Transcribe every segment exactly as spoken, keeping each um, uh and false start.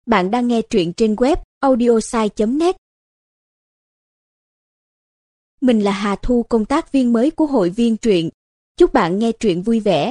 Bạn đang nghe truyện trên web audiosai chấm net. Mình là Hà Thu, công tác viên mới của hội viên truyện. Chúc bạn nghe truyện vui vẻ.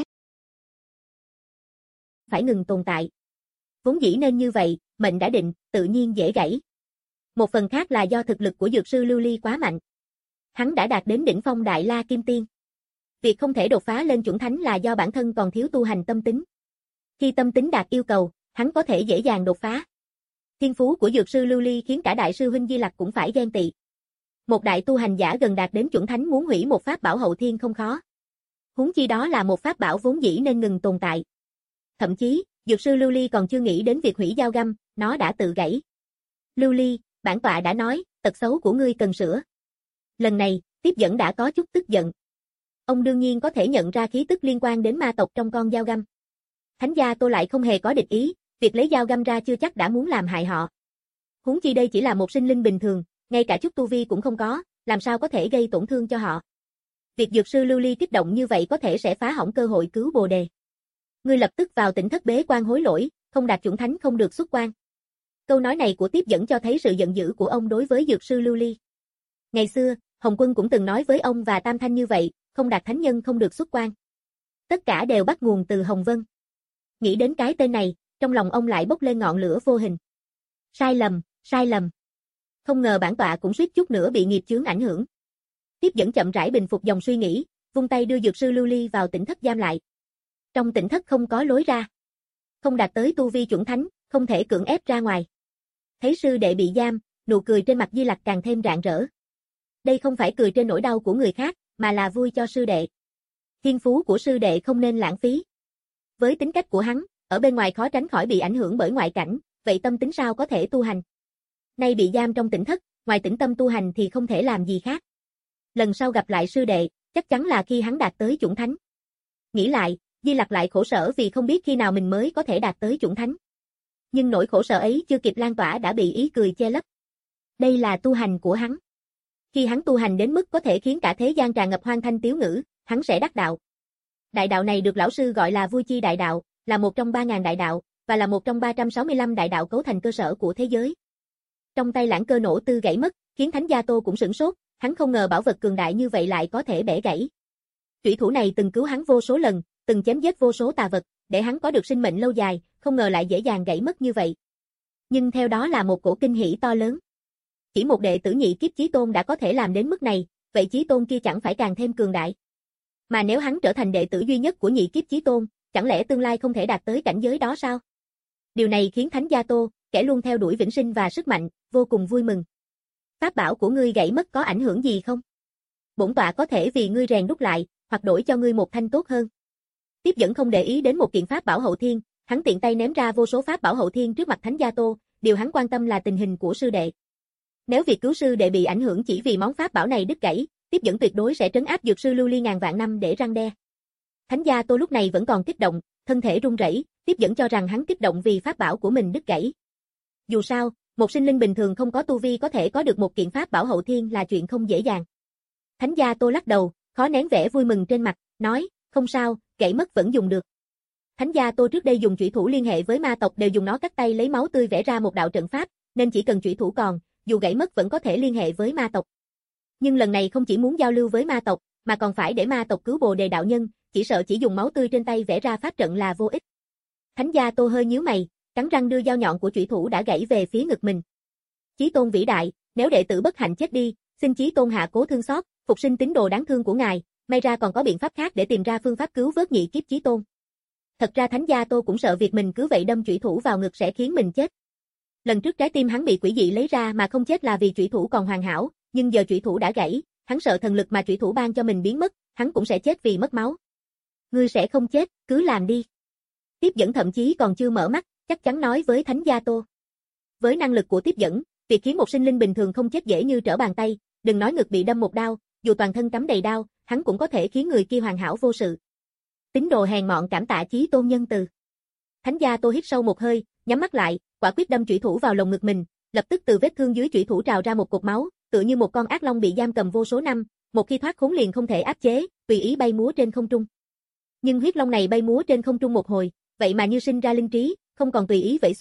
Phải ngừng tồn tại. Vốn dĩ nên như vậy, mệnh đã định, tự nhiên dễ gãy. Một phần khác là do thực lực của dược sư Lưu Ly quá mạnh. Hắn đã đạt đến đỉnh phong Đại La Kim Tiên. Việc không thể đột phá lên chuẩn thánh là do bản thân còn thiếu tu hành tâm tính. Khi tâm tính đạt yêu cầu, hắn có thể dễ dàng đột phá. Thiên phú của dược sư Lưu Ly khiến cả đại sư huynh Di Lặc cũng phải ghen tị. Một đại tu hành giả gần đạt đến chuẩn thánh muốn hủy một pháp bảo hậu thiên không khó. Huống chi đó là một pháp bảo vốn dĩ nên ngừng tồn tại. Thậm chí, dược sư Lưu Ly còn chưa nghĩ đến việc hủy dao găm, nó đã tự gãy. Lưu Ly, bản tọa đã nói, tật xấu của ngươi cần sửa. Lần này, Tiếp Dẫn đã có chút tức giận. Ông đương nhiên có thể nhận ra khí tức liên quan đến ma tộc trong con dao găm. Thánh gia Tô lại không hề có địch ý, việc lấy dao găm ra chưa chắc đã muốn làm hại họ. Huống chi đây chỉ là một sinh linh bình thường, ngay cả chút tu vi cũng không có, làm sao có thể gây tổn thương cho họ. Việc dược sư Lưu Ly kích động như vậy có thể sẽ phá hỏng cơ hội cứu Bồ Đề. Ngươi lập tức vào tỉnh thất bế quan hối lỗi, không đạt chuẩn thánh không được xuất quan. Câu nói này của Tiếp Dẫn cho thấy sự giận dữ của ông đối với dược sư Lưu Ly. Ngày xưa, Hồng Quân cũng từng nói với ông và Tam Thanh như vậy, không đạt thánh nhân không được xuất quan. Tất cả đều bắt nguồn từ Hồng Vân. Nghĩ đến cái tên này, trong lòng ông lại bốc lên ngọn lửa vô hình. Sai lầm, sai lầm. Không ngờ bản tọa cũng suýt chút nữa bị nghiệp chướng ảnh hưởng. Tiếp Dẫn chậm rãi bình phục dòng suy nghĩ, vung tay đưa dược sư Lưu Ly vào tỉnh thất giam lại. Trong tỉnh thất không có lối ra. Không đạt tới tu vi chuẩn thánh, không thể cưỡng ép ra ngoài. Thấy sư đệ bị giam, nụ cười trên mặt Di Lặc càng thêm rạng rỡ. Đây không phải cười trên nỗi đau của người khác, mà là vui cho sư đệ. Thiên phú của sư đệ không nên lãng phí. Với tính cách của hắn, ở bên ngoài khó tránh khỏi bị ảnh hưởng bởi ngoại cảnh, vậy tâm tính sao có thể tu hành? Nay bị giam trong tỉnh thất, ngoài tĩnh tâm tu hành thì không thể làm gì khác. Lần sau gặp lại sư đệ, chắc chắn là khi hắn đạt tới chuẩn thánh. Nghĩ lại, Di Lặc lại khổ sở vì không biết khi nào mình mới có thể đạt tới chuẩn thánh. Nhưng nỗi khổ sở ấy chưa kịp lan tỏa đã bị ý cười che lấp. Đây là tu hành của hắn. Khi hắn tu hành đến mức có thể khiến cả thế gian tràn ngập hoan thanh tiếu ngữ, hắn sẽ đắc đạo. Đại đạo này được lão sư gọi là Vui Chi Đại Đạo, là một trong ba ngàn đại đạo, và là một trong ba trăm sáu mươi lăm đại đạo cấu thành cơ sở của thế giới. Trong tay Lãng Cơ nổ tư gãy mất, khiến Thánh Gia Tô cũng sửng sốt, hắn không ngờ bảo vật cường đại như vậy lại có thể bẻ gãy. Chủy thủ này từng cứu hắn vô số lần, từng chém giết vô số tà vật, để hắn có được sinh mệnh lâu dài, không ngờ lại dễ dàng gãy mất như vậy. Nhưng theo đó là một cổ kinh hỉ to lớn. Chỉ một đệ tử Nhị Kiếp Chí Tôn đã có thể làm đến mức này, vậy Chí Tôn kia chẳng phải càng thêm cường đại. Mà nếu hắn trở thành đệ tử duy nhất của Nhị Kiếp Chí Tôn, chẳng lẽ tương lai không thể đạt tới cảnh giới đó sao? Điều này khiến Thánh Gia Tô, kẻ luôn theo đuổi vĩnh sinh và sức mạnh, vô cùng vui mừng. Pháp bảo của ngươi gãy mất có ảnh hưởng gì không? Bổn tọa có thể vì ngươi rèn đúc lại, hoặc đổi cho ngươi một thanh tốt hơn. Tiếp Dẫn không để ý đến một kiện pháp bảo hậu thiên, hắn tiện tay ném ra vô số pháp bảo hậu thiên trước mặt Thánh Gia Tô, điều hắn quan tâm là tình hình của sư đệ. Nếu việc cứu sư đệ bị ảnh hưởng chỉ vì món pháp bảo này đứt gãy, Tiếp Dẫn tuyệt đối sẽ trấn áp dược sư Lưu Ly ngàn vạn năm để răn đe. Thánh Gia Tô lúc này vẫn còn kích động, thân thể run rẩy, Tiếp Dẫn cho rằng hắn kích động vì pháp bảo của mình đứt gãy. Dù sao, một sinh linh bình thường không có tu vi có thể có được một kiện pháp bảo hậu thiên là chuyện không dễ dàng. Thánh Gia Tô lắc đầu, khó nén vẻ vui mừng trên mặt, nói, không sao, gãy mất vẫn dùng được. Thánh Gia Tô trước đây dùng chủy thủ liên hệ với ma tộc đều dùng nó cắt tay lấy máu tươi vẽ ra một đạo trận pháp, nên chỉ cần chủy thủ còn, dù gãy mất vẫn có thể liên hệ với ma tộc. Nhưng lần này không chỉ muốn giao lưu với ma tộc, mà còn phải để ma tộc cứu Bồ Đề đạo nhân, chỉ sợ chỉ dùng máu tươi trên tay vẽ ra pháp trận là vô ích. Thánh Gia Tô hơi nhíu mày, cắn răng đưa dao nhọn của chủy thủ đã gãy về phía ngực mình. Chí Tôn vĩ đại, nếu đệ tử bất hạnh chết đi, xin Chí Tôn hạ cố thương xót, phục sinh tín đồ đáng thương của ngài, may ra còn có biện pháp khác để tìm ra phương pháp cứu vớt Nhị Kiếp Chí Tôn. Thật ra Thánh Gia Tô cũng sợ việc mình cứ vậy đâm chủy thủ vào ngực sẽ khiến mình chết. Lần trước trái tim hắn bị quỷ dị lấy ra mà không chết là vì chủy thủ còn hoàn hảo, nhưng giờ chủy thủ đã gãy, hắn sợ thần lực mà chủy thủ ban cho mình biến mất, hắn cũng sẽ chết vì mất máu. Ngươi sẽ không chết, cứ làm đi. Tiếp Dẫn thậm chí còn chưa mở mắt, chắc chắn nói với Thánh Gia Tô. Với năng lực của Tiếp Dẫn, việc khiến một sinh linh bình thường không chết dễ như trở bàn tay, đừng nói ngực bị đâm một đao, dù toàn thân cắm đầy đao, hắn cũng có thể khiến người kia hoàn hảo vô sự. Tín đồ hèn mọn cảm tạ Chí Tôn nhân từ. Thánh Gia Tô hít sâu một hơi, nhắm mắt lại, quả quyết đâm chủy thủ vào lồng ngực mình, lập tức từ vết thương dưới chủy thủ trào ra một cột máu, tựa như một con ác long bị giam cầm vô số năm, một khi thoát khốn liền không thể áp chế, tùy ý bay múa trên không trung. Nhưng huyết long này bay múa trên không trung một hồi, vậy mà như sinh ra linh trí, không còn tùy ý vẫy xuống,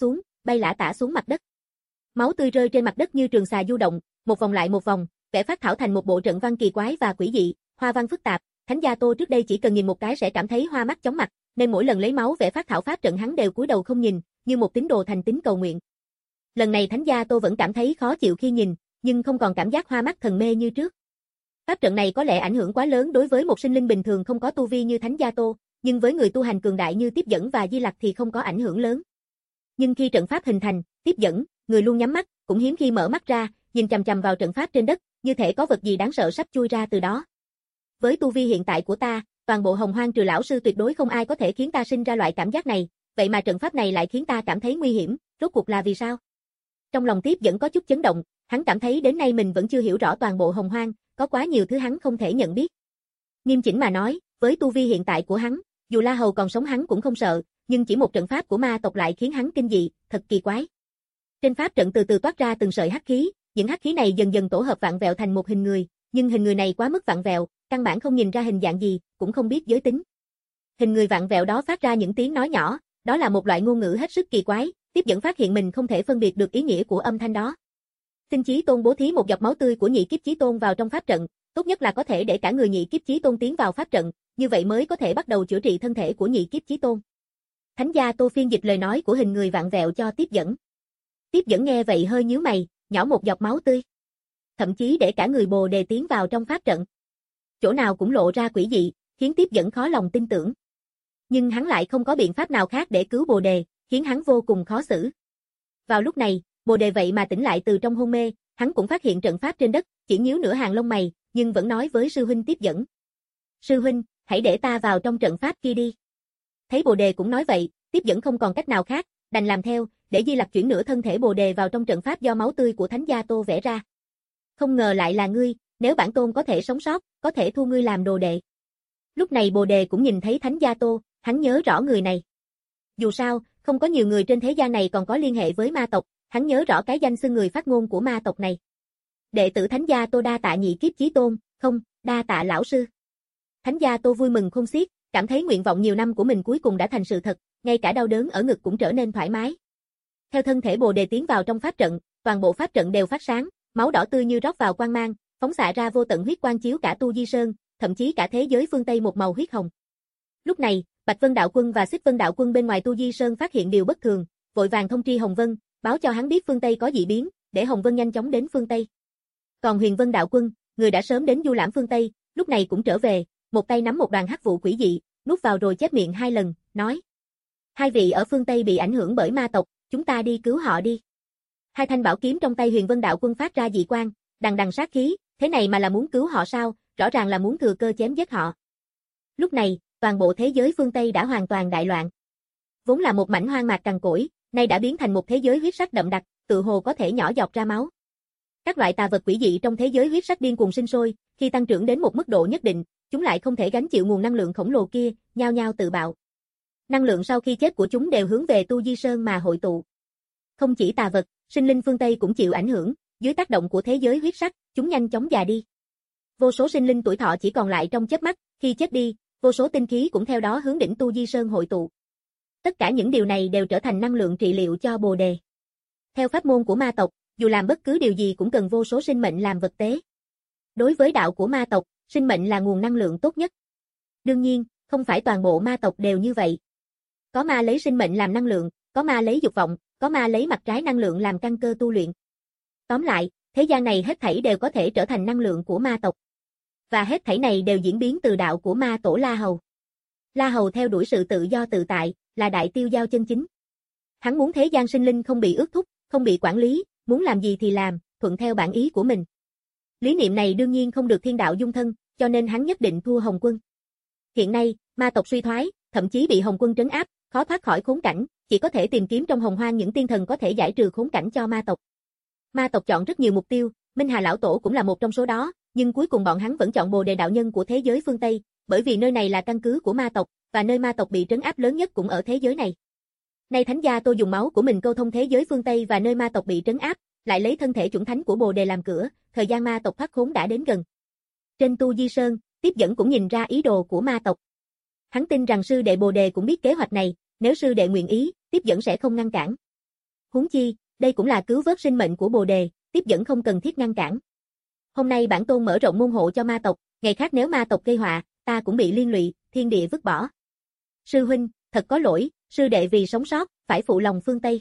bay lả tả xuống mặt đất. Máu tươi rơi trên mặt đất như trường xà du động, một vòng lại một vòng, vẽ phát thảo thành một bộ trận văn kỳ quái và quỷ dị, hoa văn phức tạp. Thánh gia Tô trước đây chỉ cần nhìn một cái sẽ cảm thấy hoa mắt chóng mặt, nên mỗi lần lấy máu vẽ phát thảo pháp trận hắn đều cúi đầu không nhìn, như một tín đồ thành tín cầu nguyện. Lần này Thánh gia Tô vẫn cảm thấy khó chịu khi nhìn, nhưng không còn cảm giác hoa mắt thần mê như trước. Pháp trận này có lẽ ảnh hưởng quá lớn đối với một sinh linh bình thường không có tu vi như Thánh gia Tô, nhưng với người tu hành cường đại như Tiếp Dẫn và Di Lặc thì không có ảnh hưởng lớn. Nhưng khi trận pháp hình thành, Tiếp Dẫn, người luôn nhắm mắt, cũng hiếm khi mở mắt ra, nhìn chằm chằm vào trận pháp trên đất, như thể có vật gì đáng sợ sắp chui ra từ đó. Với tu vi hiện tại của ta, toàn bộ Hồng Hoang trừ lão sư tuyệt đối không ai có thể khiến ta sinh ra loại cảm giác này, vậy mà trận pháp này lại khiến ta cảm thấy nguy hiểm, rốt cuộc là vì sao? Trong lòng Tiếp Dẫn có chút chấn động, hắn cảm thấy đến nay mình vẫn chưa hiểu rõ toàn bộ Hồng Hoang, có quá nhiều thứ hắn không thể nhận biết. Nghiêm chỉnh mà nói, với tu vi hiện tại của hắn, dù La Hầu còn sống hắn cũng không sợ, nhưng chỉ một trận pháp của ma tộc lại khiến hắn kinh dị, thật kỳ quái. Trên pháp trận từ từ toát ra từng sợi hắc khí, những hắc khí này dần dần tổ hợp vặn vẹo thành một hình người, nhưng hình người này quá mức vặn vẹo, căn bản không nhìn ra hình dạng gì, cũng không biết giới tính. Hình người vặn vẹo đó phát ra những tiếng nói nhỏ, đó là một loại ngôn ngữ hết sức kỳ quái, Tiếp Dẫn phát hiện mình không thể phân biệt được ý nghĩa của âm thanh đó. Xin Chí Tôn bố thí một giọt máu tươi của Nhị Kiếp Chí Tôn vào trong pháp trận, tốt nhất là có thể để cả người Nhị Kiếp Chí Tôn tiến vào pháp trận, như vậy mới có thể bắt đầu chữa trị thân thể của Nhị Kiếp Chí Tôn. Thánh gia Tô phiên dịch lời nói của hình người vặn vẹo cho Tiếp Dẫn. Tiếp Dẫn nghe vậy hơi nhíu mày, nhỏ một giọt máu tươi. Thậm chí để cả người Bồ Đề tiến vào trong pháp trận. Chỗ nào cũng lộ ra quỷ dị, khiến Tiếp Dẫn khó lòng tin tưởng. Nhưng hắn lại không có biện pháp nào khác để cứu Bồ Đề, khiến hắn vô cùng khó xử. Vào lúc này, Bồ Đề vậy mà tỉnh lại từ trong hôn mê, hắn cũng phát hiện trận pháp trên đất, chỉ nhíu nửa hàng lông mày, nhưng vẫn nói với sư huynh Tiếp Dẫn. Sư huynh, hãy để ta vào trong trận pháp kia đi. Thấy Bồ Đề cũng nói vậy, Tiếp Dẫn không còn cách nào khác, đành làm theo, để Di Lặc chuyển nửa thân thể Bồ Đề vào trong trận pháp do máu tươi của Thánh gia Tô vẽ ra. Không ngờ lại là ngươi, nếu bản tôn có thể sống sót, có thể thu ngươi làm đồ đệ. Lúc này Bồ Đề cũng nhìn thấy Thánh gia Tô, hắn nhớ rõ người này. Dù sao, không có nhiều người trên thế gian này còn có liên hệ với ma tộc, hắn nhớ rõ cái danh xưng người phát ngôn của ma tộc này. Đệ tử Thánh gia Tô đa tạ Nhị Kiếp Chí Tôn, không, đa tạ lão sư. Thánh gia Tô vui mừng khôn xiết, cảm thấy nguyện vọng nhiều năm của mình cuối cùng đã thành sự thật, ngay cả đau đớn ở ngực cũng trở nên thoải mái. Theo thân thể Bồ Đề tiến vào trong pháp trận, toàn bộ pháp trận đều phát sáng, máu đỏ tươi như rót vào quang mang, phóng xạ ra vô tận huyết quang chiếu cả Tu Di Sơn, thậm chí cả thế giới phương Tây một màu huyết hồng. Lúc này, Bạch Vân Đạo Quân và Xích Vân Đạo Quân bên ngoài Tu Di Sơn phát hiện điều bất thường, vội vàng thông tri Hồng Vân, báo cho hắn biết phương Tây có dị biến, để Hồng Vân nhanh chóng đến phương Tây. Còn Huyền Vân Đạo Quân, người đã sớm đến du lãm phương Tây, lúc này cũng trở về, một tay nắm một đoàn hắc vụ quỷ dị, nuốt vào rồi chép miệng hai lần, nói: hai vị ở phương Tây bị ảnh hưởng bởi ma tộc, chúng ta đi cứu họ đi. Hai thanh bảo kiếm trong tay Huyền Vân Đạo Quân phát ra dị quang, đằng đằng sát khí, thế này mà là muốn cứu họ sao, rõ ràng là muốn thừa cơ chém giết họ. Lúc này, toàn bộ thế giới phương Tây đã hoàn toàn đại loạn. Vốn là một mảnh hoang mạc cằn cỗi, nay đã biến thành một thế giới huyết sắc đậm đặc, tự hồ có thể nhỏ giọt ra máu. Các loại tà vật quỷ dị trong thế giới huyết sắc điên cuồng sinh sôi, khi tăng trưởng đến một mức độ nhất định, chúng lại không thể gánh chịu nguồn năng lượng khổng lồ kia, nhao nhao tự bạo. Năng lượng sau khi chết của chúng đều hướng về Tu Di Sơn mà hội tụ. Không chỉ tà vật, sinh linh phương Tây cũng chịu ảnh hưởng, dưới tác động của thế giới huyết sắc, chúng nhanh chóng già đi. Vô số sinh linh tuổi thọ chỉ còn lại trong chớp mắt, khi chết đi, vô số tinh khí cũng theo đó hướng đỉnh Tu Di Sơn hội tụ. Tất cả những điều này đều trở thành năng lượng trị liệu cho Bồ Đề. Theo pháp môn của ma tộc, dù làm bất cứ điều gì cũng cần vô số sinh mệnh làm vật tế. Đối với đạo của ma tộc, sinh mệnh là nguồn năng lượng tốt nhất. Đương nhiên, không phải toàn bộ ma tộc đều như vậy. Có ma lấy sinh mệnh làm năng lượng, có ma lấy dục vọng, có ma lấy mặt trái năng lượng làm căn cơ tu luyện. Tóm lại, thế gian này hết thảy đều có thể trở thành năng lượng của ma tộc. Và hết thảy này đều diễn biến từ đạo của ma tổ La Hầu. La Hầu theo đuổi sự tự do tự tại, là đại tiêu giao chân chính. Hắn muốn thế gian sinh linh không bị ước thúc, không bị quản lý, muốn làm gì thì làm, thuận theo bản ý của mình. Lý niệm này đương nhiên không được thiên đạo dung thân, cho nên hắn nhất định thua Hồng Quân. Hiện nay, ma tộc suy thoái, thậm chí bị Hồng Quân trấn áp, khó thoát khỏi khốn cảnh, chỉ có thể tìm kiếm trong Hồng Hoang những tiên thần có thể giải trừ khốn cảnh cho ma tộc. Ma tộc chọn rất nhiều mục tiêu, Minh Hà Lão Tổ cũng là một trong số đó, nhưng cuối cùng bọn hắn vẫn chọn Bồ Đề đạo nhân của thế giới phương Tây, bởi vì nơi này là căn cứ của ma tộc, và nơi ma tộc bị trấn áp lớn nhất cũng ở thế giới này. Nay Thánh gia Tô dùng máu của mình câu thông thế giới phương Tây và nơi ma tộc bị trấn áp, lại lấy thân thể chuẩn thánh của Bồ Đề làm cửa, thời gian ma tộc thoát khốn đã đến gần. Trên Tu Di Sơn, Tiếp Dẫn cũng nhìn ra ý đồ của ma tộc. Hắn tin rằng sư đệ Bồ Đề cũng biết kế hoạch này, nếu sư đệ nguyện ý, Tiếp Dẫn sẽ không ngăn cản. Huống chi, đây cũng là cứu vớt sinh mệnh của Bồ Đề, Tiếp Dẫn không cần thiết ngăn cản. Hôm nay bản tôn mở rộng môn hộ cho ma tộc, ngày khác nếu ma tộc gây họa, ta cũng bị liên lụy, thiên địa vứt bỏ. Sư huynh, thật có lỗi, sư đệ vì sống sót, phải phụ lòng phương Tây.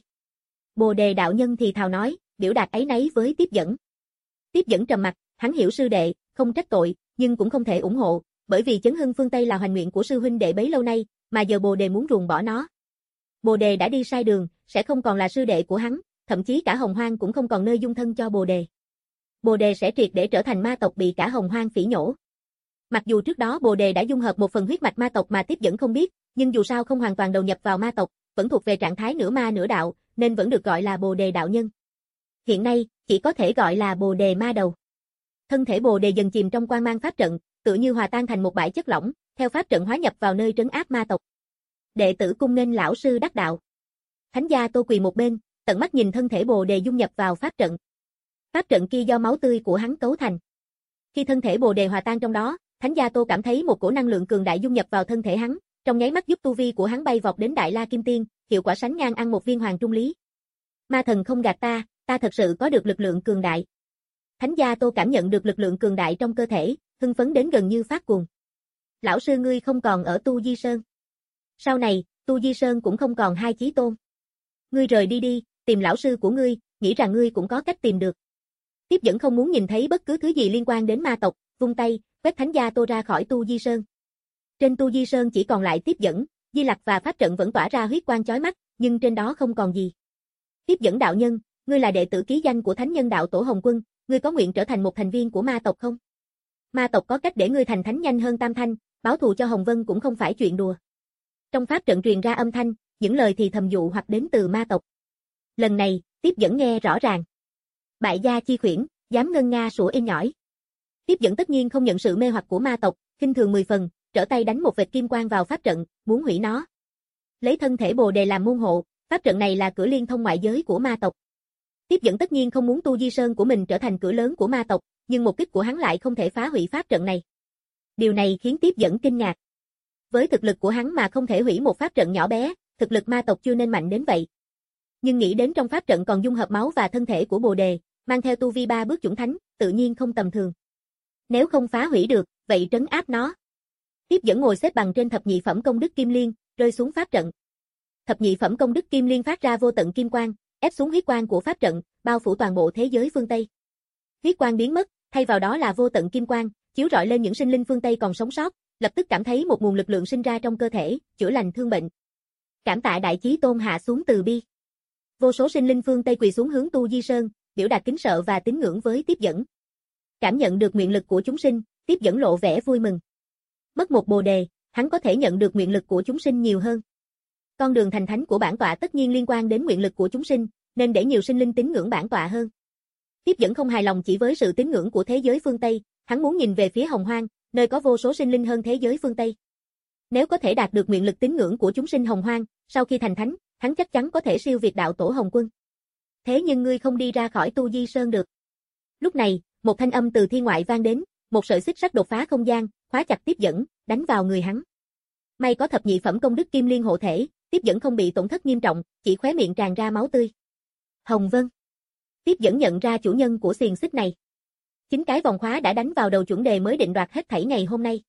Bồ Đề đạo nhân thì thào nói, biểu đạt áy náy với Tiếp Dẫn. Tiếp Dẫn trầm mặt, hắn hiểu sư đệ, không trách tội, nhưng cũng không thể ủng hộ, bởi vì chấn hưng phương Tây là hoành nguyện của sư huynh đệ bấy lâu nay, mà giờ Bồ Đề muốn ruồng bỏ nó. Bồ Đề đã đi sai đường, sẽ không còn là sư đệ của hắn, thậm chí cả Hồng Hoang cũng không còn nơi dung thân cho Bồ Đề. Bồ Đề sẽ triệt để trở thành ma tộc bị cả Hồng Hoang phỉ nhổ. Mặc dù trước đó Bồ Đề đã dung hợp một phần huyết mạch ma tộc mà Tiếp Dẫn không biết, nhưng dù sao không hoàn toàn đầu nhập vào ma tộc, vẫn thuộc về trạng thái nửa ma nửa đạo, nên vẫn được gọi là Bồ Đề đạo nhân. Hiện nay, chỉ có thể gọi là Bồ Đề ma đầu. Thân thể Bồ Đề dần chìm trong quang mang pháp trận, tựa như hòa tan thành một bãi chất lỏng, theo pháp trận hóa nhập vào nơi trấn áp ma tộc. Đệ tử cung nghênh lão sư đắc đạo. Thánh gia Tô quỳ một bên, tận mắt nhìn thân thể Bồ Đề dung nhập vào pháp trận. Pháp trận kia do máu tươi của hắn cấu thành. Khi thân thể Bồ Đề hòa tan trong đó, Thánh gia Tô cảm thấy một cổ năng lượng cường đại dung nhập vào thân thể hắn, trong nháy mắt giúp tu vi của hắn bay vọt đến Đại La Kim Tiên, hiệu quả sánh ngang ăn một viên hoàng trung lý. Ma thần không gạt ta, ta thật sự có được lực lượng cường đại. Thánh gia Tô cảm nhận được lực lượng cường đại trong cơ thể, hưng phấn đến gần như phát cuồng. Lão sư ngươi không còn ở Tu Di Sơn. Sau này, Tu Di Sơn cũng không còn hai chí tôn. Ngươi rời đi đi, tìm lão sư của ngươi, nghĩ rằng ngươi cũng có cách tìm được. Tiếp Dẫn không muốn nhìn thấy bất cứ thứ gì liên quan đến ma tộc, vung tay, quét Thánh gia Tô ra khỏi Tu Di Sơn. Trên Tu Di Sơn chỉ còn lại Tiếp Dẫn, Di Lặc và pháp trận vẫn tỏa ra huyết quang chói mắt, nhưng trên đó không còn gì. Tiếp Dẫn đạo nhân, ngươi là đệ tử ký danh của Thánh Nhân Đạo Tổ Hồng Quân, ngươi có nguyện trở thành một thành viên của ma tộc không? Ma tộc có cách để ngươi thành thánh nhanh hơn Tam Thanh, báo thù cho Hồng Vân cũng không phải chuyện đùa. Trong pháp trận truyền ra âm thanh, những lời thì thầm dụ hoặc đến từ ma tộc. Lần này, Tiếp Dẫn nghe rõ ràng. Bại gia chi khuyển, dám ngân nga sủa êm nhỏi. Tiếp Dẫn tất nhiên không nhận sự mê hoặc của ma tộc, khinh thường mười phần, trở tay đánh một vệt kim quang vào pháp trận, muốn hủy nó. Lấy thân thể Bồ Đề làm môn hộ, pháp trận này là cửa liên thông ngoại giới của ma tộc. Tiếp Dẫn tất nhiên không muốn Tu Di Sơn của mình trở thành cửa lớn của ma tộc, nhưng một kích của hắn lại không thể phá hủy pháp trận này. Điều này khiến Tiếp Dẫn kinh ngạc. Với thực lực của hắn mà không thể hủy một pháp trận nhỏ bé, thực lực ma tộc chưa nên mạnh đến vậy. Nhưng nghĩ đến trong pháp trận còn dung hợp máu và thân thể của Bồ Đề, mang theo tu vi ba bước chuẩn thánh, tự nhiên không tầm thường. Nếu không phá hủy được, vậy trấn áp nó. Tiếp Dẫn ngồi xếp bằng trên thập nhị phẩm công đức kim liên, rơi xuống pháp trận. Thập nhị phẩm công đức kim liên phát ra vô tận kim quang, ép xuống huyết quang của pháp trận, bao phủ toàn bộ thế giới phương Tây. Huyết quang biến mất, thay vào đó là vô tận kim quang, chiếu rọi lên những sinh linh phương Tây còn sống sót, lập tức cảm thấy một nguồn lực lượng sinh ra trong cơ thể, chữa lành thương bệnh. Cảm tạ Đại Chí Tôn hạ xuống từ bi. Vô số sinh linh phương Tây quỳ xuống hướng Tu Di Sơn, biểu đạt kính sợ và tín ngưỡng với Tiếp Dẫn. Cảm nhận được nguyện lực của chúng sinh, Tiếp Dẫn lộ vẻ vui mừng. Mất một Bồ Đề, hắn có thể nhận được nguyện lực của chúng sinh nhiều hơn. Con đường thành thánh của bản tọa tất nhiên liên quan đến nguyện lực của chúng sinh, nên để nhiều sinh linh tín ngưỡng bản tọa hơn. Tiếp Dẫn không hài lòng chỉ với sự tín ngưỡng của thế giới phương Tây, hắn muốn nhìn về phía Hồng Hoang, nơi có vô số sinh linh hơn thế giới phương Tây. Nếu có thể đạt được nguyện lực tín ngưỡng của chúng sinh Hồng Hoang, sau khi thành thánh, hắn chắc chắn có thể siêu việt đạo tổ Hồng Quân. Thế nhưng ngươi không đi ra khỏi Tu Di Sơn được. Lúc này, một thanh âm từ thiên ngoại vang đến, một sợi xích sắt đột phá không gian, khóa chặt Tiếp Dẫn, đánh vào người hắn. May có thập nhị phẩm công đức kim liên hộ thể, Tiếp Dẫn không bị tổn thất nghiêm trọng, chỉ khóe miệng tràn ra máu tươi. Hồng Vân. Tiếp Dẫn nhận ra chủ nhân của xiềng xích này. Chính cái vòng khóa đã đánh vào đầu chuẩn đề mới định đoạt hết thảy ngày hôm nay.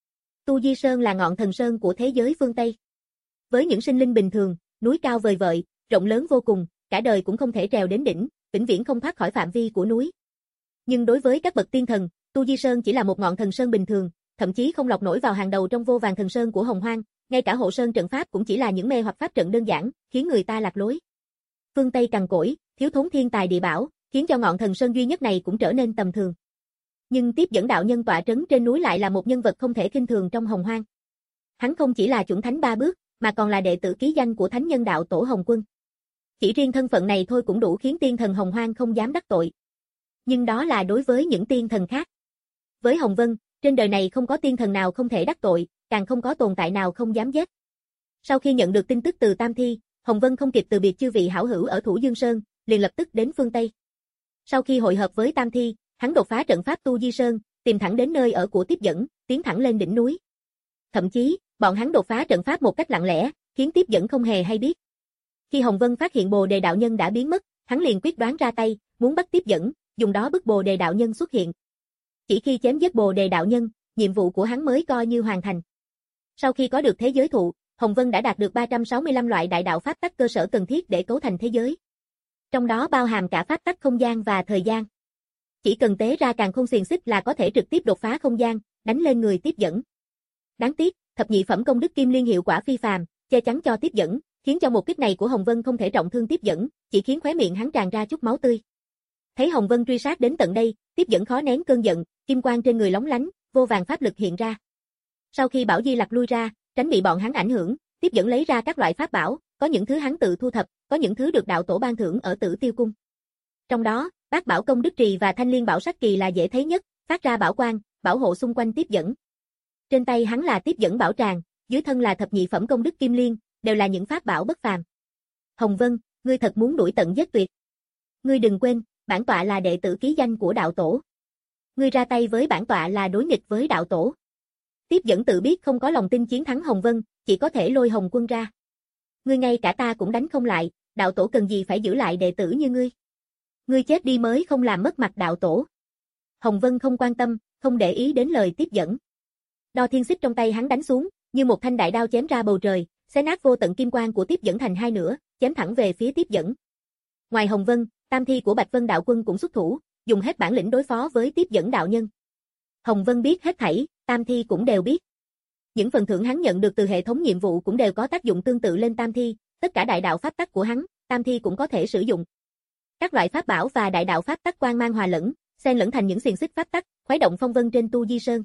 Tu Di Sơn là ngọn thần sơn của thế giới phương Tây. Với những sinh linh bình thường, núi cao vời vợi, rộng lớn vô cùng, cả đời cũng không thể trèo đến đỉnh, vĩnh viễn không thoát khỏi phạm vi của núi. Nhưng đối với các bậc tiên thần, Tu Di Sơn chỉ là một ngọn thần sơn bình thường, thậm chí không lọt nổi vào hàng đầu trong vô vàn thần sơn của Hồng Hoang, ngay cả hộ sơn trận pháp cũng chỉ là những mê hoặc pháp trận đơn giản, khiến người ta lạc lối. Phương Tây cằn cỗi, thiếu thốn thiên tài địa bảo, khiến cho ngọn thần sơn duy nhất này cũng trở nên tầm thường. Nhưng Tiếp Dẫn đạo nhân tọa trấn trên núi lại là một nhân vật không thể khinh thường trong Hồng Hoang. Hắn không chỉ là chuẩn thánh ba bước, mà còn là đệ tử ký danh của Thánh Nhân Đạo Tổ Hồng Quân. Chỉ riêng thân phận này thôi cũng đủ khiến tiên thần Hồng Hoang không dám đắc tội. Nhưng đó là đối với những tiên thần khác. Với Hồng Vân, trên đời này không có tiên thần nào không thể đắc tội, càng không có tồn tại nào không dám giết. Sau khi nhận được tin tức từ Tam Thi, Hồng Vân không kịp từ biệt chư vị hảo hữu ở Thủ Dương Sơn, liền lập tức đến phương Tây. Sau khi hội hợp với Tam Thi, hắn đột phá trận pháp Tu Di Sơn, tìm thẳng đến nơi ở của Tiếp Dẫn, tiến thẳng lên đỉnh núi. Thậm chí, bọn hắn đột phá trận pháp một cách lặng lẽ, khiến Tiếp Dẫn không hề hay biết. Khi Hồng Vân phát hiện Bồ Đề đạo nhân đã biến mất, hắn liền quyết đoán ra tay, muốn bắt tiếp dẫn, dùng đó bức Bồ Đề đạo nhân xuất hiện. Chỉ khi chém giết Bồ Đề đạo nhân, nhiệm vụ của hắn mới coi như hoàn thành. Sau khi có được thế giới thụ, Hồng Vân đã đạt được ba trăm sáu mươi lăm loại đại đạo pháp tắc cơ sở cần thiết để cấu thành thế giới. Trong đó bao hàm cả pháp tắc không gian và thời gian. Chỉ cần tế ra càn khôn xiềng xích là có thể trực tiếp đột phá không gian, đánh lên người tiếp dẫn. Đáng tiếc, thập nhị phẩm công đức kim liên hiệu quả phi phàm, che chắn cho tiếp dẫn, khiến cho một kích này của Hồng Vân không thể trọng thương tiếp dẫn, chỉ khiến khóe miệng hắn tràn ra chút máu tươi. Thấy Hồng Vân truy sát đến tận đây, tiếp dẫn khó nén cơn giận, kim quang trên người lóng lánh, vô vàng pháp lực hiện ra. Sau khi Bảo Di Lặc lui ra, tránh bị bọn hắn ảnh hưởng, tiếp dẫn lấy ra các loại pháp bảo, có những thứ hắn tự thu thập, có những thứ được đạo tổ ban thưởng ở Tử Tiêu cung. Trong đó, Bát Bảo Công Đức Trì và Thanh Liên Bảo Sắc Kỳ là dễ thấy nhất, phát ra bảo quang, bảo hộ xung quanh tiếp dẫn. Trên tay hắn là tiếp dẫn bảo tràng, dưới thân là thập nhị phẩm công đức kim liên, đều là những pháp bảo bất phàm. Hồng Vân, ngươi thật muốn đuổi tận giết tuyệt. Ngươi đừng quên, bản tọa là đệ tử ký danh của đạo tổ. Ngươi ra tay với bản tọa là đối nghịch với đạo tổ. Tiếp dẫn tự biết không có lòng tin chiến thắng Hồng Vân, chỉ có thể lôi Hồng Quân ra. Ngươi ngay cả ta cũng đánh không lại, đạo tổ cần gì phải giữ lại đệ tử như ngươi. Ngươi chết đi mới không làm mất mặt đạo tổ. Hồng Vân không quan tâm, không để ý đến lời tiếp dẫn. Đo thiên xích trong tay hắn đánh xuống, như một thanh đại đao chém ra bầu trời, xé nát vô tận kim quang của tiếp dẫn thành hai nửa, chém thẳng về phía tiếp dẫn. Ngoài Hồng Vân, tam thi của Bạch Vân đạo quân cũng xuất thủ, dùng hết bản lĩnh đối phó với tiếp dẫn đạo nhân. Hồng Vân biết hết thảy, tam thi cũng đều biết. Những phần thưởng hắn nhận được từ hệ thống nhiệm vụ cũng đều có tác dụng tương tự lên tam thi, tất cả đại đạo pháp tắc của hắn, tam thi cũng có thể sử dụng. Các loại pháp bảo và đại đạo pháp tắc quang mang hòa lẫn, xen lẫn thành những xiềng xích pháp tắc, khuấy động phong vân trên Tu Di Sơn.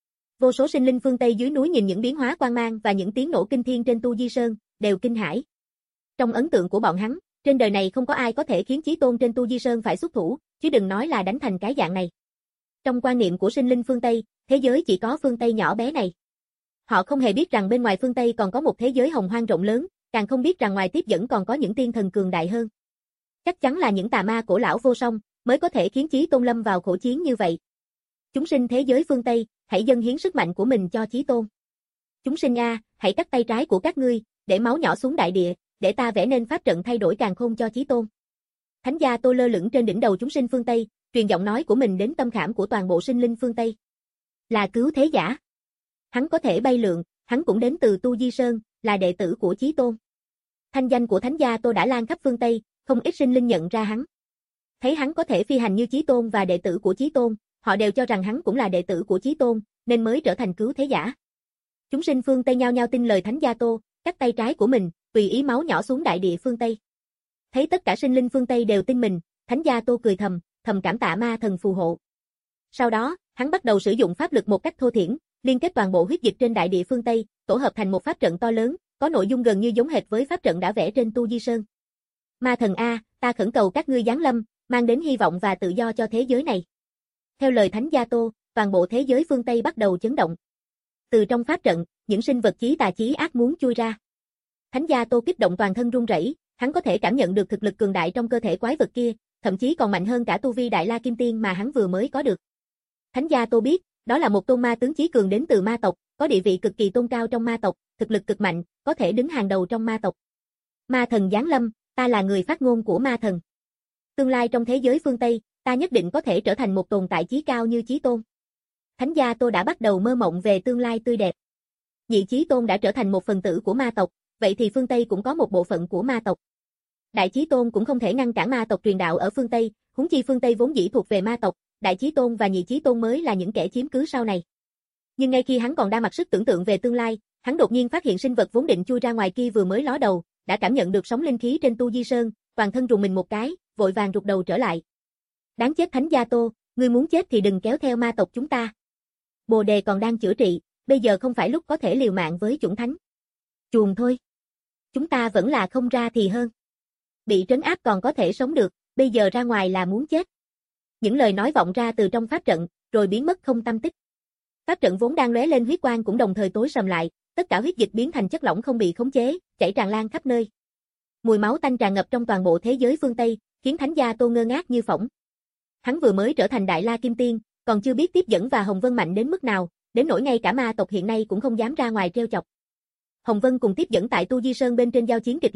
Vô số sinh linh phương Tây dưới núi nhìn những biến hóa quang mang và những tiếng nổ kinh thiên trên Tu Di Sơn, đều kinh hãi. Trong ấn tượng của bọn hắn, trên đời này không có ai có thể khiến chí tôn trên Tu Di Sơn phải xuất thủ, chứ đừng nói là đánh thành cái dạng này. Trong quan niệm của sinh linh phương Tây, thế giới chỉ có phương Tây nhỏ bé này. Họ không hề biết rằng bên ngoài phương Tây còn có một thế giới hồng hoang rộng lớn, càng không biết rằng ngoài tiếp dẫn còn có những tiên thần cường đại hơn. Chắc chắn là những tà ma cổ lão vô song, mới có thể khiến chí tôn lâm vào khổ chiến như vậy. Chúng sinh thế giới phương Tây, hãy dâng hiến sức mạnh của mình cho chí tôn. Chúng sinh a, hãy cắt tay trái của các ngươi, để máu nhỏ xuống đại địa, để ta vẽ nên pháp trận thay đổi càn khôn cho chí tôn. Thánh gia Tô lơ lửng trên đỉnh đầu chúng sinh phương Tây, truyền giọng nói của mình đến tâm khảm của toàn bộ sinh linh phương Tây. Là cứu thế giả. Hắn có thể bay lượn, hắn cũng đến từ Tu Di Sơn, là đệ tử của chí tôn. Thanh danh của thánh gia Tô đã lan khắp phương Tây, không ít sinh linh nhận ra hắn. Thấy hắn có thể phi hành như chí tôn và đệ tử của chí tôn, họ đều cho rằng hắn cũng là đệ tử của chí tôn, nên mới trở thành cứu thế giả. Chúng sinh phương Tây nhao nhao tin lời thánh gia Tô, cắt tay trái của mình, tùy ý máu nhỏ xuống đại địa phương Tây. Thấy tất cả sinh linh phương Tây đều tin mình, thánh gia Tô cười thầm, thầm cảm tạ ma thần phù hộ. Sau đó, hắn bắt đầu sử dụng pháp lực một cách thô thiển, liên kết toàn bộ huyết dịch trên đại địa phương Tây, tổ hợp thành một pháp trận to lớn, có nội dung gần như giống hệt với pháp trận đã vẽ trên Tu Di Sơn. Ma thần a, ta khẩn cầu các ngươi giáng lâm, mang đến hy vọng và tự do cho thế giới này. Theo lời thánh gia Tô, toàn bộ thế giới phương Tây bắt đầu chấn động. Từ trong pháp trận, những sinh vật chí tà chí ác muốn chui ra. Thánh gia Tô kích động toàn thân run rẩy, hắn có thể cảm nhận được thực lực cường đại trong cơ thể quái vật kia, thậm chí còn mạnh hơn cả tu vi Đại La Kim Tiên mà hắn vừa mới có được. Thánh gia Tô biết, đó là một tôn ma tướng chí cường đến từ ma tộc, có địa vị cực kỳ tôn cao trong ma tộc, thực lực cực mạnh, có thể đứng hàng đầu trong ma tộc. Ma thần giáng lâm, ta là người phát ngôn của ma thần. Tương lai trong thế giới phương Tây, ta nhất định có thể trở thành một tồn tại chí cao như chí tôn. Thánh gia Tô đã bắt đầu mơ mộng về tương lai tươi đẹp. Nhị chí tôn đã trở thành một phần tử của ma tộc, vậy thì phương Tây cũng có một bộ phận của ma tộc. Đại chí tôn cũng không thể ngăn cản ma tộc truyền đạo ở phương Tây, huống chi phương Tây vốn dĩ thuộc về ma tộc, đại chí tôn và nhị chí tôn mới là những kẻ chiếm cứ sau này. Nhưng ngay khi hắn còn đang mặc sức tưởng tượng về tương lai, hắn đột nhiên phát hiện sinh vật vốn định chui ra ngoài kia vừa mới ló đầu, đã cảm nhận được sóng linh khí trên Tu Di Sơn, toàn thân rùng mình một cái, vội vàng rụt đầu trở lại. Đáng chết thánh gia Tô, ngươi muốn chết thì đừng kéo theo ma tộc chúng ta. Bồ đề còn đang chữa trị, bây giờ không phải lúc có thể liều mạng với chủng thánh. Chuồng thôi. Chúng ta vẫn là không ra thì hơn. Bị trấn áp còn có thể sống được, bây giờ ra ngoài là muốn chết. Những lời nói vọng ra từ trong pháp trận, rồi biến mất không tăm tích. Pháp trận vốn đang lóe lên huyết quang cũng đồng thời tối sầm lại, tất cả huyết dịch biến thành chất lỏng không bị khống chế, chảy tràn lan khắp nơi. Mùi máu tanh tràn ngập trong toàn bộ thế giới phương Tây, khiến thánh gia Tô ngơ ngác như phỗng. Hắn vừa mới trở thành Đại La Kim Tiên, còn chưa biết tiếp dẫn và Hồng Vân mạnh đến mức nào, đến nỗi ngay cả ma tộc hiện nay cũng không dám ra ngoài trêu chọc. Hồng Vân cùng tiếp dẫn tại Tu Di Sơn bên trên giao chiến kịch liệt,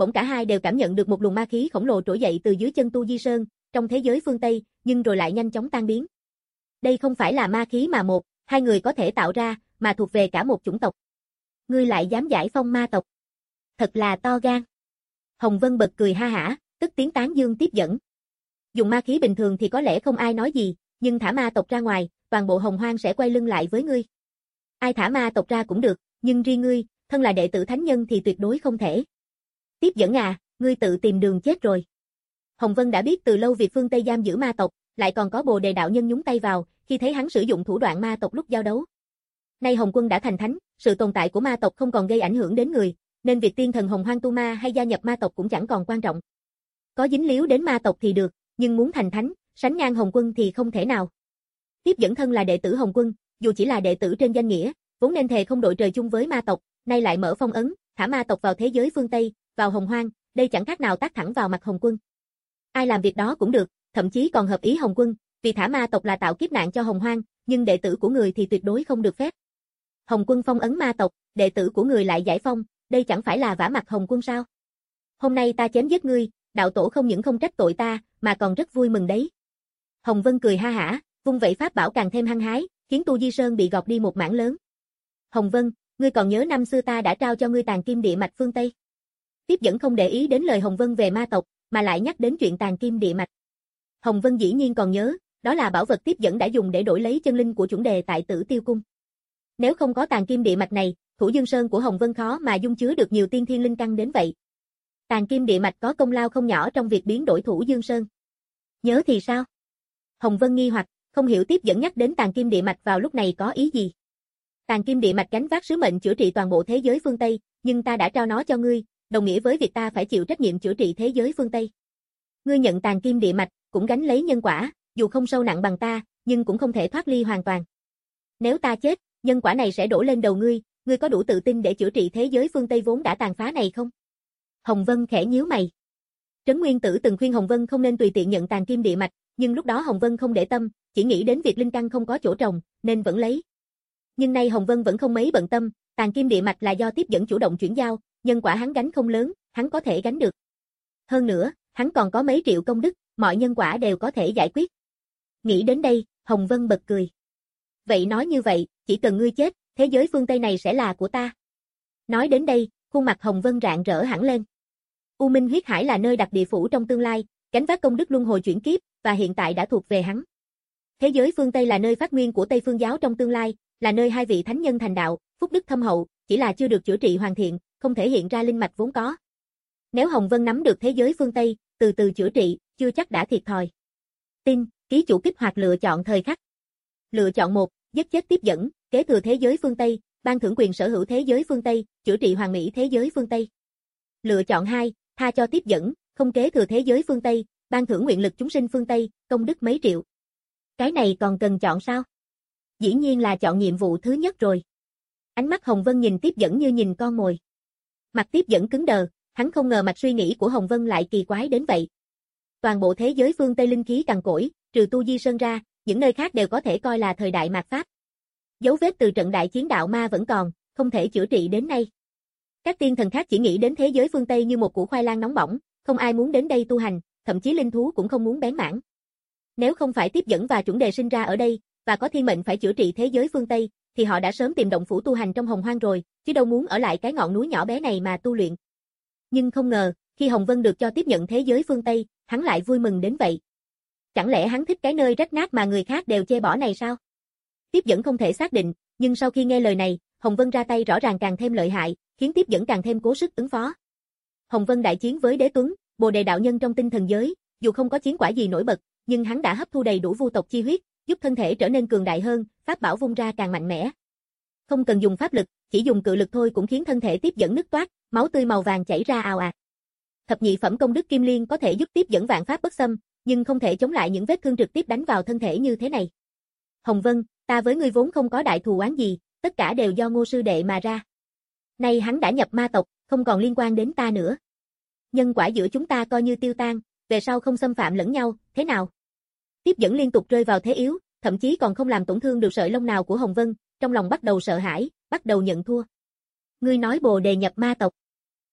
bỗng cả hai đều cảm nhận được một luồng ma khí khổng lồ trỗi dậy từ dưới chân Tu Di Sơn, trong thế giới phương Tây, nhưng rồi lại nhanh chóng tan biến. Đây không phải là ma khí mà một, hai người có thể tạo ra, mà thuộc về cả một chủng tộc. Ngươi lại dám giải phong ma tộc. Thật là to gan. Hồng Vân bật cười ha hả, tức tiếng tán dương tiếp dẫn. Dùng ma khí bình thường thì có lẽ không ai nói gì, nhưng thả ma tộc ra ngoài, toàn bộ Hồng Hoang sẽ quay lưng lại với ngươi. Ai thả ma tộc ra cũng được, nhưng riêng ngươi, thân là đệ tử thánh nhân thì tuyệt đối không thể. Tiếp dẫn à, ngươi tự tìm đường chết rồi. Hồng Vân đã biết từ lâu việc phương Tây giam giữ ma tộc, lại còn có Bồ Đề đạo nhân nhúng tay vào, khi thấy hắn sử dụng thủ đoạn ma tộc lúc giao đấu. Nay Hồng Quân đã thành thánh, sự tồn tại của ma tộc không còn gây ảnh hưởng đến người, nên việc tiên thần Hồng Hoang tu ma hay gia nhập ma tộc cũng chẳng còn quan trọng. Có dính líu đến ma tộc thì được, nhưng muốn thành thánh, sánh ngang Hồng Quân thì không thể nào. Tiếp dẫn thân là đệ tử Hồng Quân, dù chỉ là đệ tử trên danh nghĩa, vốn nên thề không đội trời chung với ma tộc, nay lại mở phong ấn, thả ma tộc vào thế giới phương Tây, vào Hồng Hoang, đây chẳng khác nào tát thẳng vào mặt Hồng Quân. Ai làm việc đó cũng được, thậm chí còn hợp ý Hồng Quân, vì thả ma tộc là tạo kiếp nạn cho Hồng Hoang, nhưng đệ tử của người thì tuyệt đối không được phép. Hồng Quân phong ấn ma tộc, đệ tử của người lại giải phong, đây chẳng phải là vả mặt Hồng Quân sao? Hôm nay ta chém giết ngươi, đạo tổ không những không trách tội ta, mà còn rất vui mừng đấy. Hồng Vân cười ha hả, vung vẩy pháp bảo càng thêm hăng hái, khiến Tu Di Sơn bị gọt đi một mảng lớn. Hồng Vân, ngươi còn nhớ năm xưa ta đã trao cho ngươi tàn kim địa mạch phương Tây? Tiếp dẫn không để ý đến lời Hồng Vân về ma tộc, mà lại nhắc đến chuyện tàn kim địa mạch. Hồng Vân dĩ nhiên còn nhớ, đó là bảo vật tiếp dẫn đã dùng để đổi lấy chân linh của chuẩn đề tại Tử Tiêu Cung. Nếu không có tàn kim địa mạch này, Thủ Dương Sơn của Hồng Vân khó mà dung chứa được nhiều tiên thiên linh căn đến vậy. Tàn kim địa mạch có công lao không nhỏ trong việc biến đổi Thủ Dương Sơn. Nhớ thì sao? Hồng Vân nghi hoặc, không hiểu tiếp dẫn nhắc đến tàn kim địa mạch vào lúc này có ý gì. Tàn kim địa mạch gánh vác sứ mệnh chữa trị toàn bộ thế giới phương Tây, nhưng ta đã trao nó cho ngươi, đồng nghĩa với việc ta phải chịu trách nhiệm chữa trị thế giới phương Tây. Ngươi nhận tàn kim địa mạch, cũng gánh lấy nhân quả, dù không sâu nặng bằng ta, nhưng cũng không thể thoát ly hoàn toàn. Nếu ta chết, nhân quả này sẽ đổ lên đầu ngươi, ngươi có đủ tự tin để chữa trị thế giới phương Tây vốn đã tàn phá này không? Hồng Vân khẽ nhíu mày. Trấn Nguyên Tử từng khuyên Hồng Vân không nên tùy tiện nhận tàn kim địa mạch, nhưng lúc đó Hồng Vân không để tâm, chỉ nghĩ đến việc linh căn không có chỗ trồng, nên vẫn lấy. Nhưng nay Hồng Vân vẫn không mấy bận tâm, tàn kim địa mạch là do tiếp dẫn chủ động chuyển giao, nhân quả hắn gánh không lớn, hắn có thể gánh được. Hơn nữa, hắn còn có mấy triệu công đức, mọi nhân quả đều có thể giải quyết. Nghĩ đến đây, Hồng Vân bật cười. Vậy nói như vậy, chỉ cần ngươi chết, thế giới phương Tây này sẽ là của ta. Nói đến đây, khuôn mặt Hồng Vân rạng rỡ hẳn lên. U Minh huyết hải là nơi đặt địa phủ trong tương lai, gánh vác công đức luân hồi chuyển kiếp, và hiện tại đã thuộc về hắn. Thế giới phương Tây là nơi phát nguyên của Tây Phương giáo trong tương lai, là nơi hai vị thánh nhân thành đạo, phúc đức thâm hậu, chỉ là chưa được chữa trị hoàn thiện, không thể hiện ra linh mạch vốn có. Nếu Hồng Vân nắm được thế giới phương Tây, từ từ chữa trị, chưa chắc đã thiệt thòi. Tin, ký chủ kích hoạt lựa chọn thời khắc. Lựa chọn một, giết chết tiếp dẫn, kế thừa thế giới phương Tây, ban thưởng quyền sở hữu thế giới phương Tây, chữa trị hoàn mỹ thế giới phương Tây. Lựa chọn hai, tha cho tiếp dẫn, không kế thừa thế giới phương Tây, ban thưởng nguyện lực chúng sinh phương Tây, công đức mấy triệu. Cái này còn cần chọn sao? Dĩ nhiên là chọn nhiệm vụ thứ nhất rồi. Ánh mắt Hồng Vân nhìn tiếp dẫn như nhìn con mồi. Mặt tiếp dẫn cứng đờ, hắn không ngờ mạch suy nghĩ của Hồng Vân lại kỳ quái đến vậy. Toàn bộ thế giới phương Tây linh khí cằn cỗi, trừ Tu Di Sơn ra, những nơi khác đều có thể coi là thời đại mạt Pháp. Dấu vết từ trận đại chiến đạo ma vẫn còn, không thể chữa trị đến nay. Các tiên thần khác chỉ nghĩ đến thế giới phương Tây như một củ khoai lang nóng bỏng, không ai muốn đến đây tu hành, thậm chí linh thú cũng không muốn bén mảng. Nếu không phải tiếp dẫn và chuẩn đề sinh ra ở đây, và có thiên mệnh phải chữa trị thế giới phương Tây, thì họ đã sớm tìm động phủ tu hành trong Hồng Hoang rồi, chứ đâu muốn ở lại cái ngọn núi nhỏ bé này mà tu luyện. Nhưng không ngờ, khi Hồng Vân được cho tiếp nhận thế giới phương Tây, hắn lại vui mừng đến vậy. Chẳng lẽ hắn thích cái nơi rách nát mà người khác đều chê bỏ này sao? Tiếp dẫn không thể xác định, nhưng sau khi nghe lời này, Hồng Vân ra tay rõ ràng càng thêm lợi hại, khiến tiếp dẫn càng thêm cố sức ứng phó. Hồng Vân đại chiến với Đế Tuấn, Bồ Đề đạo nhân trong tinh thần giới, dù không có chiến quả gì nổi bật, nhưng hắn đã hấp thu đầy đủ vu tộc chi huyết, giúp thân thể trở nên cường đại hơn, pháp bảo vung ra càng mạnh mẽ. Không cần dùng pháp lực, chỉ dùng cự lực thôi cũng khiến thân thể tiếp dẫn nứt toát, máu tươi màu vàng chảy ra ào ạt. Thập nhị phẩm công đức kim liên có thể giúp tiếp dẫn vạn pháp bất xâm, nhưng không thể chống lại những vết thương trực tiếp đánh vào thân thể như thế này. Hồng Vân, ta với ngươi vốn không có đại thù oán gì, tất cả đều do Ngô sư đệ mà ra. Nay hắn đã nhập ma tộc, không còn liên quan đến ta nữa. Nhân quả giữa chúng ta coi như tiêu tan, về sau không xâm phạm lẫn nhau, thế nào? Tiếp dẫn liên tục rơi vào thế yếu, thậm chí còn không làm tổn thương được sợi lông nào của Hồng Vân, trong lòng bắt đầu sợ hãi, bắt đầu nhận thua. Ngươi nói Bồ Đề nhập ma tộc.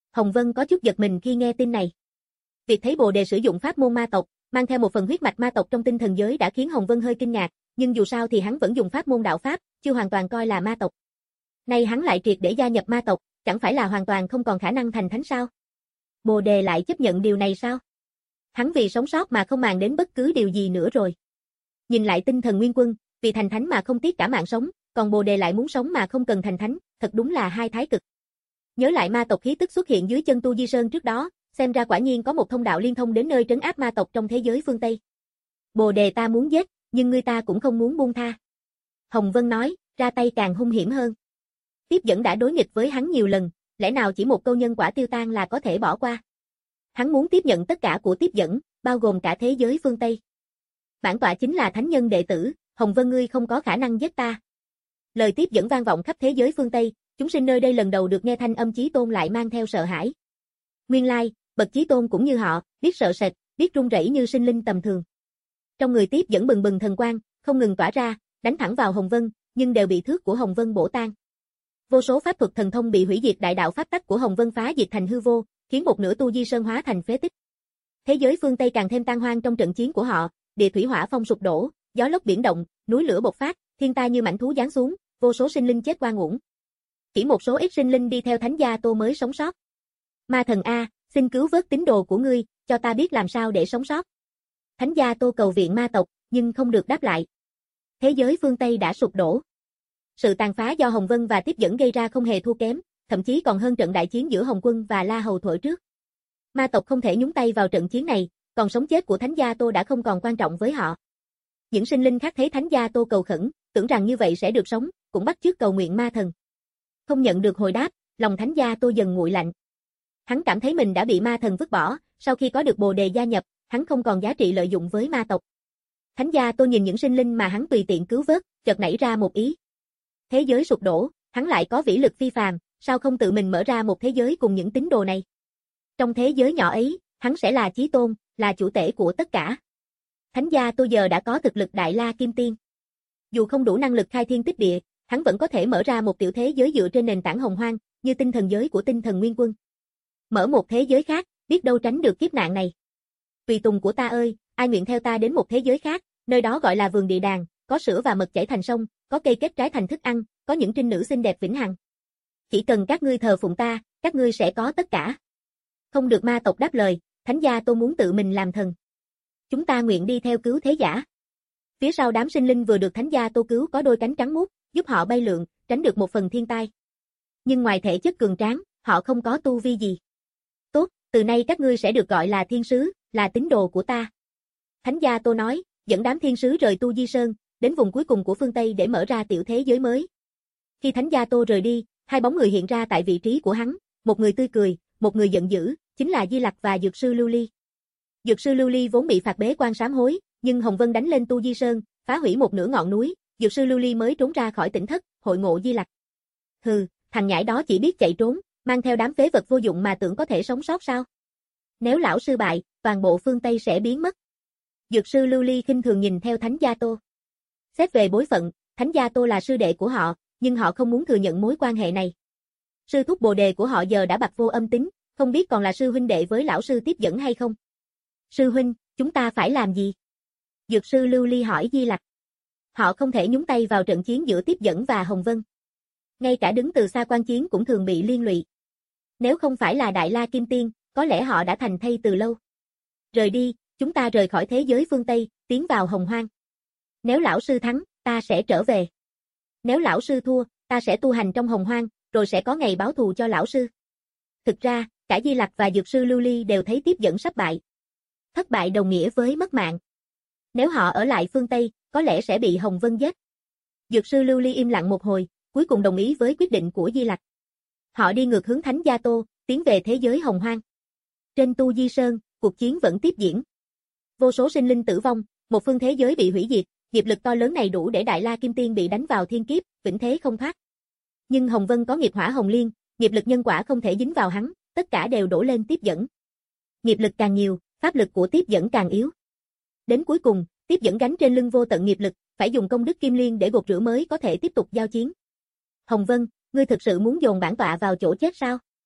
Hồng Vân có chút giật mình khi nghe tin này. Việc thấy Bồ Đề sử dụng pháp môn ma tộc, mang theo một phần huyết mạch ma tộc trong tinh thần giới đã khiến Hồng Vân hơi kinh ngạc, nhưng dù sao thì hắn vẫn dùng pháp môn đạo pháp, chưa hoàn toàn coi là ma tộc. Nay hắn lại triệt để gia nhập ma tộc, chẳng phải là hoàn toàn không còn khả năng thành thánh sao? Bồ Đề lại chấp nhận điều này sao? Hắn vì sống sót mà không màng đến bất cứ điều gì nữa rồi. Nhìn lại tinh thần nguyên quân, vì thành thánh mà không tiếc cả mạng sống, còn Bồ Đề lại muốn sống mà không cần thành thánh, thật đúng là hai thái cực. Nhớ lại ma tộc khí tức xuất hiện dưới chân Tu Di Sơn trước đó, xem ra quả nhiên có một thông đạo liên thông đến nơi trấn áp ma tộc trong thế giới phương Tây. Bồ Đề ta muốn giết, nhưng ngươi ta cũng không muốn buông tha. Hồng Vân nói, ra tay càng hung hiểm hơn. Tiếp dẫn đã đối nghịch với hắn nhiều lần, lẽ nào chỉ một câu nhân quả tiêu tan là có thể bỏ qua? Hắn muốn tiếp nhận tất cả của tiếp dẫn, bao gồm cả thế giới phương Tây. Bản tọa chính là thánh nhân đệ tử, Hồng Vân ngươi không có khả năng giết ta. Lời tiếp dẫn vang vọng khắp thế giới phương Tây, chúng sinh nơi đây lần đầu được nghe thanh âm Chí Tôn lại mang theo sợ hãi. Nguyên lai, bậc Chí Tôn cũng như họ, biết sợ sệt, biết run rẩy như sinh linh tầm thường. Trong người tiếp dẫn bừng bừng thần quang, không ngừng tỏa ra, đánh thẳng vào Hồng Vân, nhưng đều bị thước của Hồng Vân bổ tan. Vô số pháp thuật thần thông bị hủy diệt, đại đạo pháp tắc của Hồng Vân phá diệt thành hư vô, khiến một nửa Tu Di Sơn hóa thành phế tích. Thế giới phương Tây càng thêm tan hoang trong trận chiến của họ, địa thủy hỏa phong sụp đổ, gió lốc biển động, núi lửa bộc phát, thiên tai như mãnh thú giáng xuống, vô số sinh linh chết oan uổng. Chỉ một số ít sinh linh đi theo Thánh Gia Tô mới sống sót. Ma thần A, xin cứu vớt tín đồ của ngươi, cho ta biết làm sao để sống sót. Thánh Gia Tô cầu viện ma tộc, nhưng không được đáp lại. Thế giới phương Tây đã sụp đổ. Sự tàn phá do Hồng Vân và tiếp dẫn gây ra không hề thua kém, thậm chí còn hơn trận đại chiến giữa Hồng Quân và La Hầu thuở trước. Ma tộc không thể nhúng tay vào trận chiến này, còn sống chết của Thánh Gia Tô đã không còn quan trọng với họ. Những sinh linh khác thấy Thánh Gia Tô cầu khẩn, tưởng rằng như vậy sẽ được sống, cũng bắt chước cầu nguyện ma thần. Không nhận được hồi đáp, lòng Thánh Gia Tô dần nguội lạnh. Hắn cảm thấy mình đã bị ma thần vứt bỏ, sau khi có được Bồ Đề gia nhập, hắn không còn giá trị lợi dụng với ma tộc. Thánh Gia Tô nhìn những sinh linh mà hắn tùy tiện cứu vớt, chợt nảy ra một ý. Thế giới sụp đổ, hắn lại có vĩ lực phi phàm, sao không tự mình mở ra một thế giới cùng những tín đồ này? Trong thế giới nhỏ ấy, hắn sẽ là Chí Tôn, là chủ tể của tất cả. Thánh Gia Tô giờ đã có thực lực Đại La Kim Tiên. Dù không đủ năng lực khai thiên tích địa, hắn vẫn có thể mở ra một tiểu thế giới dựa trên nền tảng hồng hoang, như tinh thần giới của tinh thần nguyên quân. Mở một thế giới khác, biết đâu tránh được kiếp nạn này. Tùy tùng của ta ơi, ai nguyện theo ta đến một thế giới khác, nơi đó gọi là vườn địa đàng, có sữa và mật chảy thành sông, có cây kết trái thành thức ăn, có những trinh nữ xinh đẹp vĩnh hằng. Chỉ cần các ngươi thờ phụng ta, các ngươi sẽ có tất cả. Không được ma tộc đáp lời, Thánh Gia Tô muốn tự mình làm thần. Chúng ta nguyện đi theo cứu thế giả. Phía sau đám sinh linh vừa được Thánh Gia Tô cứu có đôi cánh trắng muốt, giúp họ bay lượn, tránh được một phần thiên tai. Nhưng ngoài thể chất cường tráng, họ không có tu vi gì. Tốt, từ nay các ngươi sẽ được gọi là thiên sứ, là tín đồ của ta. Thánh Gia Tô nói, dẫn đám thiên sứ rời Tu Di Sơn, đến vùng cuối cùng của phương Tây để mở ra tiểu thế giới mới. Khi Thánh Gia Tô rời đi, hai bóng người hiện ra tại vị trí của hắn, một người tươi cười, một người giận dữ, chính là Di Lặc và Dược sư Lưu Ly. Dược sư Lưu Ly vốn bị phạt bế quan sám hối, nhưng Hồng Vân đánh lên Tu Di Sơn, phá hủy một nửa ngọn núi, Dược sư Lưu Ly mới trốn ra khỏi tỉnh thất, hội ngộ Di Lặc. Hừ, thằng nhãi đó chỉ biết chạy trốn, mang theo đám phế vật vô dụng mà tưởng có thể sống sót sao? Nếu lão sư bại, toàn bộ phương Tây sẽ biến mất. Dược sư Lưu Ly khinh thường nhìn theo Thánh Gia Tô. Xét về bối phận, Thánh Gia Tô là sư đệ của họ, nhưng họ không muốn thừa nhận mối quan hệ này. Sư thúc Bồ Đề của họ giờ đã bạc vô âm tính, không biết còn là sư huynh đệ với lão sư tiếp dẫn hay không. Sư huynh, chúng ta phải làm gì? Dược sư Lưu Ly hỏi Di Lặc. Họ không thể nhúng tay vào trận chiến giữa tiếp dẫn và Hồng Vân. Ngay cả đứng từ xa quan chiến cũng thường bị liên lụy. Nếu không phải là Đại La Kim Tiên, có lẽ họ đã thành thây từ lâu. Rời đi, chúng ta rời khỏi thế giới phương Tây, tiến vào hồng hoang. Nếu lão sư thắng, ta sẽ trở về. Nếu lão sư thua, ta sẽ tu hành trong hồng hoang, rồi sẽ có ngày báo thù cho lão sư. Thực ra, cả Di Lặc và Dược sư Lưu Ly đều thấy tiếp dẫn sắp bại. Thất bại đồng nghĩa với mất mạng. Nếu họ ở lại phương Tây, có lẽ sẽ bị Hồng Vân giết. Dược sư Lưu Ly im lặng một hồi, cuối cùng đồng ý với quyết định của Di Lặc. Họ đi ngược hướng Thánh Gia Tô, tiến về thế giới hồng hoang. Trên Tu Di Sơn, cuộc chiến vẫn tiếp diễn. Vô số sinh linh tử vong, một phương thế giới bị hủy diệt, nghiệp lực to lớn này đủ để Đại La Kim Tiên bị đánh vào thiên kiếp, vĩnh thế không thoát. Nhưng Hồng Vân có nghiệp hỏa hồng liên, nghiệp lực nhân quả không thể dính vào hắn, tất cả đều đổ lên tiếp dẫn. Nghiệp lực càng nhiều, pháp lực của tiếp dẫn càng yếu. Đến cuối cùng, tiếp dẫn gánh trên lưng vô tận nghiệp lực, phải dùng công đức kim liên để gột rửa mới có thể tiếp tục giao chiến. Hồng Vân, ngươi thực sự muốn dồn bản tọa vào chỗ chết sao?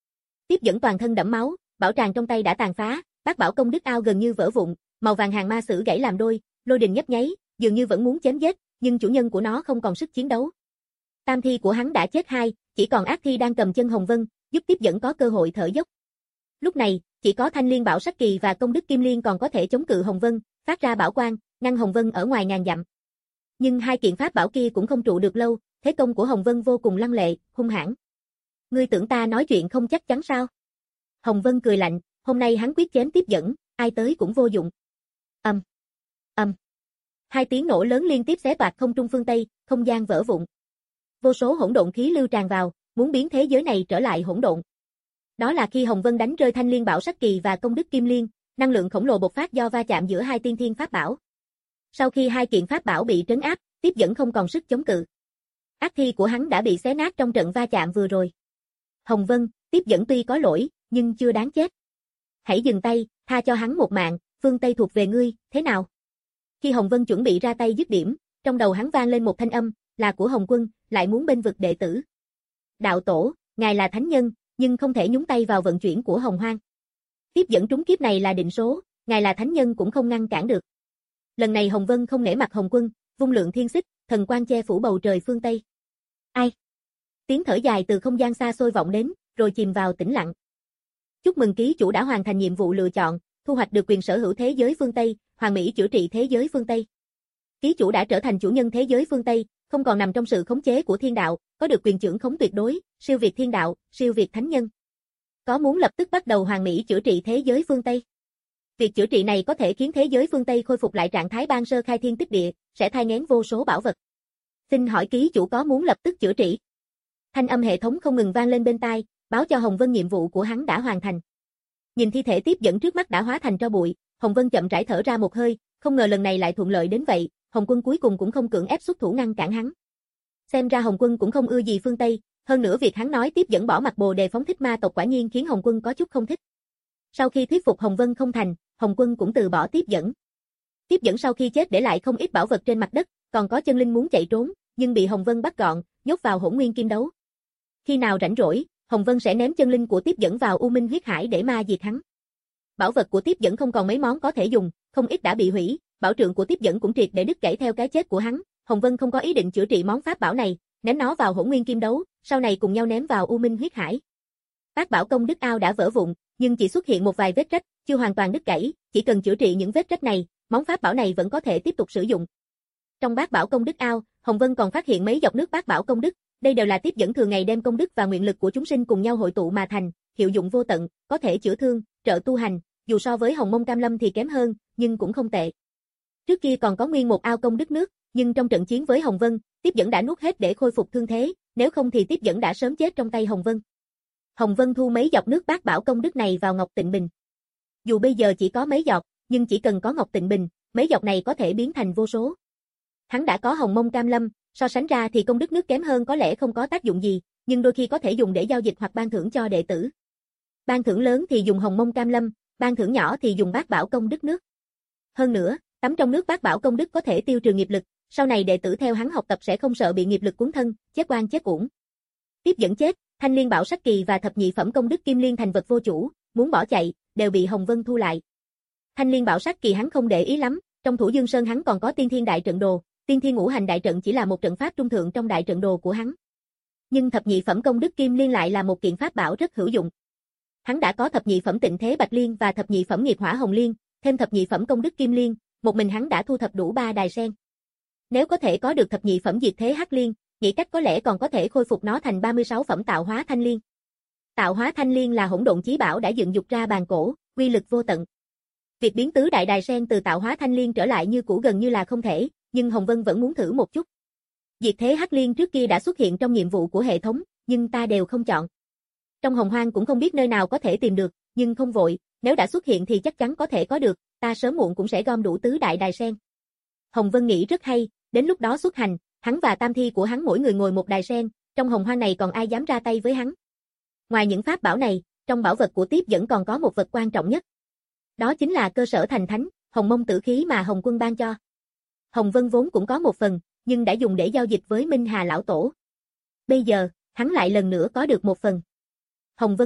Tiếp dẫn toàn thân đẫm máu, bảo tràng trong tay đã tàn phá, bát bảo công đức ao gần như vỡ vụn, màu vàng hàng ma sử gãy làm đôi, lôi đình nhấp nháy, dường như vẫn muốn chém giết, nhưng chủ nhân của nó không còn sức chiến đấu. Tam thi của hắn đã chết hai, chỉ còn ác thi đang cầm chân Hồng Vân, giúp tiếp dẫn có cơ hội thở dốc. Lúc này, chỉ có Thanh Liên Bảo Sắc Kỳ và Công Đức Kim Liên còn có thể chống cự Hồng Vân, phát ra bảo quang, ngăn Hồng Vân ở ngoài ngàn dặm. Nhưng hai kiện pháp bảo kia cũng không trụ được lâu, thế công của Hồng Vân vô cùng lăng lệ, hung hãn. Ngươi tưởng ta nói chuyện không chắc chắn sao? Hồng Vân cười lạnh, hôm nay hắn quyết chém tiếp dẫn, ai tới cũng vô dụng. Ầm, um, ầm. Um. Hai tiếng nổ lớn liên tiếp xé toạc không trung phương Tây, không gian vỡ vụn. Vô số hỗn độn khí lưu tràn vào, muốn biến thế giới này trở lại hỗn độn. Đó là khi Hồng Vân đánh rơi Thanh Liên Bảo Sắc Kỳ và Công Đức Kim Liên, năng lượng khổng lồ bộc phát do va chạm giữa hai tiên thiên pháp bảo. Sau khi hai kiện pháp bảo bị trấn áp, tiếp dẫn không còn sức chống cự. Ác thi của hắn đã bị xé nát trong trận va chạm vừa rồi. Hồng Vân, tiếp dẫn tuy có lỗi, nhưng chưa đáng chết. Hãy dừng tay, tha cho hắn một mạng, phương Tây thuộc về ngươi, thế nào? Khi Hồng Vân chuẩn bị ra tay dứt điểm, trong đầu hắn vang lên một thanh âm, là của Hồng Quân, lại muốn bênh vực đệ tử. Đạo tổ, ngài là thánh nhân, nhưng không thể nhúng tay vào vận chuyển của Hồng Hoang. Tiếp dẫn trúng kiếp này là định số, ngài là thánh nhân cũng không ngăn cản được. Lần này Hồng Vân không nể mặt Hồng Quân, vung lượng thiên xích, thần quang che phủ bầu trời phương Tây. Ai? Tiếng thở dài từ không gian xa xôi vọng đến, rồi chìm vào tĩnh lặng. Chúc mừng ký chủ đã hoàn thành nhiệm vụ lựa chọn, thu hoạch được quyền sở hữu thế giới phương Tây, Hoàng Mỹ chữa trị thế giới phương Tây. Ký chủ đã trở thành chủ nhân thế giới phương Tây, không còn nằm trong sự khống chế của thiên đạo, có được quyền trưởng khống tuyệt đối, siêu việt thiên đạo, siêu việt thánh nhân. Có muốn lập tức bắt đầu Hoàng Mỹ chữa trị thế giới phương Tây? Việc chữa trị này có thể khiến thế giới phương Tây khôi phục lại trạng thái ban sơ khai thiên tích địa, sẽ thai nghén vô số bảo vật. Xin hỏi ký chủ có muốn lập tức chữa trị? Thanh âm hệ thống không ngừng vang lên bên tai, báo cho Hồng Vân nhiệm vụ của hắn đã hoàn thành. Nhìn thi thể tiếp dẫn trước mắt đã hóa thành tro bụi, Hồng Vân chậm rãi thở ra một hơi, không ngờ lần này lại thuận lợi đến vậy, Hồng Quân cuối cùng cũng không cưỡng ép xuất thủ ngăn cản hắn. Xem ra Hồng Quân cũng không ưa gì phương Tây, hơn nữa việc hắn nói tiếp dẫn bỏ mặt Bồ Đề phóng thích ma tộc quả nhiên khiến Hồng Quân có chút không thích. Sau khi thuyết phục Hồng Vân không thành, Hồng Quân cũng từ bỏ tiếp dẫn. Tiếp dẫn sau khi chết để lại không ít bảo vật trên mặt đất, còn có chân linh muốn chạy trốn, nhưng bị Hồng Vân bắt gọn, nhốt vào Hỗn Nguyên Kim Đấu. Khi nào rảnh rỗi, Hồng Vân sẽ ném chân linh của tiếp dẫn vào U Minh huyết hải để ma diệt hắn. Bảo vật của tiếp dẫn không còn mấy món có thể dùng, không ít đã bị hủy, bảo trượng của tiếp dẫn cũng triệt để đứt gãy theo cái chết của hắn. Hồng Vân không có ý định chữa trị món pháp bảo này, ném nó vào Hỗn Nguyên Kim Đấu, sau này cùng nhau ném vào U Minh huyết hải. Bát bảo công đức ao đã vỡ vụn, nhưng chỉ xuất hiện một vài vết rách, chưa hoàn toàn đứt gãy, chỉ cần chữa trị những vết rách này, món pháp bảo này vẫn có thể tiếp tục sử dụng. Trong bát bảo công đức ao, Hồng Vân còn phát hiện mấy giọt nước bát bảo công đức, đây đều là tiếp dẫn thường ngày đem công đức và nguyện lực của chúng sinh cùng nhau hội tụ mà thành, hiệu dụng vô tận, có thể chữa thương, trợ tu hành, dù so với Hồng Mông Cam Lâm thì kém hơn, nhưng cũng không tệ. Trước kia còn có nguyên một ao công đức nước, nhưng trong trận chiến với Hồng Vân, tiếp dẫn đã nuốt hết để khôi phục thương thế, nếu không thì tiếp dẫn đã sớm chết trong tay Hồng Vân. Hồng Vân thu mấy giọt nước bát bảo công đức này vào Ngọc Tịnh Bình. Dù bây giờ chỉ có mấy giọt, nhưng chỉ cần có Ngọc Tịnh Bình, mấy giọt này có thể biến thành vô số. Hắn đã có Hồng Mông Cam Lâm, so sánh ra thì công đức nước kém hơn có lẽ không có tác dụng gì, nhưng đôi khi có thể dùng để giao dịch hoặc ban thưởng cho đệ tử. Ban thưởng lớn thì dùng Hồng Mông Cam Lâm, ban thưởng nhỏ thì dùng bát bảo công đức nước. Hơn nữa, tắm trong nước bát bảo công đức có thể tiêu trừ nghiệp lực, sau này đệ tử theo hắn học tập sẽ không sợ bị nghiệp lực cuốn thân, chết oan chết uổng. Tiếp dẫn chết, Thanh Liên Bảo Sắc Kỳ và thập nhị phẩm công đức kim liên thành vật vô chủ, muốn bỏ chạy, đều bị Hồng Vân thu lại. Thanh Liên Bảo Sắc Kỳ hắn không để ý lắm, trong Thủ Dương Sơn hắn còn có Tiên Thiên Đại Trận Đồ, Tiên Thiên Ngũ Hành Đại Trận chỉ là một trận pháp trung thượng trong đại trận đồ của hắn. Nhưng thập nhị phẩm công đức kim liên lại là một kiện pháp bảo rất hữu dụng. Hắn đã có thập nhị phẩm Tịnh Thế Bạch Liên và thập nhị phẩm Nghiệp Hỏa Hồng Liên, thêm thập nhị phẩm công đức kim liên, một mình hắn đã thu thập đủ ba đài sen. Nếu có thể có được thập nhị phẩm Diệt Thế Hắc Liên, nghĩ cách có lẽ còn có thể khôi phục nó thành ba mươi sáu phẩm Tạo Hóa Thanh Liên. Tạo Hóa Thanh Liên là hỗn độn chí bảo đã dựng dục ra bàn cổ, uy lực vô tận. Việc biến tứ đại đài sen từ Tạo Hóa Thanh Liên trở lại như cũ gần như là không thể, nhưng Hồng Vân vẫn muốn thử một chút. Diệt Thế Hắc Liên trước kia đã xuất hiện trong nhiệm vụ của hệ thống, nhưng ta đều không chọn. Trong Hồng Hoang cũng không biết nơi nào có thể tìm được, nhưng không vội, nếu đã xuất hiện thì chắc chắn có thể có được, ta sớm muộn cũng sẽ gom đủ tứ đại đài sen. Hồng Vân nghĩ rất hay, đến lúc đó xuất hành, hắn và tam thi của hắn mỗi người ngồi một đài sen, trong Hồng Hoang này còn ai dám ra tay với hắn. Ngoài những pháp bảo này, trong bảo vật của tiếp dẫn còn có một vật quan trọng nhất. Đó chính là cơ sở thành thánh, Hồng Mông Tử Khí mà Hồng Quân ban cho. Hồng Vân vốn cũng có một phần, nhưng đã dùng để giao dịch với Minh Hà Lão Tổ. Bây giờ, hắn lại lần nữa có được một phần. Hồng Vân biết,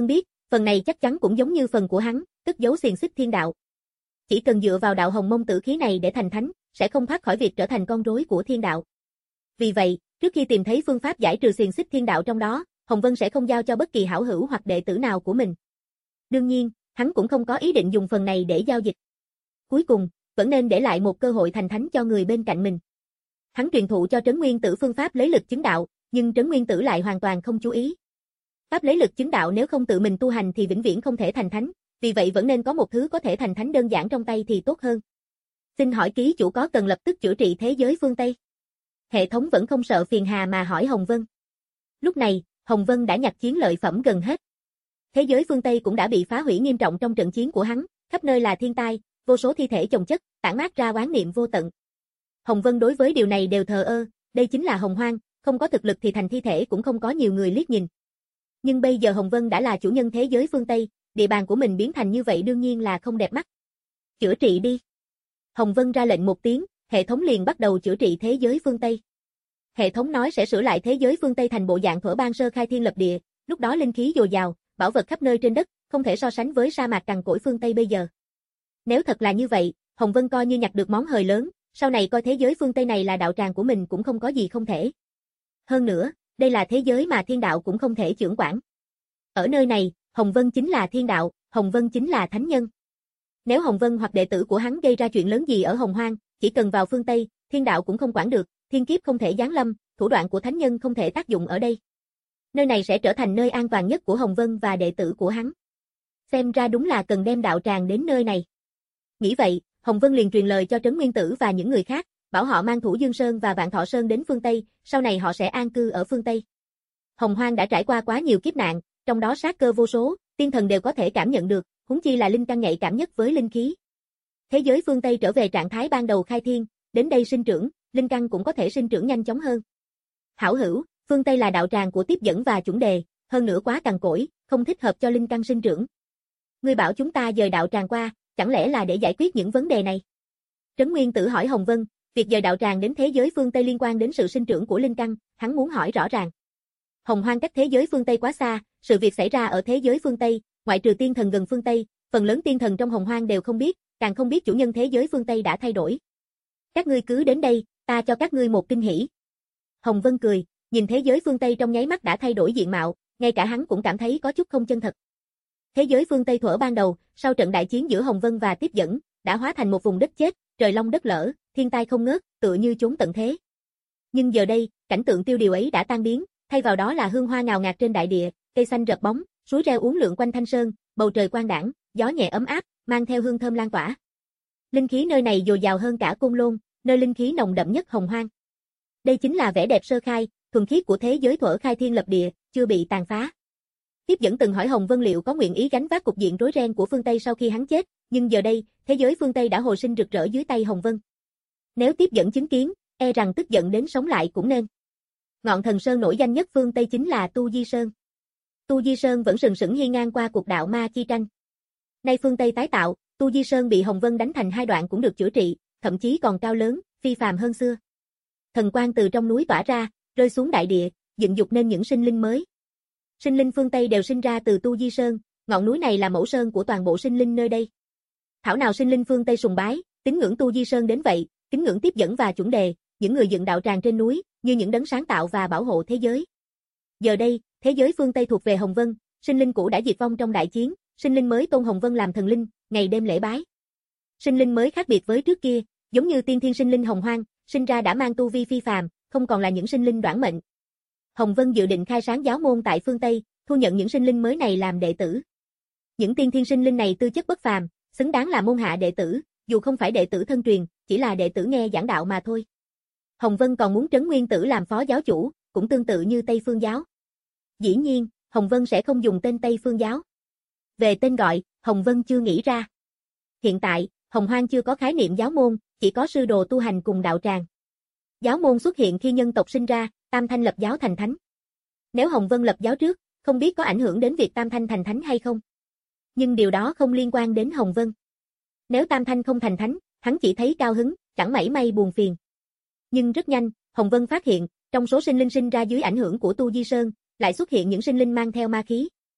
Phần này chắc chắn cũng giống như phần của hắn, cất giấu xiềng xích thiên đạo. Chỉ cần dựa vào đạo hồng mông tử khí này để thành thánh, sẽ không thoát khỏi việc trở thành con rối của thiên đạo. Vì vậy, trước khi tìm thấy phương pháp giải trừ xiềng xích thiên đạo trong đó, Hồng Vân sẽ không giao cho bất kỳ hảo hữu hoặc đệ tử nào của mình. Đương nhiên, hắn cũng không có ý định dùng phần này để giao dịch. Cuối cùng, vẫn nên để lại một cơ hội thành thánh cho người bên cạnh mình. Hắn truyền thụ cho Trấn Nguyên Tử phương pháp lấy lực chứng đạo, nhưng Trấn Nguyên Tử lại hoàn toàn không chú ý. Pháp lấy lực chứng đạo nếu không tự mình tu hành thì vĩnh viễn không thể thành thánh, vì vậy vẫn nên có một thứ có thể thành thánh đơn giản trong tay thì tốt hơn. Xin hỏi ký chủ có cần lập tức chữa trị thế giới phương Tây? Hệ thống vẫn không sợ phiền hà mà hỏi Hồng Vân. Lúc này, Hồng Vân đã nhặt chiến lợi phẩm gần hết. Thế giới phương Tây cũng đã bị phá hủy nghiêm trọng trong trận chiến của hắn, khắp nơi là thiên tai, vô số thi thể chồng chất, tản mát ra oán niệm vô tận. Hồng Vân đối với điều này đều thờ ơ, đây chính là Hồng Hoang, không có thực lực thì thành thi thể cũng không có nhiều người liếc nhìn. Nhưng bây giờ Hồng Vân đã là chủ nhân thế giới phương Tây, địa bàn của mình biến thành như vậy đương nhiên là không đẹp mắt. Chữa trị đi. Hồng Vân ra lệnh một tiếng, hệ thống liền bắt đầu chữa trị thế giới phương Tây. Hệ thống nói sẽ sửa lại thế giới phương Tây thành bộ dạng thuở ban sơ khai thiên lập địa, lúc đó linh khí dồi dào, bảo vật khắp nơi trên đất, không thể so sánh với sa mạc cằn cỗi phương Tây bây giờ. Nếu thật là như vậy, Hồng Vân coi như nhặt được món hời lớn, sau này coi thế giới phương Tây này là đạo tràng của mình cũng không có gì không thể. Hơn nữa, đây là thế giới mà thiên đạo cũng không thể chưởng quản. Ở nơi này, Hồng Vân chính là thiên đạo, Hồng Vân chính là thánh nhân. Nếu Hồng Vân hoặc đệ tử của hắn gây ra chuyện lớn gì ở Hồng Hoang, chỉ cần vào phương Tây, thiên đạo cũng không quản được, thiên kiếp không thể giáng lâm, thủ đoạn của thánh nhân không thể tác dụng ở đây. Nơi này sẽ trở thành nơi an toàn nhất của Hồng Vân và đệ tử của hắn. Xem ra đúng là cần đem đạo tràng đến nơi này. Nghĩ vậy, Hồng Vân liền truyền lời cho Trấn Nguyên Tử và những người khác, bảo họ mang Thủ Dương Sơn và Vạn Thọ Sơn đến phương Tây, sau này họ sẽ an cư ở phương Tây. Hồng Hoang đã trải qua quá nhiều kiếp nạn, trong đó sát cơ vô số, tiên thần đều có thể cảm nhận được, huống chi là linh căn nhạy cảm nhất với linh khí. Thế giới phương Tây trở về trạng thái ban đầu khai thiên, đến đây sinh trưởng, linh căn cũng có thể sinh trưởng nhanh chóng hơn. Hảo hữu, phương Tây là đạo tràng của tiếp dẫn và chuẩn đề, hơn nữa quá cằn cỗi, không thích hợp cho linh căn sinh trưởng. Ngươi bảo chúng ta dời đạo tràng qua, chẳng lẽ là để giải quyết những vấn đề này? Trấn Nguyên Tử hỏi Hồng Vân, việc dời đạo tràng đến thế giới phương Tây liên quan đến sự sinh trưởng của linh căn, hắn muốn hỏi rõ ràng. Hồng Hoang cách thế giới phương Tây quá xa, sự việc xảy ra ở thế giới phương Tây, ngoại trừ tiên thần gần phương Tây, phần lớn tiên thần trong Hồng Hoang đều không biết, càng không biết chủ nhân thế giới phương Tây đã thay đổi. Các ngươi cứ đến đây, ta cho các ngươi một kinh hỉ. Hồng Vân cười, nhìn thế giới phương Tây trong nháy mắt đã thay đổi diện mạo, ngay cả hắn cũng cảm thấy có chút không chân thật. Thế giới phương Tây thuở ban đầu, sau trận đại chiến giữa Hồng Vân và tiếp dẫn, đã hóa thành một vùng đất chết, trời long đất lở, thiên tai không ngớt, tựa như chốn tận thế. Nhưng giờ đây, cảnh tượng tiêu điều ấy đã tan biến, thay vào đó là hương hoa ngào ngạt trên đại địa, cây xanh rợp bóng, suối reo uốn lượn quanh thanh sơn, bầu trời quang đãng, gió nhẹ ấm áp, mang theo hương thơm lan tỏa. Linh khí nơi này dồi dào hơn cả Côn Lôn, nơi linh khí nồng đậm nhất Hồng Hoang. Đây chính là vẻ đẹp sơ khai, thuần khiết của thế giới thuở khai thiên lập địa, chưa bị tàn phá. Tiếp dẫn từng hỏi Hồng Vân liệu có nguyện ý gánh vác cục diện rối ren của phương Tây sau khi hắn chết, nhưng giờ đây, thế giới phương Tây đã hồi sinh rực rỡ dưới tay Hồng Vân. Nếu tiếp dẫn chứng kiến, e rằng tức giận đến sống lại cũng nên. Ngọn thần sơn nổi danh nhất phương Tây chính là Tu Di Sơn. Tu Di Sơn vẫn sừng sững hiên ngang qua cuộc đạo ma chi tranh. Nay phương Tây tái tạo, Tu Di Sơn bị Hồng Vân đánh thành hai đoạn cũng được chữa trị, thậm chí còn cao lớn, phi phàm hơn xưa. Thần quang từ trong núi tỏa ra, rơi xuống đại địa, dựng dục nên những sinh linh mới. Sinh linh phương Tây đều sinh ra từ Tu Di Sơn, ngọn núi này là mẫu sơn của toàn bộ sinh linh nơi đây. Thảo nào sinh linh phương Tây sùng bái, tín ngưỡng Tu Di Sơn đến vậy, kính ngưỡng tiếp dẫn và chuẩn đề, những người dựng đạo tràng trên núi, như những đấng sáng tạo và bảo hộ thế giới. Giờ đây, thế giới phương Tây thuộc về Hồng Vân, sinh linh cũ đã diệt vong trong đại chiến, sinh linh mới tôn Hồng Vân làm thần linh, ngày đêm lễ bái. Sinh linh mới khác biệt với trước kia, giống như tiên thiên sinh linh Hồng Hoang, sinh ra đã mang tu vi phi phàm, không còn là những sinh linh đoản mệnh. Hồng Vân dự định khai sáng giáo môn tại phương Tây, thu nhận những sinh linh mới này làm đệ tử. Những tiên thiên sinh linh này tư chất bất phàm, xứng đáng là môn hạ đệ tử, dù không phải đệ tử thân truyền, chỉ là đệ tử nghe giảng đạo mà thôi. Hồng Vân còn muốn Trấn Nguyên Tử làm phó giáo chủ, cũng tương tự như Tây Phương giáo. Dĩ nhiên, Hồng Vân sẽ không dùng tên Tây Phương giáo. Về tên gọi, Hồng Vân chưa nghĩ ra. Hiện tại, Hồng Hoang chưa có khái niệm giáo môn, chỉ có sư đồ tu hành cùng đạo tràng. Giáo môn xuất hiện khi nhân tộc sinh ra, Tam Thanh lập giáo thành thánh. Nếu Hồng Vân lập giáo trước, không biết có ảnh hưởng đến việc Tam Thanh thành thánh hay không. Nhưng điều đó không liên quan đến Hồng Vân. Nếu Tam Thanh không thành thánh, hắn chỉ thấy cao hứng, chẳng mảy may buồn phiền. Nhưng rất nhanh, Hồng Vân phát hiện, trong số sinh linh sinh ra dưới ảnh hưởng của Tu Di Sơn, lại xuất hiện những sinh linh mang theo ma khí.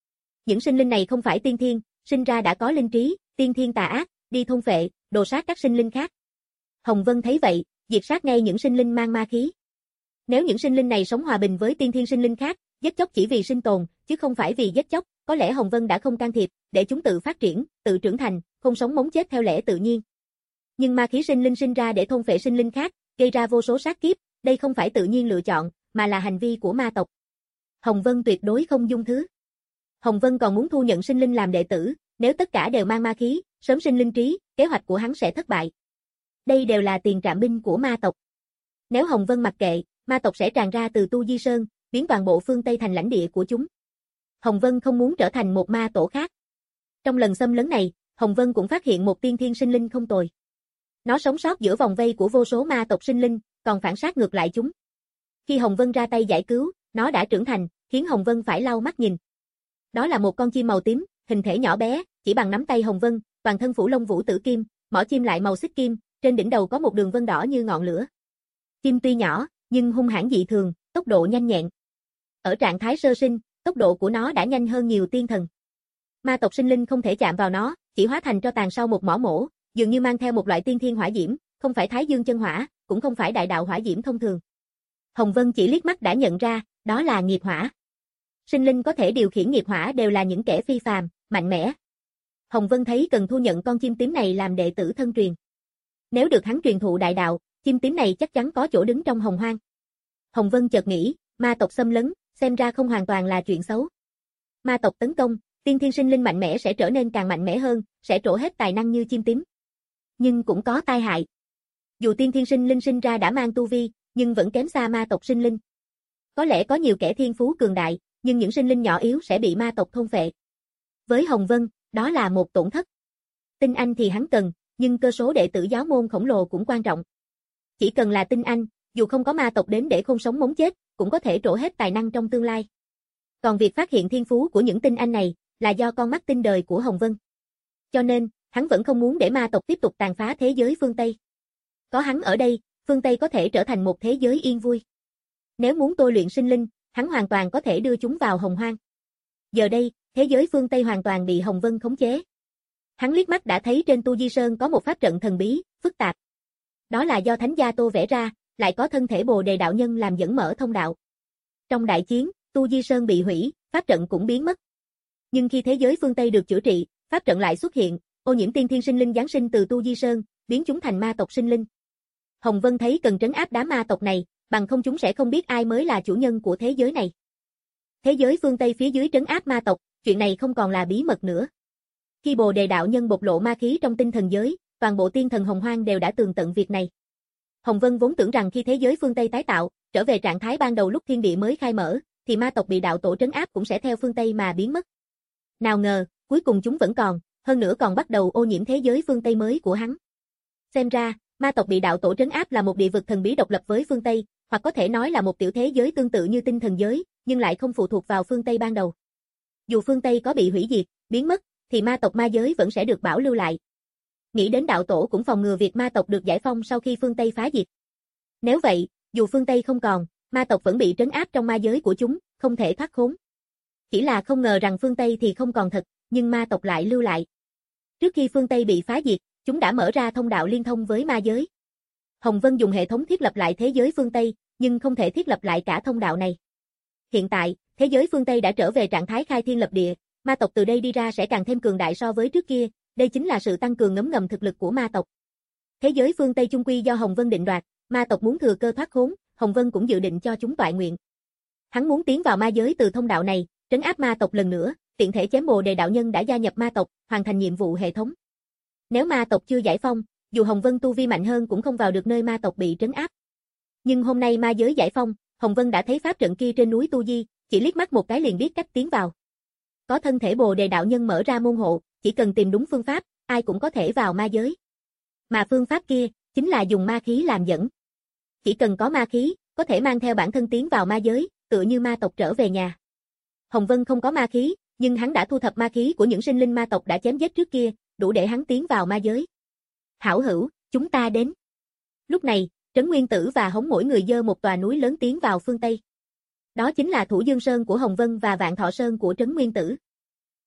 Những sinh linh này không phải tiên thiên, sinh ra đã có linh trí, tiên thiên tà ác, đi thôn phệ, đồ sát các sinh linh khác. Hồng Vân thấy vậy, diệt sát ngay những sinh linh mang ma khí. Nếu những sinh linh này sống hòa bình với tiên thiên sinh linh khác, giết chóc chỉ vì sinh tồn, chứ không phải vì giết chóc, có lẽ Hồng Vân đã không can thiệp, để chúng tự phát triển, tự trưởng thành, không sống mống chết theo lẽ tự nhiên. Nhưng ma khí sinh linh sinh ra để thôn phệ sinh linh khác, gây ra vô số sát kiếp, đây không phải tự nhiên lựa chọn, mà là hành vi của ma tộc. Hồng Vân tuyệt đối không dung thứ. Hồng Vân còn muốn thu nhận sinh linh làm đệ tử, nếu tất cả đều mang ma khí, sớm sinh linh trí, kế hoạch của hắn sẽ thất bại. Đây đều là tiền trạm binh của ma tộc. Nếu Hồng Vân mặc kệ, ma tộc sẽ tràn ra từ Tu Di Sơn, biến toàn bộ phương Tây thành lãnh địa của chúng. Hồng Vân không muốn trở thành một ma tổ khác. Trong lần xâm lấn này, Hồng Vân cũng phát hiện một tiên thiên sinh linh không tồi. Nó sống sót giữa vòng vây của vô số ma tộc sinh linh, còn phản sát ngược lại chúng. Khi Hồng Vân ra tay giải cứu, nó đã trưởng thành, khiến Hồng Vân phải lau mắt nhìn. Đó là một con chim màu tím, hình thể nhỏ bé, chỉ bằng nắm tay Hồng Vân, toàn thân phủ lông vũ tử kim, mỏ chim lại màu xích kim, trên đỉnh đầu có một đường vân đỏ như ngọn lửa. Chim tuy nhỏ, nhưng hung hãn dị thường, tốc độ nhanh nhẹn. Ở trạng thái sơ sinh, tốc độ của nó đã nhanh hơn nhiều tiên thần. Ma tộc sinh linh không thể chạm vào nó, chỉ hóa thành tro tàn sau một mỏ mổ, dường như mang theo một loại tiên thiên hỏa diễm, không phải Thái Dương chân hỏa, cũng không phải đại đạo hỏa diễm thông thường. Hồng Vân chỉ liếc mắt đã nhận ra, đó là nghiệp hỏa. Sinh linh có thể điều khiển nghiệp hỏa đều là những kẻ phi phàm, mạnh mẽ. Hồng Vân thấy cần thu nhận con chim tím này làm đệ tử thân truyền. Nếu được hắn truyền thụ đại đạo, chim tím này chắc chắn có chỗ đứng trong hồng hoang. Hồng Vân chợt nghĩ, ma tộc xâm lấn, xem ra không hoàn toàn là chuyện xấu. Ma tộc tấn công, tiên thiên sinh linh mạnh mẽ sẽ trở nên càng mạnh mẽ hơn, sẽ trổ hết tài năng như chim tím. Nhưng cũng có tai hại. Dù tiên thiên sinh linh sinh ra đã mang tu vi, nhưng vẫn kém xa ma tộc sinh linh. Có lẽ có nhiều kẻ thiên phú cường đại, nhưng những sinh linh nhỏ yếu sẽ bị ma tộc thôn phệ. Với Hồng Vân, đó là một tổn thất. Tinh anh thì hắn cần, nhưng cơ số đệ tử giáo môn khổng lồ cũng quan trọng. Chỉ cần là tinh anh, dù không có ma tộc đến để khôn sống mống chết, cũng có thể trổ hết tài năng trong tương lai. Còn việc phát hiện thiên phú của những tinh anh này, là do con mắt tinh đời của Hồng Vân. Cho nên, hắn vẫn không muốn để ma tộc tiếp tục tàn phá thế giới phương Tây. Có hắn ở đây, phương Tây có thể trở thành một thế giới yên vui. Nếu muốn tôi luyện sinh linh, hắn hoàn toàn có thể đưa chúng vào hồng hoang. Giờ đây, thế giới phương Tây hoàn toàn bị Hồng Vân khống chế. Hắn liếc mắt đã thấy trên Tu Di Sơn có một pháp trận thần bí, phức tạp. Đó là do Thánh Gia Tô vẽ ra, lại có thân thể Bồ Đề đạo nhân làm dẫn mở thông đạo. Trong đại chiến, Tu Di Sơn bị hủy, pháp trận cũng biến mất. Nhưng khi thế giới phương Tây được chữa trị, pháp trận lại xuất hiện, ô nhiễm tiên thiên sinh linh giáng sinh từ Tu Di Sơn, biến chúng thành ma tộc sinh linh. Hồng Vân thấy cần trấn áp đám ma tộc này, bằng không chúng sẽ không biết ai mới là chủ nhân của thế giới này. Thế giới phương Tây phía dưới trấn áp ma tộc, chuyện này không còn là bí mật nữa. Khi Bồ Đề đạo nhân bộc lộ ma khí trong tinh thần giới, toàn bộ tiên thần hồng hoang đều đã tường tận việc này. Hồng Vân vốn tưởng rằng khi thế giới phương Tây tái tạo, trở về trạng thái ban đầu lúc thiên địa mới khai mở, thì ma tộc bị đạo tổ trấn áp cũng sẽ theo phương Tây mà biến mất. Nào ngờ, cuối cùng chúng vẫn còn, hơn nữa còn bắt đầu ô nhiễm thế giới phương Tây mới của hắn. Xem ra, ma tộc bị đạo tổ trấn áp là một địa vực thần bí độc lập với phương Tây, hoặc có thể nói là một tiểu thế giới tương tự như tinh thần giới, nhưng lại không phụ thuộc vào phương Tây ban đầu. Dù phương Tây có bị hủy diệt, biến mất, thì ma tộc ma giới vẫn sẽ được bảo lưu lại. Nghĩ đến đạo tổ cũng phòng ngừa việc ma tộc được giải phong sau khi phương Tây phá diệt. Nếu vậy, dù phương Tây không còn, ma tộc vẫn bị trấn áp trong ma giới của chúng, không thể thoát khốn. Chỉ là không ngờ rằng phương Tây thì không còn thật, nhưng ma tộc lại lưu lại. Trước khi phương Tây bị phá diệt, chúng đã mở ra thông đạo liên thông với ma giới. Hồng Vân dùng hệ thống thiết lập lại thế giới phương Tây, nhưng không thể thiết lập lại cả thông đạo này. Hiện tại, thế giới phương Tây đã trở về trạng thái khai thiên lập địa, ma tộc từ đây đi ra sẽ càng thêm cường đại so với trước kia, đây chính là sự tăng cường ngấm ngầm thực lực của ma tộc. Thế giới phương Tây chung quy do Hồng Vân định đoạt, ma tộc muốn thừa cơ thoát khốn, Hồng Vân cũng dự định cho chúng toại nguyện. Hắn muốn tiến vào ma giới từ thông đạo này, trấn áp ma tộc lần nữa, tiện thể chém Bồ Đề đạo nhân đã gia nhập ma tộc, hoàn thành nhiệm vụ hệ thống. Nếu ma tộc chưa giải phong, dù Hồng Vân tu vi mạnh hơn cũng không vào được nơi ma tộc bị trấn áp. Nhưng hôm nay ma giới giải phong, Hồng Vân đã thấy pháp trận kia trên núi Tu Di, chỉ liếc mắt một cái liền biết cách tiến vào. Có thân thể Bồ Đề đạo nhân mở ra môn hộ, chỉ cần tìm đúng phương pháp, ai cũng có thể vào ma giới. Mà phương pháp kia, chính là dùng ma khí làm dẫn. Chỉ cần có ma khí, có thể mang theo bản thân tiến vào ma giới, tựa như ma tộc trở về nhà. Hồng Vân không có ma khí, nhưng hắn đã thu thập ma khí của những sinh linh ma tộc đã chém giết trước kia, đủ để hắn tiến vào ma giới. Hảo hữu, chúng ta đến. Lúc này, Trấn Nguyên Tử và Hống mỗi người dơ một tòa núi lớn tiến vào phương Tây. Đó chính là Thủ Dương Sơn của Hồng Vân và Vạn Thọ Sơn của Trấn Nguyên Tử.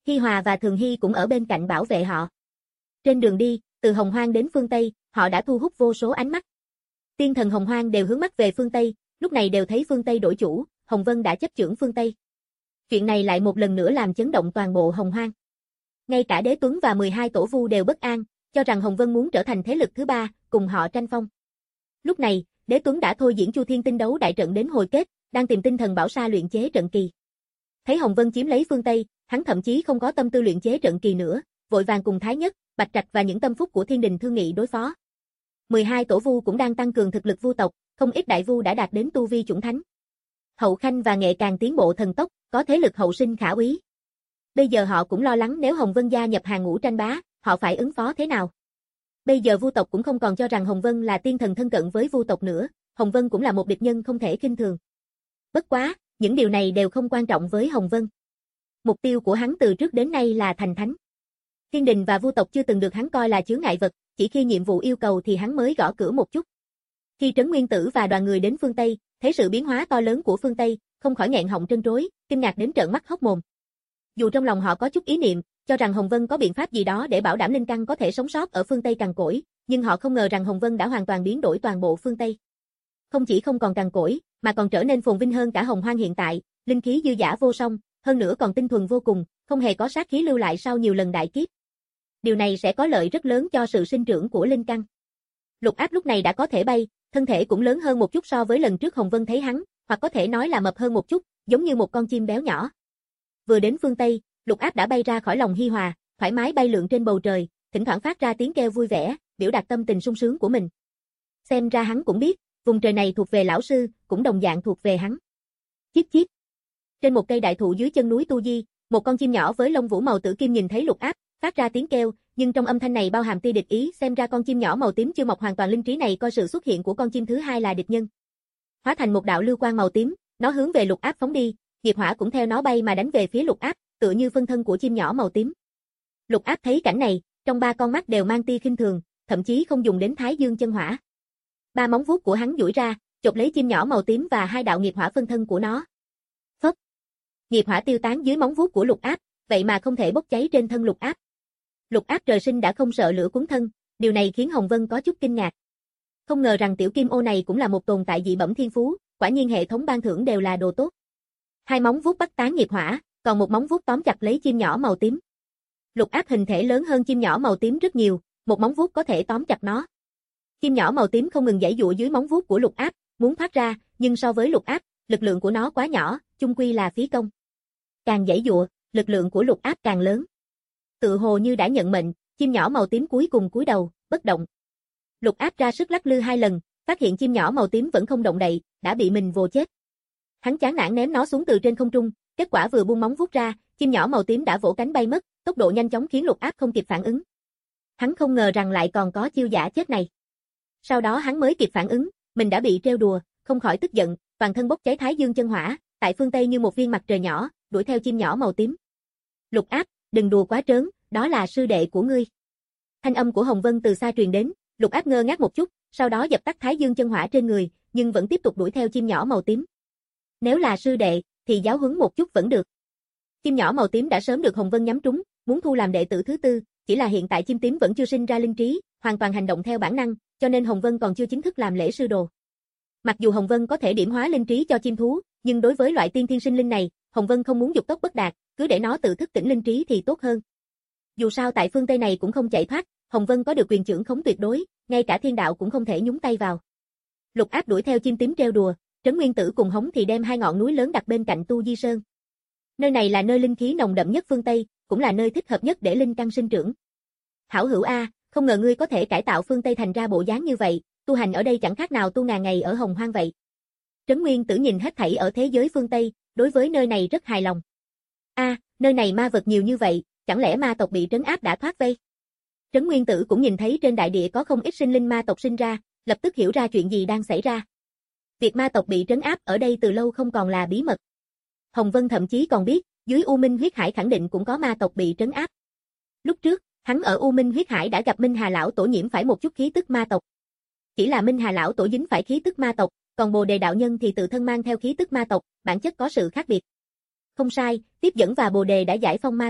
Hi Hòa và Thường Hy cũng ở bên cạnh bảo vệ họ. Trên đường đi, từ Hồng Hoang đến phương Tây, họ đã thu hút vô số ánh mắt. Tiên thần Hồng Hoang đều hướng mắt về phương Tây, lúc này đều thấy phương Tây đổi chủ, Hồng Vân đã chấp chưởng phương Tây. Chuyện này lại một lần nữa làm chấn động toàn bộ Hồng Hoang. Ngay cả Đế Tuấn và mười hai tổ vu đều bất an, cho rằng Hồng Vân muốn trở thành thế lực thứ ba, cùng họ tranh phong. Lúc này, Đế Tuấn đã thôi diễn Chu Thiên tinh đấu đại trận đến hồi kết, đang tìm tinh thần bảo sa luyện chế trận kỳ. Thấy Hồng Vân chiếm lấy phương Tây, hắn thậm chí không có tâm tư luyện chế trận kỳ nữa, vội vàng cùng Thái Nhất, Bạch Trạch và những tâm phúc của Thiên Đình thương nghị đối phó. mười hai tổ vu cũng đang tăng cường thực lực vu tộc, không ít đại vu đã đạt đến tu vi chủng thánh. Hậu Khanh và Nghệ càng tiến bộ thần tốc, có thế lực hậu sinh khả úy. Bây giờ họ cũng lo lắng nếu Hồng Vân gia nhập hàng ngũ tranh bá, họ phải ứng phó thế nào. Bây giờ vu tộc cũng không còn cho rằng Hồng Vân là tiên thần thân cận với vu tộc nữa, Hồng Vân cũng là một địch nhân không thể khinh thường. Bất quá, những điều này đều không quan trọng với Hồng Vân. Mục tiêu của hắn từ trước đến nay là thành thánh. Thiên Đình và vu tộc chưa từng được hắn coi là chướng ngại vật, chỉ khi nhiệm vụ yêu cầu thì hắn mới gõ cửa một chút. Khi Trấn Nguyên Tử và đoàn người đến phương Tây, thấy sự biến hóa to lớn của phương Tây, không khỏi nghẹn họng trân trối, kinh ngạc đến trợn mắt hốc mồm. Dù trong lòng họ có chút ý niệm, cho rằng Hồng Vân có biện pháp gì đó để bảo đảm linh căn có thể sống sót ở phương Tây cằn cỗi, nhưng họ không ngờ rằng Hồng Vân đã hoàn toàn biến đổi toàn bộ phương Tây. Không chỉ không còn cằn cỗi, mà còn trở nên phồn vinh hơn cả Hồng Hoang hiện tại, linh khí dư dả vô song, hơn nữa còn tinh thuần vô cùng, không hề có sát khí lưu lại sau nhiều lần đại kiếp. Điều này sẽ có lợi rất lớn cho sự sinh trưởng của linh căn. Lục Áp lúc này đã có thể bay, thân thể cũng lớn hơn một chút so với lần trước Hồng Vân thấy hắn, hoặc có thể nói là mập hơn một chút, giống như một con chim béo nhỏ. Vừa đến phương Tây, Lục Áp đã bay ra khỏi lòng Hi Hòa, thoải mái bay lượn trên bầu trời, thỉnh thoảng phát ra tiếng kêu vui vẻ, biểu đạt tâm tình sung sướng của mình. Xem ra hắn cũng biết, vùng trời này thuộc về lão sư, cũng đồng dạng thuộc về hắn. Chíp chíp. Trên một cây đại thụ dưới chân núi Tu Di, một con chim nhỏ với lông vũ màu tử kim nhìn thấy Lục Áp, phát ra tiếng kêu, nhưng trong âm thanh này bao hàm tia địch ý, xem ra con chim nhỏ màu tím chưa mọc hoàn toàn linh trí này coi sự xuất hiện của con chim thứ hai là địch nhân. Hóa thành một đạo lưu quang màu tím, nó hướng về Lục Áp phóng đi, nghiệp hỏa cũng theo nó bay mà đánh về phía Lục Áp, tựa như phân thân của chim nhỏ màu tím. Lục Áp thấy cảnh này, trong ba con mắt đều mang tia khinh thường, thậm chí không dùng đến Thái Dương chân hỏa. Ba móng vuốt của hắn duỗi ra, chộp lấy chim nhỏ màu tím và hai đạo nghiệp hỏa phân thân của nó. Phốc. Nghiệp hỏa tiêu tán dưới móng vuốt của Lục Áp, vậy mà không thể bốc cháy trên thân Lục Áp. Lục Áp trời sinh đã không sợ lửa cuốn thân, điều này khiến Hồng Vân có chút kinh ngạc. Không ngờ rằng tiểu kim ô này cũng là một tồn tại dị bẩm thiên phú, quả nhiên hệ thống ban thưởng đều là đồ tốt. Hai móng vuốt bắt tán nghiệp hỏa, còn một móng vuốt tóm chặt lấy chim nhỏ màu tím. Lục Áp hình thể lớn hơn chim nhỏ màu tím rất nhiều, một móng vuốt có thể tóm chặt nó. Chim nhỏ màu tím không ngừng giãy giụa dưới móng vuốt của Lục Áp, muốn thoát ra, nhưng so với Lục Áp, lực lượng của nó quá nhỏ, chung quy là phí công. Càng giãy giụa, lực lượng của Lục Áp càng lớn. Tự hồ như đã nhận mệnh, chim nhỏ màu tím cuối cùng cúi đầu, bất động. Lục Áp ra sức lắc lư hai lần, phát hiện chim nhỏ màu tím vẫn không động đậy, đã bị mình vồ chết. Hắn chán nản ném nó xuống từ trên không trung, kết quả vừa buông móng vuốt ra, chim nhỏ màu tím đã vỗ cánh bay mất, tốc độ nhanh chóng khiến Lục Áp không kịp phản ứng. Hắn không ngờ rằng lại còn có chiêu giả chết này. Sau đó hắn mới kịp phản ứng, mình đã bị trêu đùa, không khỏi tức giận, toàn thân bốc cháy Thái Dương chân hỏa, tại phương Tây như một viên mặt trời nhỏ, đuổi theo chim nhỏ màu tím. Lục Áp, đừng đùa quá trớn, đó là sư đệ của ngươi. Thanh âm của Hồng Vân từ xa truyền đến, Lục Áp ngơ ngác một chút, sau đó dập tắt Thái Dương chân hỏa trên người, nhưng vẫn tiếp tục đuổi theo chim nhỏ màu tím. Nếu là sư đệ, thì giáo huấn một chút vẫn được. Chim nhỏ màu tím đã sớm được Hồng Vân nhắm trúng, muốn thu làm đệ tử thứ tư, chỉ là hiện tại chim tím vẫn chưa sinh ra linh trí, hoàn toàn hành động theo bản năng, cho nên Hồng Vân còn chưa chính thức làm lễ sư đồ. Mặc dù Hồng Vân có thể điểm hóa linh trí cho chim thú, nhưng đối với loại tiên thiên sinh linh này, Hồng Vân không muốn dục tốc bất đạt, cứ để nó tự thức tỉnh linh trí thì tốt hơn. Dù sao tại phương Tây này cũng không chạy thoát, Hồng Vân có được quyền trưởng khống tuyệt đối, ngay cả thiên đạo cũng không thể nhúng tay vào. Lục Áp đuổi theo chim tím trêu đùa, Trấn Nguyên Tử cùng Hống thì đem hai ngọn núi lớn đặt bên cạnh Tu Di Sơn. Nơi này là nơi linh khí nồng đậm nhất phương Tây, cũng là nơi thích hợp nhất để linh căn sinh trưởng. Hảo hữu a, không ngờ ngươi có thể cải tạo phương Tây thành ra bộ dáng như vậy, tu hành ở đây chẳng khác nào tu ngàn ngày ở Hồng Hoang vậy. Trấn Nguyên Tử nhìn hết thảy ở thế giới phương Tây, đối với nơi này rất hài lòng. A, nơi này ma vật nhiều như vậy, chẳng lẽ ma tộc bị trấn áp đã thoát vây? Trấn Nguyên Tử cũng nhìn thấy trên đại địa có không ít sinh linh ma tộc sinh ra, lập tức hiểu ra chuyện gì đang xảy ra. Việc ma tộc bị trấn áp ở đây từ lâu không còn là bí mật. Hồng Vân thậm chí còn biết, dưới U Minh huyết hải khẳng định cũng có ma tộc bị trấn áp. Lúc trước, hắn ở U Minh huyết hải đã gặp Minh Hà lão tổ nhiễm phải một chút khí tức ma tộc. Chỉ là Minh Hà lão tổ dính phải khí tức ma tộc, còn Bồ Đề đạo nhân thì tự thân mang theo khí tức ma tộc, bản chất có sự khác biệt. Không sai, Tiếp Dẫn và Bồ Đề đã giải phong ma tộc,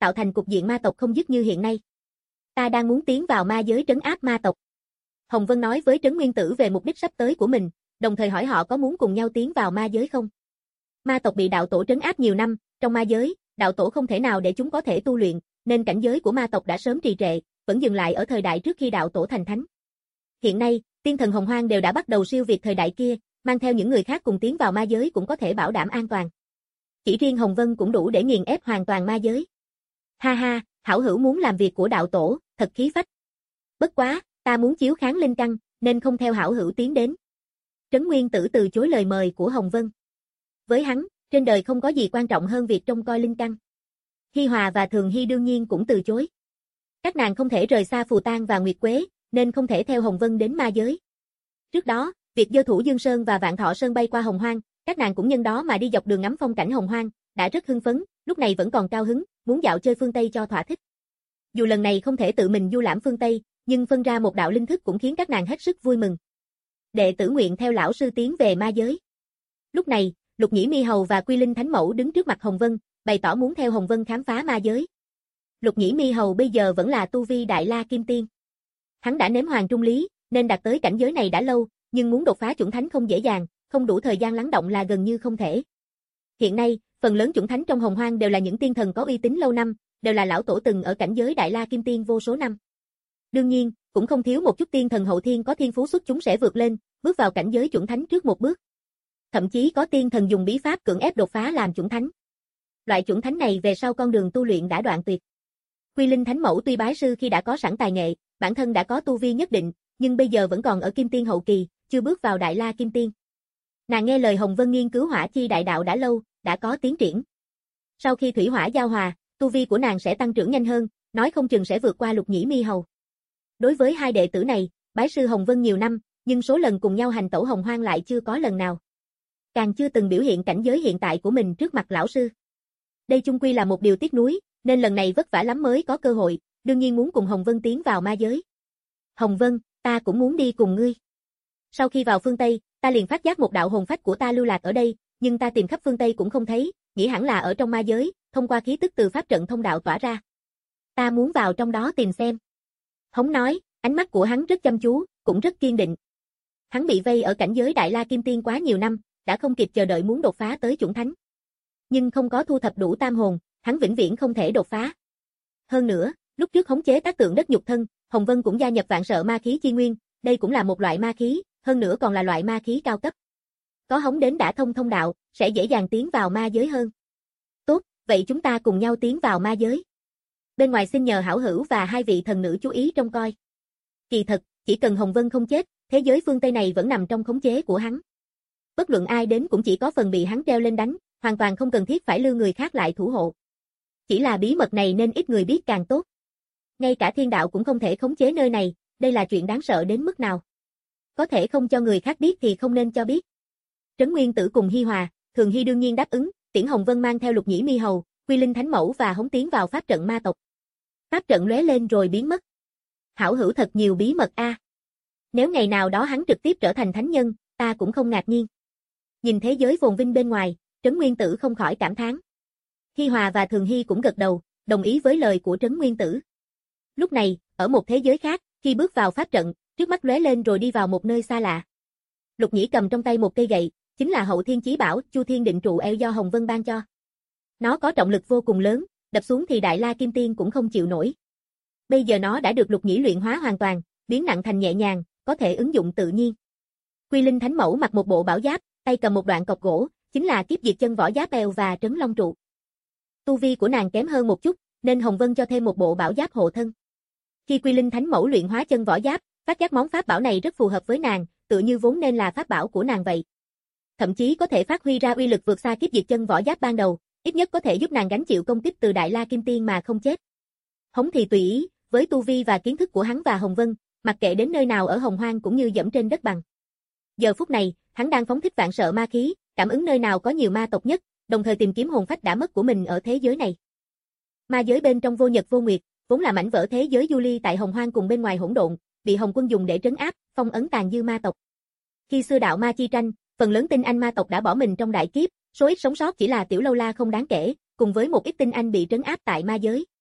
tạo thành cục diện ma tộc không dứt như hiện nay. Ta đang muốn tiến vào ma giới trấn áp ma tộc. Hồng Vân nói với Trấn Nguyên Tử về mục đích sắp tới của mình, đồng thời hỏi họ có muốn cùng nhau tiến vào ma giới không. Ma tộc bị đạo tổ trấn áp nhiều năm, trong ma giới, đạo tổ không thể nào để chúng có thể tu luyện, nên cảnh giới của ma tộc đã sớm trì trệ, vẫn dừng lại ở thời đại trước khi đạo tổ thành thánh. Hiện nay, tiên thần Hồng Hoang đều đã bắt đầu siêu việt thời đại kia, mang theo những người khác cùng tiến vào ma giới cũng có thể bảo đảm an toàn. Chỉ riêng Hồng Vân cũng đủ để nghiền ép hoàn toàn ma giới. Ha ha, hảo hữu muốn làm việc của đạo tổ, thật khí phách. Bất quá, ta muốn chiếu kháng linh căn, nên không theo hảo hữu tiến đến. Trấn Nguyên Tử từ chối lời mời của Hồng Vân. Với hắn, trên đời không có gì quan trọng hơn việc trông coi linh căn. Hi Hòa và Thường Hy đương nhiên cũng từ chối. Các nàng không thể rời xa Phù Tang và Nguyệt Quế, nên không thể theo Hồng Vân đến ma giới. Trước đó, việc Dơ Thủ Dương Sơn và Vạn Thọ Sơn bay qua Hồng Hoang, các nàng cũng nhân đó mà đi dọc đường ngắm phong cảnh Hồng Hoang, đã rất hưng phấn, lúc này vẫn còn cao hứng, muốn dạo chơi phương Tây cho thỏa thích. Dù lần này không thể tự mình du lãm phương Tây, nhưng phân ra một đạo linh thức cũng khiến các nàng hết sức vui mừng. Đệ tử nguyện theo lão sư tiến về ma giới. Lúc này, Lục Nhĩ Mi Hầu và Quy Linh Thánh Mẫu đứng trước mặt Hồng Vân, bày tỏ muốn theo Hồng Vân khám phá ma giới. Lục Nhĩ Mi Hầu bây giờ vẫn là tu vi Đại La Kim Tiên. Hắn đã nếm hoàng trung lý, nên đạt tới cảnh giới này đã lâu, nhưng muốn đột phá chuẩn thánh không dễ dàng, không đủ thời gian lắng động là gần như không thể. Hiện nay, phần lớn chuẩn thánh trong Hồng Hoang đều là những tiên thần có uy tín lâu năm, đều là lão tổ từng ở cảnh giới Đại La Kim Tiên vô số năm. Đương nhiên, cũng không thiếu một chút tiên thần hậu thiên có thiên phú xuất chúng sẽ vượt lên, bước vào cảnh giới chuẩn thánh trước một bước. Thậm chí có tiên thần dùng bí pháp cưỡng ép đột phá làm chuẩn thánh. Loại chuẩn thánh này về sau con đường tu luyện đã đoạn tuyệt. Quy Linh Thánh Mẫu tuy bái sư khi đã có sẵn tài nghệ, bản thân đã có tu vi nhất định, nhưng bây giờ vẫn còn ở Kim Tiên hậu kỳ, chưa bước vào Đại La Kim Tiên. Nàng nghe lời Hồng Vân nghiên cứu hỏa chi đại đạo đã lâu, đã có tiến triển. Sau khi thủy hỏa giao hòa, tu vi của nàng sẽ tăng trưởng nhanh hơn, nói không chừng sẽ vượt qua Lục Nhĩ Mi Hầu. Đối với hai đệ tử này, bái sư Hồng Vân nhiều năm, nhưng số lần cùng nhau hành tẩu Hồng Hoang lại chưa có lần nào. Càng chưa từng biểu hiện cảnh giới hiện tại của mình trước mặt lão sư. Đây chung quy là một điều tiếc nuối, nên lần này vất vả lắm mới có cơ hội, đương nhiên muốn cùng Hồng Vân tiến vào ma giới. Hồng Vân, ta cũng muốn đi cùng ngươi. Sau khi vào phương Tây, ta liền phát giác một đạo hồn phách của ta lưu lạc ở đây, nhưng ta tìm khắp phương Tây cũng không thấy, nghĩ hẳn là ở trong ma giới, thông qua khí tức từ pháp trận thông đạo tỏa ra. Ta muốn vào trong đó tìm xem. Hống nói, ánh mắt của hắn rất chăm chú, cũng rất kiên định. Hắn bị vây ở cảnh giới Đại La Kim Tiên quá nhiều năm, đã không kịp chờ đợi muốn đột phá tới chuẩn thánh. Nhưng không có thu thập đủ tam hồn, hắn vĩnh viễn không thể đột phá. Hơn nữa, lúc trước khống chế tác tượng đất nhục thân, Hồng Vân cũng gia nhập vạn sợ ma khí chi nguyên, đây cũng là một loại ma khí, hơn nữa còn là loại ma khí cao cấp. Có hống đến đã thông thông đạo, sẽ dễ dàng tiến vào ma giới hơn. Tốt, vậy chúng ta cùng nhau tiến vào ma giới. Bên ngoài xin nhờ hảo hữu và hai vị thần nữ chú ý trông coi. Kỳ thật, chỉ cần Hồng Vân không chết, thế giới phương Tây này vẫn nằm trong khống chế của hắn. Bất luận ai đến cũng chỉ có phần bị hắn treo lên đánh, hoàn toàn không cần thiết phải lưu người khác lại thủ hộ. Chỉ là bí mật này nên ít người biết càng tốt. Ngay cả thiên đạo cũng không thể khống chế nơi này, đây là chuyện đáng sợ đến mức nào. Có thể không cho người khác biết thì không nên cho biết. Trấn Nguyên Tử cùng Hi Hòa, Thường Hy đương nhiên đáp ứng, tiễn Hồng Vân mang theo Lục Nhĩ Mi Hầu, Quy Linh Thánh Mẫu và hống tiến vào pháp trận ma tộc. Pháp trận lóe lên rồi biến mất. Hảo hữu thật nhiều bí mật a. À. Nếu ngày nào đó hắn trực tiếp trở thành thánh nhân, ta cũng không ngạc nhiên. Nhìn thế giới phồn vinh bên ngoài, Trấn Nguyên Tử không khỏi cảm thán. Hi Hòa và Thường Hy cũng gật đầu, đồng ý với lời của Trấn Nguyên Tử. Lúc này, ở một thế giới khác, khi bước vào pháp trận, trước mắt lóe lên rồi đi vào một nơi xa lạ. Lục Nhĩ cầm trong tay một cây gậy, chính là Hậu Thiên Chí Bảo, Chu Thiên Định Trụ eo do Hồng Vân ban cho. Nó có trọng lực vô cùng lớn, đập xuống thì Đại La Kim Tiên cũng không chịu nổi. Bây giờ nó đã được Lục Nhĩ luyện hóa hoàn toàn, biến nặng thành nhẹ nhàng, có thể ứng dụng tự nhiên. Quy Linh Thánh Mẫu mặc một bộ bảo giáp, tay cầm một đoạn cọc gỗ, chính là Kiếp Diệt Chân Võ Giáp eo và Trấn Long Trụ. Tu vi của nàng kém hơn một chút, nên Hồng Vân cho thêm một bộ bảo giáp hộ thân. Khi Quy Linh Thánh Mẫu luyện hóa chân võ giáp, phát giác món pháp bảo này rất phù hợp với nàng, tựa như vốn nên là pháp bảo của nàng vậy. Thậm chí có thể phát huy ra uy lực vượt xa Kiếp Diệt Chân Võ Giáp ban đầu, ít nhất có thể giúp nàng gánh chịu công kích từ Đại La Kim Tiên mà không chết. Hống thì tùy ý, với tu vi và kiến thức của hắn và Hồng Vân, mặc kệ đến nơi nào ở Hồng Hoang cũng như dẫm trên đất bằng. Giờ phút này, hắn đang phóng thích vạn sợ ma khí, cảm ứng nơi nào có nhiều ma tộc nhất, đồng thời tìm kiếm hồn phách đã mất của mình ở thế giới này. Ma giới bên trong vô nhật vô nguyệt, vốn là mảnh vỡ thế giới du ly tại Hồng Hoang cùng bên ngoài hỗn độn, bị Hồng Quân dùng để trấn áp, phong ấn tàn dư ma tộc. Khi xưa đạo ma chi tranh, phần lớn tinh anh ma tộc đã bỏ mình trong đại kiếp, số ít sống sót chỉ là tiểu lâu la không đáng kể, cùng với một ít tinh anh bị trấn áp tại ma giới.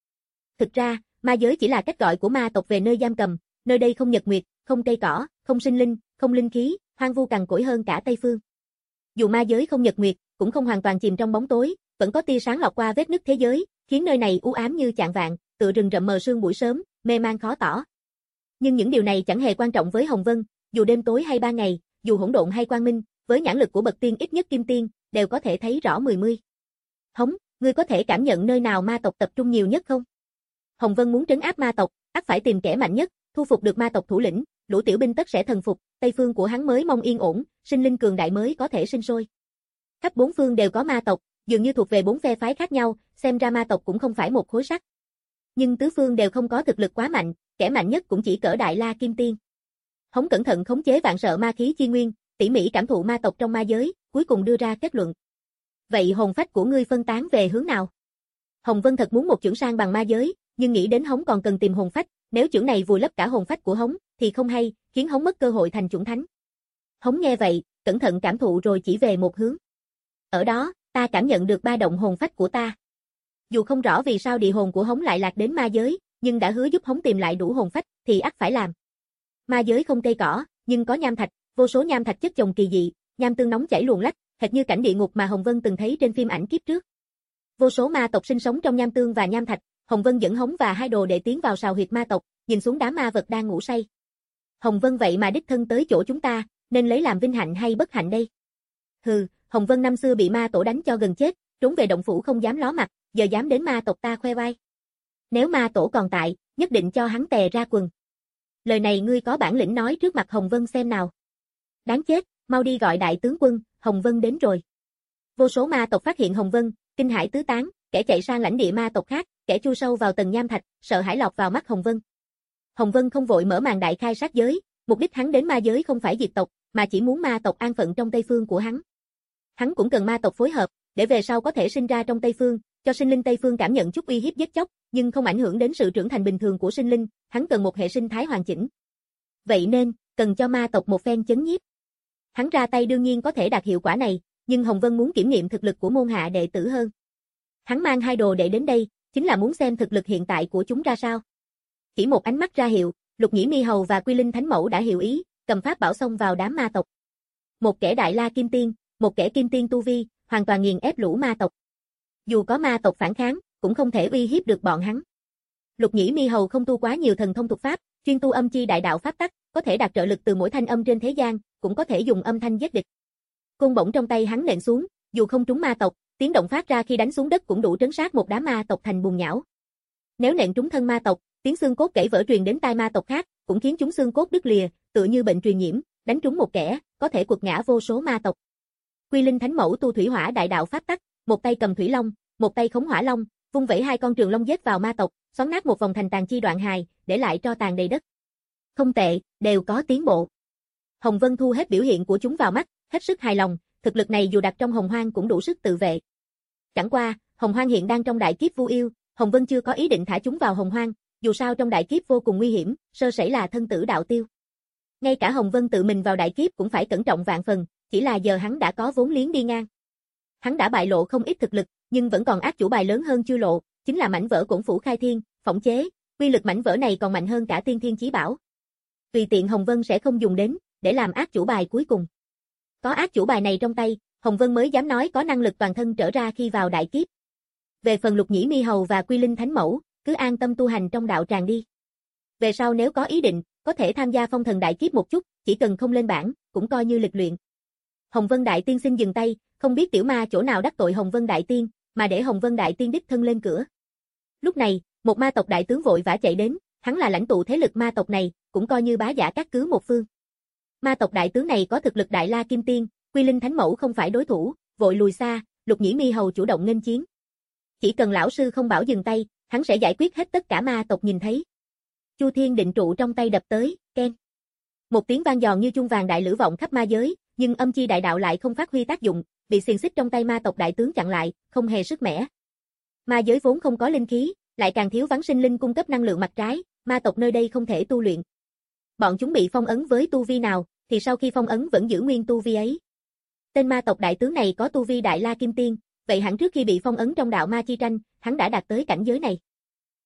Thực ra, ma giới chỉ là cách gọi của ma tộc về nơi giam cầm, nơi đây không nhật nguyệt, không cây cỏ, không sinh linh, không linh khí, hoang vu cằn cỗi hơn cả Tây Phương. Dù ma giới không nhật nguyệt, cũng không hoàn toàn chìm trong bóng tối, vẫn có tia sáng lọt qua vết nứt thế giới, khiến nơi này u ám như chạng vạng, tựa rừng rậm mờ sương buổi sớm, mê man khó tỏ. Nhưng những điều này chẳng hề quan trọng với Hồng Vân, dù đêm tối hay ban ngày, dù hỗn độn hay quang minh, với nhãn lực của bậc tiên ít nhất kim tiên, đều có thể thấy rõ mười mươi. Hống, ngươi có thể cảm nhận nơi nào ma tộc tập trung nhiều nhất không? Hồng Vân muốn trấn áp ma tộc, ắt phải tìm kẻ mạnh nhất, thu phục được ma tộc thủ lĩnh, lũ tiểu binh tất sẽ thần phục, Tây phương của hắn mới mong yên ổn, sinh linh cường đại mới có thể sinh sôi. Khắp bốn phương đều có ma tộc, dường như thuộc về bốn phe phái khác nhau, xem ra ma tộc cũng không phải một khối sắt. Nhưng tứ phương đều không có thực lực quá mạnh, kẻ mạnh nhất cũng chỉ cỡ Đại La Kim Tiên. Hống cẩn thận khống chế vạn sợ ma khí chi nguyên, tỉ mỉ cảm thụ ma tộc trong ma giới, cuối cùng đưa ra kết luận. Vậy hồn phách của ngươi phân tán về hướng nào? Hồng Vân thật muốn một chưởng sang bằng ma giới, nhưng nghĩ đến Hống còn cần tìm hồn phách, nếu chưởng này vùi lấp cả hồn phách của Hống, thì không hay, khiến Hống mất cơ hội thành chủng thánh. Hống nghe vậy, cẩn thận cảm thụ rồi chỉ về một hướng. Ở đó, ta cảm nhận được ba động hồn phách của ta. Dù không rõ vì sao địa hồn của Hống lại lạc đến ma giới, nhưng đã hứa giúp Hống tìm lại đủ hồn phách, thì ắt phải làm. Ma giới không cây cỏ, nhưng có nham thạch, vô số nham thạch chất chồng kỳ dị, nham tương nóng chảy luồn lách, hệt như cảnh địa ngục mà Hồng Vân từng thấy trên phim ảnh kiếp trước. Vô số ma tộc sinh sống trong nham tương và nham thạch, Hồng Vân dẫn Hống và hai đồ đệ tiến vào sào huyệt ma tộc, nhìn xuống đám ma vật đang ngủ say. Hồng Vân vậy mà đích thân tới chỗ chúng ta, nên lấy làm vinh hạnh hay bất hạnh đây? Hừ, Hồng Vân năm xưa bị ma tổ đánh cho gần chết, trốn về động phủ không dám ló mặt, giờ dám đến ma tộc ta khoe vai. Nếu ma tổ còn tại, nhất định cho hắn tè ra quần. Lời này ngươi có bản lĩnh nói trước mặt Hồng Vân xem nào. Đáng chết, mau đi gọi đại tướng quân, Hồng Vân đến rồi. Vô số ma tộc phát hiện Hồng Vân, kinh hãi tứ tán, kẻ chạy sang lãnh địa ma tộc khác, kẻ chui sâu vào tầng nham thạch, sợ hãi lọt vào mắt Hồng Vân. Hồng Vân không vội mở màn đại khai sát giới, mục đích hắn đến ma giới không phải diệt tộc, mà chỉ muốn ma tộc an phận trong Tây Phương của hắn. Hắn cũng cần ma tộc phối hợp, để về sau có thể sinh ra trong Tây Phương, cho sinh linh Tây Phương cảm nhận chút uy hiếp giết chóc, nhưng không ảnh hưởng đến sự trưởng thành bình thường của sinh linh, hắn cần một hệ sinh thái hoàn chỉnh. Vậy nên, cần cho ma tộc một phen chấn nhiếp. Hắn ra tay đương nhiên có thể đạt hiệu quả này, nhưng Hồng Vân muốn kiểm nghiệm thực lực của môn hạ đệ tử hơn. Hắn mang hai đồ đệ đến đây, chính là muốn xem thực lực hiện tại của chúng ra sao. Chỉ một ánh mắt ra hiệu, Lục Nhĩ Mi Hầu và Quy Linh Thánh Mẫu đã hiểu ý, cầm pháp bảo xông vào đám ma tộc. Một kẻ Đại La Kim Tiên, một kẻ Kim Tiên tu vi, hoàn toàn nghiền ép lũ ma tộc. Dù có ma tộc phản kháng, cũng không thể uy hiếp được bọn hắn. Lục Nhĩ Mi Hầu không tu quá nhiều thần thông thuật pháp, chuyên tu âm chi đại đạo pháp tắc, có thể đạt trợ lực từ mỗi thanh âm trên thế gian, cũng có thể dùng âm thanh giết địch. Côn bổng trong tay hắn nện xuống, dù không trúng ma tộc, tiếng động phát ra khi đánh xuống đất cũng đủ trấn sát một đám ma tộc thành bùn nhão. Nếu nện trúng thân ma tộc, tiếng xương cốt gãy vỡ truyền đến tai ma tộc khác, cũng khiến chúng xương cốt đứt lìa, tựa như bệnh truyền nhiễm, đánh trúng một kẻ, có thể quật ngã vô số ma tộc. Quy Linh Thánh Mẫu tu thủy hỏa đại đạo pháp tắc, một tay cầm thủy long, một tay khống hỏa long, vung vẩy hai con trường long giết vào ma tộc, xoắn nát một vòng thành tàn chi đoạn hài, để lại tro tàn đầy đất. Không tệ, đều có tiến bộ. Hồng Vân thu hết biểu hiện của chúng vào mắt, hết sức hài lòng, thực lực này dù đặt trong Hồng Hoang cũng đủ sức tự vệ. Chẳng qua, Hồng Hoang hiện đang trong đại kiếp vu yêu, Hồng Vân chưa có ý định thả chúng vào Hồng Hoang, dù sao trong đại kiếp vô cùng nguy hiểm, sơ sẩy là thân tử đạo tiêu. Ngay cả Hồng Vân tự mình vào đại kiếp cũng phải cẩn trọng vạn phần, chỉ là giờ hắn đã có vốn liếng đi ngang. Hắn đã bại lộ không ít thực lực, nhưng vẫn còn ác chủ bài lớn hơn chưa lộ, chính là mảnh vỡ Cổn Phủ Khai Thiên, phỏng chế, uy lực mảnh vỡ này còn mạnh hơn cả Tiên Thiên Chí Bảo. Tùy tiện Hồng Vân sẽ không dùng đến, để làm ác chủ bài cuối cùng. Có ác chủ bài này trong tay, Hồng Vân mới dám nói có năng lực toàn thân trở ra khi vào đại kiếp. Về phần Lục Nhĩ Mi Hầu và Quy Linh Thánh Mẫu, cứ an tâm tu hành trong đạo tràng đi. Về sau nếu có ý định, có thể tham gia phong thần đại kiếp một chút, chỉ cần không lên bảng, cũng coi như lịch luyện. Hồng Vân Đại Tiên xin dừng tay, không biết tiểu ma chỗ nào đắc tội Hồng Vân Đại Tiên, mà để Hồng Vân Đại Tiên đích thân lên cửa. Lúc này, một ma tộc đại tướng vội vã chạy đến, hắn là lãnh tụ thế lực ma tộc này, cũng coi như bá giả các cứ một phương. Ma tộc đại tướng này có thực lực Đại La Kim Tiên, Quy Linh Thánh Mẫu không phải đối thủ, vội lùi xa, Lục Nhĩ Mi Hầu chủ động nghênh chiến. Chỉ cần lão sư không bảo dừng tay, hắn sẽ giải quyết hết tất cả ma tộc nhìn thấy. Chu Thiên định trụ trong tay đập tới, keng. Một tiếng vang giòn như chuông vàng đại lửa vọng khắp ma giới, nhưng âm chi đại đạo lại không phát huy tác dụng, bị xiềng xích trong tay ma tộc đại tướng chặn lại, không hề sức mẻ. Ma giới vốn không có linh khí, lại càng thiếu vắng sinh linh cung cấp năng lượng mặt trái, ma tộc nơi đây không thể tu luyện. Bọn chúng bị phong ấn với tu vi nào, thì sau khi phong ấn vẫn giữ nguyên tu vi ấy. Tên ma tộc đại tướng này có tu vi Đại La Kim Tiên, vậy hẳn trước khi bị phong ấn trong đạo ma chi tranh, hắn đã đạt tới cảnh giới này.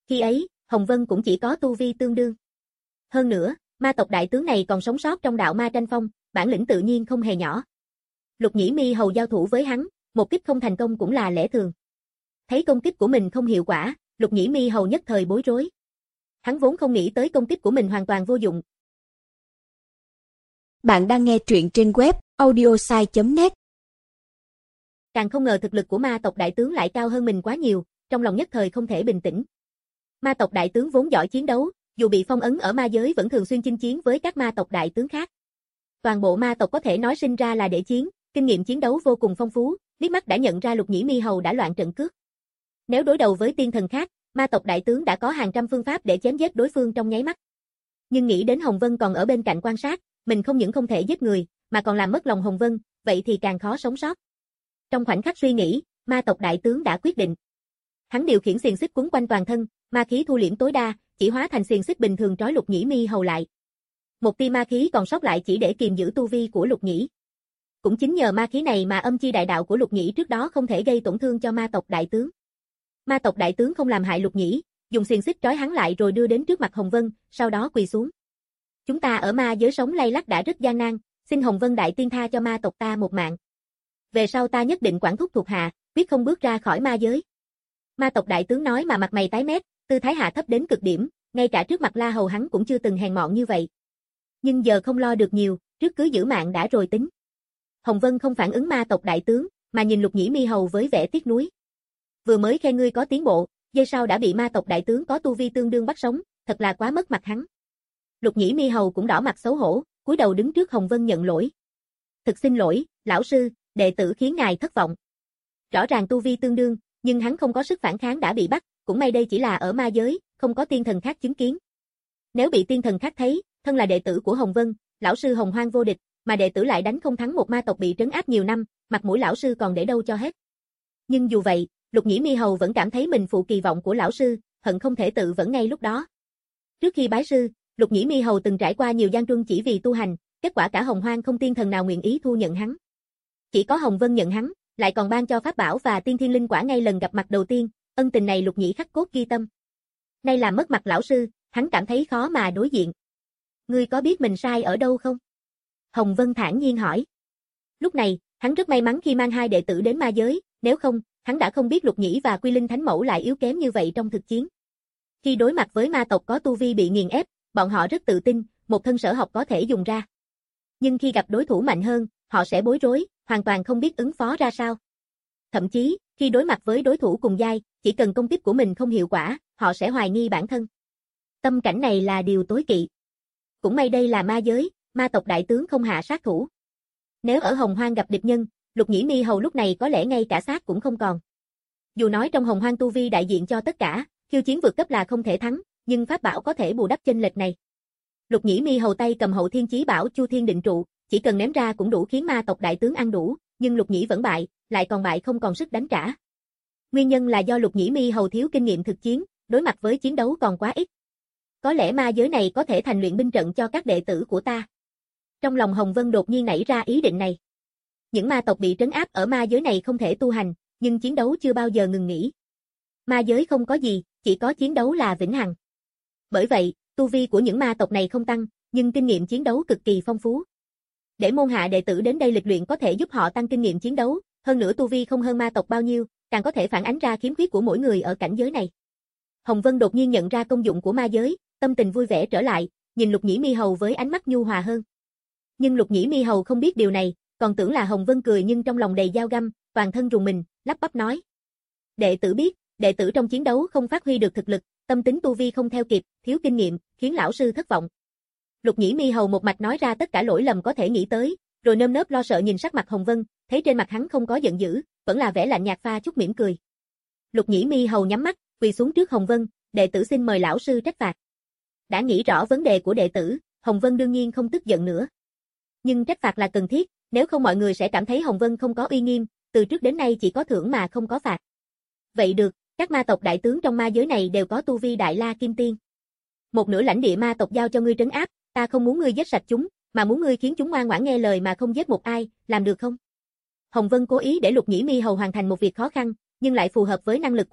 Khi ấy, Hồng Vân cũng chỉ có tu vi tương đương. Hơn nữa, ma tộc đại tướng này còn sống sót trong đạo ma tranh phong, bản lĩnh tự nhiên không hề nhỏ. Lục Nhĩ Mi Hầu giao thủ với hắn, một kích không thành công cũng là lẽ thường. Thấy công kích của mình không hiệu quả, Lục Nhĩ Mi Hầu nhất thời bối rối. Hắn vốn không nghĩ tới công kích của mình hoàn toàn vô dụng. Bạn đang nghe truyện trên web audiosai chấm net. Càng không ngờ thực lực của ma tộc đại tướng lại cao hơn mình quá nhiều, trong lòng nhất thời không thể bình tĩnh. Ma tộc đại tướng vốn giỏi chiến đấu, dù bị phong ấn ở ma giới vẫn thường xuyên chinh chiến với các ma tộc đại tướng khác. Toàn bộ ma tộc có thể nói sinh ra là để chiến, kinh nghiệm chiến đấu vô cùng phong phú, liếc mắt đã nhận ra Lục Nhĩ Mi Hầu đã loạn trận cước. Nếu đối đầu với tiên thần khác, ma tộc đại tướng đã có hàng trăm phương pháp để chém giết đối phương trong nháy mắt. Nhưng nghĩ đến Hồng Vân còn ở bên cạnh quan sát, mình không những không thể giết người, mà còn làm mất lòng Hồng Vân, vậy thì càng khó sống sót. Trong khoảnh khắc suy nghĩ, ma tộc đại tướng đã quyết định. Hắn điều khiển xiềng xích quấn quanh toàn thân, ma khí thu liễm tối đa, chỉ hóa thành xiềng xích bình thường trói Lục Nhĩ Mi Hầu lại. Một tia ma khí còn sót lại chỉ để kiềm giữ tu vi của Lục Nhĩ. Cũng chính nhờ ma khí này mà âm chi đại đạo của Lục Nhĩ trước đó không thể gây tổn thương cho ma tộc đại tướng. Ma tộc đại tướng không làm hại Lục Nhĩ, dùng xiềng xích trói hắn lại rồi đưa đến trước mặt Hồng Vân, sau đó quỳ xuống. Chúng ta ở ma giới sống lay lắt đã rất gian nan, xin Hồng Vân đại tiên tha cho ma tộc ta một mạng. Về sau ta nhất định quản thúc thuộc hạ, quyết không bước ra khỏi ma giới. Ma tộc đại tướng nói mà mặt mày tái mét, tư thái hạ thấp đến cực điểm, ngay cả trước mặt La Hầu hắn cũng chưa từng hèn mọn như vậy. Nhưng giờ không lo được nhiều, trước cứ giữ mạng đã rồi tính. Hồng Vân không phản ứng ma tộc đại tướng, mà nhìn Lục Nhĩ Mi Hầu với vẻ tiếc nuối. Vừa mới khen ngươi có tiến bộ, giây sau đã bị ma tộc đại tướng có tu vi tương đương bắt sống, thật là quá mất mặt hắn. Lục Nhĩ Mi Hầu cũng đỏ mặt xấu hổ, cúi đầu đứng trước Hồng Vân nhận lỗi. Thực xin lỗi, lão sư, đệ tử khiến ngài thất vọng. Rõ ràng tu vi tương đương, nhưng hắn không có sức phản kháng đã bị bắt, cũng may đây chỉ là ở ma giới, không có tiên thần khác chứng kiến. Nếu bị tiên thần khác thấy, thân là đệ tử của Hồng Vân, lão sư hồng hoang vô địch, mà đệ tử lại đánh không thắng một ma tộc bị trấn áp nhiều năm, mặt mũi lão sư còn để đâu cho hết. Nhưng dù vậy, Lục Nhĩ Mi Hầu vẫn cảm thấy mình phụ kỳ vọng của lão sư, hận không thể tự vẫn ngay lúc đó. Trước khi bái sư, Lục Nhĩ Mi Hầu từng trải qua nhiều gian truân chỉ vì tu hành, kết quả cả hồng hoang không tiên thần nào nguyện ý thu nhận hắn. Chỉ có Hồng Vân nhận hắn, lại còn ban cho pháp bảo và tiên thiên linh quả ngay lần gặp mặt đầu tiên, ân tình này Lục Nhĩ khắc cốt ghi tâm. Nay làm mất mặt lão sư, hắn cảm thấy khó mà đối diện. Ngươi có biết mình sai ở đâu không? Hồng Vân thản nhiên hỏi. Lúc này, hắn rất may mắn khi mang hai đệ tử đến ma giới, nếu không, hắn đã không biết Lục Nhĩ và Quy Linh Thánh Mẫu lại yếu kém như vậy trong thực chiến. Khi đối mặt với ma tộc có tu vi bị nghiền ép, bọn họ rất tự tin, một thân sở học có thể dùng ra. Nhưng khi gặp đối thủ mạnh hơn, họ sẽ bối rối, hoàn toàn không biết ứng phó ra sao. Thậm chí, khi đối mặt với đối thủ cùng giai, chỉ cần công kích của mình không hiệu quả, họ sẽ hoài nghi bản thân. Tâm cảnh này là điều tối kỵ. Cũng may đây là ma giới, ma tộc đại tướng không hạ sát thủ. Nếu ở Hồng Hoang gặp địch nhân, Lục Nhĩ Mi Hầu lúc này có lẽ ngay cả xác cũng không còn. Dù nói trong Hồng Hoang tu vi đại diện cho tất cả, khiêu chiến vượt cấp là không thể thắng, nhưng pháp bảo có thể bù đắp chênh lệch này. Lục Nhĩ Mi Hầu tay cầm Hậu Thiên Chí Bảo Chu Thiên Định Trụ, chỉ cần ném ra cũng đủ khiến ma tộc đại tướng ăn đủ, nhưng Lục Nhĩ vẫn bại, lại còn bại không còn sức đánh trả. Nguyên nhân là do Lục Nhĩ Mi Hầu thiếu kinh nghiệm thực chiến, đối mặt với chiến đấu còn quá ít. Có lẽ ma giới này có thể thành luyện binh trận cho các đệ tử của ta. Trong lòng Hồng Vân đột nhiên nảy ra ý định này. Những ma tộc bị trấn áp ở ma giới này không thể tu hành, nhưng chiến đấu chưa bao giờ ngừng nghỉ. Ma giới không có gì, chỉ có chiến đấu là vĩnh hằng. Bởi vậy, tu vi của những ma tộc này không tăng, nhưng kinh nghiệm chiến đấu cực kỳ phong phú. Để môn hạ đệ tử đến đây lịch luyện có thể giúp họ tăng kinh nghiệm chiến đấu, hơn nữa tu vi không hơn ma tộc bao nhiêu, càng có thể phản ánh ra khiếm khuyết của mỗi người ở cảnh giới này. Hồng Vân đột nhiên nhận ra công dụng của ma giới, tâm tình vui vẻ trở lại, nhìn Lục Nhĩ Mi Hầu với ánh mắt nhu hòa hơn. Nhưng Lục Nhĩ Mi Hầu không biết điều này, còn tưởng là Hồng Vân cười nhưng trong lòng đầy dao găm, toàn thân rùng mình, lắp bắp nói. Đệ tử biết, đệ tử trong chiến đấu không phát huy được thực lực, tâm tính tu vi không theo kịp, thiếu kinh nghiệm, khiến lão sư thất vọng. Lục Nhĩ Mi Hầu một mạch nói ra tất cả lỗi lầm có thể nghĩ tới, rồi nơm nớp lo sợ nhìn sắc mặt Hồng Vân, thấy trên mặt hắn không có giận dữ, vẫn là vẻ lạnh nhạt pha chút mỉm cười. Lục Nhĩ Mi Hầu nhắm mắt, quỳ xuống trước Hồng Vân, đệ tử xin mời lão sư trách phạt. Đã nghĩ rõ vấn đề của đệ tử, Hồng Vân đương nhiên không tức giận nữa. Nhưng trách phạt là cần thiết, nếu không mọi người sẽ cảm thấy Hồng Vân không có uy nghiêm, từ trước đến nay chỉ có thưởng mà không có phạt. Vậy được, các ma tộc đại tướng trong ma giới này đều có tu vi Đại La Kim Tiên. Một nửa lãnh địa ma tộc giao cho ngươi trấn áp, ta không muốn ngươi giết sạch chúng, mà muốn ngươi khiến chúng ngoan ngoãn nghe lời mà không giết một ai, làm được không? Hồng Vân cố ý để Lục Nhĩ Mi Hầu hoàn thành một việc khó khăn, nhưng lại phù hợp với năng lực của hắn,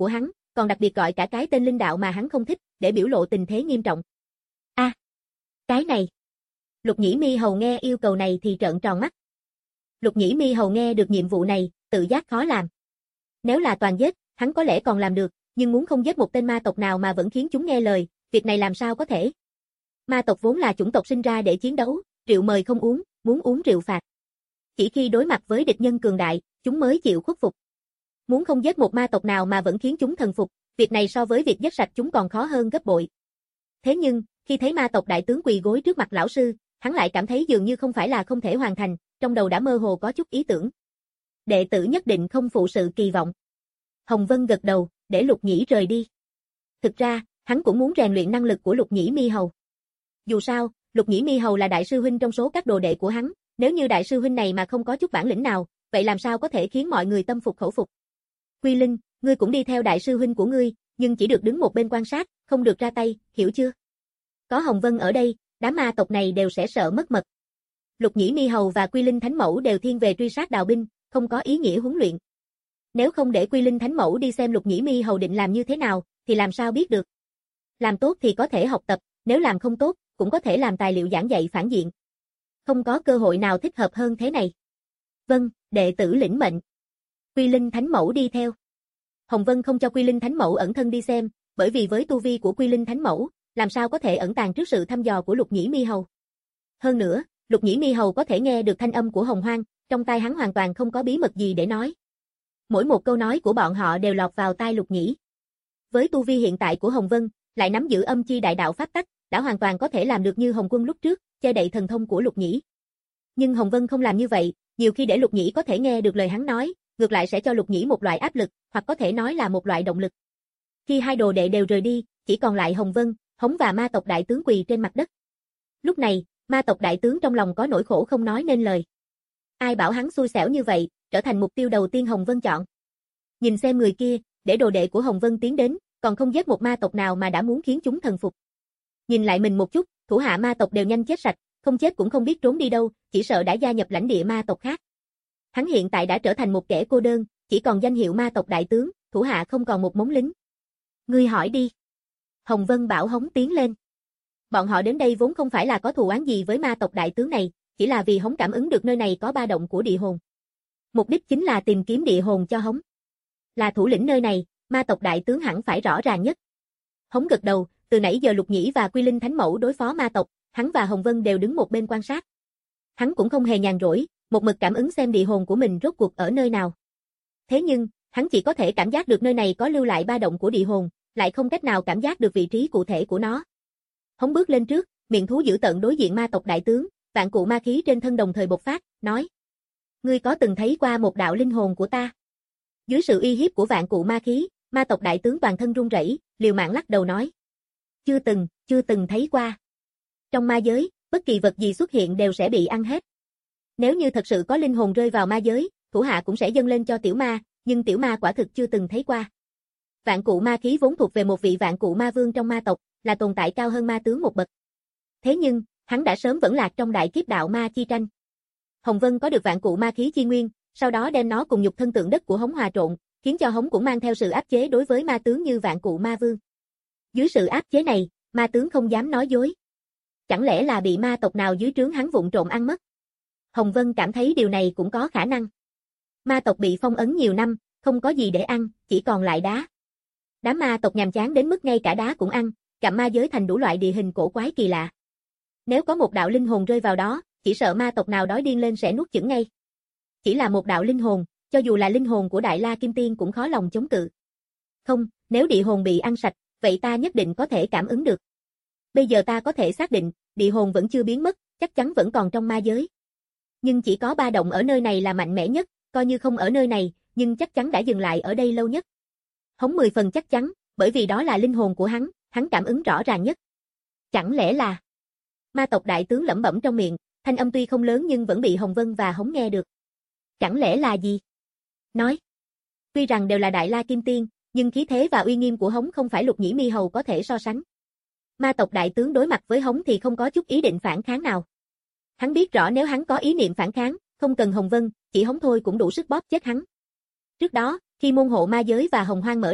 còn đặc biệt gọi cả cái tên linh đạo mà hắn không thích, để biểu lộ tình thế nghiêm trọng. A, à, cái này. Lục Nhĩ Mi Hầu nghe yêu cầu này thì trợn tròn mắt. Lục Nhĩ Mi Hầu nghe được nhiệm vụ này, tự giác khó làm. Nếu là toàn giết, hắn có lẽ còn làm được, nhưng muốn không giết một tên ma tộc nào mà vẫn khiến chúng nghe lời, việc này làm sao có thể. Ma tộc vốn là chủng tộc sinh ra để chiến đấu, rượu mời không uống, muốn uống rượu phạt. Chỉ khi đối mặt với địch nhân cường đại, chúng mới chịu khuất phục. Muốn không giết một ma tộc nào mà vẫn khiến chúng thần phục, việc này so với việc giết sạch chúng còn khó hơn gấp bội. Thế nhưng, khi thấy ma tộc đại tướng quỳ gối trước mặt lão sư, hắn lại cảm thấy dường như không phải là không thể hoàn thành, trong đầu đã mơ hồ có chút ý tưởng. Đệ tử nhất định không phụ sự kỳ vọng. Hồng Vân gật đầu, để Lục Nhĩ rời đi. Thực ra, hắn cũng muốn rèn luyện năng lực của Lục Nhĩ Mi Hầu. Dù sao, Lục Nhĩ Mi Hầu là đại sư huynh trong số các đồ đệ của hắn, nếu như đại sư huynh này mà không có chút bản lĩnh nào, vậy làm sao có thể khiến mọi người tâm phục khẩu phục. Quy Linh, ngươi cũng đi theo đại sư huynh của ngươi, nhưng chỉ được đứng một bên quan sát, không được ra tay, hiểu chưa? Có Hồng Vân ở đây, đám ma tộc này đều sẽ sợ mất mật. Lục Nhĩ Mi Hầu và Quy Linh Thánh Mẫu đều thiên về truy sát đào binh, không có ý nghĩa huấn luyện. Nếu không để Quy Linh Thánh Mẫu đi xem Lục Nhĩ Mi Hầu định làm như thế nào, thì làm sao biết được. Làm tốt thì có thể học tập, nếu làm không tốt, cũng có thể làm tài liệu giảng dạy phản diện. Không có cơ hội nào thích hợp hơn thế này. Vâng, đệ tử lĩnh mệnh. Quy Linh Thánh Mẫu đi theo. Hồng Vân không cho Quy Linh Thánh Mẫu ẩn thân đi xem, bởi vì với tu vi của Quy Linh Thánh Mẫu, làm sao có thể ẩn tàng trước sự thăm dò của Lục Nhĩ Mi Hầu. Hơn nữa, Lục Nhĩ Mi Hầu có thể nghe được thanh âm của Hồng Hoang, trong tai hắn hoàn toàn không có bí mật gì để nói. Mỗi một câu nói của bọn họ đều lọt vào tai Lục Nhĩ. Với tu vi hiện tại của Hồng Vân, lại nắm giữ âm chi đại đạo pháp tắc, đã hoàn toàn có thể làm được như Hồng Quân lúc trước, che đậy thần thông của Lục Nhĩ. Nhưng Hồng Vân không làm như vậy, nhiều khi để Lục Nhĩ có thể nghe được lời hắn nói, ngược lại sẽ cho Lục Nhĩ một loại áp lực, hoặc có thể nói là một loại động lực. Khi hai đồ đệ đều rời đi, chỉ còn lại Hồng Vân, Hống và ma tộc đại tướng quỳ trên mặt đất. Lúc này, ma tộc đại tướng trong lòng có nỗi khổ không nói nên lời. Ai bảo hắn xui xẻo như vậy, trở thành mục tiêu đầu tiên Hồng Vân chọn. Nhìn xem người kia, để đồ đệ của Hồng Vân tiến đến, còn không giết một ma tộc nào mà đã muốn khiến chúng thần phục. Nhìn lại mình một chút, thủ hạ ma tộc đều nhanh chết sạch, không chết cũng không biết trốn đi đâu, chỉ sợ đã gia nhập lãnh địa ma tộc khác. Hắn hiện tại đã trở thành một kẻ cô đơn, chỉ còn danh hiệu ma tộc đại tướng, thủ hạ không còn một mống lính. Ngươi hỏi đi. Hồng Vân bảo Hống tiến lên. Bọn họ đến đây vốn không phải là có thù oán gì với ma tộc đại tướng này, chỉ là vì Hống cảm ứng được nơi này có ba động của địa hồn. Mục đích chính là tìm kiếm địa hồn cho Hống. Là thủ lĩnh nơi này, ma tộc đại tướng hẳn phải rõ ràng nhất. Hống gật đầu, từ nãy giờ Lục Nhĩ và Quy Linh Thánh Mẫu đối phó ma tộc, hắn và Hồng Vân đều đứng một bên quan sát. Hắn cũng không hề nhàn rỗi, một mực cảm ứng xem địa hồn của mình rốt cuộc ở nơi nào. Thế nhưng, hắn chỉ có thể cảm giác được nơi này có lưu lại ba động của địa hồn, lại không cách nào cảm giác được vị trí cụ thể của nó. Hống bước lên trước, miệng thú dữ tợn đối diện ma tộc đại tướng, vạn cụ ma khí trên thân đồng thời bộc phát, nói: Ngươi có từng thấy qua một đạo linh hồn của ta? Dưới sự uy hiếp của vạn cụ ma khí, ma tộc đại tướng toàn thân run rẩy, liều mạng lắc đầu nói: Chưa từng, chưa từng thấy qua. Trong ma giới, bất kỳ vật gì xuất hiện đều sẽ bị ăn hết. Nếu như thật sự có linh hồn rơi vào ma giới, thủ hạ cũng sẽ dâng lên cho tiểu ma, nhưng tiểu ma quả thực chưa từng thấy qua. Vạn cụ ma khí vốn thuộc về một vị vạn cụ ma vương trong ma tộc, là tồn tại cao hơn ma tướng một bậc. Thế nhưng, hắn đã sớm vẫn lạc trong đại kiếp đạo ma chi tranh. Hồng Vân có được vạn cụ ma khí chi nguyên, sau đó đem nó cùng nhục thân tượng đất của Hống hòa trộn, khiến cho Hống cũng mang theo sự áp chế đối với ma tướng như vạn cụ ma vương. Dưới sự áp chế này, ma tướng không dám nói dối. Chẳng lẽ là bị ma tộc nào dưới trướng hắn vụng trộm ăn mất? Hồng Vân cảm thấy điều này cũng có khả năng. Ma tộc bị phong ấn nhiều năm, không có gì để ăn, chỉ còn lại đá. Đám ma tộc nhàm chán đến mức ngay cả đá cũng ăn, cặm ma giới thành đủ loại địa hình cổ quái kỳ lạ. Nếu có một đạo linh hồn rơi vào đó, chỉ sợ ma tộc nào đói điên lên sẽ nuốt chửng ngay. Chỉ là một đạo linh hồn, cho dù là linh hồn của Đại La Kim Tiên cũng khó lòng chống cự. Không, nếu địa hồn bị ăn sạch, vậy ta nhất định có thể cảm ứng được. Bây giờ ta có thể xác định, địa hồn vẫn chưa biến mất, chắc chắn vẫn còn trong ma giới. Nhưng chỉ có ba động ở nơi này là mạnh mẽ nhất, coi như không ở nơi này, nhưng chắc chắn đã dừng lại ở đây lâu nhất. Hống mười phần chắc chắn, bởi vì đó là linh hồn của hắn, hắn cảm ứng rõ ràng nhất. Chẳng lẽ là... Ma tộc đại tướng lẩm bẩm trong miệng, thanh âm tuy không lớn nhưng vẫn bị Hồng Vân và Hống nghe được. Chẳng lẽ là gì? Nói. Tuy rằng đều là Đại La Kim Tiên, nhưng khí thế và uy nghiêm của Hống không phải Lục Nhĩ Mi Hầu có thể so sánh. Ma tộc đại tướng đối mặt với Hống thì không có chút ý định phản kháng nào. Hắn biết rõ nếu hắn có ý niệm phản kháng, không cần Hồng Vân, chỉ Hống thôi cũng đủ sức bóp chết hắn. Trước đó, khi môn hộ ma giới và hồng hoang mở ra,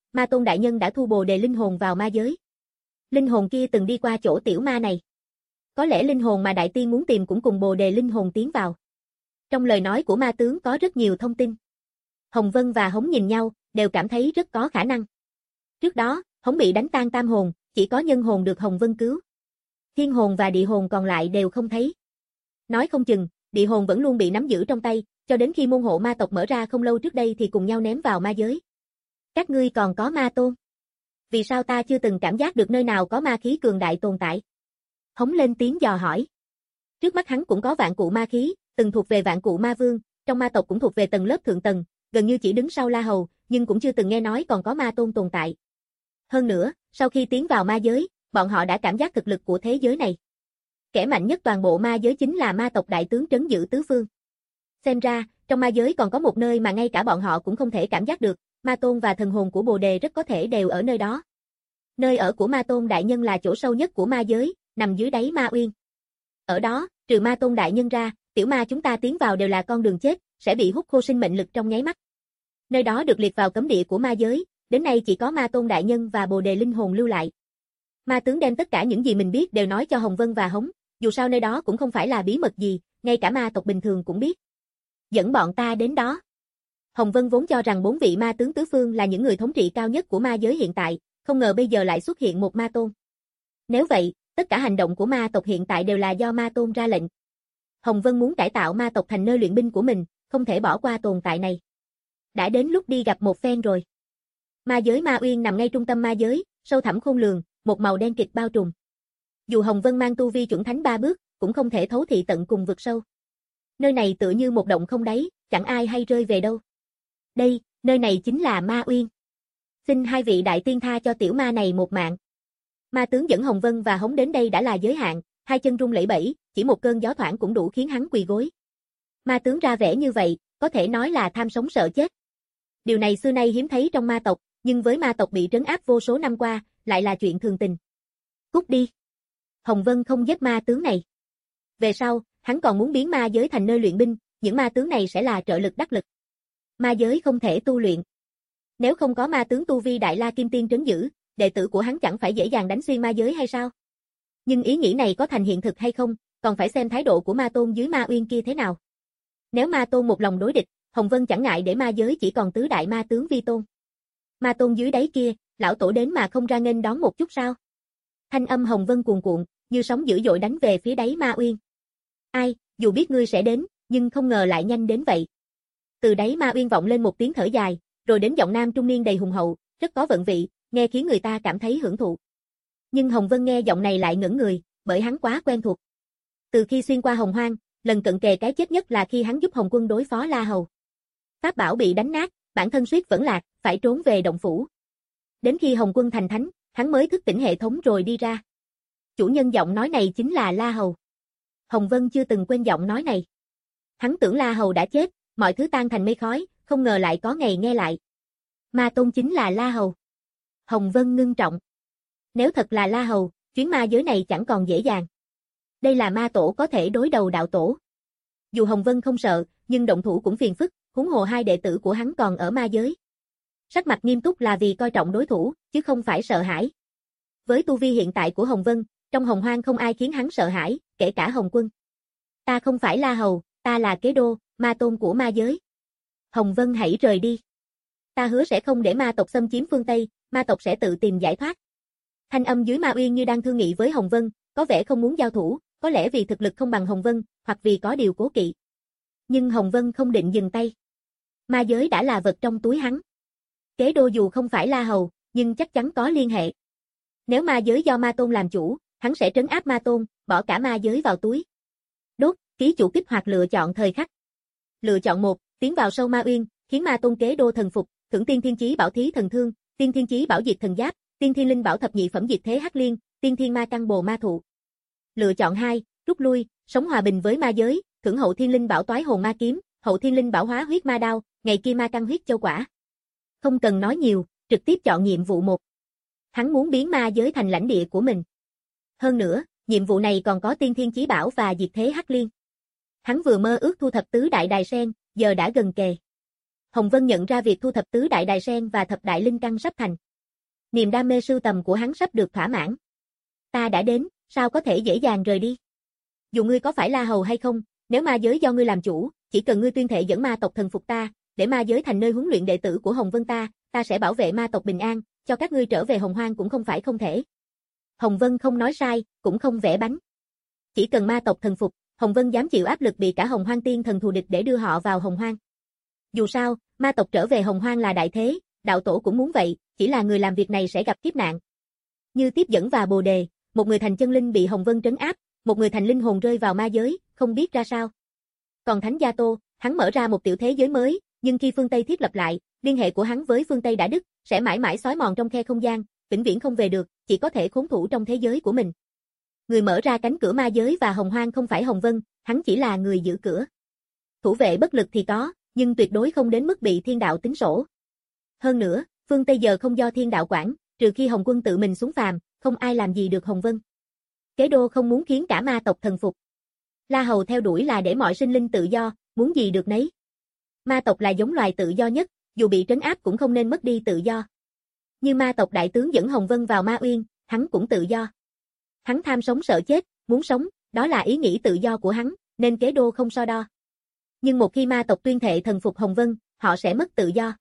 Ma Tôn đại nhân đã thu bồ đề linh hồn vào ma giới. Linh hồn kia từng đi qua chỗ tiểu ma này. Có lẽ linh hồn mà đại tiên muốn tìm cũng cùng bồ đề linh hồn tiến vào. Trong lời nói của ma tướng có rất nhiều thông tin. Hồng Vân và Hống nhìn nhau, đều cảm thấy rất có khả năng. Trước đó, Hống bị đánh tan tam hồn, chỉ có nhân hồn được Hồng Vân cứu. Thiên hồn và địa hồn còn lại đều không thấy. Nói không chừng, địa hồn vẫn luôn bị nắm giữ trong tay, cho đến khi môn hộ ma tộc mở ra không lâu trước đây thì cùng nhau ném vào ma giới. Các ngươi còn có ma tôn. Vì sao ta chưa từng cảm giác được nơi nào có ma khí cường đại tồn tại? Hống lên tiếng dò hỏi. Trước mắt hắn cũng có vạn cụ ma khí, từng thuộc về vạn cụ ma vương, trong ma tộc cũng thuộc về tầng lớp thượng tầng, gần như chỉ đứng sau La Hầu, nhưng cũng chưa từng nghe nói còn có ma tôn tồn tại. Hơn nữa, sau khi tiến vào ma giới, bọn họ đã cảm giác thực lực của thế giới này. Kẻ mạnh nhất toàn bộ ma giới chính là ma tộc đại tướng trấn giữ tứ phương. Xem ra, trong ma giới còn có một nơi mà ngay cả bọn họ cũng không thể cảm giác được, ma tôn và thần hồn của Bồ Đề rất có thể đều ở nơi đó. Nơi ở của ma tôn đại nhân là chỗ sâu nhất của ma giới, nằm dưới đáy ma uyên. Ở đó, trừ ma tôn đại nhân ra, tiểu ma chúng ta tiến vào đều là con đường chết, sẽ bị hút khô sinh mệnh lực trong nháy mắt. Nơi đó được liệt vào cấm địa của ma giới, đến nay chỉ có ma tôn đại nhân và Bồ Đề linh hồn lưu lại. Ma tướng đem tất cả những gì mình biết đều nói cho Hồng Vân và Hống, dù sao nơi đó cũng không phải là bí mật gì, ngay cả ma tộc bình thường cũng biết. Dẫn bọn ta đến đó. Hồng Vân vốn cho rằng bốn vị ma tướng tứ phương là những người thống trị cao nhất của ma giới hiện tại, không ngờ bây giờ lại xuất hiện một ma tôn. Nếu vậy, tất cả hành động của ma tộc hiện tại đều là do ma tôn ra lệnh. Hồng Vân muốn cải tạo ma tộc thành nơi luyện binh của mình, không thể bỏ qua tồn tại này. Đã đến lúc đi gặp một phen rồi. Ma giới Ma Uyên nằm ngay trung tâm ma giới, sâu thẳm khôn lường, một màu đen kịt bao trùm. Dù Hồng Vân mang tu vi chuẩn thánh ba bước, cũng không thể thấu thị tận cùng vực sâu. Nơi này tựa như một động không đáy, chẳng ai hay rơi về đâu. Đây, nơi này chính là Ma Uyên. Xin hai vị đại tiên tha cho tiểu ma này một mạng. Ma tướng dẫn Hồng Vân và Hống đến đây đã là giới hạn, hai chân run lẩy bẩy, chỉ một cơn gió thoảng cũng đủ khiến hắn quỳ gối. Ma tướng ra vẻ như vậy, có thể nói là tham sống sợ chết. Điều này xưa nay hiếm thấy trong ma tộc, nhưng với ma tộc bị trấn áp vô số năm qua, lại là chuyện thường tình. Cút đi. Hồng Vân không giết ma tướng này. Về sau, hắn còn muốn biến ma giới thành nơi luyện binh, những ma tướng này sẽ là trợ lực đắc lực. Ma giới không thể tu luyện. Nếu không có ma tướng tu vi Đại La Kim Tiên trấn giữ, đệ tử của hắn chẳng phải dễ dàng đánh xuyên ma giới hay sao? Nhưng ý nghĩ này có thành hiện thực hay không, còn phải xem thái độ của ma tôn dưới ma uyên kia thế nào. Nếu ma tôn một lòng đối địch, Hồng Vân chẳng ngại để ma giới chỉ còn tứ đại ma tướng vi tôn. Ma tôn dưới đáy kia, lão tổ đến mà không ra nghênh đón một chút sao? Thanh âm Hồng Vân cuồn cuộn, như sóng dữ dội đánh về phía đáy ma uyên. Ai, dù biết ngươi sẽ đến, nhưng không ngờ lại nhanh đến vậy. Từ đáy ma uyên vọng lên một tiếng thở dài, rồi đến giọng nam trung niên đầy hùng hậu, rất có vận vị, nghe khiến người ta cảm thấy hưởng thụ. Nhưng Hồng Vân nghe giọng này lại ngẩn người, bởi hắn quá quen thuộc. Từ khi xuyên qua Hồng Hoang, lần cận kề cái chết nhất là khi hắn giúp Hồng Quân đối phó La Hầu. Pháp bảo bị đánh nát, bản thân suýt vẫn lạc, phải trốn về động phủ. Đến khi Hồng Quân thành thánh, hắn mới thức tỉnh hệ thống rồi đi ra. Chủ nhân giọng nói này chính là La Hầu. Hồng Vân chưa từng quên giọng nói này. Hắn tưởng La Hầu đã chết, mọi thứ tan thành mây khói, không ngờ lại có ngày nghe lại. Ma tôn chính là La Hầu. Hồng Vân ngưng trọng. Nếu thật là La Hầu, chuyến ma giới này chẳng còn dễ dàng. Đây là ma tổ có thể đối đầu đạo tổ. Dù Hồng Vân không sợ, nhưng động thủ cũng phiền phức, huống hồ hai đệ tử của hắn còn ở ma giới. Sắc mặt nghiêm túc là vì coi trọng đối thủ, chứ không phải sợ hãi. Với tu vi hiện tại của Hồng Vân, trong Hồng Hoang không ai khiến hắn sợ hãi, kể cả Hồng Quân. Ta không phải La Hầu, ta là Kế Đô, ma tôn của ma giới. Hồng Vân hãy rời đi. Ta hứa sẽ không để ma tộc xâm chiếm phương Tây, ma tộc sẽ tự tìm giải thoát. Thanh âm dưới ma uyên như đang thương nghị với Hồng Vân, có vẻ không muốn giao thủ, có lẽ vì thực lực không bằng Hồng Vân, hoặc vì có điều cố kỵ. Nhưng Hồng Vân không định dừng tay. Ma giới đã là vật trong túi hắn. Kế Đô dù không phải La Hầu, nhưng chắc chắn có liên hệ. Nếu ma giới do ma tôn làm chủ, hắn sẽ trấn áp ma tôn, bỏ cả ma giới vào túi. Đốt, ký chủ kích hoạt lựa chọn thời khắc. Lựa chọn một, tiến vào sâu ma uyên, khiến ma tôn Kế Đô thần phục, thưởng tiên thiên chí bảo thí thần thương, tiên thiên chí bảo diệt thần giáp, tiên thiên linh bảo thập nhị phẩm diệt thế hắc liên, tiên thiên ma căn bồ ma thụ. Lựa chọn hai, rút lui, sống hòa bình với ma giới, thưởng hậu thiên linh bảo toái hồn ma kiếm, hậu thiên linh bảo hóa huyết ma đao, ngày kia ma căn huyết châu quả. Không cần nói nhiều, trực tiếp chọn nhiệm vụ một. Hắn muốn biến ma giới thành lãnh địa của mình. Hơn nữa, nhiệm vụ này còn có tiên thiên chí bảo và diệt thế hắc liên. Hắn vừa mơ ước thu thập tứ đại đài sen, giờ đã gần kề. Hồng Vân nhận ra việc thu thập tứ đại đài sen và thập đại linh căn sắp thành. Niềm đam mê sưu tầm của hắn sắp được thỏa mãn. Ta đã đến, sao có thể dễ dàng rời đi? Dù ngươi có phải La Hầu hay không, nếu ma giới do ngươi làm chủ, chỉ cần ngươi tuyên thệ dẫn ma tộc thần phục ta, để ma giới thành nơi huấn luyện đệ tử của Hồng Vân ta, ta sẽ bảo vệ ma tộc bình an, cho các ngươi trở về Hồng Hoang cũng không phải không thể. Hồng Vân không nói sai, cũng không vẽ bánh. Chỉ cần ma tộc thần phục, Hồng Vân dám chịu áp lực bị cả Hồng Hoang tiên thần thù địch để đưa họ vào Hồng Hoang. Dù sao, ma tộc trở về Hồng Hoang là đại thế, đạo tổ cũng muốn vậy, chỉ là người làm việc này sẽ gặp kiếp nạn. Như Tiếp Dẫn và Bồ Đề, một người thành chân linh bị Hồng Vân trấn áp, một người thành linh hồn rơi vào ma giới, không biết ra sao. Còn Thánh Gia Tô, hắn mở ra một tiểu thế giới mới, nhưng khi phương Tây thiết lập lại, liên hệ của hắn với phương Tây đã đứt, sẽ mãi mãi xói mòn trong khe không gian, vĩnh viễn không về được, chỉ có thể khốn thủ trong thế giới của mình. Người mở ra cánh cửa ma giới và Hồng Hoang không phải Hồng Vân, hắn chỉ là người giữ cửa. Thủ vệ bất lực thì có, nhưng tuyệt đối không đến mức bị thiên đạo tính sổ. Hơn nữa, phương Tây giờ không do thiên đạo quản, trừ khi Hồng Quân tự mình xuống phàm, không ai làm gì được Hồng Vân. Kế Đô không muốn khiến cả ma tộc thần phục. La Hầu theo đuổi là để mọi sinh linh tự do, muốn gì được nấy. Ma tộc là giống loài tự do nhất, dù bị trấn áp cũng không nên mất đi tự do. Như ma tộc đại tướng dẫn Hồng Vân vào Ma Uyên, hắn cũng tự do. Hắn tham sống sợ chết, muốn sống, đó là ý nghĩ tự do của hắn, nên Kế Đô không so đo. Nhưng một khi ma tộc tuyên thệ thần phục Hồng Vân, họ sẽ mất tự do.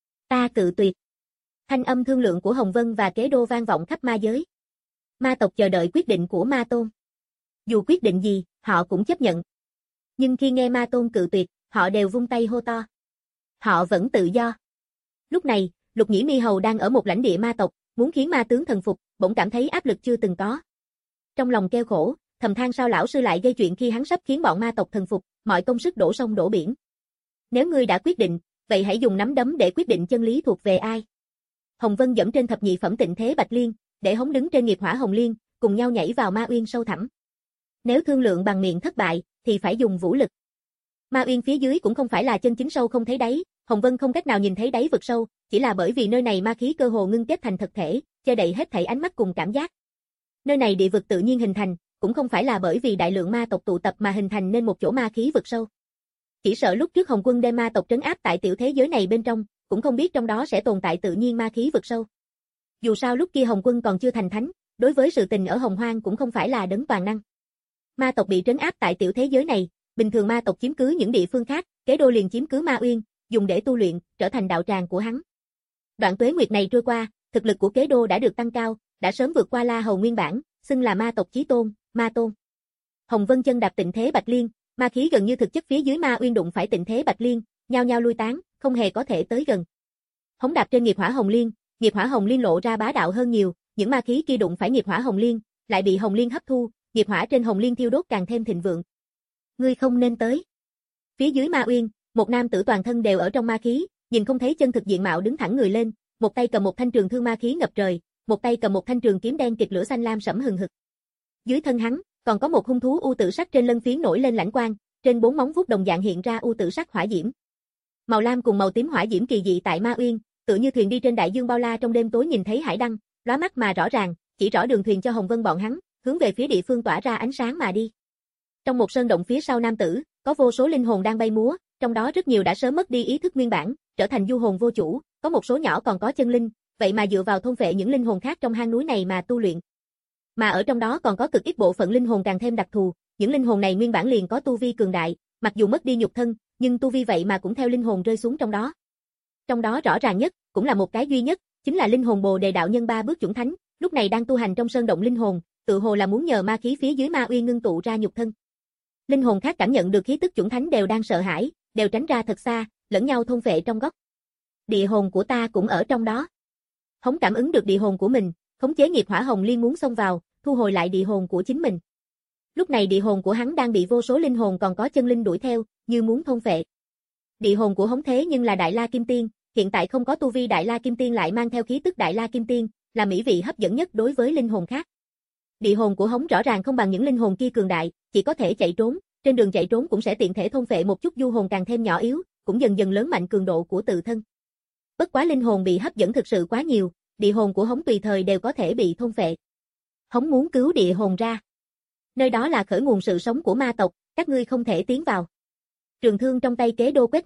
Ta cự tuyệt. Thanh âm thương lượng của Hồng Vân và Kế Đô vang vọng khắp ma giới. Ma tộc chờ đợi quyết định của Ma Tôn. Dù quyết định gì, họ cũng chấp nhận. Nhưng khi nghe Ma Tôn cự tuyệt, họ đều vung tay hô to. Họ vẫn tự do. Lúc này, Lục Nhĩ Mi Hầu đang ở một lãnh địa ma tộc, muốn khiến ma tướng thần phục, bỗng cảm thấy áp lực chưa từng có. Trong lòng kêu khổ, thầm than sao lão sư lại gây chuyện khi hắn sắp khiến bọn ma tộc thần phục, mọi công sức đổ sông đổ biển. Nếu ngươi đã quyết định, vậy hãy dùng nắm đấm để quyết định chân lý thuộc về ai. Hồng Vân dẫm trên thập nhị phẩm tịnh thế Bạch Liên, để hống đứng trên nghiệp hỏa Hồng Liên, cùng nhau nhảy vào Ma Uyên sâu thẳm. Nếu thương lượng bằng miệng thất bại, thì phải dùng vũ lực. Ma Uyên phía dưới cũng không phải là chân chính sâu không thấy đáy, Hồng Vân không cách nào nhìn thấy đáy vực sâu, chỉ là bởi vì nơi này ma khí cơ hồ ngưng kết thành thực thể, che đậy hết thảy ánh mắt cùng cảm giác. Nơi này địa vực tự nhiên hình thành, cũng không phải là bởi vì đại lượng ma tộc tụ tập mà hình thành nên một chỗ ma khí vực sâu. Chỉ sợ lúc trước Hồng Quân đem ma tộc trấn áp tại tiểu thế giới này bên trong, cũng không biết trong đó sẽ tồn tại tự nhiên ma khí vực sâu. Dù sao lúc kia Hồng Quân còn chưa thành thánh, đối với sự tình ở Hồng Hoang cũng không phải là đấng toàn năng. Ma tộc bị trấn áp tại tiểu thế giới này, bình thường ma tộc chiếm cứ những địa phương khác, Kế Đô liền chiếm cứ Ma Uyên, dùng để tu luyện, trở thành đạo tràng của hắn. Đoạn tuế nguyệt này trôi qua, thực lực của Kế Đô đã được tăng cao, đã sớm vượt qua La Hầu nguyên bản, xưng là ma tộc chí tôn, Ma Tôn. Hồng Vân chân đạp tịnh thế Bạch Liên, ma khí gần như thực chất phía dưới Ma Uyên đụng phải tịnh thế Bạch Liên, nhao nhao lui tán, không hề có thể tới gần. Hống đạp trên nghiệp hỏa Hồng Liên, nghiệp hỏa Hồng Liên lộ ra bá đạo hơn nhiều, những ma khí kia đụng phải nghiệp hỏa Hồng Liên, lại bị Hồng Liên hấp thu, nghiệp hỏa trên Hồng Liên thiêu đốt càng thêm thịnh vượng. Ngươi không nên tới. Phía dưới Ma Uyên, một nam tử toàn thân đều ở trong ma khí, nhìn không thấy chân thực diện mạo đứng thẳng người lên, một tay cầm một thanh trường thương ma khí ngập trời, một tay cầm một thanh trường kiếm đen kịt lửa xanh lam sẫm hừng hực. Dưới thân hắn, còn có một hung thú u tử sắc trên lân phiến nổi lên lãnh quang, trên bốn móng vuốt đồng dạng hiện ra u tử sắc hỏa diễm. Màu lam cùng màu tím hỏa diễm kỳ dị tại Ma Uyên, tựa như thuyền đi trên đại dương bao la trong đêm tối nhìn thấy hải đăng, lóa mắt mà rõ ràng, chỉ rõ đường thuyền cho Hồng Vân bọn hắn, hướng về phía địa phương tỏa ra ánh sáng mà đi. Trong một sơn động phía sau nam tử, có vô số linh hồn đang bay múa, trong đó rất nhiều đã sớm mất đi ý thức nguyên bản, trở thành du hồn vô chủ, có một số nhỏ còn có chân linh, vậy mà dựa vào thôn phệ những linh hồn khác trong hang núi này mà tu luyện. Mà ở trong đó còn có cực ít bộ phận linh hồn càng thêm đặc thù, những linh hồn này nguyên bản liền có tu vi cường đại, mặc dù mất đi nhục thân, nhưng tu vi vậy mà cũng theo linh hồn rơi xuống trong đó. Trong đó rõ ràng nhất, cũng là một cái duy nhất, chính là linh hồn Bồ Đề đạo nhân ba bước chuẩn thánh, lúc này đang tu hành trong sơn động linh hồn, tự hồ là muốn nhờ ma khí phía dưới Ma Uyên ngưng tụ ra nhục thân. Linh hồn khác cảm nhận được khí tức chuẩn thánh đều đang sợ hãi, đều tránh ra thật xa, lẫn nhau thôn phệ trong góc. Địa hồn của ta cũng ở trong đó. Hống cảm ứng được địa hồn của mình, khống chế nghiệp hỏa Hồng Liên muốn xông vào, thu hồi lại địa hồn của chính mình. Lúc này địa hồn của hắn đang bị vô số linh hồn còn có chân linh đuổi theo, như muốn thôn phệ. Địa hồn của Hống thế nhưng là Đại La Kim Tiên, hiện tại không có tu vi Đại La Kim Tiên lại mang theo khí tức Đại La Kim Tiên, là mỹ vị hấp dẫn nhất đối với linh hồn khác. Địa hồn của Hống rõ ràng không bằng những linh hồn kia cường đại, chỉ có thể chạy trốn, trên đường chạy trốn cũng sẽ tiện thể thôn phệ một chút du hồn càng thêm nhỏ yếu, cũng dần dần lớn mạnh cường độ của tự thân. Bất quá linh hồn bị hấp dẫn thực sự quá nhiều, địa hồn của Hống tùy thời đều có thể bị thôn phệ. Hống muốn cứu địa hồn ra. Nơi đó là khởi nguồn sự sống của ma tộc, các ngươi không thể tiến vào. Trường thương trong tay Kế Đô quét ngang,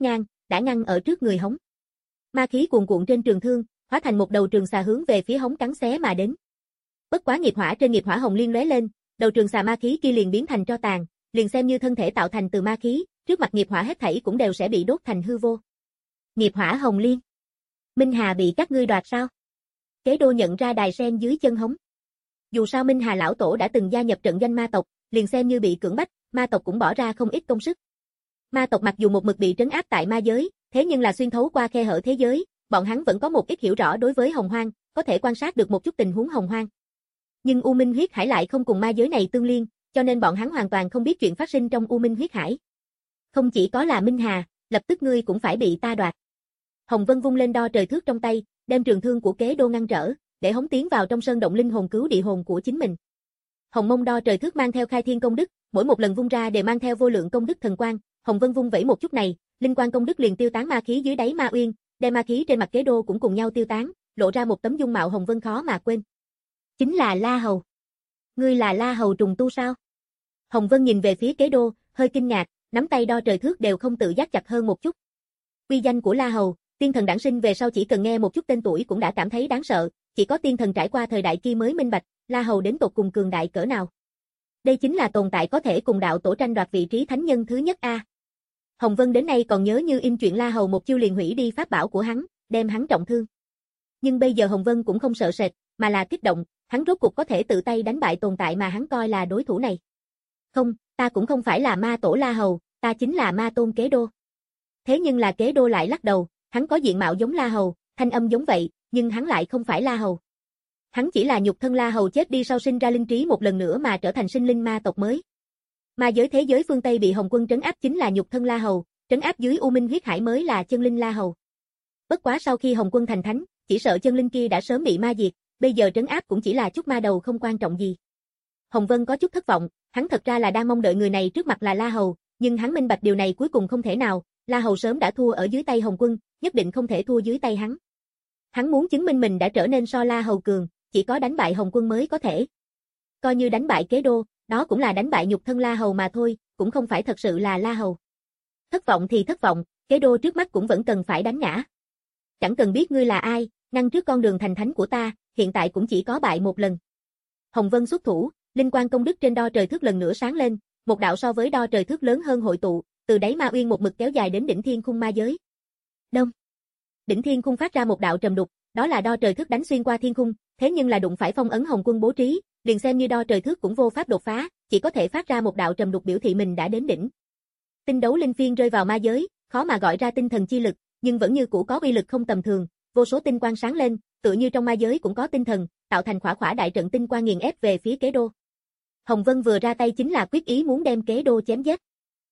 đã ngăn ở trước người hống. Ma khí cuồn cuộn trên trường thương, hóa thành một đầu trường xà hướng về phía hống cắn xé mà đến. Bất quá nghiệp hỏa trên nghiệp hỏa hồng liên lóe lên, đầu trường xà ma khí kia liền biến thành tro tàn, liền xem như thân thể tạo thành từ ma khí, trước mặt nghiệp hỏa hết thảy cũng đều sẽ bị đốt thành hư vô. Nghiệp hỏa hồng liên. Minh Hà bị các ngươi đoạt sao? Kế Đô nhận ra đài sen dưới chân hống. Dù sao Minh Hà lão tổ đã từng gia nhập trận doanh ma tộc, liền xem như bị cưỡng bách, ma tộc cũng bỏ ra không ít công sức. Ma tộc mặc dù một mực bị trấn áp tại ma giới, thế nhưng là xuyên thấu qua khe hở thế giới, bọn hắn vẫn có một ít hiểu rõ đối với Hồng Hoang, có thể quan sát được một chút tình huống Hồng Hoang. Nhưng U Minh huyết hải lại không cùng ma giới này tương liên, cho nên bọn hắn hoàn toàn không biết chuyện phát sinh trong U Minh huyết hải. Không chỉ có là Minh Hà, lập tức ngươi cũng phải bị ta đoạt. Hồng Vân vung lên đo trời thước trong tay, đem trường thương của Kế Đô ngăn trở, để hống tiến vào trong sơn động linh hồn cứu địa hồn của chính mình. Hồng Mông đo trời thước mang theo khai thiên công đức, mỗi một lần vung ra đều mang theo vô lượng công đức thần quang. Hồng Vân vung vẩy một chút này, linh quang công đức liền tiêu tán ma khí dưới đáy ma uyên, đem ma khí trên mặt Kế Đô cũng cùng nhau tiêu tán, lộ ra một tấm dung mạo Hồng Vân khó mà quên. Chính là La Hầu. Ngươi là La Hầu trùng tu sao? Hồng Vân nhìn về phía Kế Đô, hơi kinh ngạc, nắm tay đo trời thước đều không tự giác chặt hơn một chút. Uy danh của La Hầu, tiên thần đản sinh về sau chỉ cần nghe một chút tên tuổi cũng đã cảm thấy đáng sợ, chỉ có tiên thần trải qua thời đại kia mới minh bạch, La Hầu đến tột cùng cường đại cỡ nào. Đây chính là tồn tại có thể cùng đạo tổ tranh đoạt vị trí thánh nhân thứ nhất a. Hồng Vân đến nay còn nhớ như in chuyện La Hầu một chiêu liền hủy đi pháp bảo của hắn, đem hắn trọng thương. Nhưng bây giờ Hồng Vân cũng không sợ sệt, mà là kích động, hắn rốt cuộc có thể tự tay đánh bại tồn tại mà hắn coi là đối thủ này. Không, ta cũng không phải là ma tổ La Hầu, ta chính là ma tôn Kế Đô. Thế nhưng là Kế Đô lại lắc đầu, hắn có diện mạo giống La Hầu, thanh âm giống vậy, nhưng hắn lại không phải La Hầu. Hắn chỉ là nhục thân La Hầu chết đi sau sinh ra linh trí một lần nữa mà trở thành sinh linh ma tộc mới. Ma giới thế giới phương Tây bị Hồng Quân trấn áp chính là nhục thân La Hầu, trấn áp dưới U Minh huyết hải mới là chân linh La Hầu. Bất quá sau khi Hồng Quân thành thánh, chỉ sợ chân linh kia đã sớm bị ma diệt, bây giờ trấn áp cũng chỉ là chút ma đầu không quan trọng gì. Hồng Vân có chút thất vọng, hắn thật ra là đang mong đợi người này trước mặt là La Hầu, nhưng hắn minh bạch điều này cuối cùng không thể nào, La Hầu sớm đã thua ở dưới tay Hồng Quân, nhất định không thể thua dưới tay hắn. Hắn muốn chứng minh mình đã trở nên so La Hầu cường, chỉ có đánh bại Hồng Quân mới có thể. Coi như đánh bại Kế Đô, đó cũng là đánh bại nhục thân La Hầu mà thôi, cũng không phải thật sự là La Hầu. Thất vọng thì thất vọng, Kế Đô trước mắt cũng vẫn cần phải đánh ngã. Chẳng cần biết ngươi là ai, ngăn trước con đường thành thánh của ta, hiện tại cũng chỉ có bại một lần. Hồng Vân xuất thủ, linh quang công đức trên đo trời thước lần nữa sáng lên, một đạo so với đo trời thước lớn hơn hội tụ, từ đáy ma uyên một mực kéo dài đến đỉnh thiên khung ma giới. Đông. Đỉnh thiên khung phát ra một đạo trầm đục, đó là đo trời thước đánh xuyên qua thiên khung, thế nhưng là đụng phải phong ấn Hồng Quân bố trí, liền xem như đo trời thước cũng vô pháp đột phá, chỉ có thể phát ra một đạo trầm đục biểu thị mình đã đến đỉnh. Tinh đấu linh phiên rơi vào ma giới, khó mà gọi ra tinh thần chi lực, nhưng vẫn như cũ có uy lực không tầm thường, vô số tinh quang sáng lên, tựa như trong ma giới cũng có tinh thần, tạo thành khỏa khỏa đại trận tinh quang nghiền ép về phía Kế Đô. Hồng Vân vừa ra tay chính là quyết ý muốn đem Kế Đô chém giết.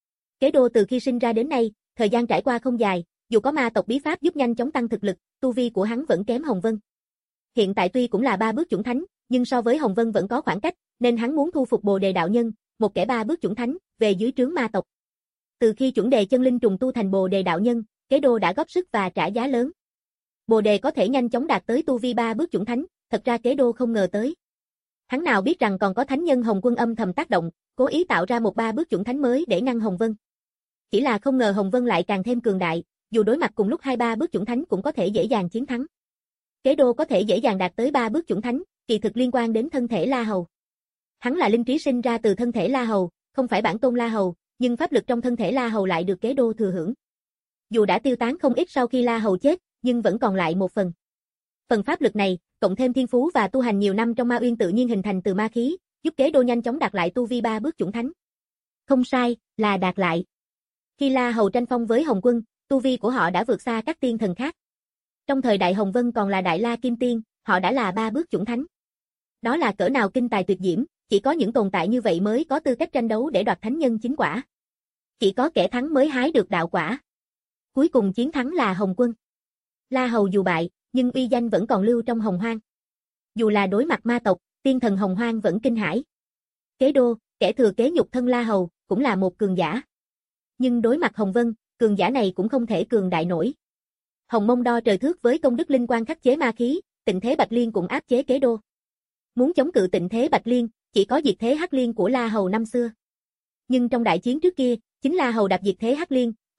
Kế Đô từ khi sinh ra đến nay, thời gian trải qua không dài, dù có ma tộc bí pháp giúp nhanh chóng tăng thực lực, tu vi của hắn vẫn kém Hồng Vân. Hiện tại tuy cũng là ba bước chủng thánh, nhưng so với Hồng Vân vẫn có khoảng cách, nên hắn muốn thu phục Bồ Đề đạo nhân, một kẻ ba bước chủng thánh, về dưới trướng ma tộc. Từ khi chuẩn đề chân linh trùng tu thành Bồ Đề đạo nhân, Kế Đô đã góp sức và trả giá lớn. Bồ Đề có thể nhanh chóng đạt tới tu vi ba bước chủng thánh, thật ra Kế Đô không ngờ tới. Hắn nào biết rằng còn có thánh nhân Hồng Quân âm thầm tác động, cố ý tạo ra một ba bước chủng thánh mới để ngăn Hồng Vân. Chỉ là không ngờ Hồng Vân lại càng thêm cường đại, dù đối mặt cùng lúc hai ba bước chủng thánh cũng có thể dễ dàng chiến thắng. Kế Đô có thể dễ dàng đạt tới ba bước chủng thánh, kỳ thực liên quan đến thân thể La Hầu. Hắn là linh trí sinh ra từ thân thể La Hầu, không phải bản tôn La Hầu, nhưng pháp lực trong thân thể La Hầu lại được Kế Đô thừa hưởng. Dù đã tiêu tán không ít sau khi La Hầu chết, nhưng vẫn còn lại một phần. Phần pháp lực này, cộng thêm thiên phú và tu hành nhiều năm trong ma uyên tự nhiên hình thành từ ma khí, giúp Kế Đô nhanh chóng đạt lại tu vi ba bước chủng thánh. Không sai, là đạt lại. Khi La Hầu tranh phong với Hồng Quân, tu vi của họ đã vượt xa các tiên thần khác. Trong thời đại Hồng Vân còn là Đại La Kim Tiên, họ đã là ba bước chủng thánh. Đó là cỡ nào kinh tài tuyệt diễm, chỉ có những tồn tại như vậy mới có tư cách tranh đấu để đoạt thánh nhân chính quả. Chỉ có kẻ thắng mới hái được đạo quả. Cuối cùng chiến thắng là Hồng Quân. La Hầu dù bại, nhưng uy danh vẫn còn lưu trong Hồng Hoang. Dù là đối mặt ma tộc, tiên thần Hồng Hoang vẫn kinh hãi. Kế Đô, kẻ thừa kế nhục thân La Hầu, cũng là một cường giả. Nhưng đối mặt Hồng Vân, cường giả này cũng không thể cường đại nổi. Hồng Mông đo trời thước với công đức linh quang khắc chế ma khí, Tịnh Thế Bạch Liên cũng áp chế Kế Đô. Muốn chống cự Tịnh Thế Bạch Liên, chỉ có diệt thế Hắc Liên của La Hầu năm xưa. Nhưng trong đại chiến trước kia, chính La Hầu đạp diệt thế Hắc Liên,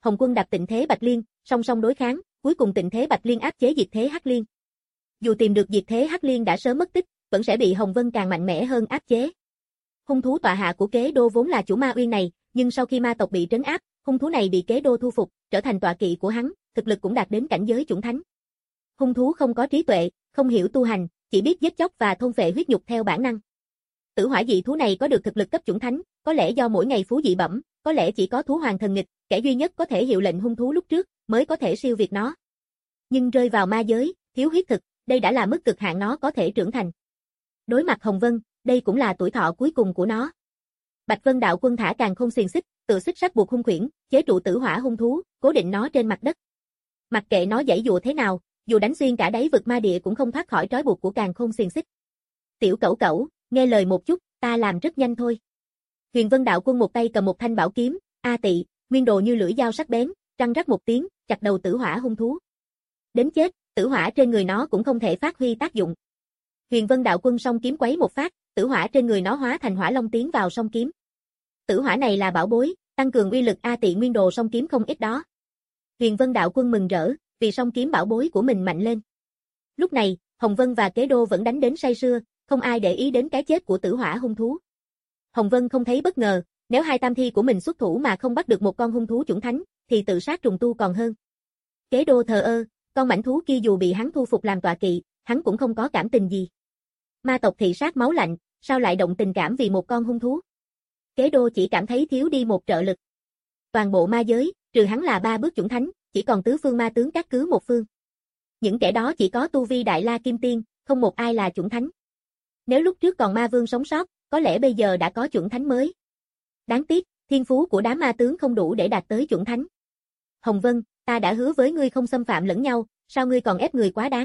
Hồng Quân đặt Tịnh Thế Bạch Liên, song song đối kháng, cuối cùng Tịnh Thế Bạch Liên áp chế Diệt Thế Hắc Liên. Dù tìm được Diệt Thế Hắc Liên đã sớm mất tích, vẫn sẽ bị Hồng Vân càng mạnh mẽ hơn áp chế. Hung thú tọa hạ của Kế Đô vốn là chủ ma uyên này, nhưng sau khi ma tộc bị trấn áp, hung thú này bị Kế Đô thu phục, trở thành tọa kỵ của hắn, thực lực cũng đạt đến cảnh giới chủng thánh. Hung thú không có trí tuệ, không hiểu tu hành, chỉ biết giết chóc và thôn phệ huyết nhục theo bản năng. Tử hỏa dị thú này có được thực lực cấp chủng thánh, có lẽ do mỗi ngày phú dị bẩm, có lẽ chỉ có thú hoàng thần nghịch, kẻ duy nhất có thể hiệu lệnh hung thú lúc trước, mới có thể siêu việt nó. Nhưng rơi vào ma giới, thiếu huyết thực, đây đã là mức cực hạn nó có thể trưởng thành. Đối mặt Hồng Vân, đây cũng là tuổi thọ cuối cùng của nó. Bạch Vân Đạo Quân thả Càn Khôn xiềng xích, tự xích sắt buộc hung khuyển, chế trụ tử hỏa hung thú, cố định nó trên mặt đất. Mặc kệ nó giãy dụa thế nào, dù đánh xuyên cả đáy vực ma địa cũng không thoát khỏi trói buộc của Càn Khôn xiềng xích. Tiểu cẩu cẩu, nghe lời một chút, ta làm rất nhanh thôi. Huyền Vân Đạo Quân một tay cầm một thanh bảo kiếm, a tị, nguyên đồ như lưỡi dao sắc bén, răng rắc một tiếng, chặt đầu tử hỏa hung thú. Đến chết, tử hỏa trên người nó cũng không thể phát huy tác dụng. Huyền Vân Đạo Quân song kiếm quấy một phát, tử hỏa trên người nó hóa thành hỏa long tiến vào song kiếm. Tử hỏa này là bảo bối, tăng cường uy lực a tị nguyên đồ song kiếm không ít đó. Huyền Vân Đạo Quân mừng rỡ, vì song kiếm bảo bối của mình mạnh lên. Lúc này, Hồng Vân và Kế Đô vẫn đánh đến say sưa, không ai để ý đến cái chết của tử hỏa hung thú. Hồng Vân không thấy bất ngờ, nếu hai tam thi của mình xuất thủ mà không bắt được một con hung thú chủng thánh, thì tự sát trùng tu còn hơn. Kế Đô thờ ơ, con mãnh thú kia dù bị hắn thu phục làm tọa kỵ, hắn cũng không có cảm tình gì. Ma tộc thị sát máu lạnh, sao lại động tình cảm vì một con hung thú? Kế Đô chỉ cảm thấy thiếu đi một trợ lực. Toàn bộ ma giới, trừ hắn là ba bước chủng thánh, chỉ còn tứ phương ma tướng các cứ một phương. Những kẻ đó chỉ có tu vi Đại La Kim Tiên, không một ai là chủng thánh. Nếu lúc trước còn ma vương sống sót, có lẽ bây giờ đã có chủng thánh mới. Đáng tiếc, thiên phú của đám ma tướng không đủ để đạt tới chủng thánh. Hồng Vân, ta đã hứa với ngươi không xâm phạm lẫn nhau, sao ngươi còn ép người quá đáng?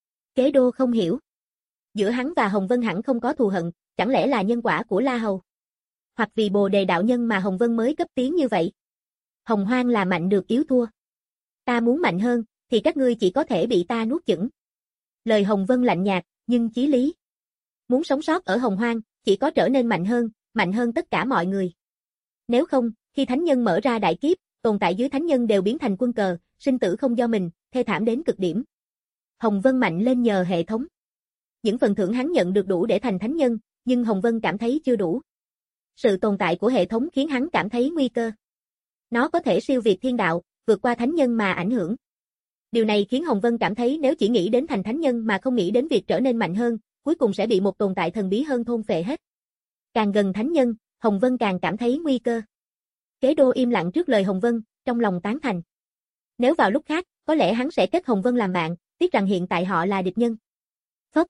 Kế Đô không hiểu. Giữa hắn và Hồng Vân hẳn không có thù hận, chẳng lẽ là nhân quả của La Hầu? Hoặc vì Bồ Đề đạo nhân mà Hồng Vân mới cấp tiến như vậy? Hồng Hoang là mạnh được yếu thua. Ta muốn mạnh hơn, thì các ngươi chỉ có thể bị ta nuốt chửng. Lời Hồng Vân lạnh nhạt, nhưng chí lý. Muốn sống sót ở Hồng Hoang, chỉ có trở nên mạnh hơn, mạnh hơn tất cả mọi người. Nếu không, khi thánh nhân mở ra đại kiếp, tồn tại dưới thánh nhân đều biến thành quân cờ, sinh tử không do mình, thê thảm đến cực điểm. Hồng Vân mạnh lên nhờ hệ thống. Những phần thưởng hắn nhận được đủ để thành thánh nhân, nhưng Hồng Vân cảm thấy chưa đủ. Sự tồn tại của hệ thống khiến hắn cảm thấy nguy cơ. Nó có thể siêu việt thiên đạo, vượt qua thánh nhân mà ảnh hưởng. Điều này khiến Hồng Vân cảm thấy nếu chỉ nghĩ đến thành thánh nhân mà không nghĩ đến việc trở nên mạnh hơn, cuối cùng sẽ bị một tồn tại thần bí hơn thôn phệ hết. Càng gần thánh nhân, Hồng Vân càng cảm thấy nguy cơ. Kế Đô im lặng trước lời Hồng Vân, trong lòng tán thành. Nếu vào lúc khác, có lẽ hắn sẽ kết Hồng Vân làm bạn, tiếc rằng hiện tại họ là địch nhân. Phốc.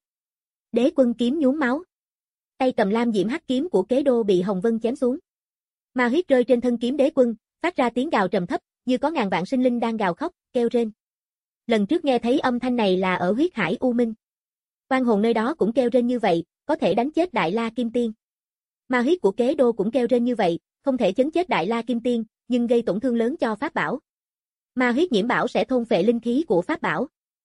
Đế quân kiếm nhuốm máu. Tay cầm lam diễm hắc kiếm của Kế Đô bị Hồng Vân chém xuống. Ma huyết rơi trên thân kiếm đế quân, phát ra tiếng gào trầm thấp, như có ngàn vạn sinh linh đang gào khóc, kêu rên. Lần trước nghe thấy âm thanh này là ở huyết hải U Minh. Oan hồn nơi đó cũng kêu rên như vậy, có thể đánh chết Đại La Kim Tiên. Ma huyết của Kế Đô cũng kêu rên như vậy, không thể chấn chết Đại La Kim Tiên, nhưng gây tổn thương lớn cho pháp bảo. Ma huyết nhiễm bảo sẽ thôn phệ linh khí của pháp bảo.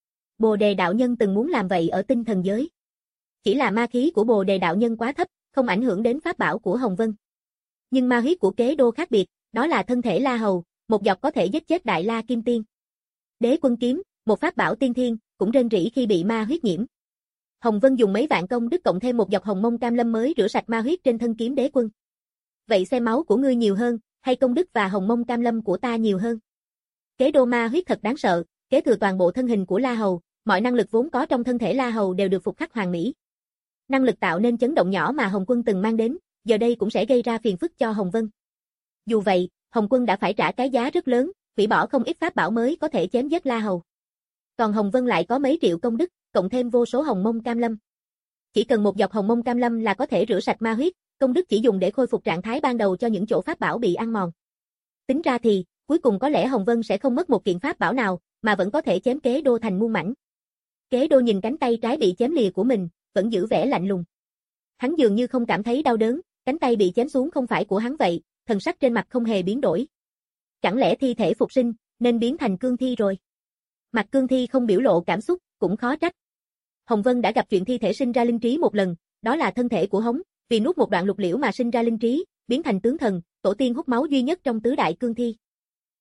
Bồ Đề đạo nhân từng muốn làm vậy ở tinh thần giới. Chỉ là ma khí của Bồ Đề đạo nhân quá thấp, không ảnh hưởng đến pháp bảo của Hồng Vân. Nhưng ma huyết của Kế Đô khác biệt, đó là thân thể La Hầu, một giọt có thể giết chết Đại La Kim Tiên. Đế quân kiếm, một pháp bảo tiên thiên, cũng rên rỉ khi bị ma huyết nhiễm. Hồng Vân dùng mấy vạn công đức cộng thêm một giọt hồng mông cam lâm mới rửa sạch ma huyết trên thân kiếm đế quân. Vậy xem máu của ngươi nhiều hơn, hay công đức và hồng mông cam lâm của ta nhiều hơn? Kế Đô ma huyết thật đáng sợ, kế thừa toàn bộ thân hình của La Hầu, mọi năng lực vốn có trong thân thể La Hầu đều được phục khắc hoàn mỹ. Năng lực tạo nên chấn động nhỏ mà Hồng Quân từng mang đến, giờ đây cũng sẽ gây ra phiền phức cho Hồng Vân. Dù vậy, Hồng Quân đã phải trả cái giá rất lớn, hủy bỏ không ít pháp bảo mới có thể chém giết La Hầu. Còn Hồng Vân lại có mấy triệu công đức, cộng thêm vô số hồng mông cam lâm. Chỉ cần một giọt hồng mông cam lâm là có thể rửa sạch ma huyết, công đức chỉ dùng để khôi phục trạng thái ban đầu cho những chỗ pháp bảo bị ăn mòn. Tính ra thì, cuối cùng có lẽ Hồng Vân sẽ không mất một kiện pháp bảo nào, mà vẫn có thể chém Kế Đô thành muôn mảnh. Kế Đô nhìn cánh tay trái bị chém lìa của mình, vẫn giữ vẻ lạnh lùng. Hắn dường như không cảm thấy đau đớn, cánh tay bị chém xuống không phải của hắn vậy, thần sắc trên mặt không hề biến đổi. Chẳng lẽ thi thể phục sinh, nên biến thành cương thi rồi? Mặt cương thi không biểu lộ cảm xúc, cũng khó trách. Hồng Vân đã gặp chuyện thi thể sinh ra linh trí một lần, đó là thân thể của Hống, vì nuốt một đoạn lục liễu mà sinh ra linh trí, biến thành tướng thần, tổ tiên hút máu duy nhất trong tứ đại cương thi.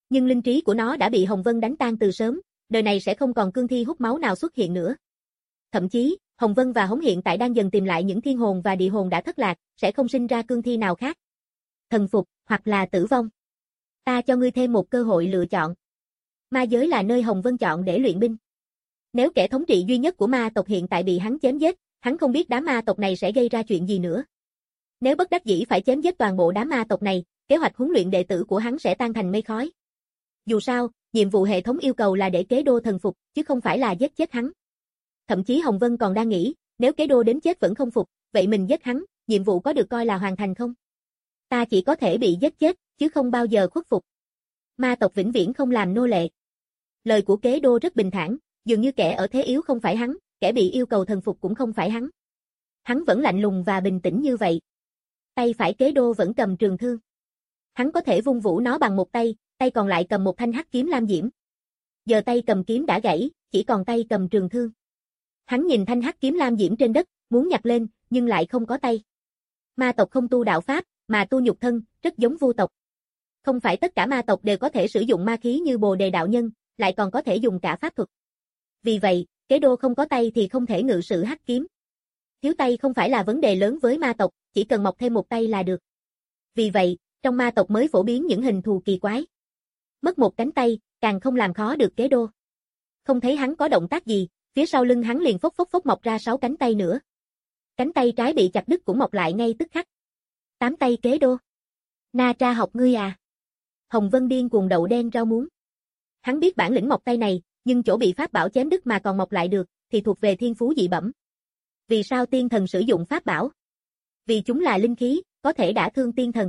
Nhưng linh trí của nó đã bị Hồng Vân đánh tan từ sớm, đời này sẽ không còn cương thi hút máu nào xuất hiện nữa. Thậm chí, Hồng Vân và Hống hiện tại đang dần tìm lại những thiên hồn và địa hồn đã thất lạc, sẽ không sinh ra cương thi nào khác. Thần phục, hoặc là tử vong. Ta cho ngươi thêm một cơ hội lựa chọn. Ma giới là nơi Hồng Vân chọn để luyện binh. Nếu kẻ thống trị duy nhất của ma tộc hiện tại bị hắn chém giết, hắn không biết đám ma tộc này sẽ gây ra chuyện gì nữa. Nếu bất đắc dĩ phải chém giết toàn bộ đám ma tộc này, kế hoạch huấn luyện đệ tử của hắn sẽ tan thành mây khói. Dù sao, nhiệm vụ hệ thống yêu cầu là để Kế Đô thần phục, chứ không phải là giết chết hắn. Thậm chí Hồng Vân còn đang nghĩ, nếu Kế Đô đến chết vẫn không phục, vậy mình giết hắn, nhiệm vụ có được coi là hoàn thành không? Ta chỉ có thể bị giết chết, chứ không bao giờ khuất phục. Ma tộc vĩnh viễn không làm nô lệ. Lời của Kế Đô rất bình thản, dường như kẻ ở thế yếu không phải hắn, kẻ bị yêu cầu thần phục cũng không phải hắn. Hắn vẫn lạnh lùng và bình tĩnh như vậy. Tay phải Kế Đô vẫn cầm trường thương. Hắn có thể vung vũ nó bằng một tay, tay còn lại cầm một thanh hắc kiếm lam diễm. Giờ tay cầm kiếm đã gãy, chỉ còn tay cầm trường thương. Hắn nhìn thanh hắc kiếm lam diễm trên đất, muốn nhặt lên, nhưng lại không có tay. Ma tộc không tu đạo pháp, mà tu nhục thân, rất giống vu tộc. Không phải tất cả ma tộc đều có thể sử dụng ma khí như Bồ Đề đạo nhân, lại còn có thể dùng cả pháp thuật. Vì vậy, Kế Đô không có tay thì không thể ngự sử hắc kiếm. Thiếu tay không phải là vấn đề lớn với ma tộc, chỉ cần mọc thêm một tay là được. Vì vậy, trong ma tộc mới phổ biến những hình thù kỳ quái. Mất một cánh tay, càng không làm khó được Kế Đô. Không thấy hắn có động tác gì, phía sau lưng hắn liền phốc phốc phốc mọc ra sáu cánh tay nữa. Cánh tay trái bị chặt đứt cũng mọc lại ngay tức khắc. Tám tay Kế Đô. Na Tra học ngươi à? Hồng Vân điên cuồng đậu đen rau muống. Hắn biết bản lĩnh mọc tay này, nhưng chỗ bị pháp bảo chém đứt mà còn mọc lại được, thì thuộc về thiên phú dị bẩm. Vì sao tiên thần sử dụng pháp bảo? Vì chúng là linh khí, có thể đả thương tiên thần.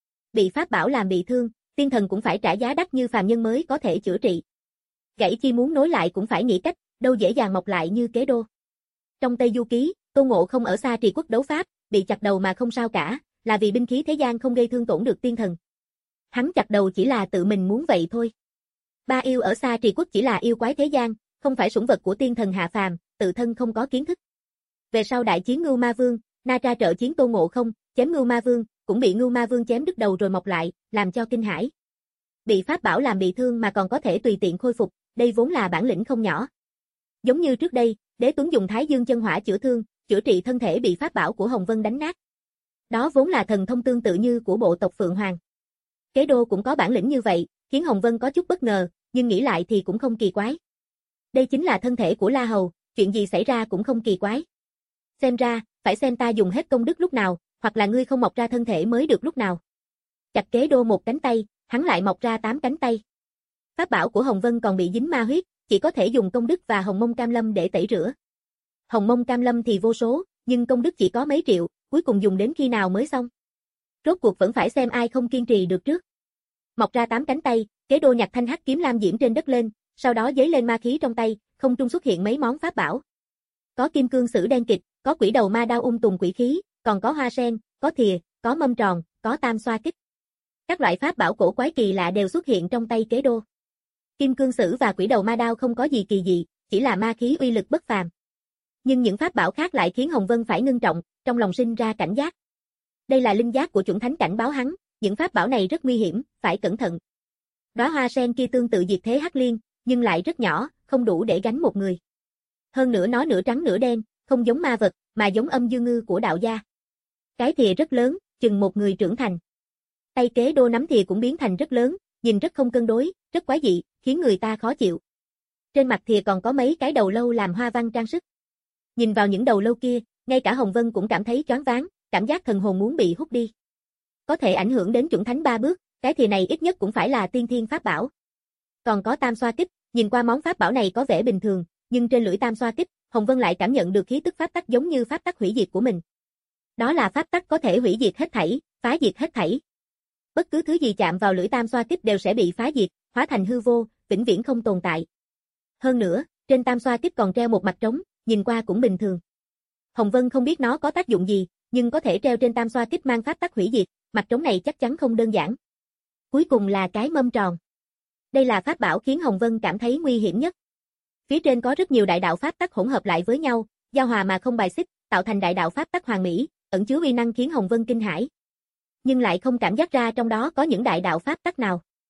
Bị pháp bảo làm bị thương, tiên thần cũng phải trả giá đắt như phàm nhân mới có thể chữa trị. Gãy chi muốn nối lại cũng phải nghĩ cách, đâu dễ dàng mọc lại như Kế Đô. Trong Tây Du Ký, Tôn Ngộ Không ở Sa Trì Quốc đấu pháp, bị chặt đầu mà không sao cả, là vì binh khí thế gian không gây thương tổn được tiên thần. Hắn chặt đầu chỉ là tự mình muốn vậy thôi. Ba yêu ở Sa Trì Quốc chỉ là yêu quái thế gian, không phải sủng vật của tiên thần hạ phàm, tự thân không có kiến thức. Về sau đại chiến Ngưu Ma Vương, Na Tra trợ chiến Tôn Ngộ Không, chém Ngưu Ma Vương, cũng bị Ngưu Ma Vương chém đứt đầu rồi mọc lại, làm cho kinh hãi. Bị pháp bảo làm bị thương mà còn có thể tùy tiện khôi phục, đây vốn là bản lĩnh không nhỏ. Giống như trước đây, Đế Tuấn dùng Thái Dương chân hỏa chữa thương, chữa trị thân thể bị pháp bảo của Hồng Vân đánh nát. Đó vốn là thần thông tương tự như của bộ tộc Phượng Hoàng. Kế Đô cũng có bản lĩnh như vậy, khiến Hồng Vân có chút bất ngờ, nhưng nghĩ lại thì cũng không kỳ quái. Đây chính là thân thể của La Hầu, chuyện gì xảy ra cũng không kỳ quái. Xem ra, phải xem ta dùng hết công đức lúc nào, hoặc là ngươi không mọc ra thân thể mới được lúc nào. Chặt Kế Đô một cánh tay, hắn lại mọc ra tám cánh tay. Pháp bảo của Hồng Vân còn bị dính ma huyết, chỉ có thể dùng công đức và Hồng Mông Cam Lâm để tẩy rửa. Hồng Mông Cam Lâm thì vô số, nhưng công đức chỉ có mấy triệu, cuối cùng dùng đến khi nào mới xong. Rốt cuộc vẫn phải xem ai không kiên trì được trước. Mọc ra tám cánh tay, Kế Đô nhặt thanh hắc kiếm lam diễm trên đất lên, sau đó giấy lên ma khí trong tay, không trung xuất hiện mấy món pháp bảo. Có kim cương sử đen kịch, có quỷ đầu ma đao ung tùng quỷ khí, còn có hoa sen, có thìa, có mâm tròn, có tam xoa kích. Các loại pháp bảo cổ quái kỳ lạ đều xuất hiện trong tay Kế Đô. Kim cương sử và quỷ đầu ma đao không có gì kỳ dị, chỉ là ma khí uy lực bất phàm. Nhưng những pháp bảo khác lại khiến Hồng Vân phải ngưng trọng, trong lòng sinh ra cảnh giác. Đây là linh giác của chuẩn thánh cảnh báo hắn, những pháp bảo này rất nguy hiểm, phải cẩn thận. Đóa hoa sen kia tương tự diệt thế hắc liên, nhưng lại rất nhỏ, không đủ để gánh một người. Hơn nữa nó nửa trắng nửa đen, không giống ma vật, mà giống âm dương ngư của đạo gia. Cái thìa rất lớn, chừng một người trưởng thành. Tay Kế Đô nắm thìa cũng biến thành rất lớn, nhìn rất không cân đối, rất quái dị, khiến người ta khó chịu. Trên mặt thìa còn có mấy cái đầu lâu làm hoa văn trang sức. Nhìn vào những đầu lâu kia, ngay cả Hồng Vân cũng cảm thấy choáng váng, cảm giác thần hồn muốn bị hút đi. Có thể ảnh hưởng đến chuẩn thánh ba bước, cái thìa này ít nhất cũng phải là tiên thiên pháp bảo. Còn có tam xoa kích, nhìn qua món pháp bảo này có vẻ bình thường, nhưng trên lưỡi tam xoa kích, Hồng Vân lại cảm nhận được khí tức pháp tắc giống như pháp tắc hủy diệt của mình. Đó là pháp tắc có thể hủy diệt hết thảy, phá diệt hết thảy. Bất cứ thứ gì chạm vào lưỡi tam xoa kích đều sẽ bị phá diệt, hóa thành hư vô, vĩnh viễn không tồn tại. Hơn nữa, trên tam xoa kích còn treo một mặt trống, nhìn qua cũng bình thường. Hồng Vân không biết nó có tác dụng gì, nhưng có thể treo trên tam xoa kích mang pháp tắc hủy diệt, mặt trống này chắc chắn không đơn giản. Cuối cùng là cái mâm tròn. Đây là pháp bảo khiến Hồng Vân cảm thấy nguy hiểm nhất. Phía trên có rất nhiều đại đạo pháp tắc hỗn hợp lại với nhau, giao hòa mà không bài xích, tạo thành đại đạo pháp tắc hoàn mỹ, ẩn chứa uy năng khiến Hồng Vân kinh hãi. Nhưng lại không cảm giác ra trong đó có những đại đạo pháp tắc nào.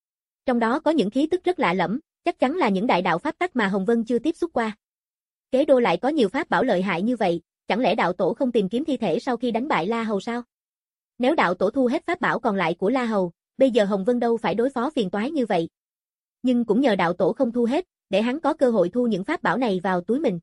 Trong đó có những khí tức rất lạ lẫm, chắc chắn là những đại đạo pháp tắc mà Hồng Vân chưa tiếp xúc qua. Kế Đô lại có nhiều pháp bảo lợi hại như vậy, chẳng lẽ đạo tổ không tìm kiếm thi thể sau khi đánh bại La Hầu sao? Nếu đạo tổ thu hết pháp bảo còn lại của La Hầu, bây giờ Hồng Vân đâu phải đối phó phiền toái như vậy. Nhưng cũng nhờ đạo tổ không thu hết, để hắn có cơ hội thu những pháp bảo này vào túi mình.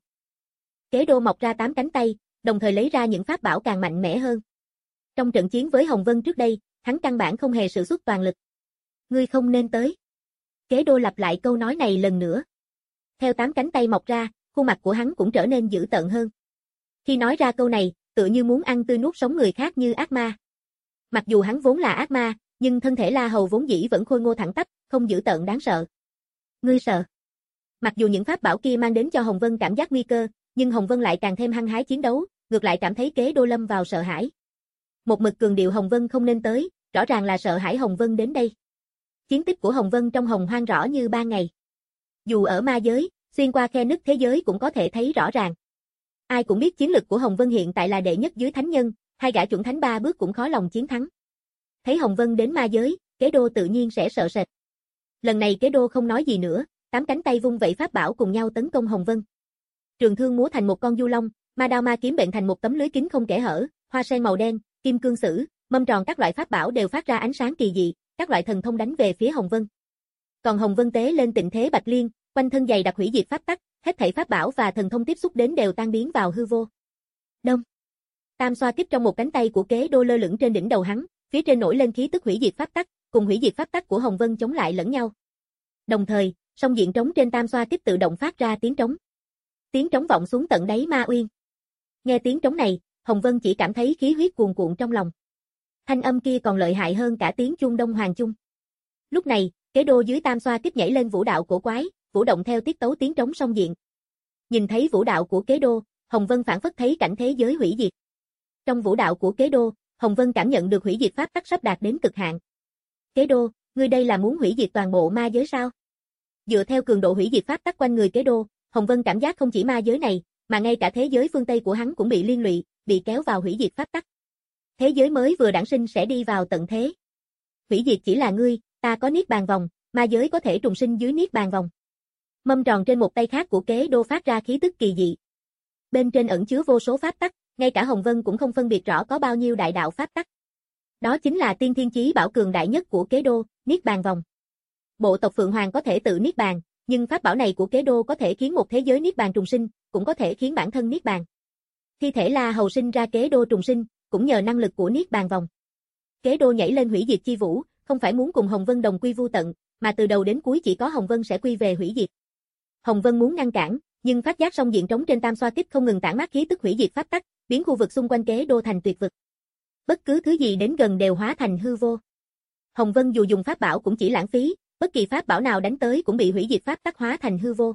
Kế Đô mọc ra tám cánh tay, đồng thời lấy ra những pháp bảo càng mạnh mẽ hơn. Trong trận chiến với Hồng Vân trước đây, hắn căn bản không hề sử xuất toàn lực. Ngươi không nên tới. Kế Đô lặp lại câu nói này lần nữa. Theo tám cánh tay mọc ra, khuôn mặt của hắn cũng trở nên dữ tợn hơn. Khi nói ra câu này, tựa như muốn ăn tươi nuốt sống người khác như ác ma. Mặc dù hắn vốn là ác ma, nhưng thân thể La Hầu vốn dĩ vẫn khôi ngô thẳng tắp, không dữ tợn đáng sợ. Ngươi sợ? Mặc dù những pháp bảo kia mang đến cho Hồng Vân cảm giác nguy cơ, nhưng Hồng Vân lại càng thêm hăng hái chiến đấu, ngược lại cảm thấy Kế Đô lâm vào sợ hãi. Một mực cường điệu Hồng Vân không nên tới, rõ ràng là sợ hãi Hồng Vân đến đây. Chiến tích của Hồng Vân trong Hồng Hoang rõ như ban ngày. Dù ở ma giới, xuyên qua khe nứt thế giới cũng có thể thấy rõ ràng. Ai cũng biết chiến lực của Hồng Vân hiện tại là đệ nhất dưới thánh nhân, hai gã chuẩn thánh ba bước cũng khó lòng chiến thắng. Thấy Hồng Vân đến ma giới, Kế Đô tự nhiên sẽ sợ sệt. Lần này Kế Đô không nói gì nữa, tám cánh tay vung vẩy pháp bảo cùng nhau tấn công Hồng Vân. Trường thương múa thành một con du long, ma đao ma kiếm bệnh thành một tấm lưới kính không kẽ hở, hoa sen màu đen, kim cương sử, mâm tròn các loại pháp bảo đều phát ra ánh sáng kỳ dị, các loại thần thông đánh về phía Hồng Vân. Còn Hồng Vân tế lên tịnh thế bạch liên, quanh thân dày đặc hủy diệt pháp tắc, hết thảy pháp bảo và thần thông tiếp xúc đến đều tan biến vào hư vô. Đông. Tam xoa kích trong một cánh tay của Kế Đô lơ lửng trên đỉnh đầu hắn, phía trên nổi lên khí tức hủy diệt pháp tắc, cùng hủy diệt pháp tắc của Hồng Vân chống lại lẫn nhau. Đồng thời, song diện trống trên tam xoa kích tự động phát ra tiếng trống. Tiếng trống vọng xuống tận đáy ma uyên. Nghe tiếng trống này, Hồng Vân chỉ cảm thấy khí huyết cuồn cuộn trong lòng. Thanh âm kia còn lợi hại hơn cả tiếng chuông Đông Hoàng chung. Lúc này, Kế Đô dưới tam xoa kích nhảy lên vũ đạo cổ quái, vũ động theo tiết tấu tiếng trống song diện. Nhìn thấy vũ đạo của Kế Đô, Hồng Vân phảng phất thấy cảnh thế giới hủy diệt. Trong vũ đạo của Kế Đô, Hồng Vân cảm nhận được hủy diệt pháp tắc sắp đạt đến cực hạn. Kế Đô, ngươi đây là muốn hủy diệt toàn bộ ma giới sao? Dựa theo cường độ hủy diệt pháp tắc quanh người Kế Đô, Hồng Vân cảm giác không chỉ ma giới này, mà ngay cả thế giới phương Tây của hắn cũng bị liên lụy, bị kéo vào hủy diệt pháp tắc. Thế giới mới vừa đản sinh sẽ đi vào tận thế. Hủy diệt chỉ là ngươi, ta có niết bàn vòng, ma giới có thể trùng sinh dưới niết bàn vòng. Mâm tròn trên một tay khác của Kế Đô phát ra khí tức kỳ dị. Bên trên ẩn chứa vô số pháp tắc, ngay cả Hồng Vân cũng không phân biệt rõ có bao nhiêu đại đạo pháp tắc. Đó chính là tiên thiên chí bảo cường đại nhất của Kế Đô, niết bàn vòng. Bộ tộc Phượng Hoàng có thể tự niết bàn, nhưng pháp bảo này của Kế Đô có thể khiến một thế giới niết bàn trùng sinh, cũng có thể khiến bản thân niết bàn. Thi thể La Hầu sinh ra Kế Đô trùng sinh, cũng nhờ năng lực của niết bàn vòng. Kế Đô nhảy lên hủy diệt chi vũ, không phải muốn cùng Hồng Vân đồng quy vu tận, mà từ đầu đến cuối chỉ có Hồng Vân sẽ quy về hủy diệt. Hồng Vân muốn ngăn cản, nhưng phát giác song diện trống trên tam xoa kích không ngừng tản mát khí tức hủy diệt pháp tắc, biến khu vực xung quanh Kế Đô thành tuyệt vực. Bất cứ thứ gì đến gần đều hóa thành hư vô. Hồng Vân dù dùng pháp bảo cũng chỉ lãng phí, bất kỳ pháp bảo nào đánh tới cũng bị hủy diệt pháp tắc hóa thành hư vô.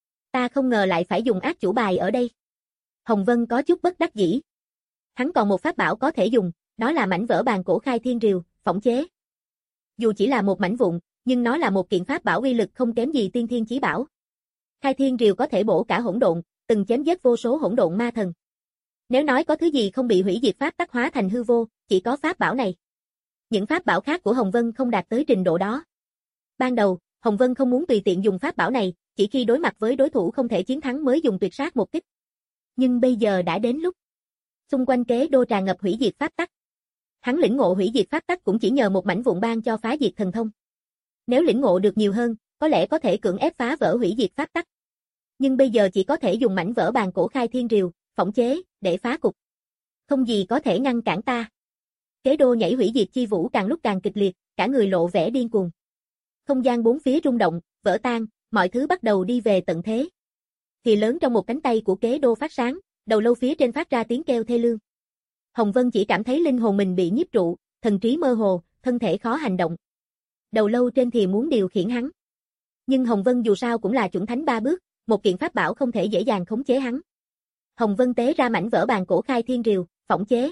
Ta không ngờ lại phải dùng ác chủ bài ở đây. Hồng Vân có chút bất đắc dĩ. Hắn còn một pháp bảo có thể dùng, đó là mảnh vỡ bàn cổ khai thiên rìu, phỏng chế. Dù chỉ là một mảnh vụn, nhưng nó là một kiện pháp bảo uy lực không kém gì tiên thiên chí bảo. Khai thiên rìu có thể bổ cả hỗn độn, từng chém giết vô số hỗn độn ma thần. Nếu nói có thứ gì không bị hủy diệt pháp tắc hóa thành hư vô, chỉ có pháp bảo này. Những pháp bảo khác của Hồng Vân không đạt tới trình độ đó. Ban đầu, Hồng Vân không muốn tùy tiện dùng pháp bảo này, chỉ khi đối mặt với đối thủ không thể chiến thắng mới dùng tuyệt sát một kích. Nhưng bây giờ đã đến lúc. Xung quanh Kế Đô tràn ngập hủy diệt pháp tắc. Hắn lĩnh ngộ hủy diệt pháp tắc cũng chỉ nhờ một mảnh vụn ban cho phá diệt thần thông. Nếu lĩnh ngộ được nhiều hơn, có lẽ có thể cưỡng ép phá vỡ hủy diệt pháp tắc. Nhưng bây giờ chỉ có thể dùng mảnh vỡ bàn cổ khai thiên rìu, phỏng chế, để phá cục. Không gì có thể ngăn cản ta. Kế Đô nhảy hủy diệt chi vũ càng lúc càng kịch liệt, cả người lộ vẻ điên cuồng. Không gian bốn phía rung động, vỡ tan, mọi thứ bắt đầu đi về tận thế. Thì lớn trong một cánh tay của Kế Đô phát sáng, đầu lâu phía trên phát ra tiếng kêu thê lương. Hồng Vân chỉ cảm thấy linh hồn mình bị nhiếp trụ, thần trí mơ hồ, thân thể khó hành động. Đầu lâu trên thì muốn điều khiển hắn. Nhưng Hồng Vân dù sao cũng là chuẩn thánh ba bước, một kiện pháp bảo không thể dễ dàng khống chế hắn. Hồng Vân tế ra mảnh vỡ bàn cổ khai thiên rìu, phỏng chế.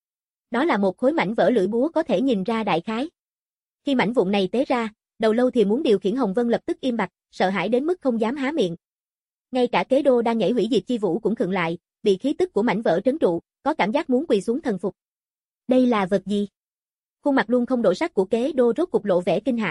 Đó là một khối mảnh vỡ lưỡi búa có thể nhìn ra đại khái. Khi mảnh vụn này tế ra, đầu lâu thì muốn điều khiển Hồng Vân lập tức im bặt, sợ hãi đến mức không dám há miệng. Ngay cả Kế Đô đang nhảy hủy diệt chi vũ cũng khựng lại, bị khí tức của mảnh vỡ trấn trụ, có cảm giác muốn quỳ xuống thần phục. Đây là vật gì? Khuôn mặt luôn không đổi sắc của Kế Đô rốt cục lộ vẻ kinh hãi, trong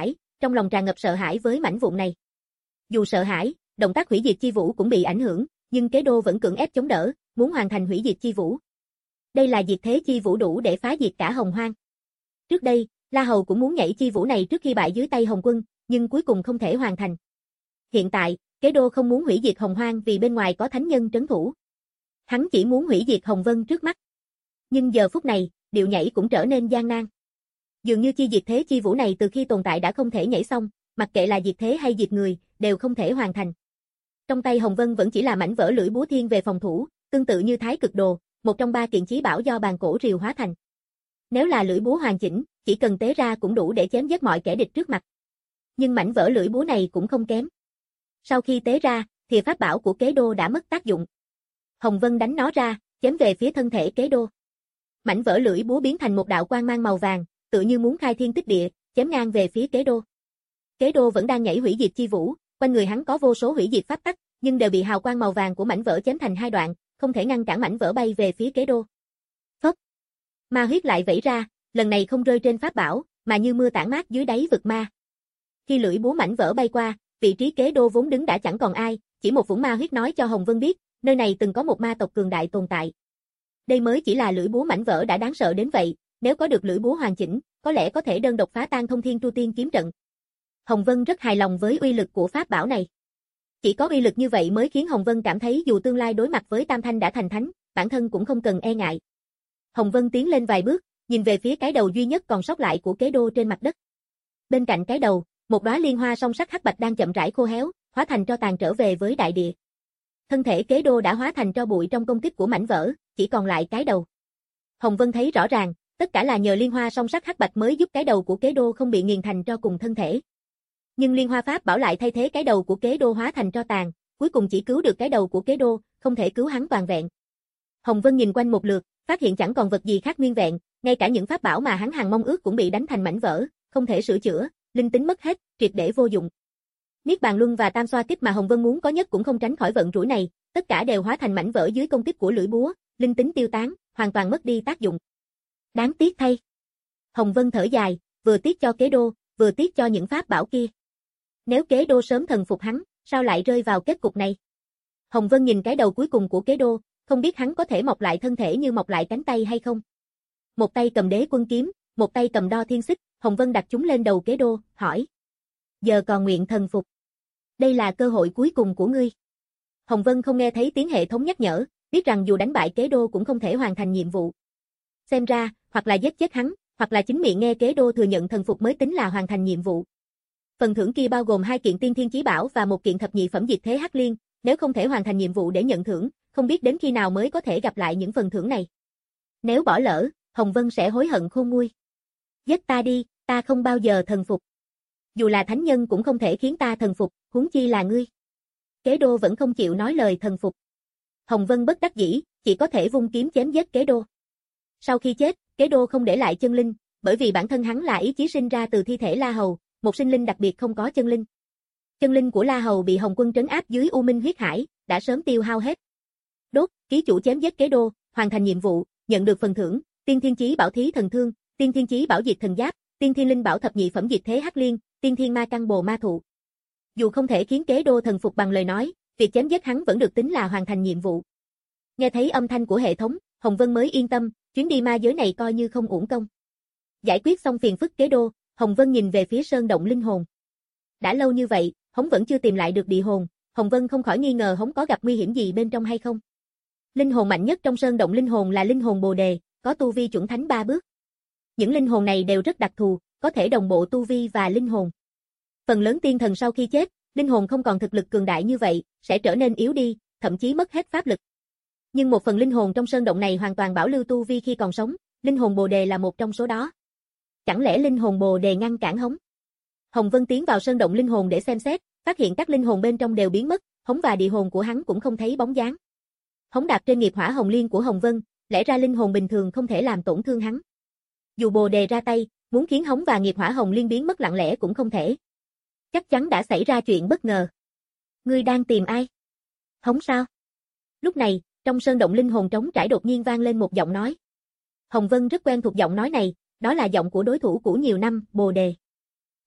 trong lòng tràn ngập sợ hãi với mảnh vụn này. Dù sợ hãi, động tác hủy diệt chi vũ cũng bị ảnh hưởng, nhưng Kế Đô vẫn cưỡng ép chống đỡ, muốn hoàn thành hủy diệt chi vũ. Đây là diệt thế chi vũ đủ để phá diệt cả Hồng Hoang. Trước đây, La Hầu cũng muốn nhảy chi vũ này trước khi bại dưới tay Hồng Quân, nhưng cuối cùng không thể hoàn thành. Hiện tại, Kế Đô không muốn hủy diệt Hồng Hoang vì bên ngoài có thánh nhân trấn thủ. Hắn chỉ muốn hủy diệt Hồng Vân trước mắt. Nhưng giờ phút này, điệu nhảy cũng trở nên gian nan. Dường như chi diệt thế chi vũ này từ khi tồn tại đã không thể nhảy xong, mặc kệ là diệt thế hay diệt người, đều không thể hoàn thành. Trong tay Hồng Vân vẫn chỉ là mảnh vỡ lưỡi búa thiên về phòng thủ, tương tự như Thái Cực Đồ, một trong ba kiện chí bảo do bàn cổ rìu hóa thành. Nếu là lưỡi búa hoàn chỉnh, chỉ cần tế ra cũng đủ để chém giết mọi kẻ địch trước mặt. Nhưng mảnh vỡ lưỡi búa này cũng không kém. Sau khi tế ra, thì pháp bảo của Kế Đô đã mất tác dụng. Hồng Vân đánh nó ra, chém về phía thân thể Kế Đô. Mảnh vỡ lưỡi búa biến thành một đạo quang mang màu vàng, tự như muốn khai thiên tích địa, chém ngang về phía Kế Đô. Kế Đô vẫn đang nhảy hủy diệt chi vũ, quanh người hắn có vô số hủy diệt pháp tắc, nhưng đều bị hào quang màu vàng của mảnh vỡ chém thành hai đoạn, không thể ngăn cản mảnh vỡ bay về phía Kế Đô. Phốc. Ma huyết lại vẩy ra, lần này không rơi trên pháp bảo, mà như mưa tản mát dưới đáy vực ma. Khi lưỡi búa mảnh vỡ bay qua, vị trí Kế Đô vốn đứng đã chẳng còn ai, chỉ một vũng ma huyết nói cho Hồng Vân biết, nơi này từng có một ma tộc cường đại tồn tại. Đây mới chỉ là lưỡi búa mảnh vỡ đã đáng sợ đến vậy, nếu có được lưỡi búa hoàn chỉnh, có lẽ có thể đơn độc phá tan Thông Thiên Tru Tiên kiếm trận. Hồng Vân rất hài lòng với uy lực của pháp bảo này. Chỉ có uy lực như vậy mới khiến Hồng Vân cảm thấy dù tương lai đối mặt với Tam Thanh đã thành thánh, bản thân cũng không cần e ngại. Hồng Vân tiến lên vài bước, nhìn về phía cái đầu duy nhất còn sót lại của Kế Đô trên mặt đất. Bên cạnh cái đầu, một đóa liên hoa song sắc hắc bạch đang chậm rãi khô héo, hóa thành tro tàn trở về với đại địa. Thân thể Kế Đô đã hóa thành tro bụi trong công kích của mảnh vỡ, chỉ còn lại cái đầu. Hồng Vân thấy rõ ràng, tất cả là nhờ liên hoa song sắc hắc bạch mới giúp cái đầu của Kế Đô không bị nghiền thành tro cùng thân thể. Nhưng liên hoa pháp bảo lại thay thế cái đầu của Kế Đô hóa thành tro tàn, cuối cùng chỉ cứu được cái đầu của Kế Đô, không thể cứu hắn toàn vẹn. Hồng Vân nhìn quanh một lượt, phát hiện chẳng còn vật gì khác nguyên vẹn, ngay cả những pháp bảo mà hắn hằng mong ước cũng bị đánh thành mảnh vỡ, không thể sửa chữa, linh tính mất hết, triệt để vô dụng. Niết Bàn Luân và Tam Xoa Kích mà Hồng Vân muốn có nhất cũng không tránh khỏi vận rủi này, tất cả đều hóa thành mảnh vỡ dưới công kích của lưỡi búa, linh tính tiêu tán, hoàn toàn mất đi tác dụng. Đáng tiếc thay. Hồng Vân thở dài, vừa tiếc cho Kế Đô, vừa tiếc cho những pháp bảo kia. Nếu Kế Đô sớm thần phục hắn, sao lại rơi vào kết cục này? Hồng Vân nhìn cái đầu cuối cùng của Kế Đô, không biết hắn có thể mọc lại thân thể như mọc lại cánh tay hay không. Một tay cầm Đế Quân kiếm, một tay cầm Đo Thiên Xích, Hồng Vân đặt chúng lên đầu Kế Đô, hỏi. Giờ còn nguyện thần phục. Đây là cơ hội cuối cùng của ngươi. Hồng Vân không nghe thấy tiếng hệ thống nhắc nhở, biết rằng dù đánh bại Kế Đô cũng không thể hoàn thành nhiệm vụ. Xem ra, hoặc là giết chết hắn, hoặc là chính miệng nghe Kế Đô thừa nhận thần phục mới tính là hoàn thành nhiệm vụ. Phần thưởng kia bao gồm hai kiện tiên thiên chí bảo và một kiện thập nhị phẩm diệt thế hắc liên, nếu không thể hoàn thành nhiệm vụ để nhận thưởng, không biết đến khi nào mới có thể gặp lại những phần thưởng này. Nếu bỏ lỡ, Hồng Vân sẽ hối hận khôn nguôi. Giết ta đi, ta không bao giờ thần phục. Dù là thánh nhân cũng không thể khiến ta thần phục, huống chi là ngươi. Kế Đô vẫn không chịu nói lời thần phục. Hồng Vân bất đắc dĩ, chỉ có thể vung kiếm chém giết Kế Đô. Sau khi chết, Kế Đô không để lại chân linh, bởi vì bản thân hắn là ý chí sinh ra từ thi thể La Hầu, một sinh linh đặc biệt không có chân linh. Chân linh của La Hầu bị Hồng Quân trấn áp dưới U Minh huyết hải, đã sớm tiêu hao hết. Đốt, ký chủ chém giết Kế Đô, hoàn thành nhiệm vụ, nhận được phần thưởng, tiên thiên chí bảo thí thần thương, tiên thiên chí bảo diệt thần giáp, tiên thiên linh bảo thập nhị phẩm diệt thế hắc liên, tiên thiên ma căn bồ ma thụ. Dù không thể khiến Kế Đô thần phục bằng lời nói, việc chém giết hắn vẫn được tính là hoàn thành nhiệm vụ. Nghe thấy âm thanh của hệ thống, Hồng Vân mới yên tâm, chuyến đi ma giới này coi như không uổng công. Giải quyết xong phiền phức Kế Đô, Hồng Vân nhìn về phía sơn động linh hồn. Đã lâu như vậy, Hống vẫn chưa tìm lại được địa hồn, Hồng Vân không khỏi nghi ngờ Hống có gặp nguy hiểm gì bên trong hay không. Linh hồn mạnh nhất trong sơn động linh hồn là linh hồn Bồ Đề, có tu vi chuẩn thánh ba bước. Những linh hồn này đều rất đặc thù, có thể đồng bộ tu vi và linh hồn. Phần lớn tiên thần sau khi chết, linh hồn không còn thực lực cường đại như vậy, sẽ trở nên yếu đi, thậm chí mất hết pháp lực. Nhưng một phần linh hồn trong sơn động này hoàn toàn bảo lưu tu vi khi còn sống, linh hồn Bồ Đề là một trong số đó. Chẳng lẽ linh hồn Bồ Đề ngăn cản Hống? Hồng Vân tiến vào sơn động linh hồn để xem xét, phát hiện các linh hồn bên trong đều biến mất, Hống và địa hồn của hắn cũng không thấy bóng dáng. Hống đạp trên nghiệp hỏa hồng liên của Hồng Vân, lẽ ra linh hồn bình thường không thể làm tổn thương hắn. Dù Bồ Đề ra tay, muốn khiến Hống và nghiệp hỏa hồng liên biến mất lặng lẽ cũng không thể. Chắc chắn đã xảy ra chuyện bất ngờ. Ngươi đang tìm ai? Hống sao? Lúc này, trong sơn động linh hồn trống trải đột nhiên vang lên một giọng nói. Hồng Vân rất quen thuộc giọng nói này, đó là giọng của đối thủ cũ nhiều năm, Bồ Đề.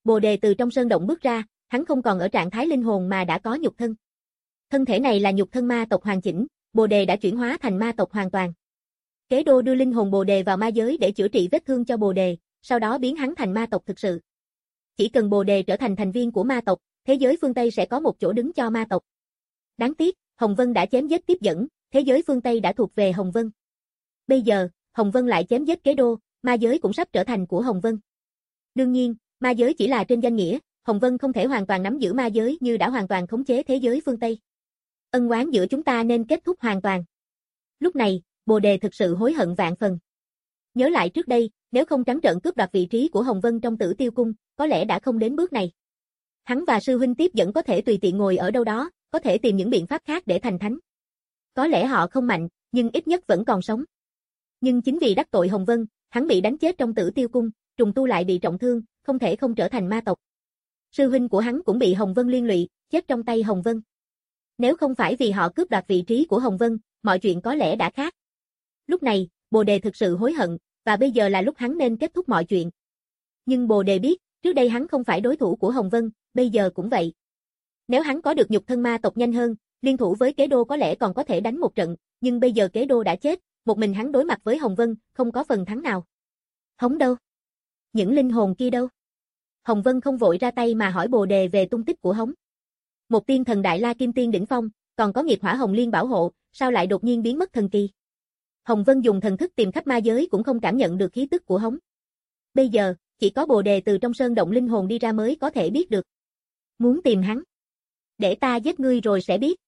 Bồ Đề từ trong sơn động bước ra, hắn không còn ở trạng thái linh hồn mà đã có nhục thân. Thân thể này là nhục thân ma tộc hoàn chỉnh, Bồ Đề đã chuyển hóa thành ma tộc hoàn toàn. Kế Đô đưa linh hồn Bồ Đề vào ma giới để chữa trị vết thương cho Bồ Đề, sau đó biến hắn thành ma tộc thực sự. Chỉ cần Bồ Đề trở thành thành viên của ma tộc, thế giới phương Tây sẽ có một chỗ đứng cho ma tộc. Đáng tiếc, Hồng Vân đã chém giết tiếp dẫn, thế giới phương Tây đã thuộc về Hồng Vân. Bây giờ, Hồng Vân lại chém giết Kế Đô, ma giới cũng sắp trở thành của Hồng Vân. Đương nhiên, ma giới chỉ là trên danh nghĩa, Hồng Vân không thể hoàn toàn nắm giữ ma giới như đã hoàn toàn khống chế thế giới phương Tây. Ân oán giữa chúng ta nên kết thúc hoàn toàn. Lúc này, Bồ Đề thực sự hối hận vạn phần. Nhớ lại trước đây, nếu không trắng trợn cướp đoạt vị trí của Hồng Vân trong Tử Tiêu Cung, có lẽ đã không đến bước này. Hắn và sư huynh tiếp dẫn có thể tùy tiện ngồi ở đâu đó, có thể tìm những biện pháp khác để thành thánh. Có lẽ họ không mạnh, nhưng ít nhất vẫn còn sống. Nhưng chính vì đắc tội Hồng Vân, hắn bị đánh chết trong Tử Tiêu Cung, trùng tu lại bị trọng thương, không thể không trở thành ma tộc. Sư huynh của hắn cũng bị Hồng Vân liên lụy, chết trong tay Hồng Vân. Nếu không phải vì họ cướp đoạt vị trí của Hồng Vân, mọi chuyện có lẽ đã khác. Lúc này, Bồ Đề thực sự hối hận, và bây giờ là lúc hắn nên kết thúc mọi chuyện. Nhưng Bồ Đề biết, trước đây hắn không phải đối thủ của Hồng Vân, bây giờ cũng vậy. Nếu hắn có được nhục thân ma tộc nhanh hơn, liên thủ với Kế Đô có lẽ còn có thể đánh một trận, nhưng bây giờ Kế Đô đã chết, một mình hắn đối mặt với Hồng Vân, không có phần thắng nào. Hống đâu? Những linh hồn kia đâu? Hồng Vân không vội ra tay mà hỏi Bồ Đề về tung tích của Hống. Một tiên thần Đại La Kim Tiên đỉnh phong, còn có nghiệp hỏa Hồng Liên bảo hộ, sao lại đột nhiên biến mất thần kỳ? Hồng Vân dùng thần thức tìm khắp ma giới cũng không cảm nhận được khí tức của Hống. Bây giờ, chỉ có Bồ Đề từ trong sơn động linh hồn đi ra mới có thể biết được. Muốn tìm hắn? Để ta giết ngươi rồi sẽ biết.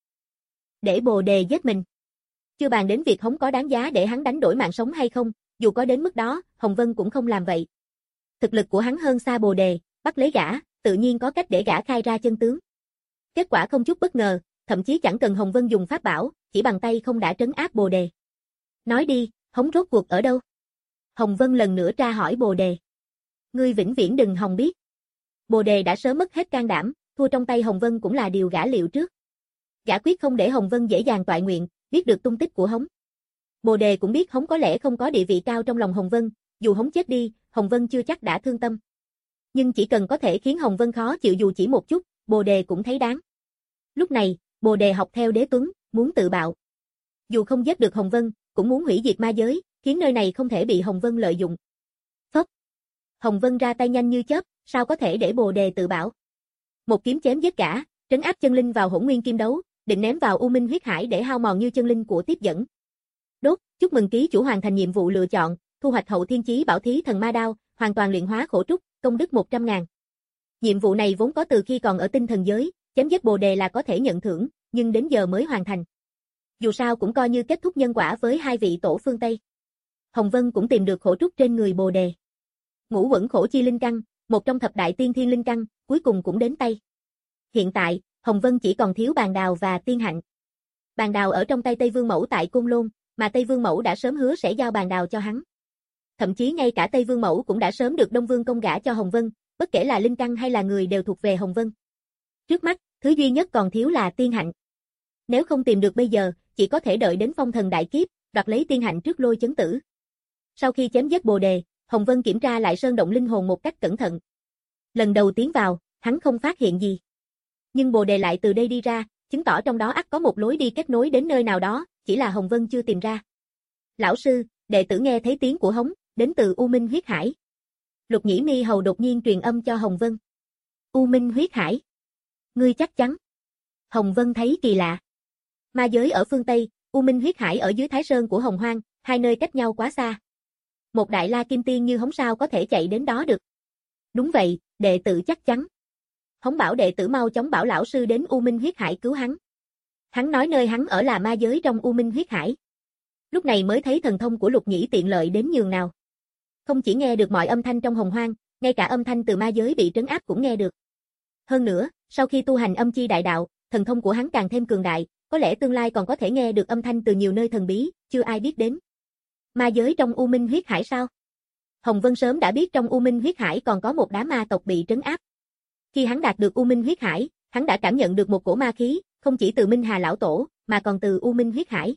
Để Bồ Đề giết mình. Chưa bàn đến việc Hống có đáng giá để hắn đánh đổi mạng sống hay không, dù có đến mức đó, Hồng Vân cũng không làm vậy. Thực lực của hắn hơn xa Bồ Đề, bắt lấy gã, tự nhiên có cách để gã khai ra chân tướng. Kết quả không chút bất ngờ, thậm chí chẳng cần Hồng Vân dùng pháp bảo, chỉ bằng tay không đã trấn áp Bồ Đề. Nói đi, Hống rốt cuộc ở đâu? Hồng Vân lần nữa tra hỏi Bồ Đề. Ngươi vĩnh viễn đừng hòng biết. Bồ Đề đã sớm mất hết can đảm, thua trong tay Hồng Vân cũng là điều gã liệu trước. Gã quyết không để Hồng Vân dễ dàng toại nguyện, biết được tung tích của Hống. Bồ Đề cũng biết Hống có lẽ không có địa vị cao trong lòng Hồng Vân, dù Hống chết đi, Hồng Vân chưa chắc đã thương tâm. Nhưng chỉ cần có thể khiến Hồng Vân khó chịu dù chỉ một chút, Bồ Đề cũng thấy đáng. Lúc này, Bồ Đề học theo Đế Tuấn, muốn tự bạo. Dù không giết được Hồng Vân, cũng muốn hủy diệt ma giới, khiến nơi này không thể bị Hồng Vân lợi dụng. Phốc. Hồng Vân ra tay nhanh như chớp, sao có thể để Bồ Đề tự bảo. Một kiếm chém giết cả, trấn áp chân linh vào Hỗn Nguyên Kim Đấu, định ném vào U Minh Huyết Hải để hao mòn như chân linh của tiếp dẫn. Đốt, chúc mừng ký chủ hoàn thành nhiệm vụ lựa chọn, thu hoạch Hậu Thiên Chí Bảo Thí Thần Ma Đao, hoàn toàn luyện hóa khổ trúc, công đức một trăm ngàn. Nhiệm vụ này vốn có từ khi còn ở tinh thần giới, chém giết Bồ Đề là có thể nhận thưởng, nhưng đến giờ mới hoàn thành. Dù sao cũng coi như kết thúc nhân quả với hai vị tổ phương Tây. Hồng Vân cũng tìm được khổ trúc trên người Bồ Đề. Ngũ Quẩn Khổ Chi Linh Căn, một trong thập đại tiên thiên linh căn, cuối cùng cũng đến tay. Hiện tại, Hồng Vân chỉ còn thiếu Bàn Đào và Tiên Hạnh. Bàn Đào ở trong tay Tây Vương Mẫu tại Côn Lôn, mà Tây Vương Mẫu đã sớm hứa sẽ giao Bàn Đào cho hắn. Thậm chí ngay cả Tây Vương Mẫu cũng đã sớm được Đông Vương công gả cho Hồng Vân, bất kể là linh căn hay là người đều thuộc về Hồng Vân. Trước mắt, thứ duy nhất còn thiếu là Tiên Hạnh. Nếu không tìm được bây giờ, chỉ có thể đợi đến phong thần đại kiếp, đoạt lấy Tiên Hạnh trước Lôi Chấn Tử. Sau khi chém giết Bồ Đề, Hồng Vân kiểm tra lại sơn động linh hồn một cách cẩn thận. Lần đầu tiến vào, hắn không phát hiện gì. Nhưng Bồ Đề lại từ đây đi ra, chứng tỏ trong đó ắt có một lối đi kết nối đến nơi nào đó, chỉ là Hồng Vân chưa tìm ra. Lão sư, đệ tử nghe thấy tiếng của Hống, đến từ U Minh Huyết Hải. Lục Nhĩ Mi Hầu đột nhiên truyền âm cho Hồng Vân. U Minh Huyết Hải. Ngươi chắc chắn? Hồng Vân thấy kỳ lạ. Ma giới ở phương Tây, U Minh Huyết Hải ở dưới Thái Sơn của Hồng Hoang, hai nơi cách nhau quá xa. Một đại la kim tiên như Hống sao có thể chạy đến đó được? Đúng vậy, đệ tử chắc chắn. Hống bảo đệ tử mau chóng bảo lão sư đến U Minh Huyết Hải cứu hắn. Hắn nói nơi hắn ở là ma giới trong U Minh Huyết Hải. Lúc này mới thấy thần thông của Lục Nhĩ tiện lợi đến nhường nào. Không chỉ nghe được mọi âm thanh trong Hồng Hoang, ngay cả âm thanh từ ma giới bị trấn áp cũng nghe được. Hơn nữa, sau khi tu hành âm chi đại đạo, thần thông của hắn càng thêm cường đại, có lẽ tương lai còn có thể nghe được âm thanh từ nhiều nơi thần bí, chưa ai biết đến. Ma giới trong U Minh Huyết Hải sao? Hồng Vân sớm đã biết trong U Minh Huyết Hải còn có một đám ma tộc bị trấn áp. Khi hắn đạt được U Minh Huyết Hải, hắn đã cảm nhận được một cổ ma khí, không chỉ từ Minh Hà Lão Tổ, mà còn từ U Minh Huyết Hải.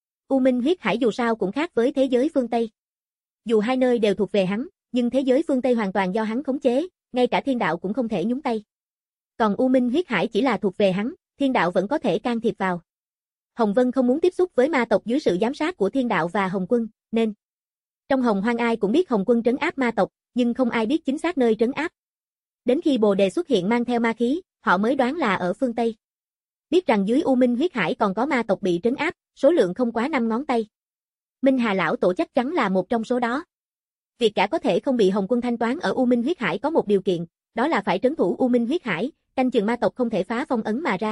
U Minh Huyết Hải dù sao cũng khác với thế giới phương Tây. Dù hai nơi đều thuộc về hắn, nhưng thế giới phương Tây hoàn toàn do hắn khống chế, ngay cả thiên đạo cũng không thể nhúng tay. Còn U Minh huyết hải chỉ là thuộc về hắn, thiên đạo vẫn có thể can thiệp vào. Hồng Vân không muốn tiếp xúc với ma tộc dưới sự giám sát của thiên đạo và Hồng Quân, nên trong Hồng Hoang ai cũng biết Hồng Quân trấn áp ma tộc, nhưng không ai biết chính xác nơi trấn áp. Đến khi Bồ Đề xuất hiện mang theo ma khí, họ mới đoán là ở phương Tây. Biết rằng dưới U Minh huyết hải còn có ma tộc bị trấn áp, số lượng không quá năm ngón tay. Minh Hà lão tổ chắc chắn là một trong số đó. Việc cả có thể không bị Hồng Quân thanh toán ở U Minh huyết hải có một điều kiện, đó là phải trấn thủ U Minh huyết hải, canh chừng ma tộc không thể phá phong ấn mà ra.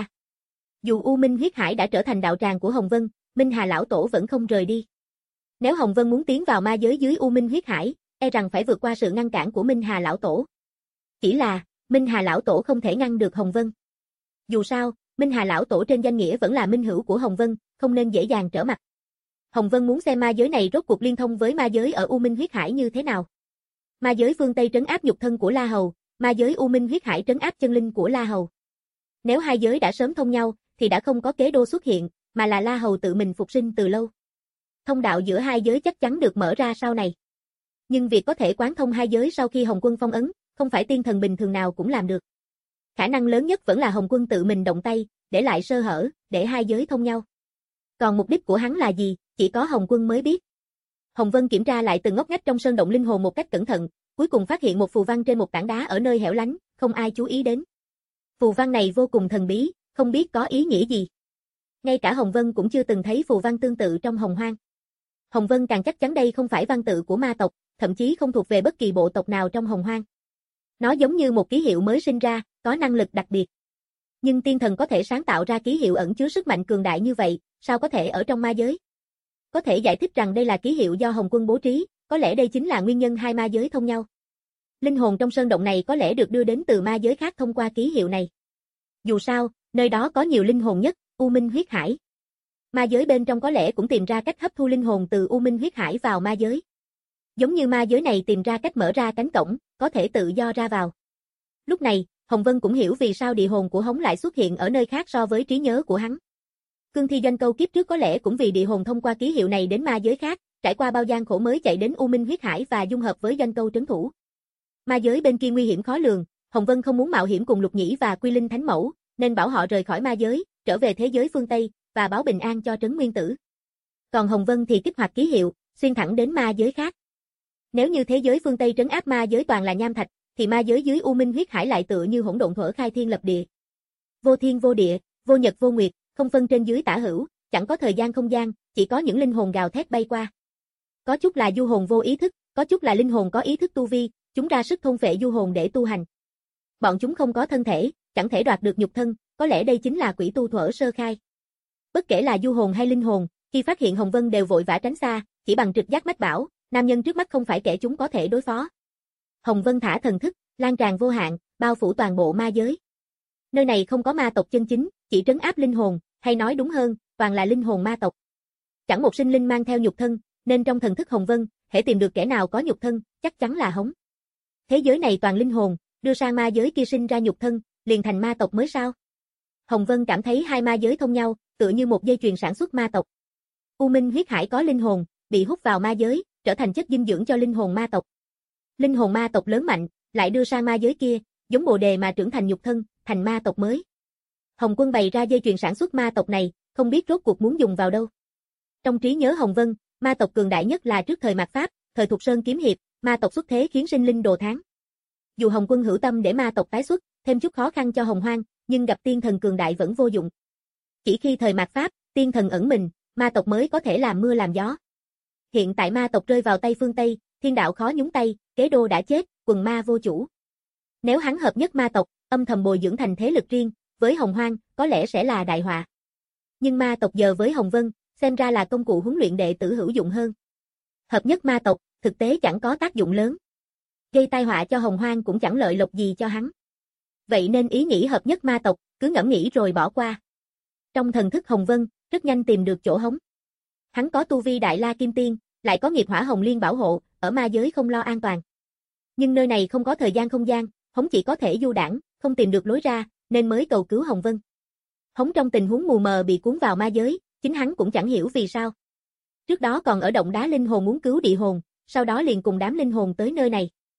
Dù U Minh huyết hải đã trở thành đạo tràng của Hồng Vân, Minh Hà lão tổ vẫn không rời đi. Nếu Hồng Vân muốn tiến vào ma giới dưới U Minh huyết hải, e rằng phải vượt qua sự ngăn cản của Minh Hà lão tổ. Chỉ là, Minh Hà lão tổ không thể ngăn được Hồng Vân. Dù sao, Minh Hà lão tổ trên danh nghĩa vẫn là minh hữu của Hồng Vân, không nên dễ dàng trở mặt. Hồng Vân muốn xem ma giới này rốt cuộc liên thông với ma giới ở U Minh huyết hải như thế nào. Ma giới phương Tây trấn áp nhục thân của La Hầu, ma giới U Minh huyết hải trấn áp chân linh của La Hầu. Nếu hai giới đã sớm thông nhau, thì đã không có kế đô xuất hiện, mà là La Hầu tự mình phục sinh từ lâu. Thông đạo giữa hai giới chắc chắn được mở ra sau này. Nhưng việc có thể quán thông hai giới sau khi Hồng Quân phong ấn, không phải tiên thần bình thường nào cũng làm được. Khả năng lớn nhất vẫn là Hồng Quân tự mình động tay, để lại sơ hở, để hai giới thông nhau. Còn mục đích của hắn là gì, chỉ có Hồng Quân mới biết. Hồng Vân kiểm tra lại từng ngóc ngách trong sơn động linh hồn một cách cẩn thận, cuối cùng phát hiện một phù văn trên một tảng đá ở nơi hẻo lánh, không ai chú ý đến. Phù văn này vô cùng thần bí, không biết có ý nghĩa gì. Ngay cả Hồng Vân cũng chưa từng thấy phù văn tương tự trong Hồng Hoang. Hồng Vân càng chắc chắn đây không phải văn tự của ma tộc, thậm chí không thuộc về bất kỳ bộ tộc nào trong Hồng Hoang. Nó giống như một ký hiệu mới sinh ra, có năng lực đặc biệt. Nhưng tiên thần có thể sáng tạo ra ký hiệu ẩn chứa sức mạnh cường đại như vậy, sao có thể ở trong ma giới? Có thể giải thích rằng đây là ký hiệu do Hồng Quân bố trí, có lẽ đây chính là nguyên nhân hai ma giới thông nhau. Linh hồn trong sơn động này có lẽ được đưa đến từ ma giới khác thông qua ký hiệu này. Dù sao, nơi đó có nhiều linh hồn nhất, U Minh huyết hải. Ma giới bên trong có lẽ cũng tìm ra cách hấp thu linh hồn từ U Minh huyết hải vào ma giới. Giống như ma giới này tìm ra cách mở ra cánh cổng, có thể tự do ra vào. Lúc này, Hồng Vân cũng hiểu vì sao địa hồn của Hống lại xuất hiện ở nơi khác so với trí nhớ của hắn. Cương thi doanh câu kiếp trước có lẽ cũng vì địa hồn thông qua ký hiệu này đến ma giới khác, trải qua bao gian khổ mới chạy đến U Minh huyết hải và dung hợp với doanh câu trấn thủ. Ma giới bên kia nguy hiểm khó lường, Hồng Vân không muốn mạo hiểm cùng Lục Nhĩ và Quy Linh Thánh Mẫu, nên bảo họ rời khỏi ma giới, trở về thế giới phương Tây và báo bình an cho Trấn Nguyên Tử. Còn Hồng Vân thì kích hoạt ký hiệu, xuyên thẳng đến ma giới khác. Nếu như thế giới phương Tây trấn áp ma giới toàn là nham thạch, thì ma giới dưới U Minh huyết hải lại tựa như hỗn độn thuở khai thiên lập địa. Vô thiên vô địa, vô nhật vô nguyệt, không phân trên dưới tả hữu, chẳng có thời gian không gian, chỉ có những linh hồn gào thét bay qua. Có chút là du hồn vô ý thức, có chút là linh hồn có ý thức tu vi, chúng ra sức thôn phệ du hồn để tu hành. Bọn chúng không có thân thể, chẳng thể đoạt được nhục thân, có lẽ đây chính là quỷ tu thuở sơ khai. Bất kể là du hồn hay linh hồn, khi phát hiện Hồng Vân đều vội vã tránh xa, chỉ bằng trực giác mách bảo, nam nhân trước mắt không phải kẻ chúng có thể đối phó. Hồng Vân thả thần thức, lan tràn vô hạn, bao phủ toàn bộ ma giới. Nơi này không có ma tộc chân chính, chỉ trấn áp linh hồn, hay nói đúng hơn, toàn là linh hồn ma tộc. Chẳng một sinh linh mang theo nhục thân, nên trong thần thức Hồng Vân, hễ tìm được kẻ nào có nhục thân, chắc chắn là Hống. Thế giới này toàn linh hồn, đưa sang ma giới kia sinh ra nhục thân, liền thành ma tộc mới sao? Hồng Vân cảm thấy hai ma giới thông nhau, tựa như một dây chuyền sản xuất ma tộc. U Minh huyết hải có linh hồn, bị hút vào ma giới, trở thành chất dinh dưỡng cho linh hồn ma tộc. Linh hồn ma tộc lớn mạnh, lại đưa sang ma giới kia, giống Bồ Đề mà trưởng thành nhục thân, thành ma tộc mới. Hồng Quân bày ra dây chuyền sản xuất ma tộc này, không biết rốt cuộc muốn dùng vào đâu. Trong trí nhớ Hồng Vân, ma tộc cường đại nhất là trước thời mạt Pháp, thời Thục Sơn kiếm hiệp, ma tộc xuất thế khiến sinh linh đồ tháng. Dù Hồng Quân hữu tâm để ma tộc tái xuất, thêm chút khó khăn cho Hồng Hoang, nhưng gặp tiên thần cường đại vẫn vô dụng. Chỉ khi thời mạt Pháp, tiên thần ẩn mình, ma tộc mới có thể làm mưa làm gió. Hiện tại ma tộc rơi vào tay phương Tây, thiên đạo khó nhúng tay, kế đô đã chết, quần ma vô chủ. Nếu hắn hợp nhất ma tộc, âm thầm bồi dưỡng thành thế lực riêng, với Hồng Hoang, có lẽ sẽ là đại họa. Nhưng ma tộc giờ với Hồng Vân, xem ra là công cụ huấn luyện đệ tử hữu dụng hơn. Hợp nhất ma tộc, thực tế chẳng có tác dụng lớn. Gây tai họa cho Hồng Hoang cũng chẳng lợi lộc gì cho hắn. Vậy nên ý nghĩ hợp nhất ma tộc, cứ ngẫm nghĩ rồi bỏ qua. Trong thần thức Hồng Vân, rất nhanh tìm được chỗ Hống. Hắn có tu vi Đại La Kim Tiên, lại có nghiệp hỏa Hồng Liên bảo hộ, ở ma giới không lo an toàn. Nhưng nơi này không có thời gian không gian, Hống chỉ có thể du đãng, không tìm được lối ra, nên mới cầu cứu Hồng Vân. Hống trong tình huống mù mờ bị cuốn vào ma giới, chính hắn cũng chẳng hiểu vì sao. Trước đó còn ở động đá linh hồn muốn cứu địa hồn, sau đó liền cùng đám linh hồn tới nơi này.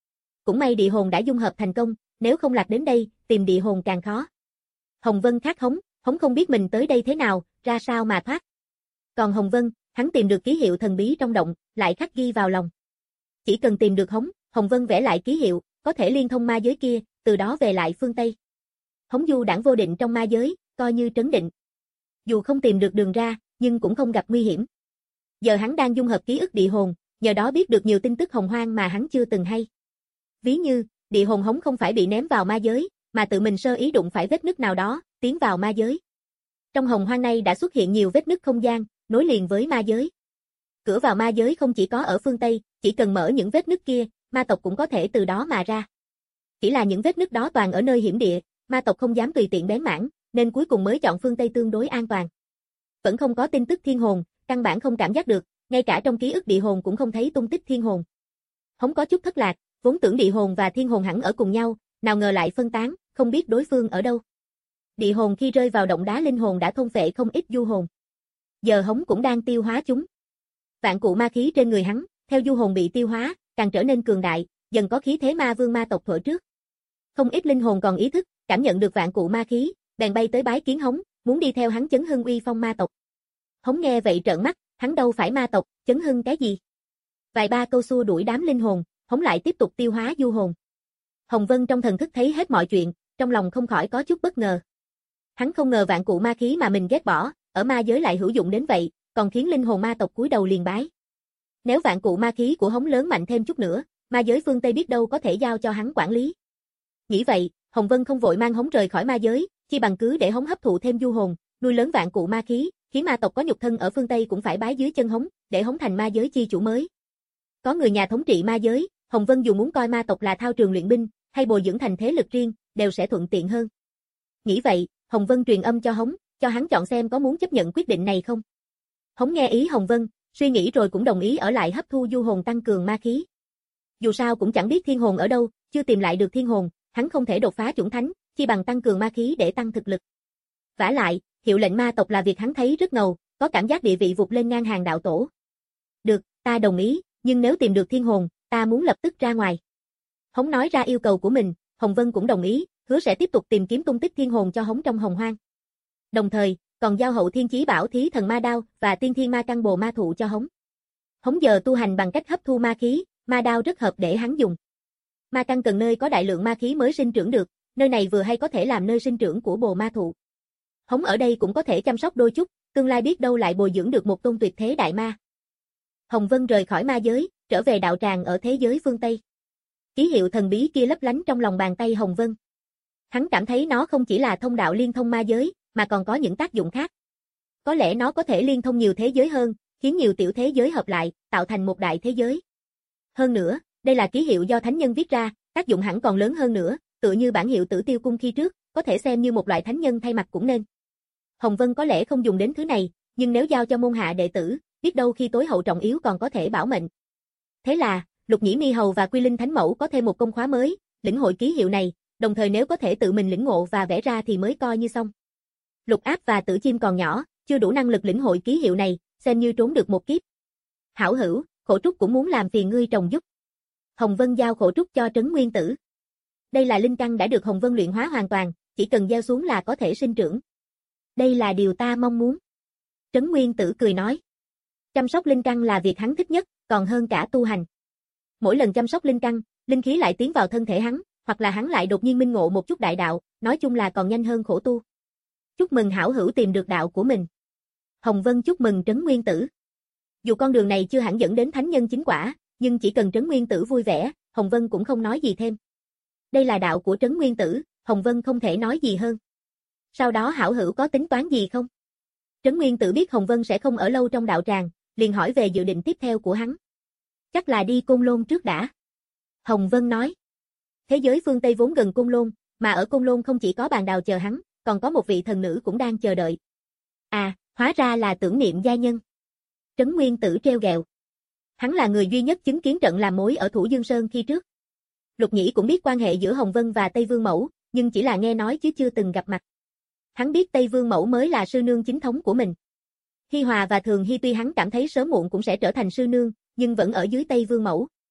cũng may địa hồn đã dung hợp thành công, nếu không lạc đến đây, tìm địa hồn càng khó. Hồng Vân khác Hống, Hống không biết mình tới đây thế nào, ra sao mà thoát. Còn Hồng Vân, hắn tìm được ký hiệu thần bí trong động, lại khắc ghi vào lòng. Chỉ cần tìm được Hống, Hồng Vân vẽ lại ký hiệu, có thể liên thông ma giới kia, từ đó về lại phương Tây. Hống du đãng vô định trong ma giới, coi như trấn định. Dù không tìm được đường ra, nhưng cũng không gặp nguy hiểm. Giờ hắn đang dung hợp ký ức địa hồn, nhờ đó biết được nhiều tin tức hồng hoang mà hắn chưa từng hay. Ví như, địa hồn Hống không phải bị ném vào ma giới, mà tự mình sơ ý đụng phải vết nứt nào đó, tiến vào ma giới. Trong hồng hoang này đã xuất hiện nhiều vết nứt không gian, nối liền với ma giới. Cửa vào ma giới không chỉ có ở phương Tây, chỉ cần mở những vết nứt kia, ma tộc cũng có thể từ đó mà ra. Chỉ là những vết nứt đó toàn ở nơi hiểm địa, ma tộc không dám tùy tiện bén mảng, nên cuối cùng mới chọn phương Tây tương đối an toàn. Vẫn không có tin tức thiên hồn, căn bản không cảm giác được, ngay cả trong ký ức địa hồn cũng không thấy tung tích thiên hồn. Hống có chút thất lạc, vốn tưởng địa hồn và thiên hồn hẳn ở cùng nhau, nào ngờ lại phân tán, không biết đối phương ở đâu. Địa hồn khi rơi vào động đá linh hồn đã thôn phệ không ít du hồn. Giờ Hống cũng đang tiêu hóa chúng. Vạn cụ ma khí trên người hắn, theo du hồn bị tiêu hóa, càng trở nên cường đại, dần có khí thế ma vương ma tộc thuở trước. Không ít linh hồn còn ý thức, cảm nhận được vạn cụ ma khí, bèn bay tới bái kiến Hống, muốn đi theo hắn chấn hưng uy phong ma tộc. Hống nghe vậy trợn mắt, hắn đâu phải ma tộc, chấn hưng cái gì? Vài ba câu xua đuổi đám linh hồn, Hống lại tiếp tục tiêu hóa du hồn. Hồng Vân trong thần thức thấy hết mọi chuyện, trong lòng không khỏi có chút bất ngờ. Hắn không ngờ vạn cụ ma khí mà mình ghét bỏ, ở ma giới lại hữu dụng đến vậy, còn khiến linh hồn ma tộc cúi đầu liền bái. Nếu vạn cụ ma khí của Hống lớn mạnh thêm chút nữa, ma giới phương Tây biết đâu có thể giao cho hắn quản lý. Nghĩ vậy, Hồng Vân không vội mang Hống rời khỏi ma giới, chi bằng cứ để Hống hấp thụ thêm du hồn, nuôi lớn vạn cụ ma khí, khiến ma tộc có nhục thân ở phương Tây cũng phải bái dưới chân Hống, để Hống thành ma giới chi chủ mới. Có người nhà thống trị ma giới, Hồng Vân dù muốn coi ma tộc là thao trường luyện binh, hay bồi dưỡng thành thế lực riêng, đều sẽ thuận tiện hơn. Nghĩ vậy, Hồng Vân truyền âm cho Hống, cho hắn chọn xem có muốn chấp nhận quyết định này không. Hống nghe ý Hồng Vân, suy nghĩ rồi cũng đồng ý ở lại hấp thu du hồn tăng cường ma khí. Dù sao cũng chẳng biết thiên hồn ở đâu, chưa tìm lại được thiên hồn, hắn không thể đột phá chủng thánh, chi bằng tăng cường ma khí để tăng thực lực. Vả lại, hiệu lệnh ma tộc là việc hắn thấy rất ngầu, có cảm giác địa vị vụt lên ngang hàng đạo tổ. Được, ta đồng ý, nhưng nếu tìm được thiên hồn, ta muốn lập tức ra ngoài. Hống nói ra yêu cầu của mình, Hồng Vân cũng đồng ý, hứa sẽ tiếp tục tìm kiếm tung tích thiên hồn cho Hống trong hồng hoang. Đồng thời, còn giao hậu thiên chí bảo thí thần ma đao và tiên thiên ma căn bồ ma thụ cho Hống. Hống giờ tu hành bằng cách hấp thu ma khí, ma đao rất hợp để hắn dùng. Ma căn cần nơi có đại lượng ma khí mới sinh trưởng được, nơi này vừa hay có thể làm nơi sinh trưởng của bồ ma thụ. Hống ở đây cũng có thể chăm sóc đôi chút, tương lai biết đâu lại bồi dưỡng được một tôn tuyệt thế đại ma. Hồng Vân rời khỏi ma giới, trở về đạo tràng ở thế giới phương Tây. Ký hiệu thần bí kia lấp lánh trong lòng bàn tay Hồng Vân. Hắn cảm thấy nó không chỉ là thông đạo liên thông ma giới, mà còn có những tác dụng khác. Có lẽ nó có thể liên thông nhiều thế giới hơn, khiến nhiều tiểu thế giới hợp lại, tạo thành một đại thế giới. Hơn nữa, đây là ký hiệu do thánh nhân viết ra, tác dụng hẳn còn lớn hơn nữa, tựa như bản hiệu Tử Tiêu cung khi trước, có thể xem như một loại thánh nhân thay mặt cũng nên. Hồng Vân có lẽ không dùng đến thứ này, nhưng nếu giao cho môn hạ đệ tử, biết đâu khi tối hậu trọng yếu còn có thể bảo mệnh. Thế là, Lục Nhĩ Mi Hầu và Quy Linh Thánh Mẫu có thêm một công khóa mới, lĩnh hội ký hiệu này, đồng thời nếu có thể tự mình lĩnh ngộ và vẽ ra thì mới coi như xong. Lục Áp và Tử Chim còn nhỏ, chưa đủ năng lực lĩnh hội ký hiệu này, xem như trốn được một kiếp. Hảo hữu, Khổ Trúc cũng muốn làm phiền ngươi trồng giúp. Hồng Vân giao Khổ Trúc cho Trấn Nguyên Tử. Đây là linh căn đã được Hồng Vân luyện hóa hoàn toàn, chỉ cần gieo xuống là có thể sinh trưởng. Đây là điều ta mong muốn. Trấn Nguyên Tử cười nói. Chăm sóc linh căn là việc hắn thích nhất, còn hơn cả tu hành. Mỗi lần chăm sóc linh căn, linh khí lại tiến vào thân thể hắn, hoặc là hắn lại đột nhiên minh ngộ một chút đại đạo, nói chung là còn nhanh hơn khổ tu. Chúc mừng hảo hữu tìm được đạo của mình. Hồng Vân chúc mừng Trấn Nguyên Tử. Dù con đường này chưa hẳn dẫn đến thánh nhân chính quả, nhưng chỉ cần Trấn Nguyên Tử vui vẻ, Hồng Vân cũng không nói gì thêm. Đây là đạo của Trấn Nguyên Tử, Hồng Vân không thể nói gì hơn. Sau đó hảo hữu có tính toán gì không? Trấn Nguyên Tử biết Hồng Vân sẽ không ở lâu trong đạo tràng, liền hỏi về dự định tiếp theo của hắn. Chắc là đi Côn Lôn trước đã. Hồng Vân nói. Thế giới phương Tây vốn gần Côn Lôn, mà ở Côn Lôn không chỉ có bàn đào chờ hắn, còn có một vị thần nữ cũng đang chờ đợi. À, hóa ra là Tưởng Niệm gia nhân. Trấn Nguyên Tử treo ghẹo. Hắn là người duy nhất chứng kiến trận làm mối ở Thủ Dương Sơn khi trước. Lục Nhĩ cũng biết quan hệ giữa Hồng Vân và Tây Vương Mẫu, nhưng chỉ là nghe nói chứ chưa từng gặp mặt. Hắn biết Tây Vương Mẫu mới là sư nương chính thống của mình. Hi Hòa và Thường Hy tuy hắn cảm thấy sớm muộn cũng sẽ trở thành sư nương, nhưng vẫn ở dưới Tây Vương Mẫu.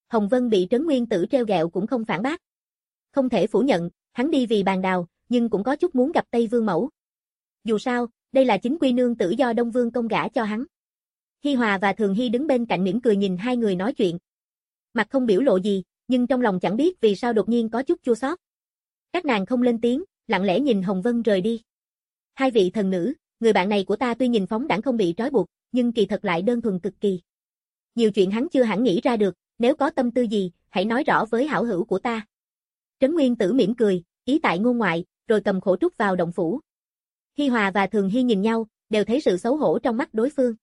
Hồng Vân bị Trấn Nguyên Tử treo gẹo cũng không phản bác. Không thể phủ nhận, hắn đi vì bàn đào, nhưng cũng có chút muốn gặp Tây Vương mẫu. Dù sao, đây là chính quy nương tử do Đông Vương công gả cho hắn. Hi Hòa và Thường Hy đứng bên cạnh mỉm cười nhìn hai người nói chuyện. Mặt không biểu lộ gì, nhưng trong lòng chẳng biết vì sao đột nhiên có chút chua xót. Các nàng không lên tiếng, lặng lẽ nhìn Hồng Vân rời đi. Hai vị thần nữ, người bạn này của ta tuy nhìn phóng đãng không bị trói buộc, nhưng kỳ thật lại đơn thuần cực kỳ. Nhiều chuyện hắn chưa hẳn nghĩ ra được, nếu có tâm tư gì, hãy nói rõ với hảo hữu của ta. Trấn Nguyên Tử mỉm cười, ý tại ngôn ngoại, rồi cầm khổ trúc vào động phủ. Hi Hòa và Thường Hy nhìn nhau, đều thấy sự xấu hổ trong mắt đối phương.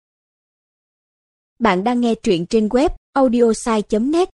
Bạn đang nghe truyện trên web audiosai chấm net.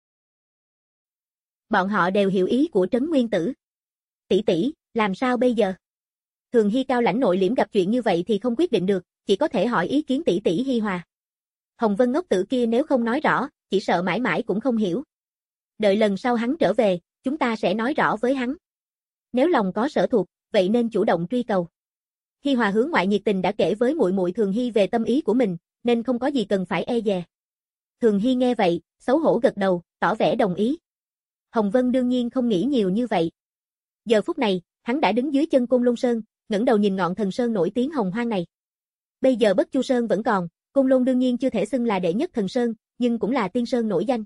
Bọn họ đều hiểu ý của Trấn Nguyên Tử. Tỷ tỷ, làm sao bây giờ? Thường Hy cao lãnh nội liễm gặp chuyện như vậy thì không quyết định được, chỉ có thể hỏi ý kiến tỷ tỷ Hi Hòa. Hồng Vân ngốc tử kia nếu không nói rõ, chỉ sợ mãi mãi cũng không hiểu. Đợi lần sau hắn trở về, chúng ta sẽ nói rõ với hắn. Nếu lòng có sở thuộc, vậy nên chủ động truy cầu. Hi Hòa hướng ngoại nhiệt tình đã kể với muội muội Thường Hy về tâm ý của mình, nên không có gì cần phải e dè. Thường Hy nghe vậy, xấu hổ gật đầu, tỏ vẻ đồng ý. Hồng Vân đương nhiên không nghĩ nhiều như vậy. Giờ phút này, hắn đã đứng dưới chân Côn Lôn Sơn, ngẩng đầu nhìn ngọn thần sơn nổi tiếng hồng hoang này. Bây giờ Bất Chu Sơn vẫn còn, Côn Lôn đương nhiên chưa thể xưng là đệ nhất thần sơn, nhưng cũng là tiên sơn nổi danh.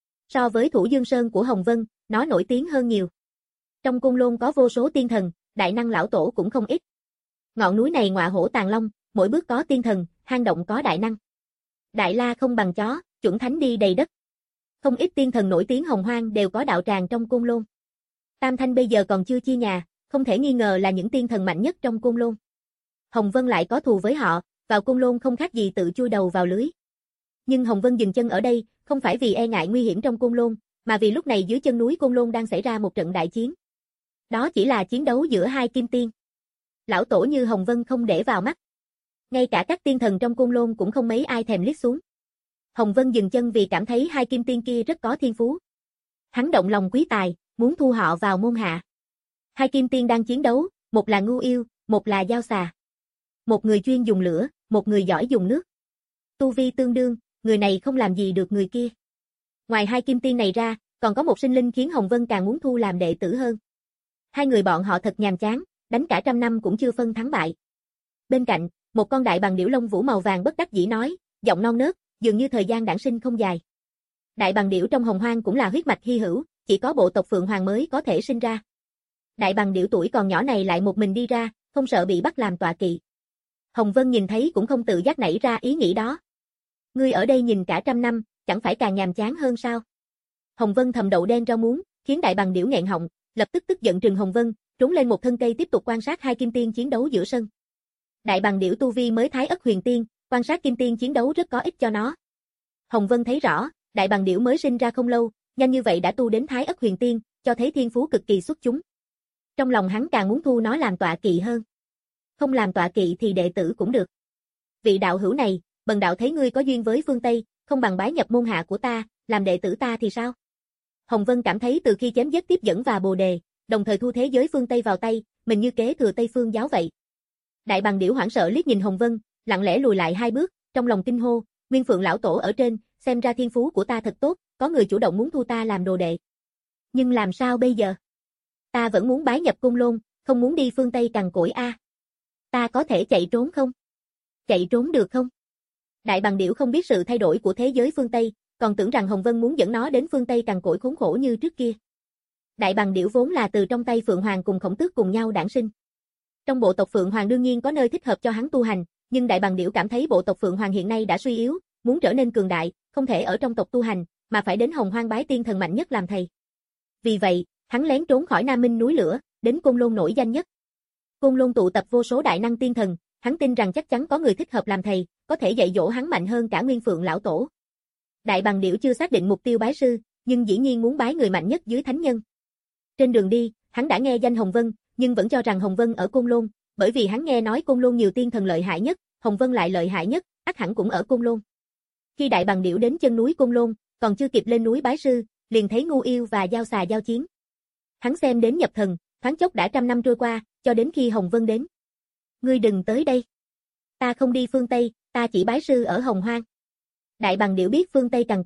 So với Thủ Dương Sơn của Hồng Vân, nó nổi tiếng hơn nhiều. Trong Côn Lôn có vô số tiên thần, đại năng lão tổ cũng không ít. Ngọn núi này ngọa hổ tàng long, mỗi bước có tiên thần, hang động có đại năng. Đại la không bằng chó, chuẩn thánh đi đầy đất. Không ít tiên thần nổi tiếng hồng hoang đều có đạo tràng trong Côn Lôn. Tam Thanh bây giờ còn chưa chia nhà, không thể nghi ngờ là những tiên thần mạnh nhất trong Côn Lôn. Hồng Vân lại có thù với họ, vào Côn Lôn không khác gì tự chui đầu vào lưới. Nhưng Hồng Vân dừng chân ở đây, không phải vì e ngại nguy hiểm trong Côn Lôn, mà vì lúc này dưới chân núi Côn Lôn đang xảy ra một trận đại chiến. Đó chỉ là chiến đấu giữa hai kim tiên. Lão tổ như Hồng Vân không để vào mắt. Ngay cả các tiên thần trong Côn Lôn cũng không mấy ai thèm liếc xuống. Hồng Vân dừng chân vì cảm thấy hai kim tiên kia rất có thiên phú. Hắn động lòng quý tài, muốn thu họ vào môn hạ. Hai kim tiên đang chiến đấu, một là Ngưu Yêu, một là Dao Xà. Một người chuyên dùng lửa, một người giỏi dùng nước. Tu vi tương đương, người này không làm gì được người kia. Ngoài hai kim tiên này ra, còn có một sinh linh khiến Hồng Vân càng muốn thu làm đệ tử hơn. Hai người bọn họ thật nhàm chán, đánh cả trăm năm cũng chưa phân thắng bại. Bên cạnh, một con đại bàng điểu lông vũ màu vàng bất đắc dĩ nói, giọng non nớt, dường như thời gian đản sinh không dài. Đại bàng điểu trong hồng hoang cũng là huyết mạch hy hữu, chỉ có bộ tộc Phượng Hoàng mới có thể sinh ra. Đại bàng điểu tuổi còn nhỏ này lại một mình đi ra, không sợ bị bắt làm tọa kỵ. Hồng Vân nhìn thấy cũng không tự giác nảy ra ý nghĩ đó. Ngươi ở đây nhìn cả trăm năm, chẳng phải càng nhàm chán hơn sao? Hồng Vân thầm đậu đen rau muống, khiến đại bàng điểu nghẹn họng, lập tức tức giận trừng Hồng Vân, trốn lên một thân cây tiếp tục quan sát hai kim tiên chiến đấu giữa sân. Đại bàng điểu tu vi mới thái ất huyền tiên, quan sát kim tiên chiến đấu rất có ích cho nó. Hồng Vân thấy rõ, đại bàng điểu mới sinh ra không lâu, nhanh như vậy đã tu đến thái ất huyền tiên, cho thấy thiên phú cực kỳ xuất chúng. Trong lòng hắn càng muốn thu nó làm tọa kỵ hơn. Không làm tọa kỵ thì đệ tử cũng được. Vị đạo hữu này, bần đạo thấy ngươi có duyên với phương Tây, không bằng bái nhập môn hạ của ta, làm đệ tử ta thì sao? Hồng Vân cảm thấy từ khi chém giết tiếp dẫn và bồ đề, đồng thời thu thế giới phương Tây vào tay, mình như kế thừa Tây phương giáo vậy. Đại bàng điểu hoảng sợ liếc nhìn Hồng Vân, lặng lẽ lùi lại hai bước, trong lòng kinh hô, Nguyên Phượng lão tổ ở trên, xem ra thiên phú của ta thật tốt, có người chủ động muốn thu ta làm đồ đệ. Nhưng làm sao bây giờ? Ta vẫn muốn bái nhập Côn Lôn, không muốn đi phương Tây cằn cỗi a. Ta có thể chạy trốn không? Chạy trốn được không? Đại bàng điểu không biết sự thay đổi của thế giới phương Tây, còn tưởng rằng Hồng Vân muốn dẫn nó đến phương Tây cằn cỗi khốn khổ như trước kia. Đại bàng điểu vốn là từ trong tay Phượng Hoàng cùng Khổng Tước cùng nhau đản sinh. Trong bộ tộc Phượng Hoàng đương nhiên có nơi thích hợp cho hắn tu hành, nhưng đại bàng điểu cảm thấy bộ tộc Phượng Hoàng hiện nay đã suy yếu, muốn trở nên cường đại, không thể ở trong tộc tu hành, mà phải đến Hồng Hoang bái tiên thần mạnh nhất làm thầy. Vì vậy, hắn lén trốn khỏi Nam Minh núi lửa, đến Côn Lôn nổi danh nhất. Côn Lôn tụ tập vô số đại năng tiên thần, hắn tin rằng chắc chắn có người thích hợp làm thầy, có thể dạy dỗ hắn mạnh hơn cả Nguyên Phượng lão tổ. Đại bàng điểu chưa xác định mục tiêu bái sư, nhưng dĩ nhiên muốn bái người mạnh nhất dưới thánh nhân. Trên đường đi, hắn đã nghe danh Hồng Vân, nhưng vẫn cho rằng Hồng Vân ở Côn Lôn, bởi vì hắn nghe nói Côn Lôn nhiều tiên thần lợi hại nhất, Hồng Vân lại lợi hại nhất, ắt hẳn cũng ở Côn Lôn. Khi đại bàng điểu đến chân núi Côn Lôn, còn chưa kịp lên núi bái sư, liền thấy Ngưu Yêu và Dao Xà giao chiến. Hắn xem đến nhập thần, thoáng chốc đã trăm năm trôi qua, cho đến khi Hồng Vân đến. Ngươi đừng tới đây. Ta không đi phương Tây, ta chỉ bái sư ở Hồng Hoang. Đại bàng điểu biết phương Tây cằn cỗi,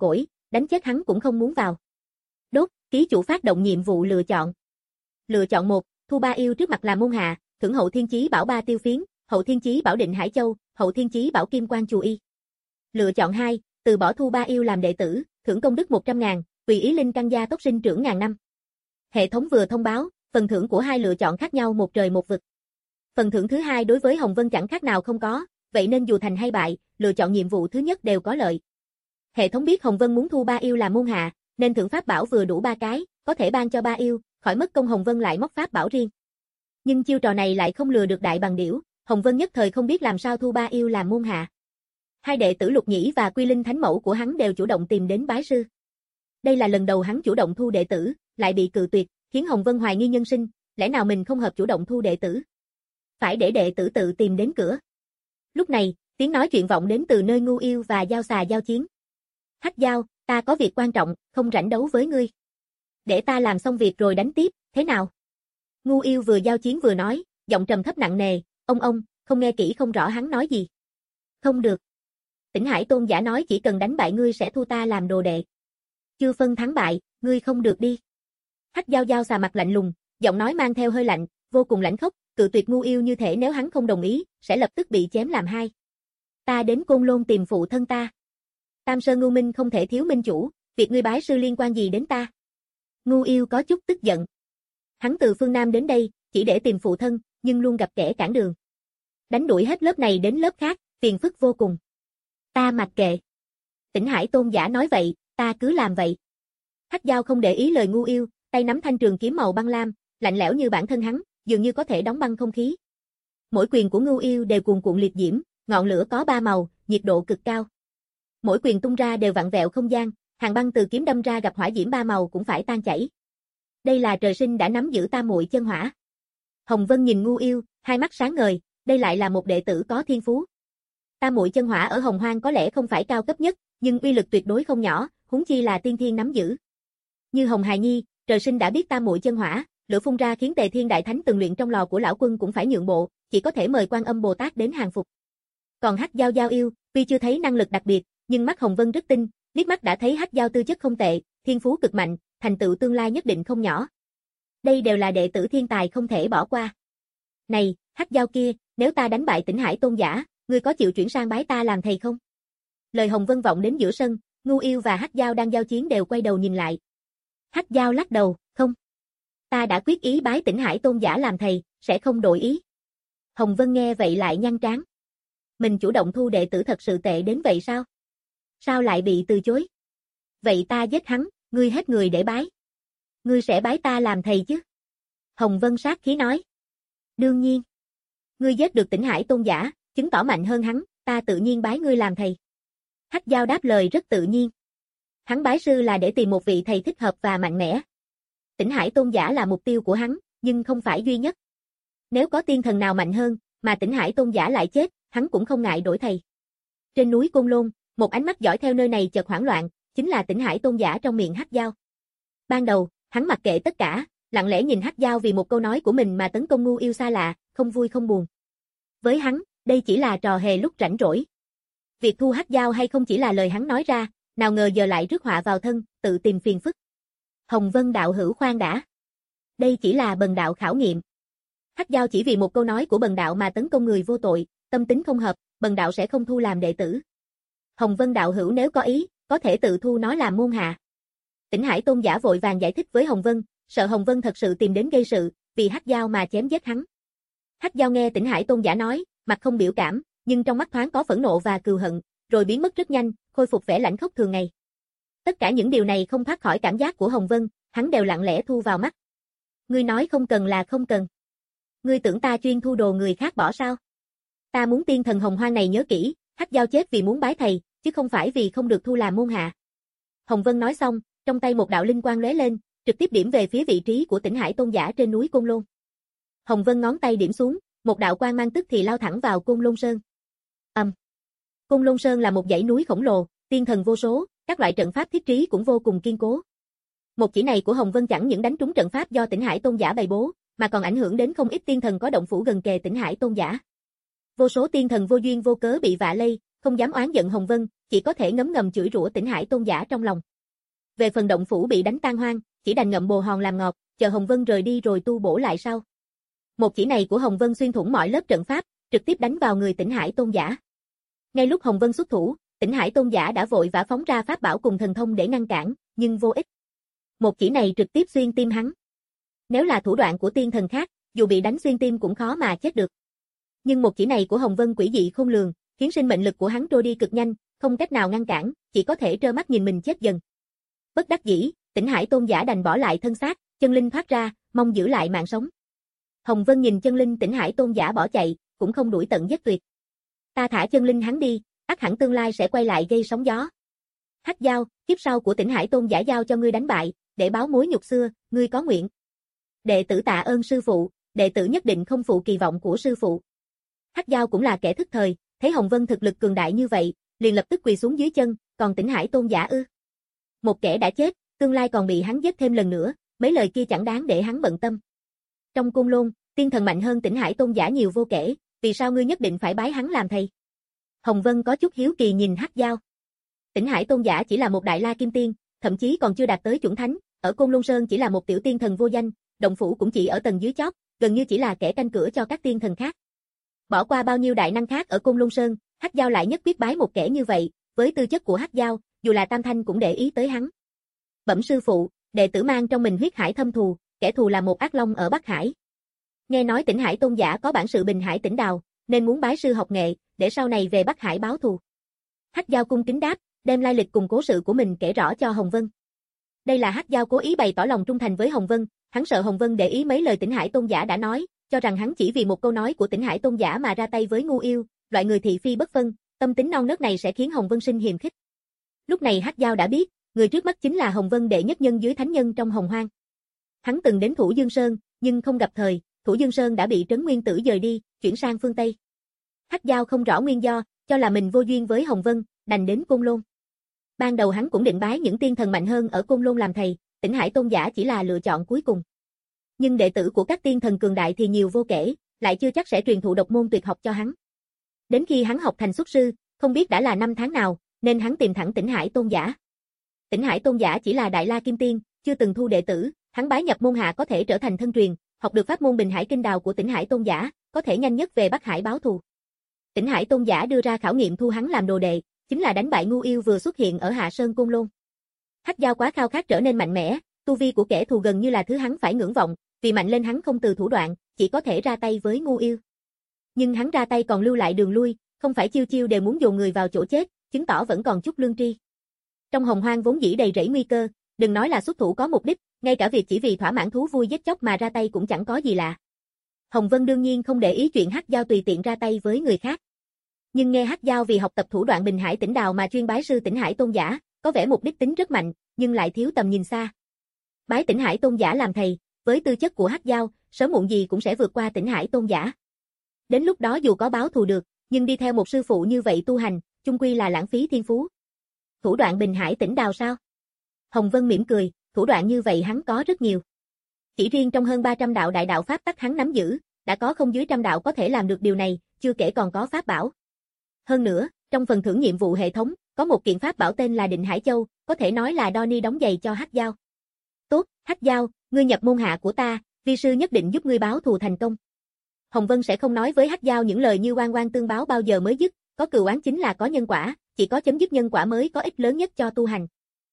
đánh chết hắn cũng không muốn vào. Đốt, ký chủ phát động nhiệm vụ lựa chọn. Lựa chọn một, thu ba yêu trước mặt làm môn hạ, thưởng hậu thiên chí bảo ba tiêu phiến, hậu thiên chí bảo định hải châu, hậu thiên chí bảo kim quan chù y. Lựa chọn hai, từ bỏ thu ba yêu làm đệ tử, thưởng công đức một trăm ngàn, tùy ý linh căn gia tốc sinh trưởng ngàn năm. Hệ thống vừa thông báo, phần thưởng của hai lựa chọn khác nhau một trời một vực. Phần thưởng thứ hai đối với Hồng Vân chẳng khác nào không có, vậy nên dù thành hay bại, lựa chọn nhiệm vụ thứ nhất đều có lợi. Hệ thống biết Hồng Vân muốn thu ba yêu làm môn hạ, nên thưởng pháp bảo vừa đủ ba cái, có thể ban cho ba yêu, khỏi mất công Hồng Vân lại móc pháp bảo riêng. Nhưng chiêu trò này lại không lừa được đại bằng điểu, Hồng Vân nhất thời không biết làm sao thu ba yêu làm môn hạ. Hai đệ tử Lục Nhĩ và Quy Linh Thánh Mẫu của hắn đều chủ động tìm đến bái sư. Đây là lần đầu hắn chủ động thu đệ tử, lại bị cự tuyệt, khiến Hồng Vân hoài nghi nhân sinh, lẽ nào mình không hợp chủ động thu đệ tử? Phải để đệ tử tự tìm đến cửa. Lúc này, tiếng nói chuyện vọng đến từ nơi Ngu Yêu và Giao Xà giao chiến. Hắc Giao, ta có việc quan trọng, không rảnh đấu với ngươi. Để ta làm xong việc rồi đánh tiếp, thế nào? Ngu Yêu vừa giao chiến vừa nói, giọng trầm thấp nặng nề, ông ông, không nghe kỹ không rõ hắn nói gì. Không được. Tỉnh Hải Tôn giả nói chỉ cần đánh bại ngươi sẽ thu ta làm đồ đệ. Chưa phân thắng bại, ngươi không được đi. Hắc Giao Giao Xà mặt lạnh lùng, giọng nói mang theo hơi lạnh, vô cùng lãnh khốc, cự tuyệt Ngu Yêu như thể nếu hắn không đồng ý, sẽ lập tức bị chém làm hai. Ta đến Côn Lôn tìm phụ thân ta. Tam Sơn Ngưu Minh không thể thiếu minh chủ, việc ngươi bái sư liên quan gì đến ta? Ngu Yêu có chút tức giận. Hắn từ phương Nam đến đây, chỉ để tìm phụ thân, nhưng luôn gặp kẻ cản đường. Đánh đuổi hết lớp này đến lớp khác, phiền phức vô cùng. Ta mặc kệ. Tỉnh Hải Tôn giả nói vậy, ta cứ làm vậy. Hắc Giao không để ý lời Ngu Yêu, tay nắm thanh trường kiếm màu băng lam, lạnh lẽo như bản thân hắn, dường như có thể đóng băng không khí. Mỗi quyền của Ngu Yêu đều cuồn cuộn liệt diễm, ngọn lửa có ba màu, nhiệt độ cực cao. Mỗi quyền tung ra đều vặn vẹo không gian, hàng băng từ kiếm đâm ra gặp hỏa diễm ba màu cũng phải tan chảy. Đây là trời sinh đã nắm giữ tam muội chân hỏa. Hồng Vân nhìn Ngu Yêu, hai mắt sáng ngời, đây lại là một đệ tử có thiên phú. Tam muội chân hỏa ở Hồng Hoang có lẽ không phải cao cấp nhất, nhưng uy lực tuyệt đối không nhỏ, huống chi là tiên thiên nắm giữ. Như Hồng Hài Nhi, trời sinh đã biết tam muội chân hỏa, lửa phun ra khiến Tề Thiên Đại Thánh từng luyện trong lò của lão quân cũng phải nhượng bộ, chỉ có thể mời Quan Âm Bồ Tát đến hàng phục. Còn Hắc Giao Giao yêu, tuy chưa thấy năng lực đặc biệt, nhưng mắt Hồng Vân rất tinh, liếc mắt đã thấy Hắc Giao tư chất không tệ, thiên phú cực mạnh, thành tựu tương lai nhất định không nhỏ. Đây đều là đệ tử thiên tài không thể bỏ qua. Này, Hắc Giao kia, nếu ta đánh bại Tỉnh Hải Tôn giả, ngươi có chịu chuyển sang bái ta làm thầy không? Lời Hồng Vân vọng đến giữa sân, Ngu Yêu và Hắc Giao đang giao chiến đều quay đầu nhìn lại. Hắc Giao lắc đầu, không. Ta đã quyết ý bái Tỉnh Hải Tôn giả làm thầy, sẽ không đổi ý. Hồng Vân nghe vậy lại nhăn trán. Mình chủ động thu đệ tử thật sự tệ đến vậy sao? Sao lại bị từ chối? Vậy ta giết hắn, ngươi hết người để bái. Ngươi sẽ bái ta làm thầy chứ? Hồng Vân sát khí nói. Đương nhiên. Ngươi giết được Tỉnh Hải Tôn giả, chứng tỏ mạnh hơn hắn, ta tự nhiên bái ngươi làm thầy. Hắc Giao đáp lời rất tự nhiên. Hắn bái sư là để tìm một vị thầy thích hợp và mạnh mẽ. Tỉnh Hải Tôn giả là mục tiêu của hắn, nhưng không phải duy nhất. Nếu có tiên thần nào mạnh hơn, mà Tỉnh Hải Tôn giả lại chết, hắn cũng không ngại đổi thầy. Trên núi Côn Lôn, một ánh mắt dõi theo nơi này chợt hoảng loạn, chính là Tỉnh Hải Tôn giả trong miệng Hắc Giao. Ban đầu, hắn mặc kệ tất cả, lặng lẽ nhìn Hắc Giao vì một câu nói của mình mà tấn công Ngu Yêu xa lạ, không vui không buồn. Với hắn, đây chỉ là trò hề lúc rảnh rỗi. Việc thu Hắc Giao hay không chỉ là lời hắn nói ra, nào ngờ giờ lại rước họa vào thân, tự tìm phiền phức. Hồng Vân đạo hữu khoan đã. Đây chỉ là bần đạo khảo nghiệm. Hắc Giao chỉ vì một câu nói của bần đạo mà tấn công người vô tội, tâm tính không hợp, bần đạo sẽ không thu làm đệ tử. Hồng Vân đạo hữu nếu có ý, có thể tự thu nó làm môn hạ. Tỉnh Hải Tôn giả vội vàng giải thích với Hồng Vân, sợ Hồng Vân thật sự tìm đến gây sự, vì Hắc Giao mà chém giết hắn. Hắc Giao nghe Tỉnh Hải Tôn giả nói, mặt không biểu cảm, nhưng trong mắt thoáng có phẫn nộ và cừu hận, rồi biến mất rất nhanh, khôi phục vẻ lãnh khốc thường ngày. Tất cả những điều này không thoát khỏi cảm giác của Hồng Vân, hắn đều lặng lẽ thu vào mắt. Ngươi nói không cần là không cần. Ngươi tưởng ta chuyên thu đồ người khác bỏ sao? Ta muốn tiên thần Hồng Hoang này nhớ kỹ, Hắc Giao chết vì muốn bái thầy, chứ không phải vì không được thu làm môn hạ. Hồng Vân nói xong, trong tay một đạo linh quang lóe lên, trực tiếp điểm về phía vị trí của Tỉnh Hải Tôn giả trên núi Côn Lôn. Hồng Vân ngón tay điểm xuống, một đạo quang mang tức thì lao thẳng vào Côn Lôn Sơn. Ầm. Um. Côn Lôn Sơn là một dãy núi khổng lồ, tiên thần vô số, các loại trận pháp thiết trí cũng vô cùng kiên cố. Một chỉ này của Hồng Vân chẳng những đánh trúng trận pháp do Tỉnh Hải Tôn giả bày bố, mà còn ảnh hưởng đến không ít tiên thần có động phủ gần kề Tỉnh Hải Tôn giả. Vô số tiên thần vô duyên vô cớ bị vạ lây, không dám oán giận Hồng Vân, chỉ có thể ngấm ngầm chửi rủa Tỉnh Hải Tôn giả trong lòng. về phần động phủ bị đánh tan hoang, chỉ đành ngậm bồ hòn làm ngọt, chờ Hồng Vân rời đi rồi tu bổ lại sau. Một chỉ này của Hồng Vân xuyên thủng mọi lớp trận pháp, trực tiếp đánh vào người Tỉnh Hải Tôn giả. Ngay lúc Hồng Vân xuất thủ, Tỉnh Hải Tôn giả đã vội vã phóng ra pháp bảo cùng thần thông để ngăn cản, nhưng vô ích. Một chỉ này trực tiếp xuyên tim hắn. Nếu là thủ đoạn của tiên thần khác, dù bị đánh xuyên tim cũng khó mà chết được. Nhưng một chỉ này của Hồng Vân quỷ dị khôn lường, khiến sinh mệnh lực của hắn trôi đi cực nhanh, không cách nào ngăn cản, chỉ có thể trơ mắt nhìn mình chết dần. Bất đắc dĩ, Tỉnh Hải Tôn giả đành bỏ lại thân xác, chân linh thoát ra, mong giữ lại mạng sống. Hồng Vân nhìn chân linh Tỉnh Hải Tôn giả bỏ chạy, cũng không đuổi tận giết tuyệt. Ta thả chân linh hắn đi, ắt hẳn tương lai sẽ quay lại gây sóng gió. Hắc Giao, kiếp sau của Tỉnh Hải Tôn giả giao cho ngươi đánh bại, để báo mối nhục xưa, ngươi có nguyện? Đệ tử tạ ơn sư phụ, đệ tử nhất định không phụ kỳ vọng của sư phụ. Hắc Giao cũng là kẻ thức thời, thấy Hồng Vân thực lực cường đại như vậy, liền lập tức quỳ xuống dưới chân, còn Tỉnh Hải Tôn giả ư? Một kẻ đã chết, tương lai còn bị hắn giết thêm lần nữa, mấy lời kia chẳng đáng để hắn bận tâm. Trong Côn Lôn, tiên thần mạnh hơn Tỉnh Hải Tôn giả nhiều vô kể, vì sao ngươi nhất định phải bái hắn làm thầy? Hồng Vân có chút hiếu kỳ nhìn Hắc Giao. Tỉnh Hải Tôn giả chỉ là một đại la kim tiên, thậm chí còn chưa đạt tới chuẩn thánh, ở Côn Lôn Sơn chỉ là một tiểu tiên thần vô danh, động phủ cũng chỉ ở tầng dưới chót, gần như chỉ là kẻ canh cửa cho các tiên thần khác. Bỏ qua bao nhiêu đại năng khác ở Côn Lôn Sơn, Hắc Giao lại nhất quyết bái một kẻ như vậy, với tư chất của Hắc Giao, dù là Tam Thanh cũng để ý tới hắn. Bẩm sư phụ, đệ tử mang trong mình huyết hải thâm thù, kẻ thù là một ác long ở Bắc Hải. Nghe nói Tỉnh Hải Tôn giả có bản sự Bình Hải Tỉnh Đào, nên muốn bái sư học nghệ, để sau này về Bắc Hải báo thù. Hắc Giao cung kính đáp, đem lai lịch cùng cố sự của mình kể rõ cho Hồng Vân. Đây là Hắc Giao cố ý bày tỏ lòng trung thành với Hồng Vân, hắn sợ Hồng Vân để ý mấy lời Tỉnh Hải Tôn giả đã nói, cho rằng hắn chỉ vì một câu nói của Tỉnh Hải Tôn giả mà ra tay với ngu yêu, loại người thị phi bất phân, tâm tính non nớt này sẽ khiến Hồng Vân sinh hiềm khích. Lúc này Hắc Giao đã biết, người trước mắt chính là Hồng Vân đệ nhất nhân dưới thánh nhân trong Hồng Hoang. Hắn từng đến Thủ Dương Sơn, nhưng không gặp thời, Thủ Dương Sơn đã bị Trấn Nguyên Tử dời đi, chuyển sang phương Tây. Hắc Giao không rõ nguyên do, cho là mình vô duyên với Hồng Vân, đành đến Côn Lôn. Ban đầu hắn cũng định bái những tiên thần mạnh hơn ở Côn Lôn làm thầy, Tỉnh Hải Tôn giả chỉ là lựa chọn cuối cùng. Nhưng đệ tử của các tiên thần cường đại thì nhiều vô kể, lại chưa chắc sẽ truyền thụ độc môn tuyệt học cho hắn. Đến khi hắn học thành xuất sư, không biết đã là năm tháng nào, nên hắn tìm thẳng Tỉnh Hải Tôn giả. Tỉnh Hải Tôn giả chỉ là đại la kim tiên, chưa từng thu đệ tử, hắn bái nhập môn hạ có thể trở thành thân truyền, học được pháp môn Bình Hải Kinh Đào của Tỉnh Hải Tôn giả, có thể nhanh nhất về Bắc Hải báo thù. Tỉnh Hải Tôn giả đưa ra khảo nghiệm thu hắn làm đồ đệ, chính là đánh bại ngu yêu vừa xuất hiện ở Hạ Sơn Côn Lôn. Hắc Giao quá khao khát trở nên mạnh mẽ, tu vi của kẻ thù gần như là thứ hắn phải ngưỡng vọng, vì mạnh lên hắn không từ thủ đoạn, chỉ có thể ra tay với ngu yêu. Nhưng hắn ra tay còn lưu lại đường lui, không phải chiêu chiêu đều muốn dồn người vào chỗ chết, chứng tỏ vẫn còn chút lương tri. Trong Hồng Hoang vốn dĩ đầy rẫy nguy cơ, đừng nói là xuất thủ có mục đích, ngay cả việc chỉ vì thỏa mãn thú vui giết chóc mà ra tay cũng chẳng có gì lạ. Hồng Vân đương nhiên không để ý chuyện Hắc Giao tùy tiện ra tay với người khác. Nhưng nghe Hắc Giao vì học tập thủ đoạn Bình Hải Tỉnh Đào mà chuyên bái sư Tỉnh Hải Tôn giả, có vẻ mục đích tính rất mạnh, nhưng lại thiếu tầm nhìn xa. Bái Tỉnh Hải Tôn giả làm thầy, với tư chất của Hắc Giao, sớm muộn gì cũng sẽ vượt qua Tỉnh Hải Tôn giả. Đến lúc đó dù có báo thù được, nhưng đi theo một sư phụ như vậy tu hành, chung quy là lãng phí thiên phú. Thủ đoạn Bình Hải Tỉnh Đào sao? Hồng Vân mỉm cười, thủ đoạn như vậy hắn có rất nhiều. Chỉ riêng trong hơn ba trăm đạo đại đạo pháp tắc hắn nắm giữ, đã có không dưới trăm đạo có thể làm được điều này, chưa kể còn có pháp bảo. Hơn nữa, trong phần thưởng nhiệm vụ hệ thống, có một kiện pháp bảo tên là Định Hải Châu, có thể nói là đo ni đóng giày cho Hắc Giao. Tốt, Hắc Giao, ngươi nhập môn hạ của ta, vi sư nhất định giúp ngươi báo thù thành công. Hồng Vân sẽ không nói với Hắc Giao những lời như oan oan tương báo bao giờ mới dứt, có cừu oán chính là có nhân quả, chỉ có chấm dứt nhân quả mới có ích lớn nhất cho tu hành.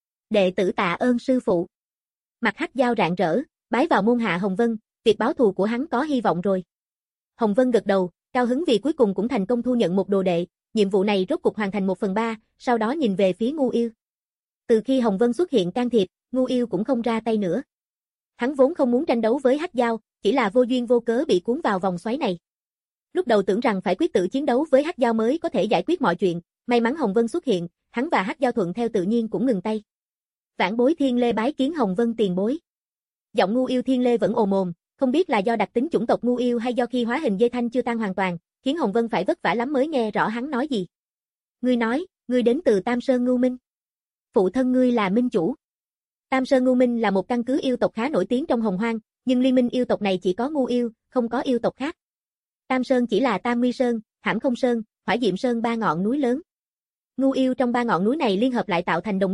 Đệ tử tạ ơn sư phụ. Mặt Hắc Giao rạng rỡ, bái vào môn hạ Hồng Vân, việc báo thù của hắn có hy vọng rồi. Hồng Vân gật đầu, cao hứng vì cuối cùng cũng thành công thu nhận một đồ đệ, nhiệm vụ này rốt cục hoàn thành một phần ba, sau đó nhìn về phía ngu yêu. Từ khi Hồng Vân xuất hiện can thiệp, ngu yêu cũng không ra tay nữa. Hắn vốn không muốn tranh đấu với Hắc Giao, chỉ là vô duyên vô cớ bị cuốn vào vòng xoáy này. Lúc đầu tưởng rằng phải quyết tử chiến đấu với Hắc Giao mới có thể giải quyết mọi chuyện, may mắn Hồng Vân xuất hiện, hắn và Hắc Giao thuận theo tự nhiên cũng ngừng tay. Vãn bối Thiên Lê bái kiến Hồng Vân tiền bối. Giọng ngu yêu Thiên Lê vẫn ồ mồm, không biết là do đặc tính chủng tộc ngu yêu hay do khi hóa hình dây thanh chưa tan hoàn toàn, khiến Hồng Vân phải vất vả lắm mới nghe rõ hắn nói gì. Ngươi nói, ngươi đến từ Tam Sơn Ngưu Minh. Phụ thân ngươi là minh chủ. Tam Sơn Ngưu Minh là một căn cứ yêu tộc khá nổi tiếng trong Hồng Hoang, nhưng liên minh yêu tộc này chỉ có ngu yêu, không có yêu tộc khác. Tam Sơn chỉ là Tam Nguy Sơn, Hãm Không Sơn, Hỏa Diệm Sơn ba ngọn núi lớn. Ngu yêu trong ba ngọn núi này liên hợp lại tạo thành đồng minh,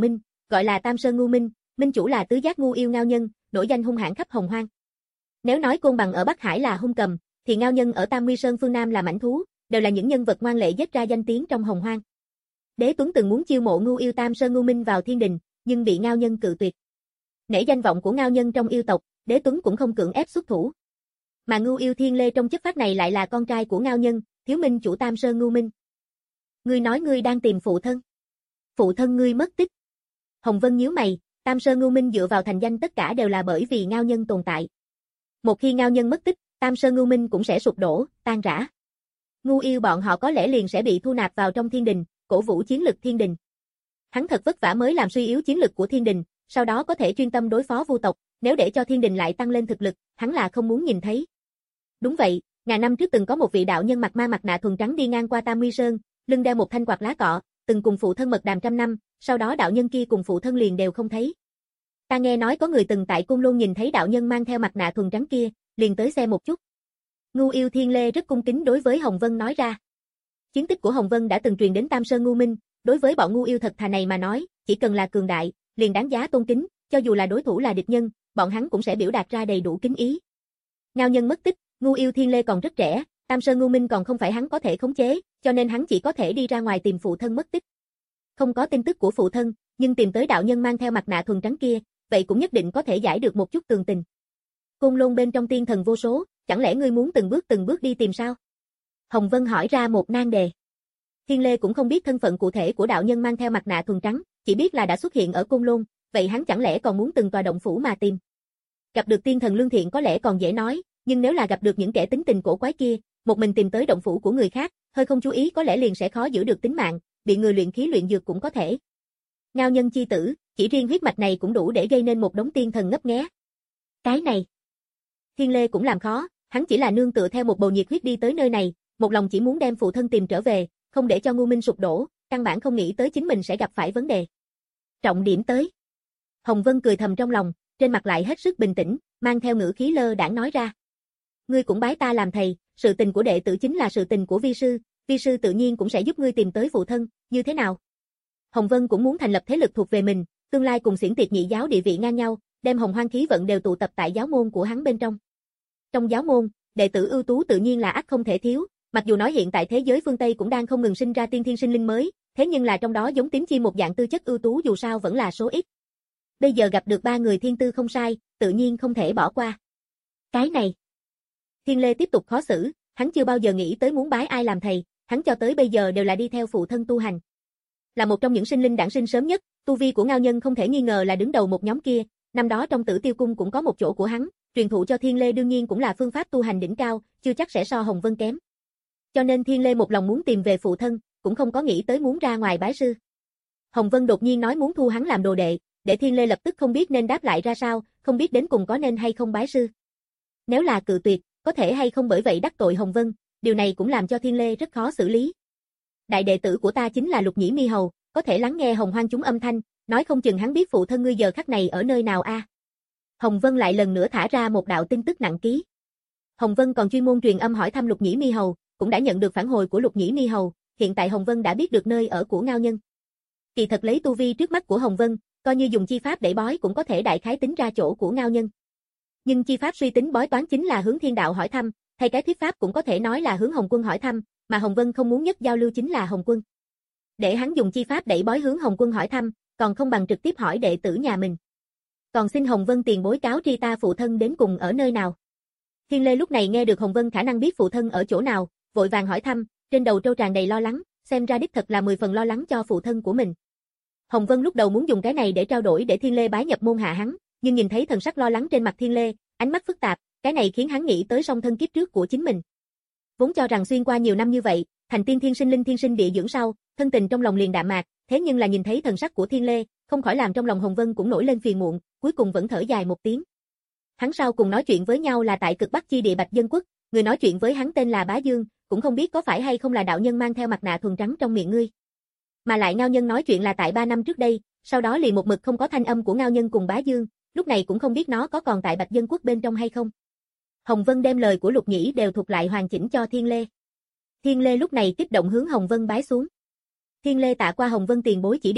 gọi là Tam Sơn Ngưu Minh, minh chủ là tứ giác ngu yêu Ngao Nhân, nổi danh hung hãn khắp Hồng Hoang. Nếu nói Côn Bằng ở Bắc Hải là hung cầm, thì Ngao Nhân ở Tam Nguy Sơn phương Nam là mãnh thú, đều là những nhân vật ngoan lệ giết ra danh tiếng trong Hồng Hoang. Đế Tuấn từng muốn chiêu mộ Ngưu yêu Tam Sơn Ngưu Minh vào thiên đình, nhưng bị Ngao Nhân cự tuyệt. Nể danh vọng của Ngao Nhân trong yêu tộc, Đế Tuấn cũng không cưỡng ép xuất thủ. Mà Ngưu yêu Thiên Lê trong chất phát này lại là con trai của Ngao Nhân, thiếu minh chủ Tam Sơn Ngưu Minh. Ngươi nói ngươi đang tìm phụ thân. Phụ thân ngươi mất tích. Hồng Vân nhíu mày, Tam Sơn Ngưu Minh dựa vào thành danh tất cả đều là bởi vì Ngao Nhân tồn tại. Một khi Ngao Nhân mất tích, Tam Sơn Ngưu Minh cũng sẽ sụp đổ, tan rã. Ngưu yêu bọn họ có lẽ liền sẽ bị thu nạp vào trong thiên đình, cổ vũ chiến lực thiên đình. Hắn thật vất vả mới làm suy yếu chiến lực của thiên đình, sau đó có thể chuyên tâm đối phó vu tộc, nếu để cho thiên đình lại tăng lên thực lực, hắn là không muốn nhìn thấy. Đúng vậy, ngàn năm trước từng có một vị đạo nhân mặt ma mặt nạ thuần trắng đi ngang qua Tam Nguy Sơn, lưng đeo một thanh quạt lá cọ, từng cùng phụ thân mật đàm trăm năm, sau đó đạo nhân kia cùng phụ thân liền đều không thấy. Ta nghe nói có người từng tại Côn Lôn nhìn thấy đạo nhân mang theo mặt nạ thuần trắng kia, liền tới xem một chút. Ngưu yêu Thiên Lê rất cung kính đối với Hồng Vân nói ra. Chiến tích của Hồng Vân đã từng truyền đến Tam Sơn Ngưu Minh, đối với bọn Ngưu yêu thật thà này mà nói, chỉ cần là cường đại, liền đáng giá tôn kính, cho dù là đối thủ là địch nhân, bọn hắn cũng sẽ biểu đạt ra đầy đủ kính ý. Ngao Nhân mất tích, Ngưu yêu Thiên Lê còn rất trẻ, Tam Sơn Ngưu Minh còn không phải hắn có thể khống chế, cho nên hắn chỉ có thể đi ra ngoài tìm phụ thân mất tích. Không có tin tức của phụ thân, nhưng tìm tới đạo nhân mang theo mặt nạ thuần trắng kia, vậy cũng nhất định có thể giải được một chút tường tình. Côn Lôn bên trong tiên thần vô số, chẳng lẽ ngươi muốn từng bước từng bước đi tìm sao? Hồng Vân hỏi ra một nan đề. Thiên Lê cũng không biết thân phận cụ thể của đạo nhân mang theo mặt nạ thuần trắng, chỉ biết là đã xuất hiện ở Côn Lôn, vậy hắn chẳng lẽ còn muốn từng tòa động phủ mà tìm? Gặp được tiên thần lương thiện có lẽ còn dễ nói, nhưng nếu là gặp được những kẻ tính tình cổ quái kia, một mình tìm tới động phủ của người khác, hơi không chú ý có lẽ liền sẽ khó giữ được tính mạng, bị người luyện khí luyện dược cũng có thể. Ngao Nhân chi tử, chỉ riêng huyết mạch này cũng đủ để gây nên một đống tiên thần ngấp nghé. Cái này, Thiên Lê cũng làm khó, hắn chỉ là nương tựa theo một bầu nhiệt huyết đi tới nơi này, một lòng chỉ muốn đem phụ thân tìm trở về, không để cho Ngưu Minh sụp đổ, căn bản không nghĩ tới chính mình sẽ gặp phải vấn đề. Trọng điểm tới. Hồng Vân cười thầm trong lòng, trên mặt lại hết sức bình tĩnh, mang theo ngữ khí lơ đãng nói ra. Ngươi cũng bái ta làm thầy, sự tình của đệ tử chính là sự tình của vi sư, vi sư tự nhiên cũng sẽ giúp ngươi tìm tới phụ thân, như thế nào? Hồng Vân cũng muốn thành lập thế lực thuộc về mình, tương lai cùng Xiển Tiệt nhị giáo địa vị ngang nhau, đem hồng hoang khí vận đều tụ tập tại giáo môn của hắn bên trong. Trong giáo môn, đệ tử ưu tú tự nhiên là ắt không thể thiếu, mặc dù nói hiện tại thế giới phương Tây cũng đang không ngừng sinh ra tiên thiên sinh linh mới, thế nhưng là trong đó giống tím chi một dạng tư chất ưu tú dù sao vẫn là số ít. Bây giờ gặp được ba người thiên tư không sai, tự nhiên không thể bỏ qua. Cái này, Thiên Lê tiếp tục khó xử, hắn chưa bao giờ nghĩ tới muốn bái ai làm thầy, hắn cho tới bây giờ đều là đi theo phụ thân tu hành. Là một trong những sinh linh đản sinh sớm nhất, tu vi của Ngao Nhân không thể nghi ngờ là đứng đầu một nhóm kia, năm đó trong Tử Tiêu Cung cũng có một chỗ của hắn, truyền thụ cho Thiên Lê đương nhiên cũng là phương pháp tu hành đỉnh cao, chưa chắc sẽ so Hồng Vân kém. Cho nên Thiên Lê một lòng muốn tìm về phụ thân, cũng không có nghĩ tới muốn ra ngoài bái sư. Hồng Vân đột nhiên nói muốn thu hắn làm đồ đệ, để Thiên Lê lập tức không biết nên đáp lại ra sao, không biết đến cùng có nên hay không bái sư. Nếu là cự tuyệt, có thể hay không bởi vậy đắc tội Hồng Vân, điều này cũng làm cho Thiên Lê rất khó xử lý. Đại đệ tử của ta chính là Lục Nhĩ Mi Hầu, có thể lắng nghe hồng hoang chúng âm thanh, nói không chừng hắn biết phụ thân ngươi giờ khắc này ở nơi nào a. À. Hồng Vân lại lần nữa thả ra một đạo tin tức nặng ký. Hồng Vân còn chuyên môn truyền âm hỏi thăm Lục Nhĩ Mi Hầu, cũng đã nhận được phản hồi của Lục Nhĩ Mi Hầu, hiện tại Hồng Vân đã biết được nơi ở của Ngao Nhân. Kỳ thật lấy tu vi trước mắt của Hồng Vân, coi như dùng chi pháp đẩy bói cũng có thể đại khái tính ra chỗ của Ngao Nhân. Nhưng chi pháp suy tính bói toán chính là hướng thiên đạo hỏi thăm, hay cái thuyết pháp cũng có thể nói là hướng Hồng Quân hỏi thăm, mà Hồng Vân không muốn nhất giao lưu chính là Hồng Quân. Để hắn dùng chi pháp đẩy bói hướng Hồng Quân hỏi thăm, còn không bằng trực tiếp hỏi đệ tử nhà mình. Còn xin Hồng Vân tiền bối cáo tri ta phụ thân đến cùng ở nơi nào. Thiên Lê lúc này nghe được Hồng Vân khả năng biết phụ thân ở chỗ nào, vội vàng hỏi thăm, trên đầu trâu tràn đầy lo lắng, xem ra đích thật là mười phần lo lắng cho phụ thân của mình. Hồng Vân lúc đầu muốn dùng cái này để trao đổi để Thiên Lê bái nhập môn hạ hắn, nhưng nhìn thấy thần sắc lo lắng trên mặt Thiên Lê, ánh mắt phức tạp, cái này khiến hắn nghĩ tới song thân kiếp trước của chính mình. Vốn cho rằng xuyên qua nhiều năm như vậy, thành tiên thiên sinh linh thiên sinh địa dưỡng sau, thân tình trong lòng liền đạm mạc, thế nhưng là nhìn thấy thần sắc của Thiên Lê, không khỏi làm trong lòng Hồng Vân cũng nổi lên phiền muộn, cuối cùng vẫn thở dài một tiếng. Hắn sau cùng nói chuyện với nhau là tại cực Bắc chi địa Bạch Dân Quốc, người nói chuyện với hắn tên là Bá Dương, cũng không biết có phải hay không là đạo nhân mang theo mặt nạ thuần trắng trong miệng ngươi. Mà lại Ngao Nhân nói chuyện là tại ba năm trước đây, sau đó liền một mực không có thanh âm của Ngao Nhân cùng Bá Dương, lúc này cũng không biết nó có còn tại Bạch Dân Quốc bên trong hay không. Hồng Vân đem lời của Lục Nhĩ đều thuộc lại hoàn chỉnh cho Thiên Lê. Thiên Lê lúc này kích động hướng Hồng Vân bái xuống. Thiên Lê tạ qua Hồng Vân tiền bối chỉ điểm,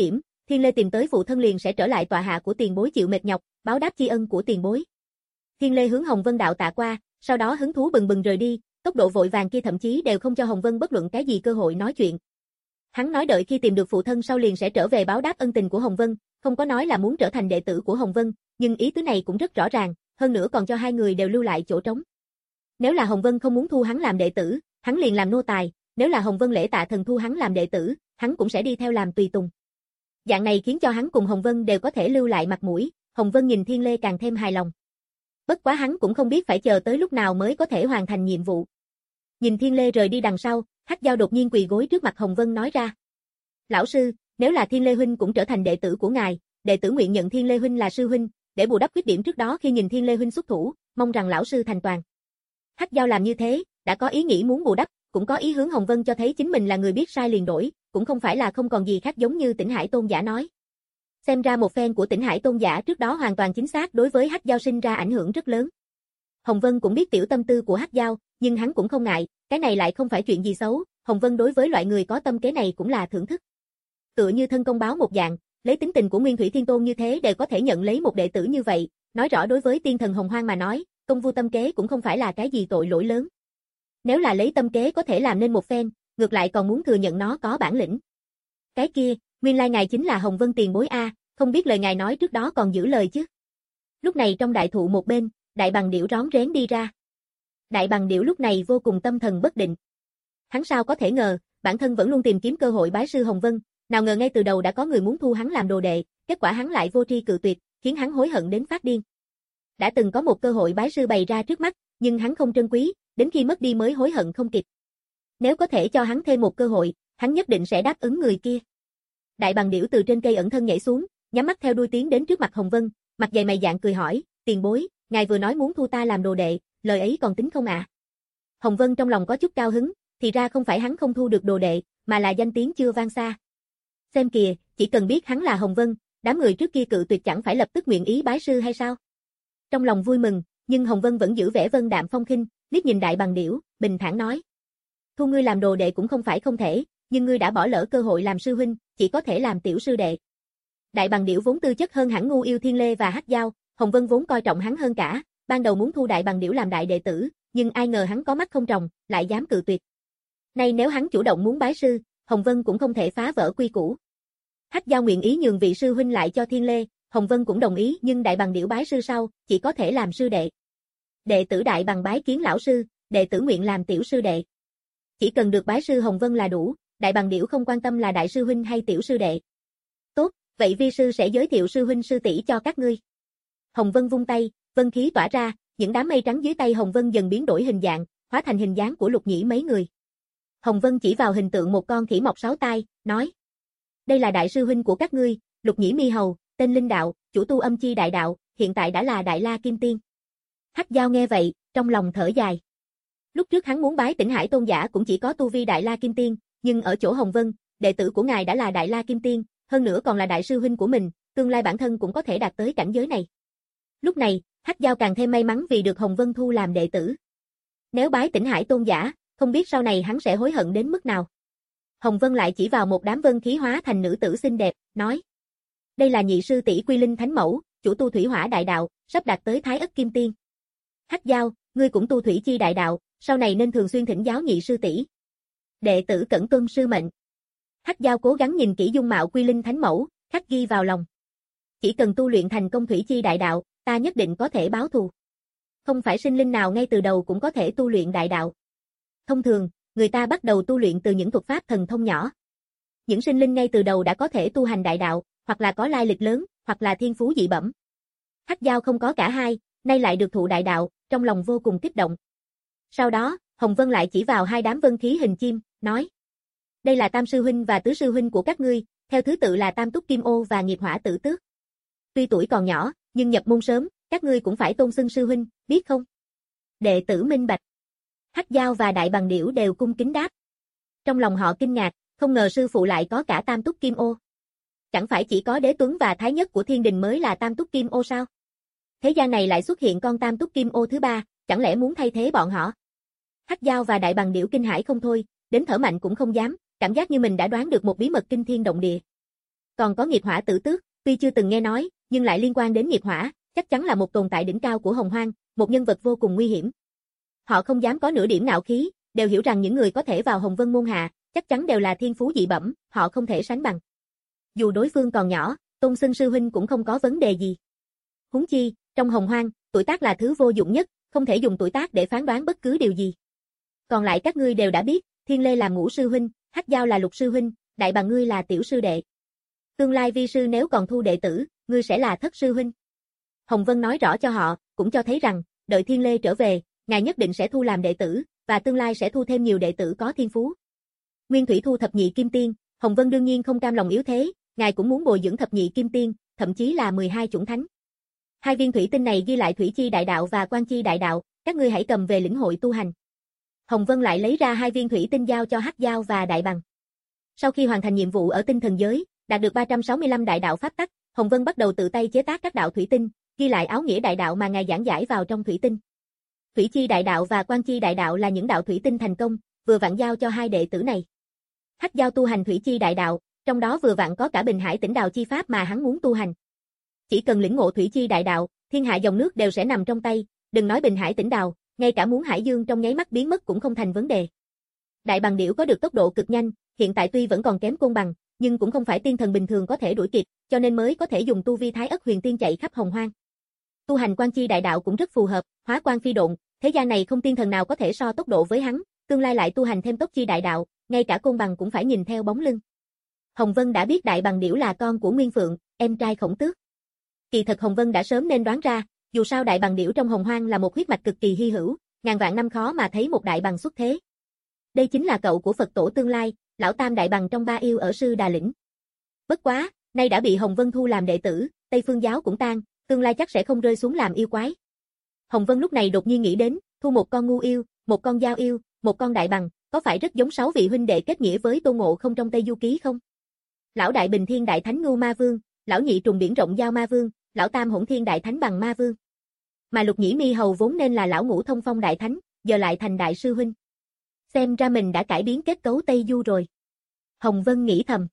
Thiên Lê tìm tới phụ thân liền sẽ trở lại tọa hạ của tiền bối chịu mệt nhọc, báo đáp tri ân của tiền bối. Thiên Lê hướng Hồng Vân đạo tạ qua, sau đó hứng thú bừng bừng rời đi, tốc độ vội vàng kia thậm chí đều không cho Hồng Vân bất luận cái gì cơ hội nói chuyện. Hắn nói đợi khi tìm được phụ thân sau liền sẽ trở về báo đáp ân tình của Hồng Vân, không có nói là muốn trở thành đệ tử của Hồng Vân, nhưng ý tứ này cũng rất rõ ràng, hơn nữa còn cho hai người đều lưu lại chỗ trống. Nếu là Hồng Vân không muốn thu hắn làm đệ tử, hắn liền làm nô tài, nếu là Hồng Vân lễ tạ thần thu hắn làm đệ tử, hắn cũng sẽ đi theo làm tùy tùng. Dạng này khiến cho hắn cùng Hồng Vân đều có thể lưu lại mặt mũi, Hồng Vân nhìn Thiên Lê càng thêm hài lòng. Bất quá hắn cũng không biết phải chờ tới lúc nào mới có thể hoàn thành nhiệm vụ. Nhìn Thiên Lê rời đi đằng sau, Hắc Dao đột nhiên quỳ gối trước mặt Hồng Vân nói ra. Lão sư, nếu là Thiên Lê huynh cũng trở thành đệ tử của ngài, đệ tử nguyện nhận Thiên Lê huynh là sư huynh, để bù đắp khuyết điểm trước đó khi nhìn Thiên Lê huynh xuất thủ, mong rằng lão sư thành toàn. Hắc Dao làm như thế, đã có ý nghĩ muốn bù đắp, cũng có ý hướng Hồng Vân cho thấy chính mình là người biết sai liền đổi, cũng không phải là không còn gì khác giống như Tỉnh Hải Tôn giả nói. Xem ra một phen của Tỉnh Hải Tôn giả trước đó hoàn toàn chính xác đối với Hắc Dao sinh ra ảnh hưởng rất lớn. Hồng Vân cũng biết tiểu tâm tư của Hắc Dao, nhưng hắn cũng không ngại, cái này lại không phải chuyện gì xấu, Hồng Vân đối với loại người có tâm kế này cũng là thưởng thức. Tựa như thân công báo một dạng, lấy tính tình của Nguyên Thủy Thiên Tôn như thế đều có thể nhận lấy một đệ tử như vậy, nói rõ đối với tiên thần Hồng Hoang mà nói, công vu tâm kế cũng không phải là cái gì tội lỗi lớn. Nếu là lấy tâm kế có thể làm nên một phen, ngược lại còn muốn thừa nhận nó có bản lĩnh. Cái kia, nguyên lai ngài chính là Hồng Vân tiền bối a, không biết lời ngài nói trước đó còn giữ lời chứ. Lúc này trong đại thụ một bên, Đại Bằng Điểu rón rén đi ra. Đại Bằng Điểu lúc này vô cùng tâm thần bất định. Hắn sao có thể ngờ, bản thân vẫn luôn tìm kiếm cơ hội bái sư Hồng Vân, nào ngờ ngay từ đầu đã có người muốn thu hắn làm đồ đệ, kết quả hắn lại vô tri cự tuyệt, khiến hắn hối hận đến phát điên. Đã từng có một cơ hội bái sư bày ra trước mắt, nhưng hắn không trân quý, đến khi mất đi mới hối hận không kịp. Nếu có thể cho hắn thêm một cơ hội, hắn nhất định sẽ đáp ứng người kia. Đại Bằng Điểu từ trên cây ẩn thân nhảy xuống, nhắm mắt theo đuôi tiến đến trước mặt Hồng Vân, mặt dày mày dạn cười hỏi, tiền bối, ngài vừa nói muốn thu ta làm đồ đệ, lời ấy còn tính không ạ? À? Hồng Vân trong lòng có chút cao hứng, thì ra không phải hắn không thu được đồ đệ, mà là danh tiếng chưa vang xa. Xem kìa, chỉ cần biết hắn là Hồng Vân, đám người trước kia cự tuyệt chẳng phải lập tức nguyện ý bái sư hay sao? Trong lòng vui mừng, nhưng Hồng Vân vẫn giữ vẻ vân đạm phong khinh, liếc nhìn Đại Bằng Điểu, bình thản nói. Thu ngươi làm đồ đệ cũng không phải không thể, nhưng ngươi đã bỏ lỡ cơ hội làm sư huynh, chỉ có thể làm tiểu sư đệ. Đại Bằng Điểu vốn tư chất hơn hẳn Ngu Yêu Thiên Lê và Hắc Dao, Hồng Vân vốn coi trọng hắn hơn cả, ban đầu muốn thu Đại Bằng Điểu làm đại đệ tử, nhưng ai ngờ hắn có mắt không tròng, lại dám cự tuyệt. Nay nếu hắn chủ động muốn bái sư, Hồng Vân cũng không thể phá vỡ quy củ. Hắc Dao nguyện ý nhường vị sư huynh lại cho Thiên Lê, Hồng Vân cũng đồng ý, nhưng Đại Bằng Điểu bái sư sau, chỉ có thể làm sư đệ. Đệ tử Đại Bằng bái kiến lão sư, đệ tử nguyện làm tiểu sư đệ. Chỉ cần được bái sư Hồng Vân là đủ, Đại Bằng Điểu không quan tâm là đại sư huynh hay tiểu sư đệ. Tốt, vậy vi sư sẽ giới thiệu sư huynh sư tỷ cho các ngươi. Hồng Vân vung tay, vân khí tỏa ra, những đám mây trắng dưới tay Hồng Vân dần biến đổi hình dạng, hóa thành hình dáng của Lục Nhĩ mấy người. Hồng Vân chỉ vào hình tượng một con khỉ mọc sáu tai, nói: "Đây là đại sư huynh của các ngươi, Lục Nhĩ Mi Hầu, tên Linh Đạo, chủ tu âm chi đại đạo, hiện tại đã là Đại La Kim Tiên." Hắc Dao nghe vậy, trong lòng thở dài. Lúc trước hắn muốn bái Tỉnh Hải Tôn giả cũng chỉ có tu vi Đại La Kim Tiên, nhưng ở chỗ Hồng Vân, đệ tử của ngài đã là Đại La Kim Tiên, hơn nữa còn là đại sư huynh của mình, tương lai bản thân cũng có thể đạt tới cảnh giới này. Lúc này, Hắc Dao càng thêm may mắn vì được Hồng Vân thu làm đệ tử. Nếu bái Tỉnh Hải Tôn giả, không biết sau này hắn sẽ hối hận đến mức nào. Hồng Vân lại chỉ vào một đám vân khí hóa thành nữ tử xinh đẹp, nói: "Đây là nhị sư tỷ Quy Linh Thánh Mẫu, chủ tu thủy hỏa đại đạo, sắp đạt tới Thái Ất Kim Tiên. Hắc Dao, ngươi cũng tu thủy chi đại đạo, sau này nên thường xuyên thỉnh giáo nhị sư tỷ." Đệ tử cẩn tuân sư mệnh. Hắc Dao cố gắng nhìn kỹ dung mạo Quy Linh Thánh Mẫu, khắc ghi vào lòng. Chỉ cần tu luyện thành công thủy chi đại đạo, ta nhất định có thể báo thù. Không phải sinh linh nào ngay từ đầu cũng có thể tu luyện đại đạo. Thông thường, người ta bắt đầu tu luyện từ những thuật pháp thần thông nhỏ. Những sinh linh ngay từ đầu đã có thể tu hành đại đạo, hoặc là có lai lịch lớn, hoặc là thiên phú dị bẩm. Hắc Dao không có cả hai, nay lại được thụ đại đạo, trong lòng vô cùng kích động. Sau đó, Hồng Vân lại chỉ vào hai đám vân khí hình chim, nói: "Đây là tam sư huynh và tứ sư huynh của các ngươi, theo thứ tự là Tam Túc Kim Ô và Nghiệp Hỏa Tử Tước. Tuy tuổi còn nhỏ, nhưng nhập môn sớm, các ngươi cũng phải tôn xưng sư huynh, biết không?" Đệ tử minh bạch. Hắc Dao và Đại Bằng Điểu đều cung kính đáp. Trong lòng họ kinh ngạc, không ngờ sư phụ lại có cả Tam Túc Kim Ô. Chẳng phải chỉ có Đế Tuấn và Thái Nhất của Thiên Đình mới là Tam Túc Kim Ô sao? Thế gian này lại xuất hiện con Tam Túc Kim Ô thứ ba, chẳng lẽ muốn thay thế bọn họ? Hắc Dao và Đại Bằng Điểu kinh hãi không thôi, đến thở mạnh cũng không dám, cảm giác như mình đã đoán được một bí mật kinh thiên động địa. Còn có nghiệp hỏa tử tước, tuy chưa từng nghe nói, nhưng lại liên quan đến nghiệp hỏa, chắc chắn là một tồn tại đỉnh cao của Hồng Hoang, một nhân vật vô cùng nguy hiểm. Họ không dám có nửa điểm ngạo khí, đều hiểu rằng những người có thể vào Hồng Vân môn hạ, chắc chắn đều là thiên phú dị bẩm, họ không thể sánh bằng. Dù đối phương còn nhỏ, tôn xưng sư huynh cũng không có vấn đề gì. Huống chi, trong Hồng Hoang, tuổi tác là thứ vô dụng nhất, không thể dùng tuổi tác để phán đoán bất cứ điều gì. Còn lại các ngươi đều đã biết, Thiên Lê là ngũ sư huynh, Hắc Giao là lục sư huynh, Đại Bằng ngươi là tiểu sư đệ. Tương lai vi sư nếu còn thu đệ tử, ngươi sẽ là thất sư huynh. Hồng Vân nói rõ cho họ, cũng cho thấy rằng, đợi Thiên Lê trở về, ngài nhất định sẽ thu làm đệ tử, và tương lai sẽ thu thêm nhiều đệ tử có thiên phú. Nguyên Thủy thu thập nhị kim tiên, Hồng Vân đương nhiên không cam lòng yếu thế, ngài cũng muốn bồi dưỡng thập nhị kim tiên, thậm chí là mười hai chủng thánh. Hai viên thủy tinh này ghi lại thủy chi đại đạo và quan chi đại đạo, các ngươi hãy cầm về lĩnh hội tu hành. Hồng Vân lại lấy ra hai viên thủy tinh giao cho Hắc Giao và Đại Bằng. Sau khi hoàn thành nhiệm vụ ở tinh thần giới, đạt được ba trăm sáu mươi lăm đại đạo pháp tắc, Hồng Vân bắt đầu tự tay chế tác các đạo thủy tinh, ghi lại áo nghĩa đại đạo mà ngài giảng giải vào trong thủy tinh. Thủy chi đại đạo và quan chi đại đạo là những đạo thủy tinh thành công, vừa vặn giao cho hai đệ tử này. Hắc Giao tu hành thủy chi đại đạo, trong đó vừa vặn có cả Bình Hải Tĩnh Đào chi pháp mà hắn muốn tu hành. Chỉ cần lĩnh ngộ thủy chi đại đạo, thiên hạ dòng nước đều sẽ nằm trong tay, đừng nói Bình Hải Tĩnh Đào, ngay cả muốn hải dương trong nháy mắt biến mất cũng không thành vấn đề. Đại Bằng điểu có được tốc độ cực nhanh, hiện tại tuy vẫn còn kém Côn Bằng, nhưng cũng không phải tiên thần bình thường có thể đuổi kịp, cho nên mới có thể dùng tu vi Thái Ất Huyền Tiên chạy khắp Hồng Hoang. Tu hành quan chi đại đạo cũng rất phù hợp, hóa quan phi độn, thế gian này không tiên thần nào có thể so tốc độ với hắn, tương lai lại tu hành thêm tốc chi đại đạo, ngay cả Côn Bằng cũng phải nhìn theo bóng lưng. Hồng Vân đã biết Đại Bằng điểu là con của Nguyên Phượng, em trai Khổng Tước. Kỳ thật Hồng Vân đã sớm nên đoán ra, dù sao Đại Bằng điểu trong Hồng Hoang là một huyết mạch cực kỳ hy hữu, ngàn vạn năm khó mà thấy một đại bằng xuất thế. Đây chính là cậu của Phật tổ tương lai, lão tam đại bằng trong ba yêu ở Sư Đà Lĩnh. Bất quá, nay đã bị Hồng Vân thu làm đệ tử, Tây Phương giáo cũng tan, tương lai chắc sẽ không rơi xuống làm yêu quái. Hồng Vân lúc này đột nhiên nghĩ đến, thu một con ngu yêu, một con dao yêu, một con đại bằng, có phải rất giống sáu vị huynh đệ kết nghĩa với Tôn Ngộ Không trong Tây Du Ký không? Lão đại Bình Thiên Đại Thánh Ngưu Ma Vương, lão nhị Trùng Biển Rộng Dao Ma Vương, lão tam Hỗn Thiên Đại Thánh Bằng Ma Vương. Mà Lục Nhĩ Mi Hầu vốn nên là lão ngũ Thông Phong Đại Thánh, giờ lại thành đại sư huynh. Xem ra mình đã cải biến kết cấu Tây Du rồi. Hồng Vân nghĩ thầm.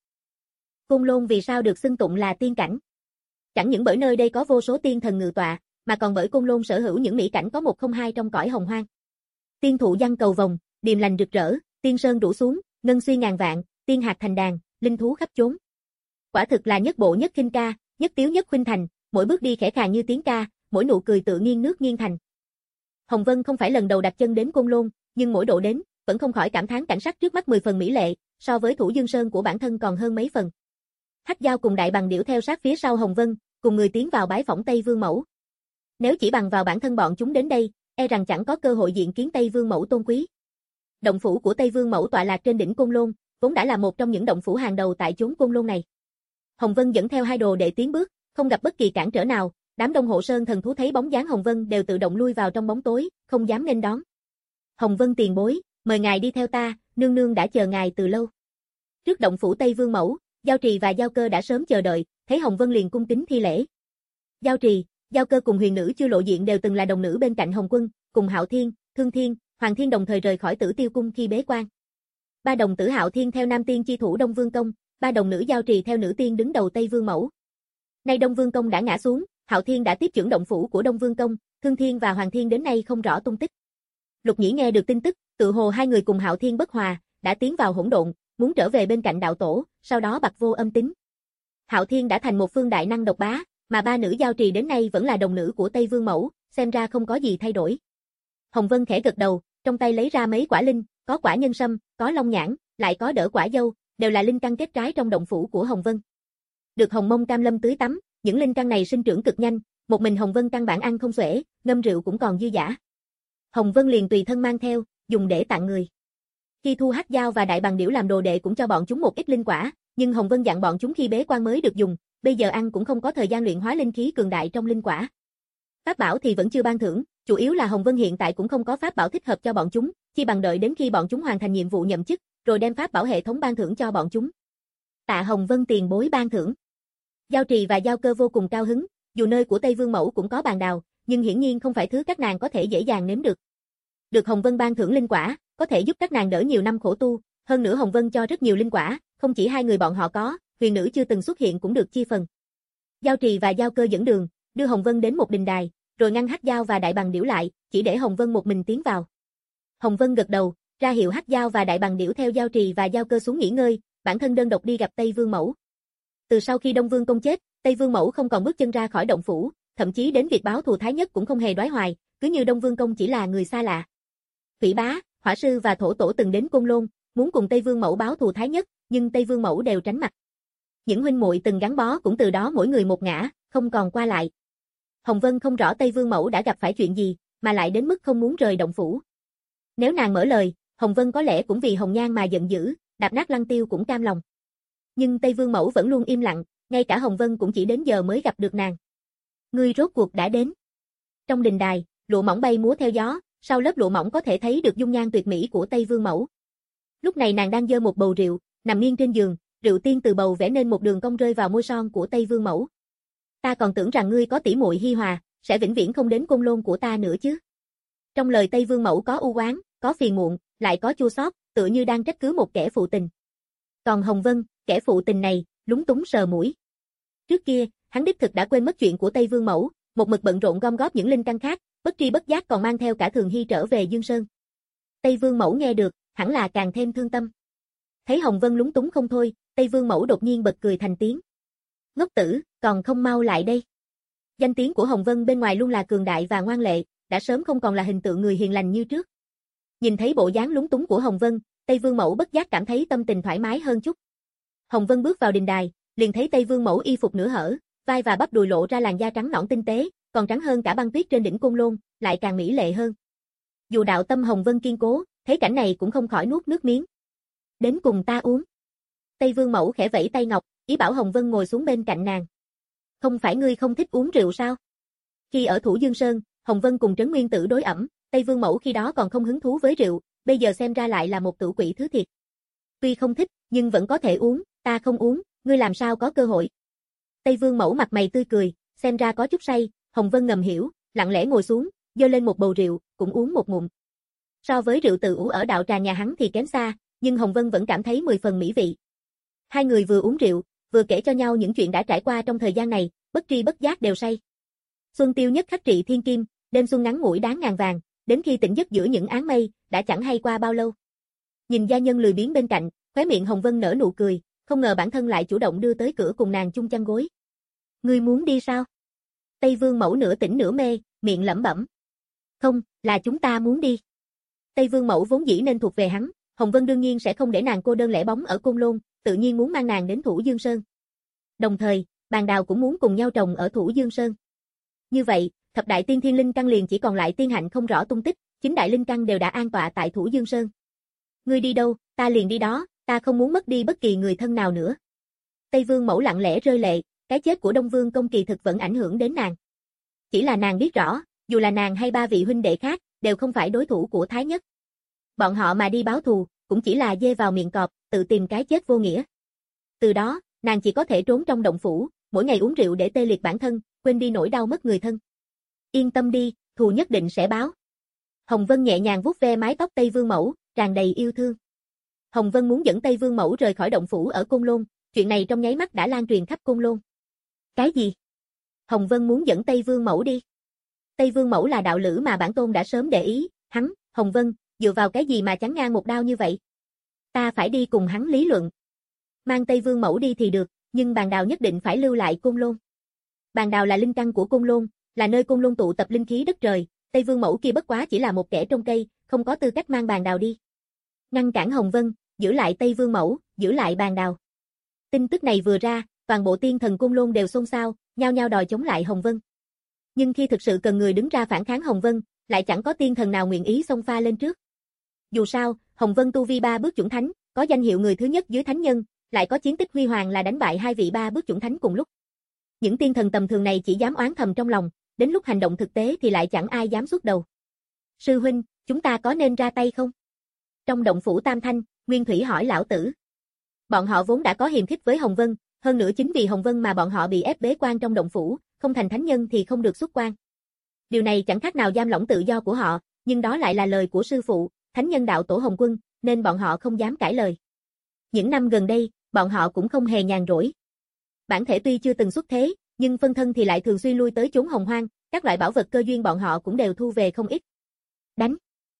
Côn Lôn vì sao được xưng tụng là tiên cảnh? Chẳng những bởi nơi đây có vô số tiên thần ngự tọa, mà còn bởi Côn Lôn sở hữu những mỹ cảnh có một không hai trong cõi Hồng Hoang. Tiên thụ giăng cầu vồng, điềm lành rực rỡ, tiên sơn rủ xuống, ngân xuy ngàn vạn, tiên hạt thành đàn, linh thú khắp chốn. Quả thực là nhất bộ nhất khinh ca, nhất tiếu nhất khuynh thành, mỗi bước đi khẽ khàng như tiếng ca, mỗi nụ cười tựa nghiêng nước nghiêng thành. Hồng Vân không phải lần đầu đặt chân đến Côn Lôn, nhưng mỗi độ đến, vẫn không khỏi cảm thán cảnh sắc trước mắt mười phần mỹ lệ, so với Thủ Dương Sơn của bản thân còn hơn mấy phần. Hắc Giao cùng Đại Bằng điểu theo sát phía sau Hồng Vân, cùng người tiến vào bái phỏng Tây Vương Mẫu. Nếu chỉ bằng vào bản thân bọn chúng đến đây, e rằng chẳng có cơ hội diện kiến Tây Vương Mẫu tôn quý. Động phủ của Tây Vương Mẫu tọa lạc trên đỉnh Côn Lôn, vốn đã là một trong những động phủ hàng đầu tại chốn Côn Lôn này. Hồng Vân dẫn theo hai đồ đệ tiến bước, không gặp bất kỳ cản trở nào, đám Đông Hộ Sơn thần thú thấy bóng dáng Hồng Vân đều tự động lui vào trong bóng tối, không dám nghênh đón. Hồng Vân tiền bối, mời ngài đi theo ta, nương nương đã chờ ngài từ lâu. Trước động phủ Tây Vương Mẫu, Giao Trì và Giao Cơ đã sớm chờ đợi, thấy Hồng Vân liền cung kính thi lễ. Giao Trì, Giao Cơ cùng huyền nữ chưa lộ diện đều từng là đồng nữ bên cạnh Hồng Quân, cùng Hạo Thiên, Thương Thiên, Hoàng Thiên đồng thời rời khỏi Tử Tiêu cung khi bế quan. Ba đồng tử Hạo Thiên theo nam tiên chi thủ Đông Vương công, ba đồng nữ Giao Trì theo nữ tiên đứng đầu Tây Vương Mẫu. Nay Đông Vương công đã ngã xuống, Hạo Thiên đã tiếp trưởng động phủ của Đông Vương công, Thương Thiên và Hoàng Thiên đến nay không rõ tung tích. Lục Nhĩ nghe được tin tức, tự hồ hai người cùng Hạo Thiên bất hòa, đã tiến vào hỗn độn, muốn trở về bên cạnh đạo tổ, sau đó bặt vô âm tín. Hạo Thiên đã thành một phương đại năng độc bá, mà ba nữ Giao Trì đến nay vẫn là đồng nữ của Tây Vương Mẫu, xem ra không có gì thay đổi. Hồng Vân khẽ gật đầu, trong tay lấy ra mấy quả linh, có quả nhân sâm, có long nhãn, lại có đỡ quả dâu, đều là linh căn kết trái trong động phủ của Hồng Vân. Được Hồng Mông Cam Lâm tưới tắm, những linh căn này sinh trưởng cực nhanh, một mình Hồng Vân căn bản ăn không xuể, ngâm rượu cũng còn dư dả. Hồng Vân liền tùy thân mang theo, dùng để tặng người. Khi thu Hắc Giao và Đại Bằng điểu làm đồ đệ cũng cho bọn chúng một ít linh quả, nhưng Hồng Vân dặn bọn chúng khi bế quan mới được dùng, bây giờ ăn cũng không có thời gian luyện hóa linh khí cường đại trong linh quả. Pháp bảo thì vẫn chưa ban thưởng, chủ yếu là Hồng Vân hiện tại cũng không có pháp bảo thích hợp cho bọn chúng, chi bằng đợi đến khi bọn chúng hoàn thành nhiệm vụ nhậm chức, rồi đem pháp bảo hệ thống ban thưởng cho bọn chúng. Tạ Hồng Vân tiền bối ban thưởng. Giao Trì và Giao Cơ vô cùng cao hứng, dù nơi của Tây Vương Mẫu cũng có bàn đào, nhưng hiển nhiên không phải thứ các nàng có thể dễ dàng nếm được. Được Hồng Vân ban thưởng linh quả, có thể giúp các nàng đỡ nhiều năm khổ tu, hơn nữa Hồng Vân cho rất nhiều linh quả, không chỉ hai người bọn họ có, huyền nữ chưa từng xuất hiện cũng được chia phần. Giao Trì và Giao Cơ dẫn đường, đưa Hồng Vân đến một đình đài, rồi ngăn Hắc Giao và Đại Bằng Điểu lại, chỉ để Hồng Vân một mình tiến vào. Hồng Vân gật đầu, ra hiệu Hắc Giao và Đại Bằng Điểu theo Giao Trì và Giao Cơ xuống nghỉ ngơi, bản thân đơn độc đi gặp Tây Vương Mẫu. Từ sau khi Đông Vương Công chết, Tây Vương Mẫu không còn bước chân ra khỏi động phủ, thậm chí đến việc báo thù Thái Nhất cũng không hề đoái hoài, cứ như Đông Vương Công chỉ là người xa lạ. Thủy Bá, Hỏa Sư và Thổ Tổ từng đến Côn Lôn, muốn cùng Tây Vương Mẫu báo thù Thái Nhất, nhưng Tây Vương Mẫu đều tránh mặt. Những huynh muội từng gắn bó cũng từ đó mỗi người một ngã, không còn qua lại. Hồng Vân không rõ Tây Vương Mẫu đã gặp phải chuyện gì, mà lại đến mức không muốn rời động phủ. Nếu nàng mở lời, Hồng Vân có lẽ cũng vì Hồng Nhan mà giận dữ, đạp nát Lăng Tiêu cũng cam lòng. Nhưng Tây Vương Mẫu vẫn luôn im lặng, ngay cả Hồng Vân cũng chỉ đến giờ mới gặp được nàng. Ngươi rốt cuộc đã đến. Trong đình đài, lụa mỏng bay múa theo gió, sau lớp lụa mỏng có thể thấy được dung nhan tuyệt mỹ của Tây Vương Mẫu. Lúc này nàng đang giơ một bầu rượu, nằm nghiêng trên giường, rượu tiên từ bầu vẽ nên một đường cong rơi vào môi son của Tây Vương Mẫu. Ta còn tưởng rằng ngươi có tỷ muội hi hòa, sẽ vĩnh viễn không đến Côn Lôn của ta nữa chứ. Trong lời Tây Vương Mẫu có u oán, có phiền muộn, lại có chua xót, tựa như đang trách cứ một kẻ phụ tình. Còn Hồng Vân, kẻ phụ tình này, lúng túng sờ mũi. Trước kia, hắn đích thực đã quên mất chuyện của Tây Vương Mẫu, một mực bận rộn gom góp những linh căn khác, bất tri bất giác còn mang theo cả Thường Hy trở về Dương Sơn. Tây Vương Mẫu nghe được, hẳn là càng thêm thương tâm. Thấy Hồng Vân lúng túng không thôi, Tây Vương Mẫu đột nhiên bật cười thành tiếng. Ngốc tử, còn không mau lại đây. Danh tiếng của Hồng Vân bên ngoài luôn là cường đại và ngoan lệ, đã sớm không còn là hình tượng người hiền lành như trước. Nhìn thấy bộ dáng lúng túng của Hồng Vân, Tây Vương Mẫu bất giác cảm thấy tâm tình thoải mái hơn chút. Hồng Vân bước vào đình đài, liền thấy Tây Vương Mẫu y phục nửa hở, vai và bắp đùi lộ ra làn da trắng nõn tinh tế, còn trắng hơn cả băng tuyết trên đỉnh Côn Lôn, lại càng mỹ lệ hơn. Dù đạo tâm Hồng Vân kiên cố, thấy cảnh này cũng không khỏi nuốt nước miếng. Đến cùng ta uống. Tây Vương Mẫu khẽ vẫy tay ngọc, ý bảo Hồng Vân ngồi xuống bên cạnh nàng. Không phải ngươi không thích uống rượu sao? Khi ở Thủ Dương Sơn, Hồng Vân cùng Trấn Nguyên Tử đối ẩm, Tây Vương Mẫu khi đó còn không hứng thú với rượu, bây giờ xem ra lại là một tử quỷ thứ thiệt. Tuy không thích, nhưng vẫn có thể uống, ta không uống, ngươi làm sao có cơ hội. Tây Vương Mẫu mặt mày tươi cười, xem ra có chút say, Hồng Vân ngầm hiểu, lặng lẽ ngồi xuống, giơ lên một bầu rượu, cũng uống một ngụm. So với rượu tự ủ ở đạo trà nhà hắn thì kém xa, nhưng Hồng Vân vẫn cảm thấy mười phần mỹ vị. Hai người vừa uống rượu, vừa kể cho nhau những chuyện đã trải qua trong thời gian này, bất tri bất giác đều say. Xuân tiêu nhất khách trị thiên kim, đêm xuân ngắn ngủi đáng ngàn vàng, đến khi tỉnh giấc giữa những áng mây, đã chẳng hay qua bao lâu. Nhìn gia nhân lười biếng bên cạnh, khóe miệng Hồng Vân nở nụ cười, không ngờ bản thân lại chủ động đưa tới cửa cùng nàng chung chăn gối. Ngươi muốn đi sao? Tây Vương Mẫu nửa tỉnh nửa mê, miệng lẩm bẩm. Không, là chúng ta muốn đi. Tây Vương Mẫu vốn dĩ nên thuộc về hắn, Hồng Vân đương nhiên sẽ không để nàng cô đơn lẻ bóng ở Côn Lôn, tự nhiên muốn mang nàng đến Thủ Dương Sơn. Đồng thời, Bàn Đào cũng muốn cùng nhau trồng ở Thủ Dương Sơn. Như vậy, thập đại tiên thiên linh căn liền chỉ còn lại tiên hạnh không rõ tung tích, chín đại linh căn đều đã an tọa tại Thủ Dương Sơn. Ngươi đi đâu, ta liền đi đó, ta không muốn mất đi bất kỳ người thân nào nữa. Tây Vương Mẫu lặng lẽ rơi lệ, cái chết của Đông Vương Công kỳ thực vẫn ảnh hưởng đến nàng. Chỉ là nàng biết rõ, dù là nàng hay ba vị huynh đệ khác, đều không phải đối thủ của Thái Nhất. Bọn họ mà đi báo thù, cũng chỉ là dê vào miệng cọp, tự tìm cái chết vô nghĩa. Từ đó, nàng chỉ có thể trốn trong động phủ, mỗi ngày uống rượu để tê liệt bản thân, quên đi nỗi đau mất người thân. Yên tâm đi, thù nhất định sẽ báo. Hồng Vân nhẹ nhàng vuốt ve mái tóc Tây Vương Mẫu, tràn đầy yêu thương. Hồng Vân muốn dẫn Tây Vương Mẫu rời khỏi động phủ ở Côn Lôn, chuyện này trong nháy mắt đã lan truyền khắp Côn Lôn. Cái gì? Hồng Vân muốn dẫn Tây Vương Mẫu đi. Tây Vương Mẫu là đạo lữ mà bản tôn đã sớm để ý, hắn, Hồng Vân, dựa vào cái gì mà chắn ngang một đao như vậy? Ta phải đi cùng hắn lý luận. Mang Tây Vương Mẫu đi thì được, nhưng Bàn Đào nhất định phải lưu lại Côn Lôn. Bàn Đào là linh căn của Côn Lôn, là nơi Côn Lôn tụ tập linh khí đất trời, Tây Vương Mẫu kia bất quá chỉ là một kẻ trong cây, không có tư cách mang Bàn Đào đi. Ngăn cản Hồng Vân, giữ lại Tây Vương Mẫu, giữ lại Bàn Đào. Tin tức này vừa ra, toàn bộ tiên thần Côn Lôn đều xôn xao, nhao nhao đòi chống lại Hồng Vân. Nhưng khi thực sự cần người đứng ra phản kháng Hồng Vân, lại chẳng có tiên thần nào nguyện ý xông pha lên trước. Dù sao, Hồng Vân tu vi ba bước chuẩn thánh, có danh hiệu người thứ nhất dưới thánh nhân, lại có chiến tích huy hoàng là đánh bại hai vị ba bước chuẩn thánh cùng lúc. Những tiên thần tầm thường này chỉ dám oán thầm trong lòng, đến lúc hành động thực tế thì lại chẳng ai dám xuất đầu. Sư huynh, chúng ta có nên ra tay không? Trong động phủ Tam Thanh, Nguyên Thủy hỏi lão tử. Bọn họ vốn đã có hiềm khích với Hồng Vân, hơn nữa chính vì Hồng Vân mà bọn họ bị ép bế quan trong động phủ, không thành thánh nhân thì không được xuất quan. Điều này chẳng khác nào giam lỏng tự do của họ, nhưng đó lại là lời của sư phụ, thánh nhân đạo tổ Hồng Quân, nên bọn họ không dám cãi lời. Những năm gần đây, bọn họ cũng không hề nhàn rỗi. Bản thể tuy chưa từng xuất thế, nhưng phân thân thì lại thường xuyên lui tới chốn hồng hoang, các loại bảo vật cơ duyên bọn họ cũng đều thu về không ít. Đánh!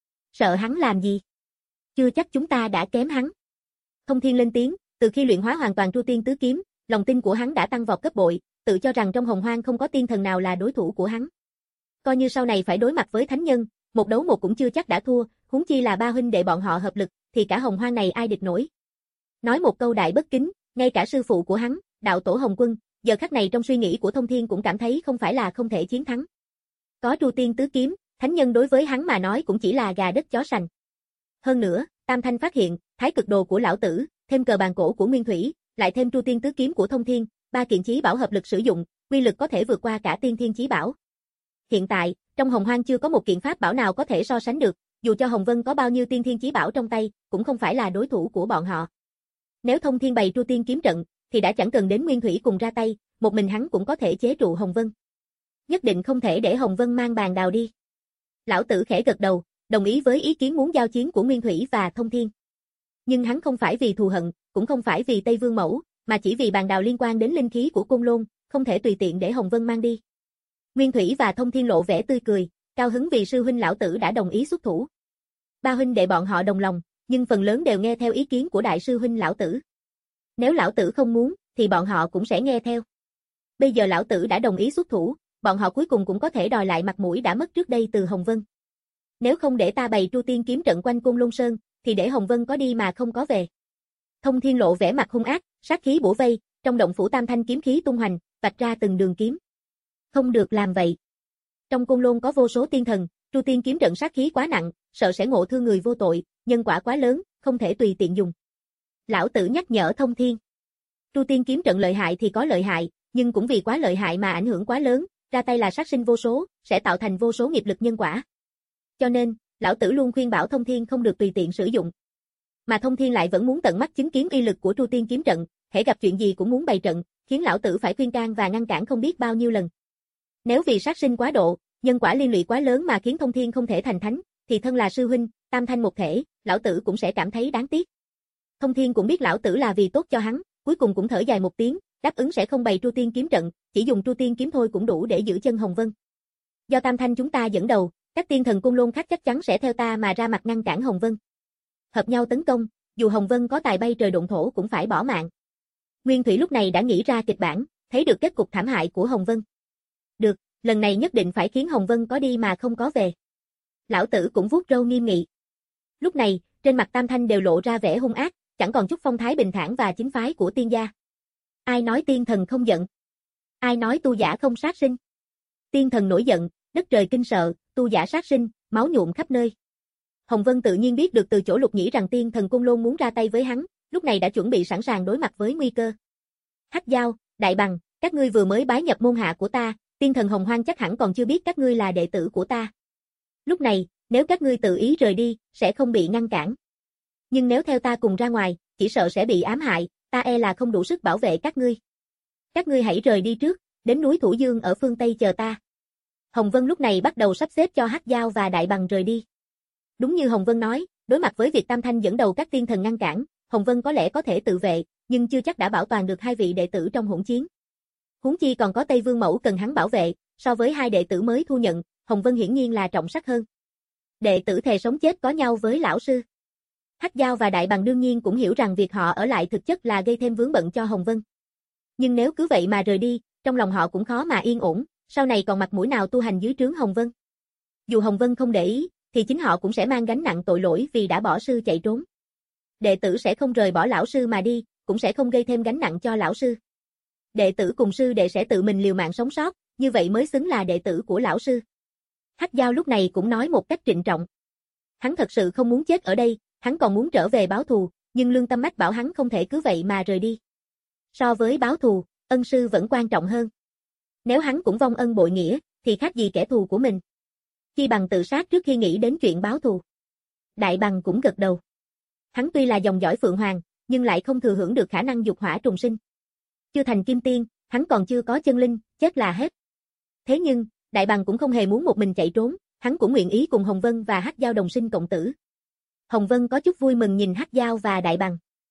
Sợ hắn làm gì? Chưa chắc chúng ta đã kém hắn. Thông Thiên lên tiếng, từ khi luyện hóa hoàn toàn Tru Tiên Tứ Kiếm, lòng tin của hắn đã tăng vọt gấp bội, tự cho rằng trong hồng hoang không có tiên thần nào là đối thủ của hắn. Coi như sau này phải đối mặt với thánh nhân, một đấu một cũng chưa chắc đã thua, huống chi là ba huynh đệ bọn họ hợp lực, thì cả hồng hoang này ai địch nổi. Nói một câu đại bất kính, ngay cả sư phụ của hắn, đạo tổ Hồng Quân, giờ khắc này trong suy nghĩ của Thông Thiên cũng cảm thấy không phải là không thể chiến thắng. Có Tru Tiên Tứ Kiếm, thánh nhân đối với hắn mà nói cũng chỉ là gà đất chó sành. Hơn nữa, Tam Thanh phát hiện, thái cực đồ của lão tử, thêm cờ bàn cổ của Nguyên Thủy, lại thêm Tru Tiên Tứ Kiếm của Thông Thiên, ba kiện chí bảo hợp lực sử dụng, uy lực có thể vượt qua cả tiên thiên chí bảo. Hiện tại, trong hồng hoang chưa có một kiện pháp bảo nào có thể so sánh được, dù cho Hồng Vân có bao nhiêu tiên thiên chí bảo trong tay, cũng không phải là đối thủ của bọn họ. Nếu Thông Thiên bày Tru Tiên kiếm trận, thì đã chẳng cần đến Nguyên Thủy cùng ra tay, một mình hắn cũng có thể chế trụ Hồng Vân. Nhất định không thể để Hồng Vân mang bàn đào đi. Lão tử khẽ gật đầu, đồng ý với ý kiến muốn giao chiến của Nguyên Thủy và Thông Thiên. Nhưng hắn không phải vì thù hận, cũng không phải vì Tây Vương Mẫu, mà chỉ vì bàn đào liên quan đến linh khí của Côn Lôn, không thể tùy tiện để Hồng Vân mang đi. Nguyên Thủy và Thông Thiên lộ vẻ tươi cười, cao hứng vì sư huynh lão tử đã đồng ý xuất thủ. Ba huynh đệ bọn họ đồng lòng, nhưng phần lớn đều nghe theo ý kiến của đại sư huynh lão tử. Nếu lão tử không muốn, thì bọn họ cũng sẽ nghe theo. Bây giờ lão tử đã đồng ý xuất thủ, bọn họ cuối cùng cũng có thể đòi lại mặt mũi đã mất trước đây từ Hồng Vân. Nếu không để ta bày Tru Tiên kiếm trận quanh Côn Lôn Sơn, thì để Hồng Vân có đi mà không có về. Thông Thiên lộ vẻ mặt hung ác, sát khí bủa vây, trong động phủ tam thanh kiếm khí tung hoành, vạch ra từng đường kiếm. Không được làm vậy. Trong Côn Lôn có vô số tiên thần, Tru Tiên kiếm trận sát khí quá nặng, sợ sẽ ngộ thương người vô tội, nhân quả quá lớn, không thể tùy tiện dùng. Lão tử nhắc nhở Thông Thiên. Tru Tiên kiếm trận lợi hại thì có lợi hại, nhưng cũng vì quá lợi hại mà ảnh hưởng quá lớn, ra tay là sát sinh vô số, sẽ tạo thành vô số nghiệp lực nhân quả. Cho nên, lão tử luôn khuyên bảo Thông Thiên không được tùy tiện sử dụng. Mà Thông Thiên lại vẫn muốn tận mắt chứng kiến uy lực của Tru Tiên kiếm trận, hễ gặp chuyện gì cũng muốn bày trận, khiến lão tử phải khuyên can và ngăn cản không biết bao nhiêu lần. Nếu vì sát sinh quá độ, nhân quả liên lụy quá lớn mà khiến Thông Thiên không thể thành thánh, thì thân là sư huynh, tam thanh một thể, lão tử cũng sẽ cảm thấy đáng tiếc. Thông Thiên cũng biết lão tử là vì tốt cho hắn, cuối cùng cũng thở dài một tiếng, đáp ứng sẽ không bày Tru Tiên kiếm trận, chỉ dùng Tru Tiên kiếm thôi cũng đủ để giữ chân Hồng Vân. Do tam thanh chúng ta dẫn đầu, các tiên thần Côn Lôn khác chắc chắn sẽ theo ta mà ra mặt ngăn cản Hồng Vân. Hợp nhau tấn công, dù Hồng Vân có tài bay trời độn thổ cũng phải bỏ mạng. Nguyên Thủy lúc này đã nghĩ ra kịch bản, thấy được kết cục thảm hại của Hồng Vân. Được, lần này nhất định phải khiến Hồng Vân có đi mà không có về. Lão tử cũng vuốt râu nghiêm nghị. Lúc này, trên mặt tam thanh đều lộ ra vẻ hung ác, chẳng còn chút phong thái bình thản và chính phái của tiên gia. Ai nói tiên thần không giận? Ai nói tu giả không sát sinh? Tiên thần nổi giận, đất trời kinh sợ, tu giả sát sinh, máu nhuộm khắp nơi. Hồng Vân tự nhiên biết được từ chỗ Lục Nhĩ rằng tiên thần Côn Lôn muốn ra tay với hắn, lúc này đã chuẩn bị sẵn sàng đối mặt với nguy cơ. Hắc Giao, Đại Bằng, các ngươi vừa mới bái nhập môn hạ của ta, tiên thần Hồng Hoang chắc hẳn còn chưa biết các ngươi là đệ tử của ta. Lúc này, nếu các ngươi tự ý rời đi, sẽ không bị ngăn cản. Nhưng nếu theo ta cùng ra ngoài, chỉ sợ sẽ bị ám hại, ta e là không đủ sức bảo vệ các ngươi. Các ngươi hãy rời đi trước, đến núi Thủ Dương ở phương Tây chờ ta. Hồng Vân lúc này bắt đầu sắp xếp cho Hắc Giao và Đại Bằng rời đi. Đúng như Hồng Vân nói, đối mặt với việc Tam Thanh dẫn đầu các tiên thần ngăn cản, Hồng Vân có lẽ có thể tự vệ, nhưng chưa chắc đã bảo toàn được hai vị đệ tử trong hỗn chiến. Huống chi còn có Tây Vương Mẫu cần hắn bảo vệ, so với hai đệ tử mới thu nhận, Hồng Vân hiển nhiên là trọng sắc hơn. Đệ tử thề sống chết có nhau với lão sư. Hắc Giao và Đại Bằng đương nhiên cũng hiểu rằng việc họ ở lại thực chất là gây thêm vướng bận cho Hồng Vân. Nhưng nếu cứ vậy mà rời đi, trong lòng họ cũng khó mà yên ổn, sau này còn mặt mũi nào tu hành dưới trướng Hồng Vân. Dù Hồng Vân không để ý, thì chính họ cũng sẽ mang gánh nặng tội lỗi vì đã bỏ sư chạy trốn. Đệ tử sẽ không rời bỏ lão sư mà đi, cũng sẽ không gây thêm gánh nặng cho lão sư. Đệ tử cùng sư đệ sẽ tự mình liều mạng sống sót, như vậy mới xứng là đệ tử của lão sư. Hắc Giao lúc này cũng nói một cách trịnh trọng. Hắn thật sự không muốn chết ở đây, hắn còn muốn trở về báo thù, nhưng lương tâm mách bảo hắn không thể cứ vậy mà rời đi. So với báo thù, ân sư vẫn quan trọng hơn. Nếu hắn cũng vong ân bội nghĩa, thì khác gì kẻ thù của mình. Chi bằng tự sát trước khi nghĩ đến chuyện báo thù. Đại Bằng cũng gật đầu. Hắn tuy là dòng dõi Phượng Hoàng, nhưng lại không thừa hưởng được khả năng dục hỏa trùng sinh. Chưa thành kim tiên, hắn còn chưa có chân linh, chết là hết. Thế nhưng, Đại Bằng cũng không hề muốn một mình chạy trốn, hắn cũng nguyện ý cùng Hồng Vân và Hắc Giao đồng sinh cộng tử. Hồng Vân có chút vui mừng nhìn Hắc Giao và Đại Bằng.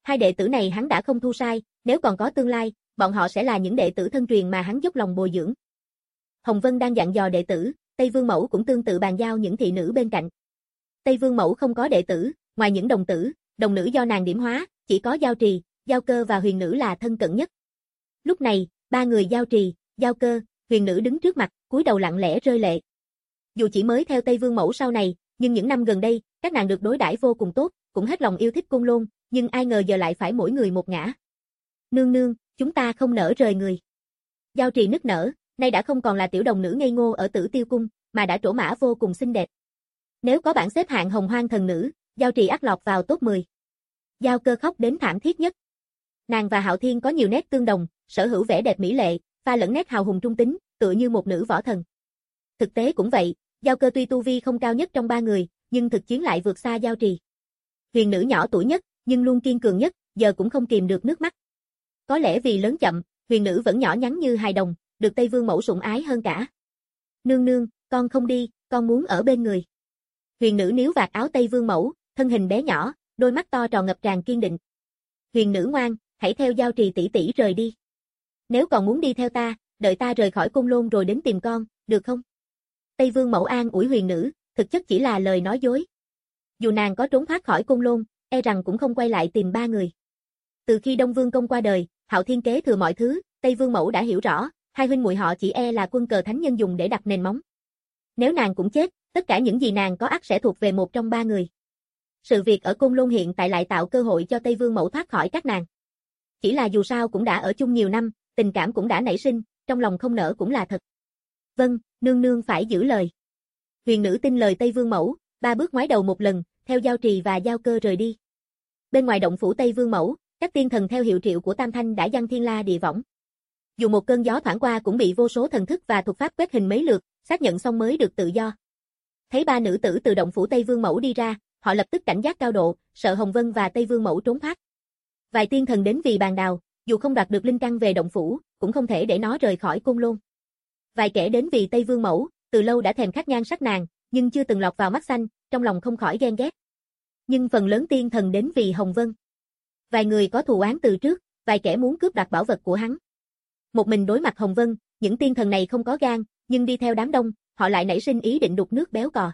Hai đệ tử này hắn đã không thu sai, nếu còn có tương lai, bọn họ sẽ là những đệ tử thân truyền mà hắn dốc lòng bồi dưỡng. Hồng Vân đang dặn dò đệ tử, Tây Vương Mẫu cũng tương tự bàn giao những thị nữ bên cạnh. Tây Vương Mẫu không có đệ tử, ngoài những đồng tử, đồng nữ do nàng điểm hóa, chỉ có Giao Trì, Giao Cơ và Huyền Nữ là thân cận nhất. Lúc này, ba người Giao Trì, Giao Cơ, Huyền Nữ đứng trước mặt, cúi đầu lặng lẽ rơi lệ. Dù chỉ mới theo Tây Vương Mẫu sau này, nhưng những năm gần đây, các nàng được đối đãi vô cùng tốt, cũng hết lòng yêu thích Côn Lôn, nhưng ai ngờ giờ lại phải mỗi người một ngã. Nương nương, chúng ta không nỡ rời người. Giao Trì nức nở, nay đã không còn là tiểu đồng nữ ngây ngô ở Tử Tiêu cung, mà đã trổ mã vô cùng xinh đẹp. Nếu có bảng xếp hạng hồng hoang thần nữ, Giao Trì ắt lọt vào top mười. Giao Cơ khóc đến thảm thiết nhất. Nàng và Hạo Thiên có nhiều nét tương đồng, sở hữu vẻ đẹp mỹ lệ, pha lẫn nét hào hùng trung tính, tựa như một nữ võ thần. Thực tế cũng vậy, Giao Cơ tuy tu vi không cao nhất trong ba người, nhưng thực chiến lại vượt xa Giao Trì. Huyền Nữ nhỏ tuổi nhất, nhưng luôn kiên cường nhất, giờ cũng không kìm được nước mắt. Có lẽ vì lớn chậm, Huyền Nữ vẫn nhỏ nhắn như hài đồng, được Tây Vương Mẫu sủng ái hơn cả. Nương nương, con không đi, con muốn ở bên người. Huyền Nữ níu vạt áo Tây Vương Mẫu, thân hình bé nhỏ, đôi mắt to tròn ngập tràn kiên định. Huyền Nữ ngoan, hãy theo Giao Trì tỷ tỷ rời đi. Nếu còn muốn đi theo ta, đợi ta rời khỏi Côn Lôn rồi đến tìm con, được không? Tây Vương Mẫu an ủi Huyền Nữ, thực chất chỉ là lời nói dối. Dù nàng có trốn thoát khỏi Côn Lôn, e rằng cũng không quay lại tìm ba người. Từ khi Đông Vương công qua đời, Hạo Thiên kế thừa mọi thứ, Tây Vương Mẫu đã hiểu rõ, hai huynh muội họ chỉ e là quân cờ thánh nhân dùng để đặt nền móng. Nếu nàng cũng chết, tất cả những gì nàng có ắt sẽ thuộc về một trong ba người. Sự việc ở Côn Lôn hiện tại lại tạo cơ hội cho Tây Vương Mẫu thoát khỏi các nàng. Chỉ là dù sao cũng đã ở chung nhiều năm, tình cảm cũng đã nảy sinh, trong lòng không nỡ cũng là thật. Vâng, nương nương phải giữ lời. Huyền Nữ tin lời Tây Vương Mẫu, ba bước ngoái đầu một lần, theo Giao Trì và Giao Cơ rời đi. Bên ngoài động phủ Tây Vương Mẫu, các tiên thần theo hiệu triệu của Tam Thanh đã giăng thiên la địa võng. Dù một cơn gió thoảng qua cũng bị vô số thần thức và thuật pháp quét hình mấy lượt, xác nhận xong mới được tự do. Thấy ba nữ tử từ động phủ Tây Vương Mẫu đi ra, họ lập tức cảnh giác cao độ, sợ Hồng Vân và Tây Vương Mẫu trốn thoát. Vài tiên thần đến vì bàn đào, dù không đoạt được linh căn về động phủ, cũng không thể để nó rời khỏi Côn Lôn. Vài kẻ đến vì Tây Vương Mẫu, từ lâu đã thèm khát nhan sắc nàng, nhưng chưa từng lọt vào mắt xanh, trong lòng không khỏi ghen ghét. Nhưng phần lớn tiên thần đến vì Hồng Vân. Vài người có thù oán từ trước, vài kẻ muốn cướp đoạt bảo vật của hắn. Một mình đối mặt Hồng Vân, những tiên thần này không có gan, nhưng đi theo đám đông, họ lại nảy sinh ý định đục nước béo cò.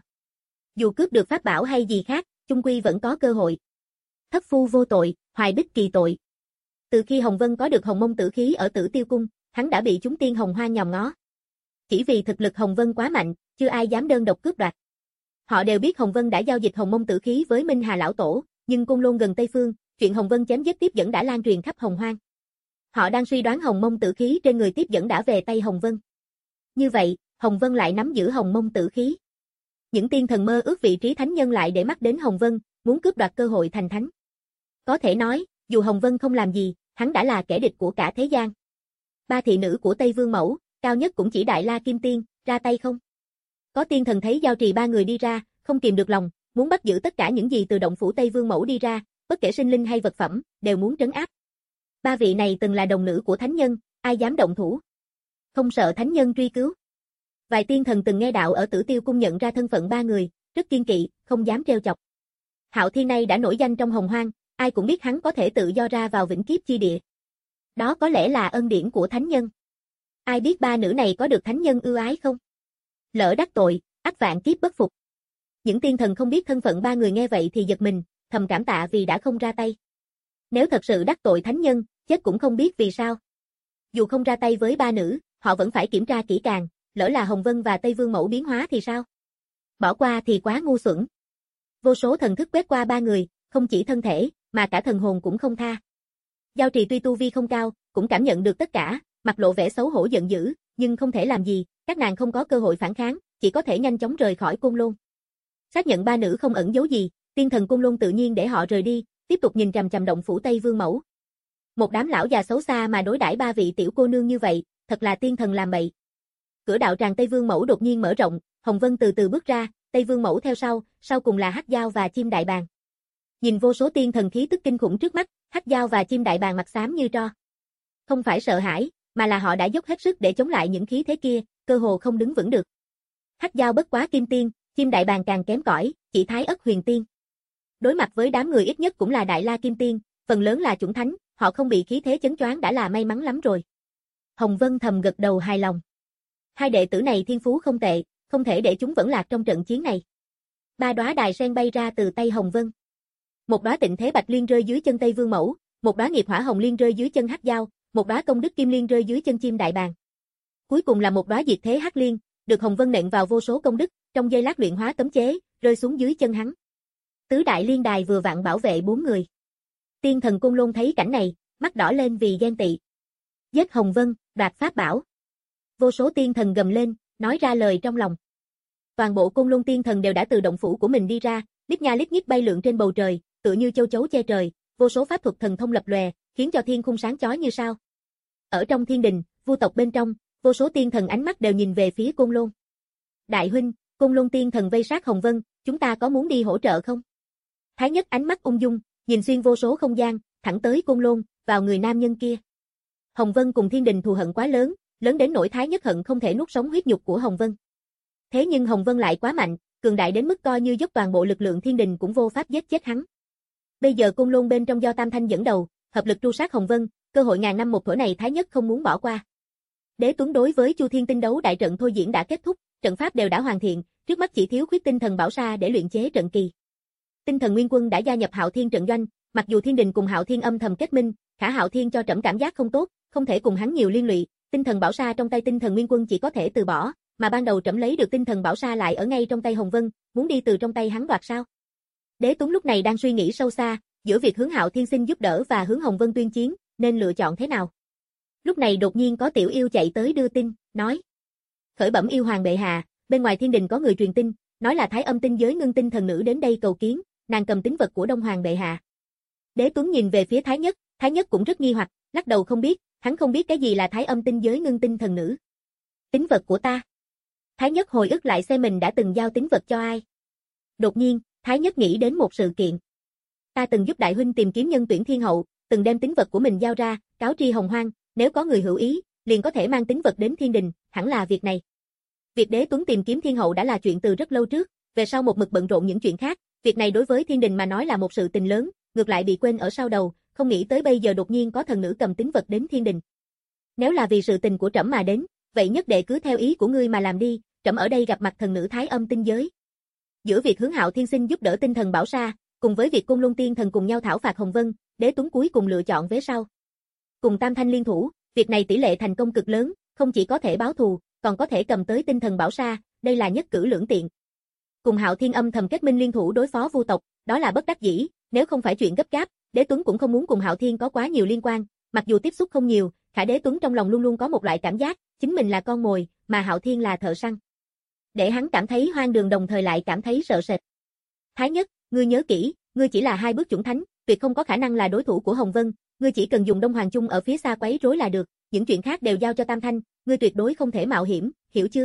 Dù cướp được pháp bảo hay gì khác, chung quy vẫn có cơ hội. Thất phu vô tội, hoài bích kỳ tội. Từ khi Hồng Vân có được hồng mông tử khí ở Tử Tiêu cung, hắn đã bị chúng tiên hồng hoa nhòm ngó. Chỉ vì thực lực Hồng Vân quá mạnh, chưa ai dám đơn độc cướp đoạt. Họ đều biết Hồng Vân đã giao dịch hồng mông tử khí với Minh Hà lão tổ, nhưng Côn Lôn gần Tây Phương, chuyện Hồng Vân chém giết tiếp dẫn đã lan truyền khắp Hồng Hoang. Họ đang suy đoán hồng mông tử khí trên người tiếp dẫn đã về tay Hồng Vân. Như vậy, Hồng Vân lại nắm giữ hồng mông tử khí. Những tiên thần mơ ước vị trí thánh nhân lại để mắt đến Hồng Vân, muốn cướp đoạt cơ hội thành thánh. Có thể nói, dù Hồng Vân không làm gì, hắn đã là kẻ địch của cả thế gian. Ba thị nữ của Tây Vương Mẫu, cao nhất cũng chỉ Đại La Kim Tiên, ra tay không? Có tiên thần thấy Giao Trì ba người đi ra, không kìm được lòng, muốn bắt giữ tất cả những gì từ động phủ Tây Vương Mẫu đi ra, bất kể sinh linh hay vật phẩm, đều muốn trấn áp. Ba vị này từng là đồng nữ của thánh nhân, ai dám động thủ? Không sợ thánh nhân truy cứu. Vài tiên thần từng nghe đạo ở Tử Tiêu cung nhận ra thân phận ba người, rất kiên kỵ, không dám trêu chọc. Hạo Thiên nay đã nổi danh trong Hồng Hoang, ai cũng biết hắn có thể tự do ra vào vĩnh kiếp chi địa. Đó có lẽ là ân điển của thánh nhân. Ai biết ba nữ này có được thánh nhân ưu ái không? Lỡ đắc tội, ắt vạn kiếp bất phục. Những tiên thần không biết thân phận ba người nghe vậy thì giật mình, thầm cảm tạ vì đã không ra tay. Nếu thật sự đắc tội thánh nhân, chết cũng không biết vì sao. Dù không ra tay với ba nữ, họ vẫn phải kiểm tra kỹ càng, lỡ là Hồng Vân và Tây Vương Mẫu biến hóa thì sao? Bỏ qua thì quá ngu xuẩn. Vô số thần thức quét qua ba người, không chỉ thân thể, mà cả thần hồn cũng không tha. Giao Trì tuy tu vi không cao, cũng cảm nhận được tất cả, mặt lộ vẻ xấu hổ giận dữ, nhưng không thể làm gì, các nàng không có cơ hội phản kháng, chỉ có thể nhanh chóng rời khỏi Côn Lôn. Xác nhận ba nữ không ẩn giấu gì, tiên thần Côn Lôn tự nhiên để họ rời đi, tiếp tục nhìn chằm chằm động phủ Tây Vương Mẫu. Một đám lão già xấu xa mà đối đãi ba vị tiểu cô nương như vậy, thật là tiên thần làm bậy. Cửa đạo tràng Tây Vương Mẫu đột nhiên mở rộng, Hồng Vân từ từ bước ra, Tây Vương Mẫu theo sau, sau cùng là Hắc Dao và Chim Đại Bàng. Nhìn vô số tiên thần khí tức kinh khủng trước mắt, Hắc Dao và Chim Đại Bàng mặt xám như tro. Không phải sợ hãi, mà là họ đã dốc hết sức để chống lại những khí thế kia, cơ hồ không đứng vững được. Hắc Dao bất quá kim tiên, Chim Đại Bàng càng kém cỏi, chỉ thái ất huyền tiên. Đối mặt với đám người ít nhất cũng là Đại La Kim Tiên, phần lớn là chuẩn thánh, họ không bị khí thế chấn choáng đã là may mắn lắm rồi. Hồng Vân thầm gật đầu hài lòng. Hai đệ tử này thiên phú không tệ, không thể để chúng vẫn lạc trong trận chiến này. Ba đóa đài sen bay ra từ tay Hồng Vân. Một đóa Tịnh Thế Bạch Liên rơi dưới chân Tây Vương Mẫu, một đóa Nghiệp Hỏa Hồng Liên rơi dưới chân Hắc Dao, một đóa Công Đức Kim Liên rơi dưới chân Chim Đại Bàng. Cuối cùng là một đóa Diệt Thế Hắc Liên, được Hồng Vân nện vào vô số công đức, trong giây lát luyện hóa cấm chế, rơi xuống dưới chân hắn. Tứ đại liên đài vừa vặn bảo vệ bốn người. Tiên thần Côn Lôn thấy cảnh này, mắt đỏ lên vì ghen tị. Giết Hồng Vân, đoạt pháp bảo. Vô số tiên thần gầm lên, nói ra lời trong lòng. Toàn bộ Côn Lôn tiên thần đều đã từ động phủ của mình đi ra, lít nha lít nhít bay lượn trên bầu trời, tựa như châu chấu che trời, vô số pháp thuật thần thông lập lòe, khiến cho thiên khung sáng chói như sao. Ở trong thiên đình, vu tộc bên trong, vô số tiên thần ánh mắt đều nhìn về phía Côn Lôn. Đại huynh, Côn Lôn tiên thần vây sát Hồng Vân, chúng ta có muốn đi hỗ trợ không? Thái Nhất ánh mắt ung dung, nhìn xuyên vô số không gian, thẳng tới Côn Lôn, vào người nam nhân kia. Hồng Vân cùng thiên đình thù hận quá lớn, lớn đến nỗi Thái Nhất hận không thể nuốt sống huyết nhục của Hồng Vân. Thế nhưng Hồng Vân lại quá mạnh, cường đại đến mức coi như dốc toàn bộ lực lượng thiên đình cũng vô pháp giết chết hắn. Bây giờ Côn Lôn bên trong do Tam Thanh dẫn đầu, hợp lực tru sát Hồng Vân, cơ hội ngàn năm một thủa này Thái Nhất không muốn bỏ qua. Đế Tuấn đối với Chu Thiên Tinh đấu đại trận thôi diễn đã kết thúc, trận pháp đều đã hoàn thiện, trước mắt chỉ thiếu khuyết tinh thần bảo sa để luyện chế trận kỳ. Tinh thần Nguyên Quân đã gia nhập Hạo Thiên trận doanh, mặc dù thiên đình cùng Hạo Thiên âm thầm kết minh, khả Hạo Thiên cho trẫm cảm giác không tốt, không thể cùng hắn nhiều liên lụy, tinh thần bảo sa trong tay tinh thần Nguyên Quân chỉ có thể từ bỏ, mà ban đầu trẫm lấy được tinh thần bảo sa lại ở ngay trong tay Hồng Vân, muốn đi từ trong tay hắn đoạt sao? Đế Tuấn lúc này đang suy nghĩ sâu xa, giữa việc hướng Hạo Thiên xin giúp đỡ và hướng Hồng Vân tuyên chiến, nên lựa chọn thế nào? Lúc này đột nhiên có tiểu yêu chạy tới đưa tin, nói: khởi bẩm yêu hoàng bệ hạ, bên ngoài thiên đình có người truyền tin, nói là Thái Âm tinh giới ngưng tinh thần nữ đến đây cầu kiến, nàng cầm tín vật của Đông hoàng bệ hạ. Đế Tuấn nhìn về phía Thái Nhất, Thái Nhất cũng rất nghi hoặc, lắc đầu không biết, hắn không biết cái gì là Thái Âm tinh giới ngưng tinh thần nữ. Tín vật của ta. Thái Nhất hồi ức lại xem mình đã từng giao tín vật cho ai. Đột nhiên, Thái Nhất nghĩ đến một sự kiện. Ta từng giúp đại huynh tìm kiếm nhân tuyển thiên hậu, từng đem tín vật của mình giao ra, cáo tri Hồng Hoang, nếu có người hữu ý, liền có thể mang tín vật đến thiên đình, hẳn là việc này. Việc Đế Tuấn tìm kiếm thiên hậu đã là chuyện từ rất lâu trước, về sau một mực bận rộn những chuyện khác, việc này đối với thiên đình mà nói là một sự tình lớn, ngược lại bị quên ở sau đầu, không nghĩ tới bây giờ đột nhiên có thần nữ cầm tín vật đến thiên đình. Nếu là vì sự tình của trẫm mà đến, vậy nhất đệ cứ theo ý của ngươi mà làm đi, trẫm ở đây gặp mặt thần nữ Thái Âm tinh giới. Giữa việc hướng Hạo Thiên xin giúp đỡ tinh thần bảo sa, cùng với việc Côn Lôn tiên thần cùng nhau thảo phạt Hồng Vân, Đế Tuấn cuối cùng lựa chọn vế sau. Cùng Tam Thanh liên thủ, việc này tỷ lệ thành công cực lớn, không chỉ có thể báo thù, còn có thể cầm tới tinh thần bảo sa, đây là nhất cử lưỡng tiện. Cùng Hạo Thiên âm thầm kết minh liên thủ đối phó vu tộc, đó là bất đắc dĩ, nếu không phải chuyện gấp gáp, Đế Tuấn cũng không muốn cùng Hạo Thiên có quá nhiều liên quan, mặc dù tiếp xúc không nhiều, khả Đế Tuấn trong lòng luôn luôn có một loại cảm giác, chính mình là con mồi, mà Hạo Thiên là thợ săn. Để hắn cảm thấy hoang đường đồng thời lại cảm thấy sợ sệt. Thái Nhất, ngươi nhớ kỹ, ngươi chỉ là hai bước chuẩn thánh, tuyệt không có khả năng là đối thủ của Hồng Vân, ngươi chỉ cần dùng Đông Hoàng Chung ở phía xa quấy rối là được, những chuyện khác đều giao cho Tam Thanh, ngươi tuyệt đối không thể mạo hiểm, hiểu chưa?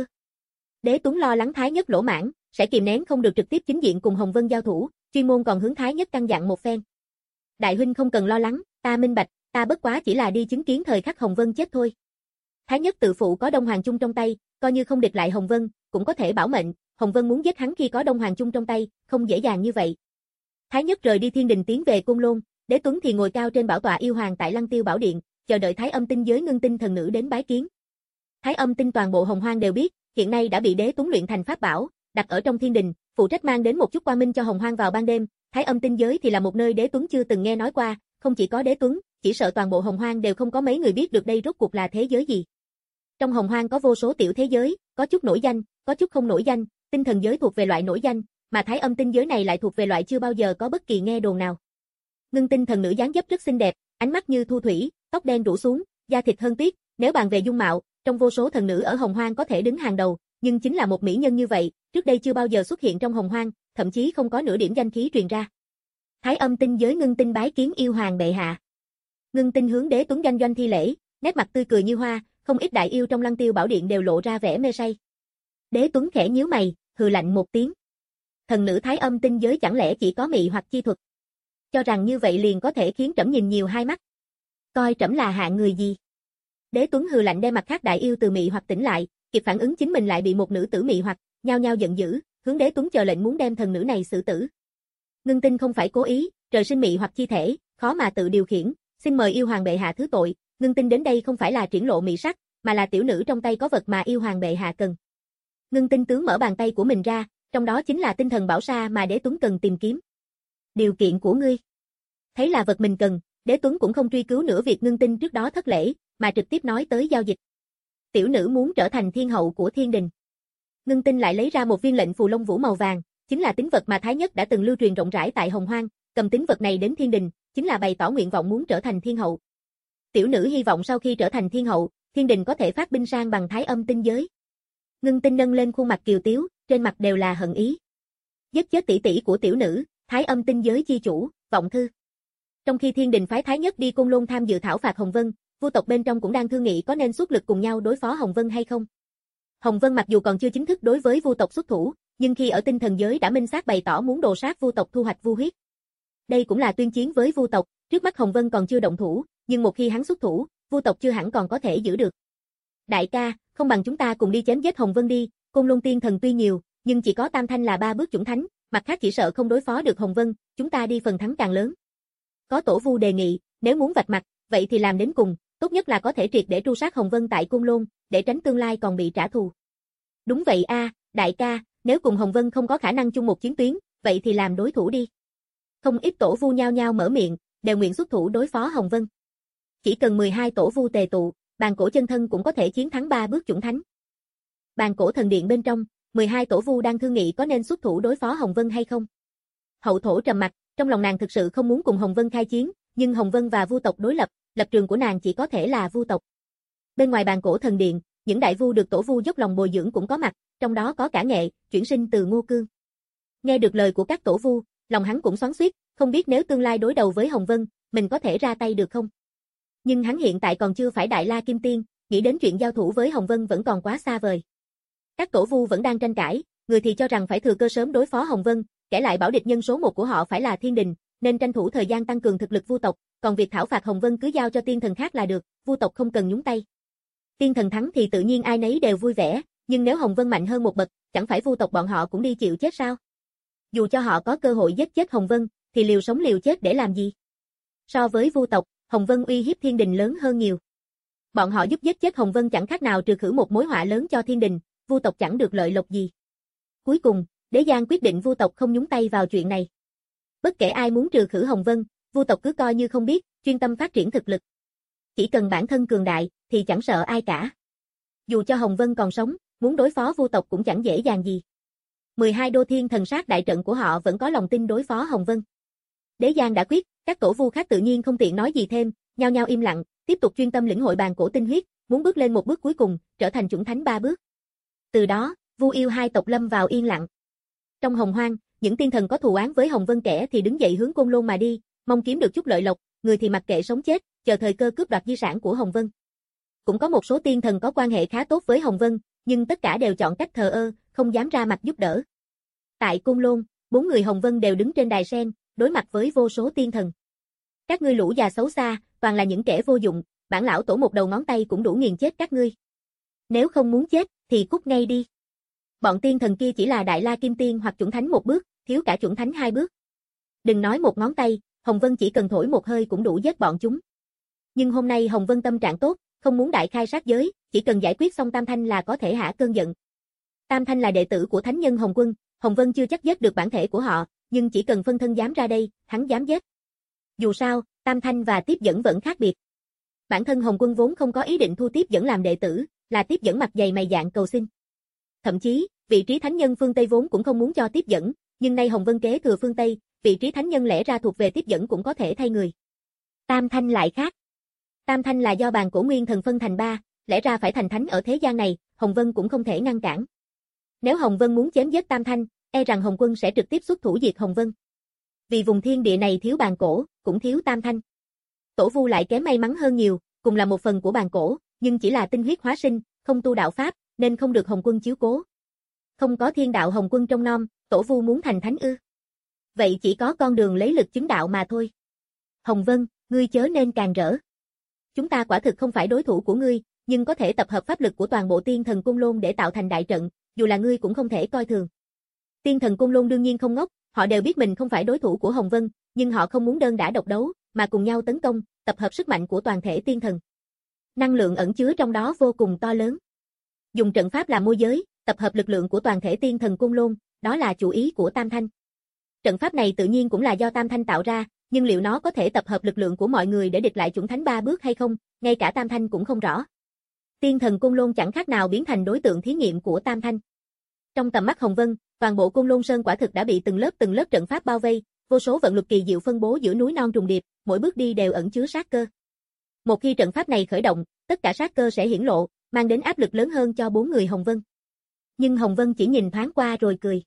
Đế Tuấn lo lắng Thái Nhất lỗ mãng, sẽ kìm nén không được trực tiếp chính diện cùng Hồng Vân giao thủ, chuyên môn còn hướng Thái Nhất căn dặn một phen. Đại huynh không cần lo lắng, ta minh bạch, ta bất quá chỉ là đi chứng kiến thời khắc Hồng Vân chết thôi. Thái Nhất tự phụ có Đông Hoàng Chung trong tay, coi như không địch lại Hồng Vân, cũng có thể bảo mệnh, Hồng Vân muốn giết hắn khi có Đông Hoàng Chung trong tay, không dễ dàng như vậy. Thái Nhất rời đi thiên đình tiến về Côn Lôn, Đế Tuấn thì ngồi cao trên bảo tọa yêu hoàng tại Lăng Tiêu Bảo Điện, chờ đợi Thái Âm tinh giới ngưng tinh thần nữ đến bái kiến. Thái Âm tinh toàn bộ Hồng Hoang đều biết, hiện nay đã bị Đế Tuấn luyện thành pháp bảo, đặt ở trong thiên đình, phụ trách mang đến một chút quang minh cho Hồng Hoang vào ban đêm. Thái Âm tinh giới thì là một nơi Đế Tuấn chưa từng nghe nói qua, không chỉ có Đế Tuấn, chỉ sợ toàn bộ Hồng Hoang đều không có mấy người biết được đây rốt cuộc là thế giới gì. Trong Hồng Hoang có vô số tiểu thế giới, có chút nổi danh, có chút không nổi danh, tinh thần giới thuộc về loại nổi danh, mà Thái Âm tinh giới này lại thuộc về loại chưa bao giờ có bất kỳ nghe đồn nào. Ngưng tinh thần nữ dáng dấp rất xinh đẹp, ánh mắt như thu thủy, tóc đen rủ xuống, da thịt hơn tuyết, nếu bàn về dung mạo, trong vô số thần nữ ở Hồng Hoang có thể đứng hàng đầu, nhưng chính là một mỹ nhân như vậy, trước đây chưa bao giờ xuất hiện trong Hồng Hoang, thậm chí không có nửa điểm danh khí truyền ra. Thái Âm tinh giới ngưng tinh bái kiến yêu hoàng bệ hạ. Ngưng tinh hướng Đế Tuấn doanh doanh thi lễ, nét mặt tươi cười như hoa, không ít đại yêu trong Lăng Tiêu Bảo Điện đều lộ ra vẻ mê say. Đế Tuấn khẽ nhíu mày, hừ lạnh một tiếng. Thần nữ Thái Âm tinh giới chẳng lẽ chỉ có mị hoặc chi thuật? Cho rằng như vậy liền có thể khiến trẫm nhìn nhiều hai mắt. Coi trẫm là hạng người gì? Đế Tuấn hừ lạnh đem mặt khác đại yêu từ mị hoặc tỉnh lại, kịp phản ứng chính mình lại bị một nữ tử mị hoặc, nhao nhao giận dữ, hướng Đế Tuấn chờ lệnh muốn đem thần nữ này xử tử. Ngưng tinh không phải cố ý, trời sinh mị hoặc chi thể, khó mà tự điều khiển, xin mời yêu hoàng bệ hạ thứ tội, Ngưng Tinh đến đây không phải là triển lộ mỹ sắc, mà là tiểu nữ trong tay có vật mà yêu hoàng bệ hạ cần. Ngưng Tinh tướng mở bàn tay của mình ra, trong đó chính là tinh thần bảo sa mà Đế Tuấn cần tìm kiếm. Điều kiện của ngươi. Thấy là vật mình cần, Đế Tuấn cũng không truy cứu nữa việc Ngưng Tinh trước đó thất lễ, mà trực tiếp nói tới giao dịch. Tiểu nữ muốn trở thành thiên hậu của thiên đình. Ngưng Tinh lại lấy ra một viên lệnh phù lông vũ màu vàng, chính là tín vật mà Thái Nhất đã từng lưu truyền rộng rãi tại Hồng Hoang, cầm tín vật này đến thiên đình, chính là bày tỏ nguyện vọng muốn trở thành thiên hậu. Tiểu nữ hy vọng sau khi trở thành thiên hậu, thiên đình có thể phát binh sang bằng Thái Âm tinh giới. Ngưng Tinh nâng lên khuôn mặt kiều tiếu, trên mặt đều là hận ý. Giết chết tỷ tỷ của tiểu nữ, Thái Âm tinh giới chi chủ, vọng thư. Trong khi thiên đình phái Thái Nhất đi Côn Lôn tham dự thảo phạt Hồng Vân, vu tộc bên trong cũng đang thương nghị có nên xuất lực cùng nhau đối phó Hồng Vân hay không. Hồng Vân mặc dù còn chưa chính thức đối với vu tộc xuất thủ, nhưng khi ở tinh thần giới đã minh xác bày tỏ muốn đồ sát vu tộc thu hoạch vu huyết. Đây cũng là tuyên chiến với vu tộc, trước mắt Hồng Vân còn chưa động thủ, nhưng một khi hắn xuất thủ, vu tộc chưa hẳn còn có thể giữ được. Đại ca, không bằng chúng ta cùng đi chém giết Hồng Vân đi, Côn Lôn tiên thần tuy nhiều, nhưng chỉ có Tam Thanh là ba bước chủng thánh, mặt khác chỉ sợ không đối phó được Hồng Vân, chúng ta đi phần thắng càng lớn. Có tổ vu đề nghị, nếu muốn vạch mặt, vậy thì làm đến cùng, tốt nhất là có thể triệt để tru sát Hồng Vân tại Côn Lôn, để tránh tương lai còn bị trả thù. Đúng vậy a, à, đại ca, nếu cùng Hồng Vân không có khả năng chung một chiến tuyến, vậy thì làm đối thủ đi. Không ít tổ vu nhao nhao mở miệng, đều nguyện xuất thủ đối phó Hồng Vân. Chỉ cần mười hai tổ vu tề tụ, bàn cổ chân thân cũng có thể chiến thắng ba bước chủng thánh. Bàn cổ thần điện bên trong, mười hai tổ vu đang thương nghị có nên xuất thủ đối phó Hồng Vân hay không. Hậu thổ trầm mặt, trong lòng nàng thực sự không muốn cùng Hồng Vân khai chiến, nhưng Hồng Vân và vu tộc đối lập, lập trường của nàng chỉ có thể là vu tộc. Bên ngoài bàn cổ thần điện, những đại vu được tổ vu dốc lòng bồi dưỡng cũng có mặt, trong đó có cả Nghệ, chuyển sinh từ Ngô Cương. Nghe được lời của các tổ vu, lòng hắn cũng xoắn xuýt, không biết nếu tương lai đối đầu với Hồng Vân, mình có thể ra tay được không? Nhưng hắn hiện tại còn chưa phải Đại La Kim Tiên, nghĩ đến chuyện giao thủ với Hồng Vân vẫn còn quá xa vời. Các tổ vu vẫn đang tranh cãi, người thì cho rằng phải thừa cơ sớm đối phó Hồng Vân, kể lại bảo địch nhân số một của họ phải là thiên đình, nên tranh thủ thời gian tăng cường thực lực vu tộc, còn việc thảo phạt Hồng Vân cứ giao cho tiên thần khác là được, vu tộc không cần nhúng tay. Tiên thần thắng thì tự nhiên ai nấy đều vui vẻ, nhưng nếu Hồng Vân mạnh hơn một bậc, chẳng phải vu tộc bọn họ cũng đi chịu chết sao? Dù cho họ có cơ hội giết chết Hồng Vân, thì liều sống liều chết để làm gì? So với vu tộc, Hồng Vân uy hiếp thiên đình lớn hơn nhiều. Bọn họ giúp giết chết Hồng Vân chẳng khác nào trừ khử một mối họa lớn cho thiên đình, vu tộc chẳng được lợi lộc gì. Cuối cùng, Đế Giang quyết định vu tộc không nhúng tay vào chuyện này. Bất kể ai muốn trừ khử Hồng Vân, vu tộc cứ coi như không biết, chuyên tâm phát triển thực lực. Chỉ cần bản thân cường đại, thì chẳng sợ ai cả. Dù cho Hồng Vân còn sống, muốn đối phó vu tộc cũng chẳng dễ dàng gì. mười hai đô thiên thần sát đại trận của họ vẫn có lòng tin đối phó Hồng Vân. Đế Giang đã quyết, các tổ vu khác tự nhiên không tiện nói gì thêm, nhao nhao im lặng, tiếp tục chuyên tâm lĩnh hội bàn cổ tinh huyết, muốn bước lên một bước cuối cùng, trở thành chủng thánh ba bước. Từ đó, Vu Yêu hai tộc lâm vào yên lặng. Trong Hồng Hoang, những tiên thần có thù oán với Hồng Vân kẻ thì đứng dậy hướng Côn Lôn mà đi, mong kiếm được chút lợi lộc, người thì mặc kệ sống chết, chờ thời cơ cướp đoạt di sản của Hồng Vân. Cũng có một số tiên thần có quan hệ khá tốt với Hồng Vân, nhưng tất cả đều chọn cách thờ ơ, không dám ra mặt giúp đỡ. Tại Côn Lôn, bốn người Hồng Vân đều đứng trên đài sen, đối mặt với vô số tiên thần. Các ngươi lũ già xấu xa, toàn là những kẻ vô dụng, bản lão tổ một đầu ngón tay cũng đủ nghiền chết các ngươi. Nếu không muốn chết, thì cút ngay đi. Bọn tiên thần kia chỉ là Đại La Kim Tiên hoặc chủng thánh một bước, thiếu cả chủng thánh hai bước. Đừng nói một ngón tay, Hồng Vân chỉ cần thổi một hơi cũng đủ giết bọn chúng. Nhưng hôm nay Hồng Vân tâm trạng tốt, không muốn đại khai sát giới, chỉ cần giải quyết xong Tam Thanh là có thể hả cơn giận. Tam Thanh là đệ tử của Thánh Nhân Hồng Quân, Hồng Vân chưa chắc giết được bản thể của họ, nhưng chỉ cần phân thân dám ra đây, hắn dám giết. Dù sao, Tam Thanh và Tiếp Dẫn vẫn khác biệt. Bản thân Hồng Quân vốn không có ý định thu Tiếp Dẫn làm đệ tử, là Tiếp Dẫn mặt dày mày dạn cầu xin. Thậm chí, vị trí Thánh Nhân phương Tây vốn cũng không muốn cho Tiếp Dẫn, nhưng nay Hồng Vân kế thừa phương Tây, vị trí Thánh Nhân lẽ ra thuộc về Tiếp Dẫn cũng có thể thay người. Tam Thanh lại khác. Tam Thanh là do bàn cổ nguyên thần phân thành ba, lẽ ra phải thành thánh ở thế gian này, Hồng Vân cũng không thể ngăn cản. Nếu Hồng Vân muốn chém giết Tam Thanh, e rằng Hồng Quân sẽ trực tiếp xuất thủ diệt Hồng Vân. Vì vùng thiên địa này thiếu bàn cổ, cũng thiếu Tam Thanh. Tổ vu lại kém may mắn hơn nhiều, cùng là một phần của bàn cổ, nhưng chỉ là tinh huyết hóa sinh, không tu đạo pháp, nên không được Hồng Quân chiếu cố. Không có thiên đạo Hồng Quân trong nom, tổ vu muốn thành thánh ư? Vậy chỉ có con đường lấy lực chứng đạo mà thôi. Hồng Vân, ngươi chớ nên càng rỡ. Chúng ta quả thực không phải đối thủ của ngươi, nhưng có thể tập hợp pháp lực của toàn bộ tiên thần Côn Lôn để tạo thành đại trận, dù là ngươi cũng không thể coi thường. Tiên thần Côn Lôn đương nhiên không ngốc, họ đều biết mình không phải đối thủ của Hồng Vân, nhưng họ không muốn đơn đả độc đấu, mà cùng nhau tấn công, tập hợp sức mạnh của toàn thể tiên thần. Năng lượng ẩn chứa trong đó vô cùng to lớn. Dùng trận pháp làm môi giới, tập hợp lực lượng của toàn thể tiên thần Côn Lôn, đó là chủ ý của Tam Thanh. Trận pháp này tự nhiên cũng là do Tam Thanh tạo ra, nhưng liệu nó có thể tập hợp lực lượng của mọi người để địch lại chuẩn thánh ba bước hay không, ngay cả Tam Thanh cũng không rõ. Tiên thần Côn Lôn chẳng khác nào biến thành đối tượng thí nghiệm của Tam Thanh. Trong tầm mắt Hồng Vân, toàn bộ Côn Lôn Sơn quả thực đã bị từng lớp từng lớp trận pháp bao vây, vô số vận luật kỳ diệu phân bố giữa núi non trùng điệp, mỗi bước đi đều ẩn chứa sát cơ. Một khi trận pháp này khởi động, tất cả sát cơ sẽ hiển lộ, mang đến áp lực lớn hơn cho bốn người Hồng Vân. Nhưng Hồng Vân chỉ nhìn thoáng qua rồi cười.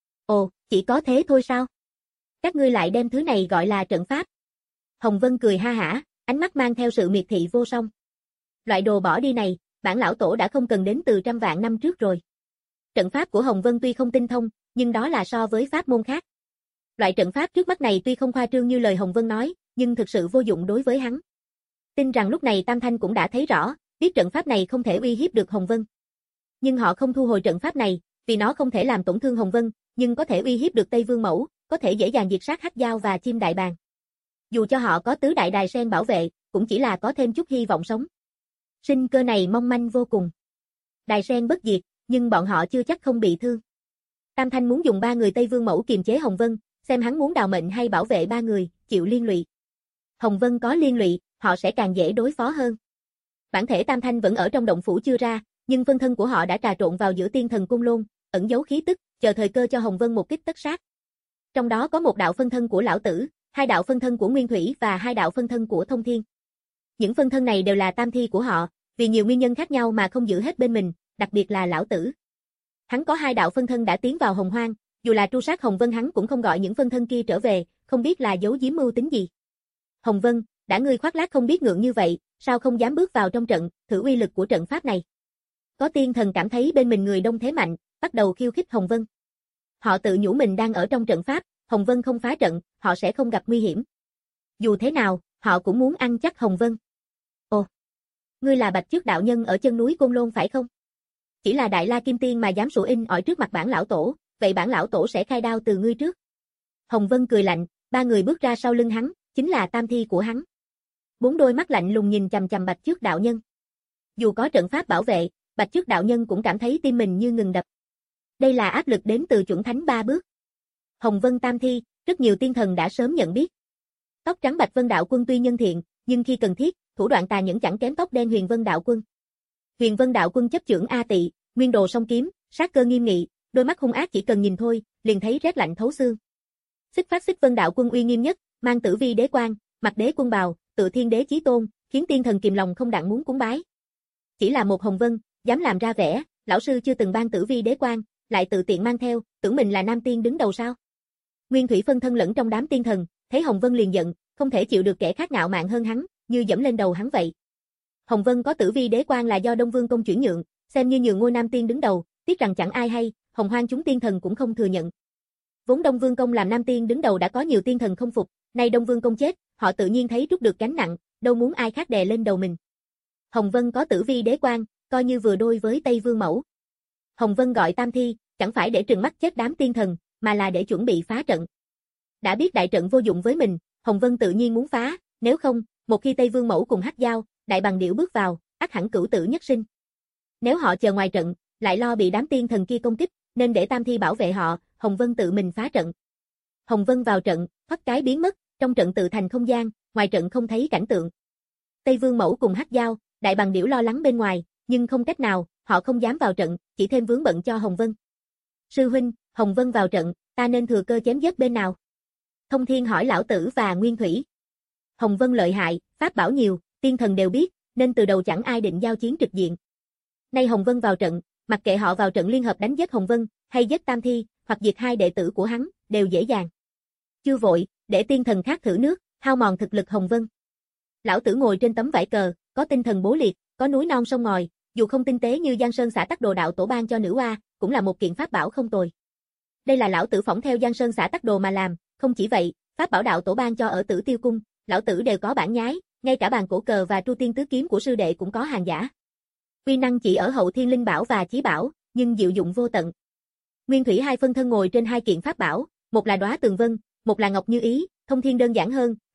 Ồ, chỉ có thế thôi sao? Các ngươi lại đem thứ này gọi là trận pháp. Hồng Vân cười ha hả, ánh mắt mang theo sự miệt thị vô song. Loại đồ bỏ đi này, bản lão tổ đã không cần đến từ trăm vạn năm trước rồi. Trận pháp của Hồng Vân tuy không tinh thông, nhưng đó là so với pháp môn khác. Loại trận pháp trước mắt này tuy không khoa trương như lời Hồng Vân nói, nhưng thực sự vô dụng đối với hắn. Tin rằng lúc này Tam Thanh cũng đã thấy rõ, biết trận pháp này không thể uy hiếp được Hồng Vân. Nhưng họ không thu hồi trận pháp này, vì nó không thể làm tổn thương Hồng Vân, nhưng có thể uy hiếp được Tây Vương Mẫu, có thể dễ dàng diệt sát Hắc Dao và Chim Đại Bàng. Dù cho họ có tứ đại đài sen bảo vệ, cũng chỉ là có thêm chút hy vọng sống. Sinh cơ này mong manh vô cùng. Đài sen bất diệt, nhưng bọn họ chưa chắc không bị thương. Tam Thanh muốn dùng ba người Tây Vương Mẫu kiềm chế Hồng Vân, xem hắn muốn đào mệnh hay bảo vệ ba người, chịu liên lụy. Hồng Vân có liên lụy, họ sẽ càng dễ đối phó hơn. Bản thể Tam Thanh vẫn ở trong động phủ chưa ra, nhưng phân thân của họ đã trà trộn vào giữa tiên thần Côn Lôn, ẩn giấu khí tức, chờ thời cơ cho Hồng Vân một kích tất sát. Trong đó có một đạo phân thân của lão tử, hai đạo phân thân của Nguyên Thủy và hai đạo phân thân của Thông Thiên. Những phân thân này đều là tam thi của họ, vì nhiều nguyên nhân khác nhau mà không giữ hết bên mình, đặc biệt là lão tử. Hắn có hai đạo phân thân đã tiến vào Hồng Hoang, dù là tru sát Hồng Vân hắn cũng không gọi những phân thân kia trở về, không biết là giấu giếm mưu tính gì. Hồng Vân, đã ngươi khoác lác không biết ngượng như vậy, sao không dám bước vào trong trận, thử uy lực của trận pháp này. Có tiên thần cảm thấy bên mình người đông thế mạnh, bắt đầu khiêu khích Hồng Vân. Họ tự nhủ mình đang ở trong trận pháp, Hồng Vân không phá trận, họ sẽ không gặp nguy hiểm. Dù thế nào, họ cũng muốn ăn chắc Hồng Vân. Ồ, ngươi là Bạch Chước đạo nhân ở chân núi Côn Lôn phải không? Chỉ là Đại La Kim Tiên mà dám sủa in ỏi trước mặt bản lão tổ, vậy bản lão tổ sẽ khai đao từ ngươi trước. Hồng Vân cười lạnh, ba người bước ra sau lưng hắn, chính là tam thi của hắn. Bốn đôi mắt lạnh lùng nhìn chằm chằm Bạch Chước đạo nhân. Dù có trận pháp bảo vệ, Bạch Chước đạo nhân cũng cảm thấy tim mình như ngừng đập. Đây là áp lực đến từ chuẩn thánh ba bước. Hồng Vân tam thi, rất nhiều tiên thần đã sớm nhận biết. Tóc trắng Bạch Vân đạo quân tuy nhân thiện, nhưng khi cần thiết, thủ đoạn tà nhẫn chẳng kém tóc đen Huyền Vân đạo quân. Huyền Vân đạo quân chấp chưởng A Tị, nguyên đồ song kiếm, sát cơ nghiêm nghị, đôi mắt hung ác chỉ cần nhìn thôi, liền thấy rét lạnh thấu xương. Xích Phát Xích Vân đạo quân uy nghiêm nhất, mang tử vi đế quan, mặc đế quân bào, tự thiên đế chí tôn, khiến tiên thần kìm lòng không đặng muốn cúng bái. Chỉ là một Hồng Vân, dám làm ra vẻ, lão sư chưa từng ban tử vi đế quan, lại tự tiện mang theo, tưởng mình là nam tiên đứng đầu sao? Nguyên Thủy phân thân lẫn trong đám tiên thần, thấy Hồng Vân liền giận, không thể chịu được kẻ khác ngạo mạn hơn hắn, như dẫm lên đầu hắn vậy. Hồng Vân có tử vi đế quan là do Đông Vương công chuyển nhượng, xem như nhường ngôi nam tiên đứng đầu, tiếc rằng chẳng ai hay, Hồng Hoang chúng tiên thần cũng không thừa nhận. Vốn Đông Vương công làm nam tiên đứng đầu đã có nhiều tiên thần không phục, nay Đông Vương công chết, họ tự nhiên thấy trút được gánh nặng, đâu muốn ai khác đè lên đầu mình. Hồng Vân có tử vi đế quan, coi như vừa đôi với Tây Vương Mẫu. Hồng Vân gọi tam thi, chẳng phải để trừng mắt chết đám tiên thần, mà là để chuẩn bị phá trận. Đã biết đại trận vô dụng với mình, Hồng Vân tự nhiên muốn phá, nếu không, một khi Tây Vương Mẫu cùng Hắc Dao, Đại Bằng Điểu bước vào, ắt hẳn cửu tử nhất sinh. Nếu họ chờ ngoài trận, lại lo bị đám tiên thần kia công kích, nên để tam thi bảo vệ họ, Hồng Vân tự mình phá trận. Hồng Vân vào trận, thoát cái biến mất, trong trận tự thành không gian, ngoài trận không thấy cảnh tượng. Tây Vương Mẫu cùng Hắc Dao, Đại Bằng Điểu lo lắng bên ngoài, nhưng không cách nào, họ không dám vào trận, chỉ thêm vướng bận cho Hồng Vân. Sư huynh, Hồng Vân vào trận, ta nên thừa cơ chém giết bên nào? Thông Thiên hỏi lão tử và Nguyên Thủy. Hồng Vân lợi hại, pháp bảo nhiều, tiên thần đều biết, nên từ đầu chẳng ai định giao chiến trực diện. Nay Hồng Vân vào trận, mặc kệ họ vào trận liên hợp đánh giết Hồng Vân, hay giết tam thi, hoặc diệt hai đệ tử của hắn, đều dễ dàng. Chưa vội, để tiên thần khác thử nước, hao mòn thực lực Hồng Vân. Lão tử ngồi trên tấm vải cờ, có tinh thần bố liệt, có núi non sông ngòi, dù không tinh tế như Giang Sơn Xã Tắc Đồ đạo tổ ban cho nữ oa, cũng là một kiện pháp bảo không tồi. Đây là lão tử phỏng theo Giang Sơn Xã Tắc Đồ mà làm, không chỉ vậy, pháp bảo đạo tổ ban cho ở Tử Tiêu cung, lão tử đều có bản nhái, ngay cả bàn cổ cờ và Tru Tiên tứ kiếm của sư đệ cũng có hàng giả. Uy năng chỉ ở Hậu Thiên Linh Bảo và Chí Bảo, nhưng diệu dụng vô tận. Nguyên Thủy hai phân thân ngồi trên hai kiện pháp bảo, một là Đóa Tường Vân, một là Ngọc Như Ý, Thông Thiên đơn giản hơn,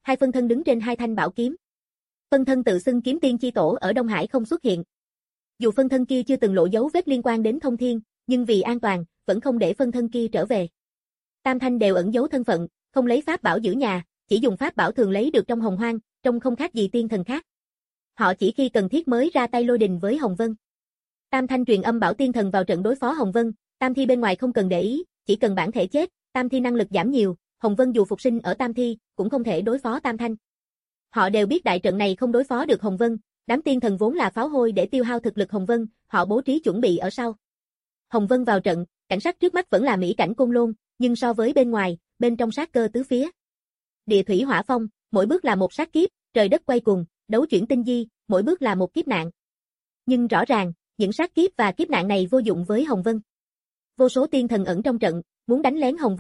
hai phân thân đứng trên hai thanh bảo kiếm. Phân thân tự xưng kiếm tiên chi tổ ở Đông Hải không xuất hiện. Dù phân thân kia chưa từng lộ dấu vết liên quan đến thông thiên, nhưng vì an toàn, vẫn không để phân thân kia trở về. Tam thanh đều ẩn giấu thân phận, không lấy pháp bảo giữ nhà, chỉ dùng pháp bảo thường lấy được trong hồng hoang, trông không khác gì tiên thần khác. Họ chỉ khi cần thiết mới ra tay lôi đình với Hồng Vân. Tam thanh truyền âm bảo tiên thần vào trận đối phó Hồng Vân, Tam thi bên ngoài không cần để ý, chỉ cần bản thể chết, Tam thi năng lực giảm nhiều, Hồng Vân dù phục sinh ở Tam thi, cũng không thể đối phó Tam thanh. Họ đều biết đại trận này không đối phó được Hồng Vân, đám tiên thần vốn là pháo hôi để tiêu hao thực lực Hồng Vân, họ bố trí chuẩn bị ở sau. Hồng Vân vào trận, cảnh sắc trước mắt vẫn là mỹ cảnh Côn Lôn, nhưng so với bên ngoài, bên trong sát cơ tứ phía. Địa thủy hỏa phong, mỗi bước là một sát kiếp, trời đất quay cuồng, đấu chuyển tinh di, mỗi bước là một kiếp nạn. Nhưng rõ ràng, những sát kiếp và kiếp nạn này vô dụng với Hồng Vân. Vô số tiên thần ẩn trong trận, muốn đánh lén Hồng Vân.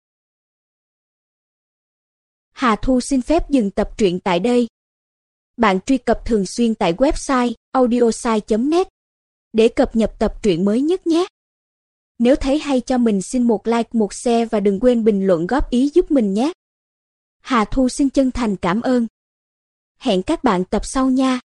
Hà Thu xin phép dừng tập truyện tại đây. Bạn truy cập thường xuyên tại website audiosai chấm net để cập nhật tập truyện mới nhất nhé. Nếu thấy hay cho mình xin một like, một share và đừng quên bình luận góp ý giúp mình nhé. Hà Thu xin chân thành cảm ơn. Hẹn các bạn tập sau nha.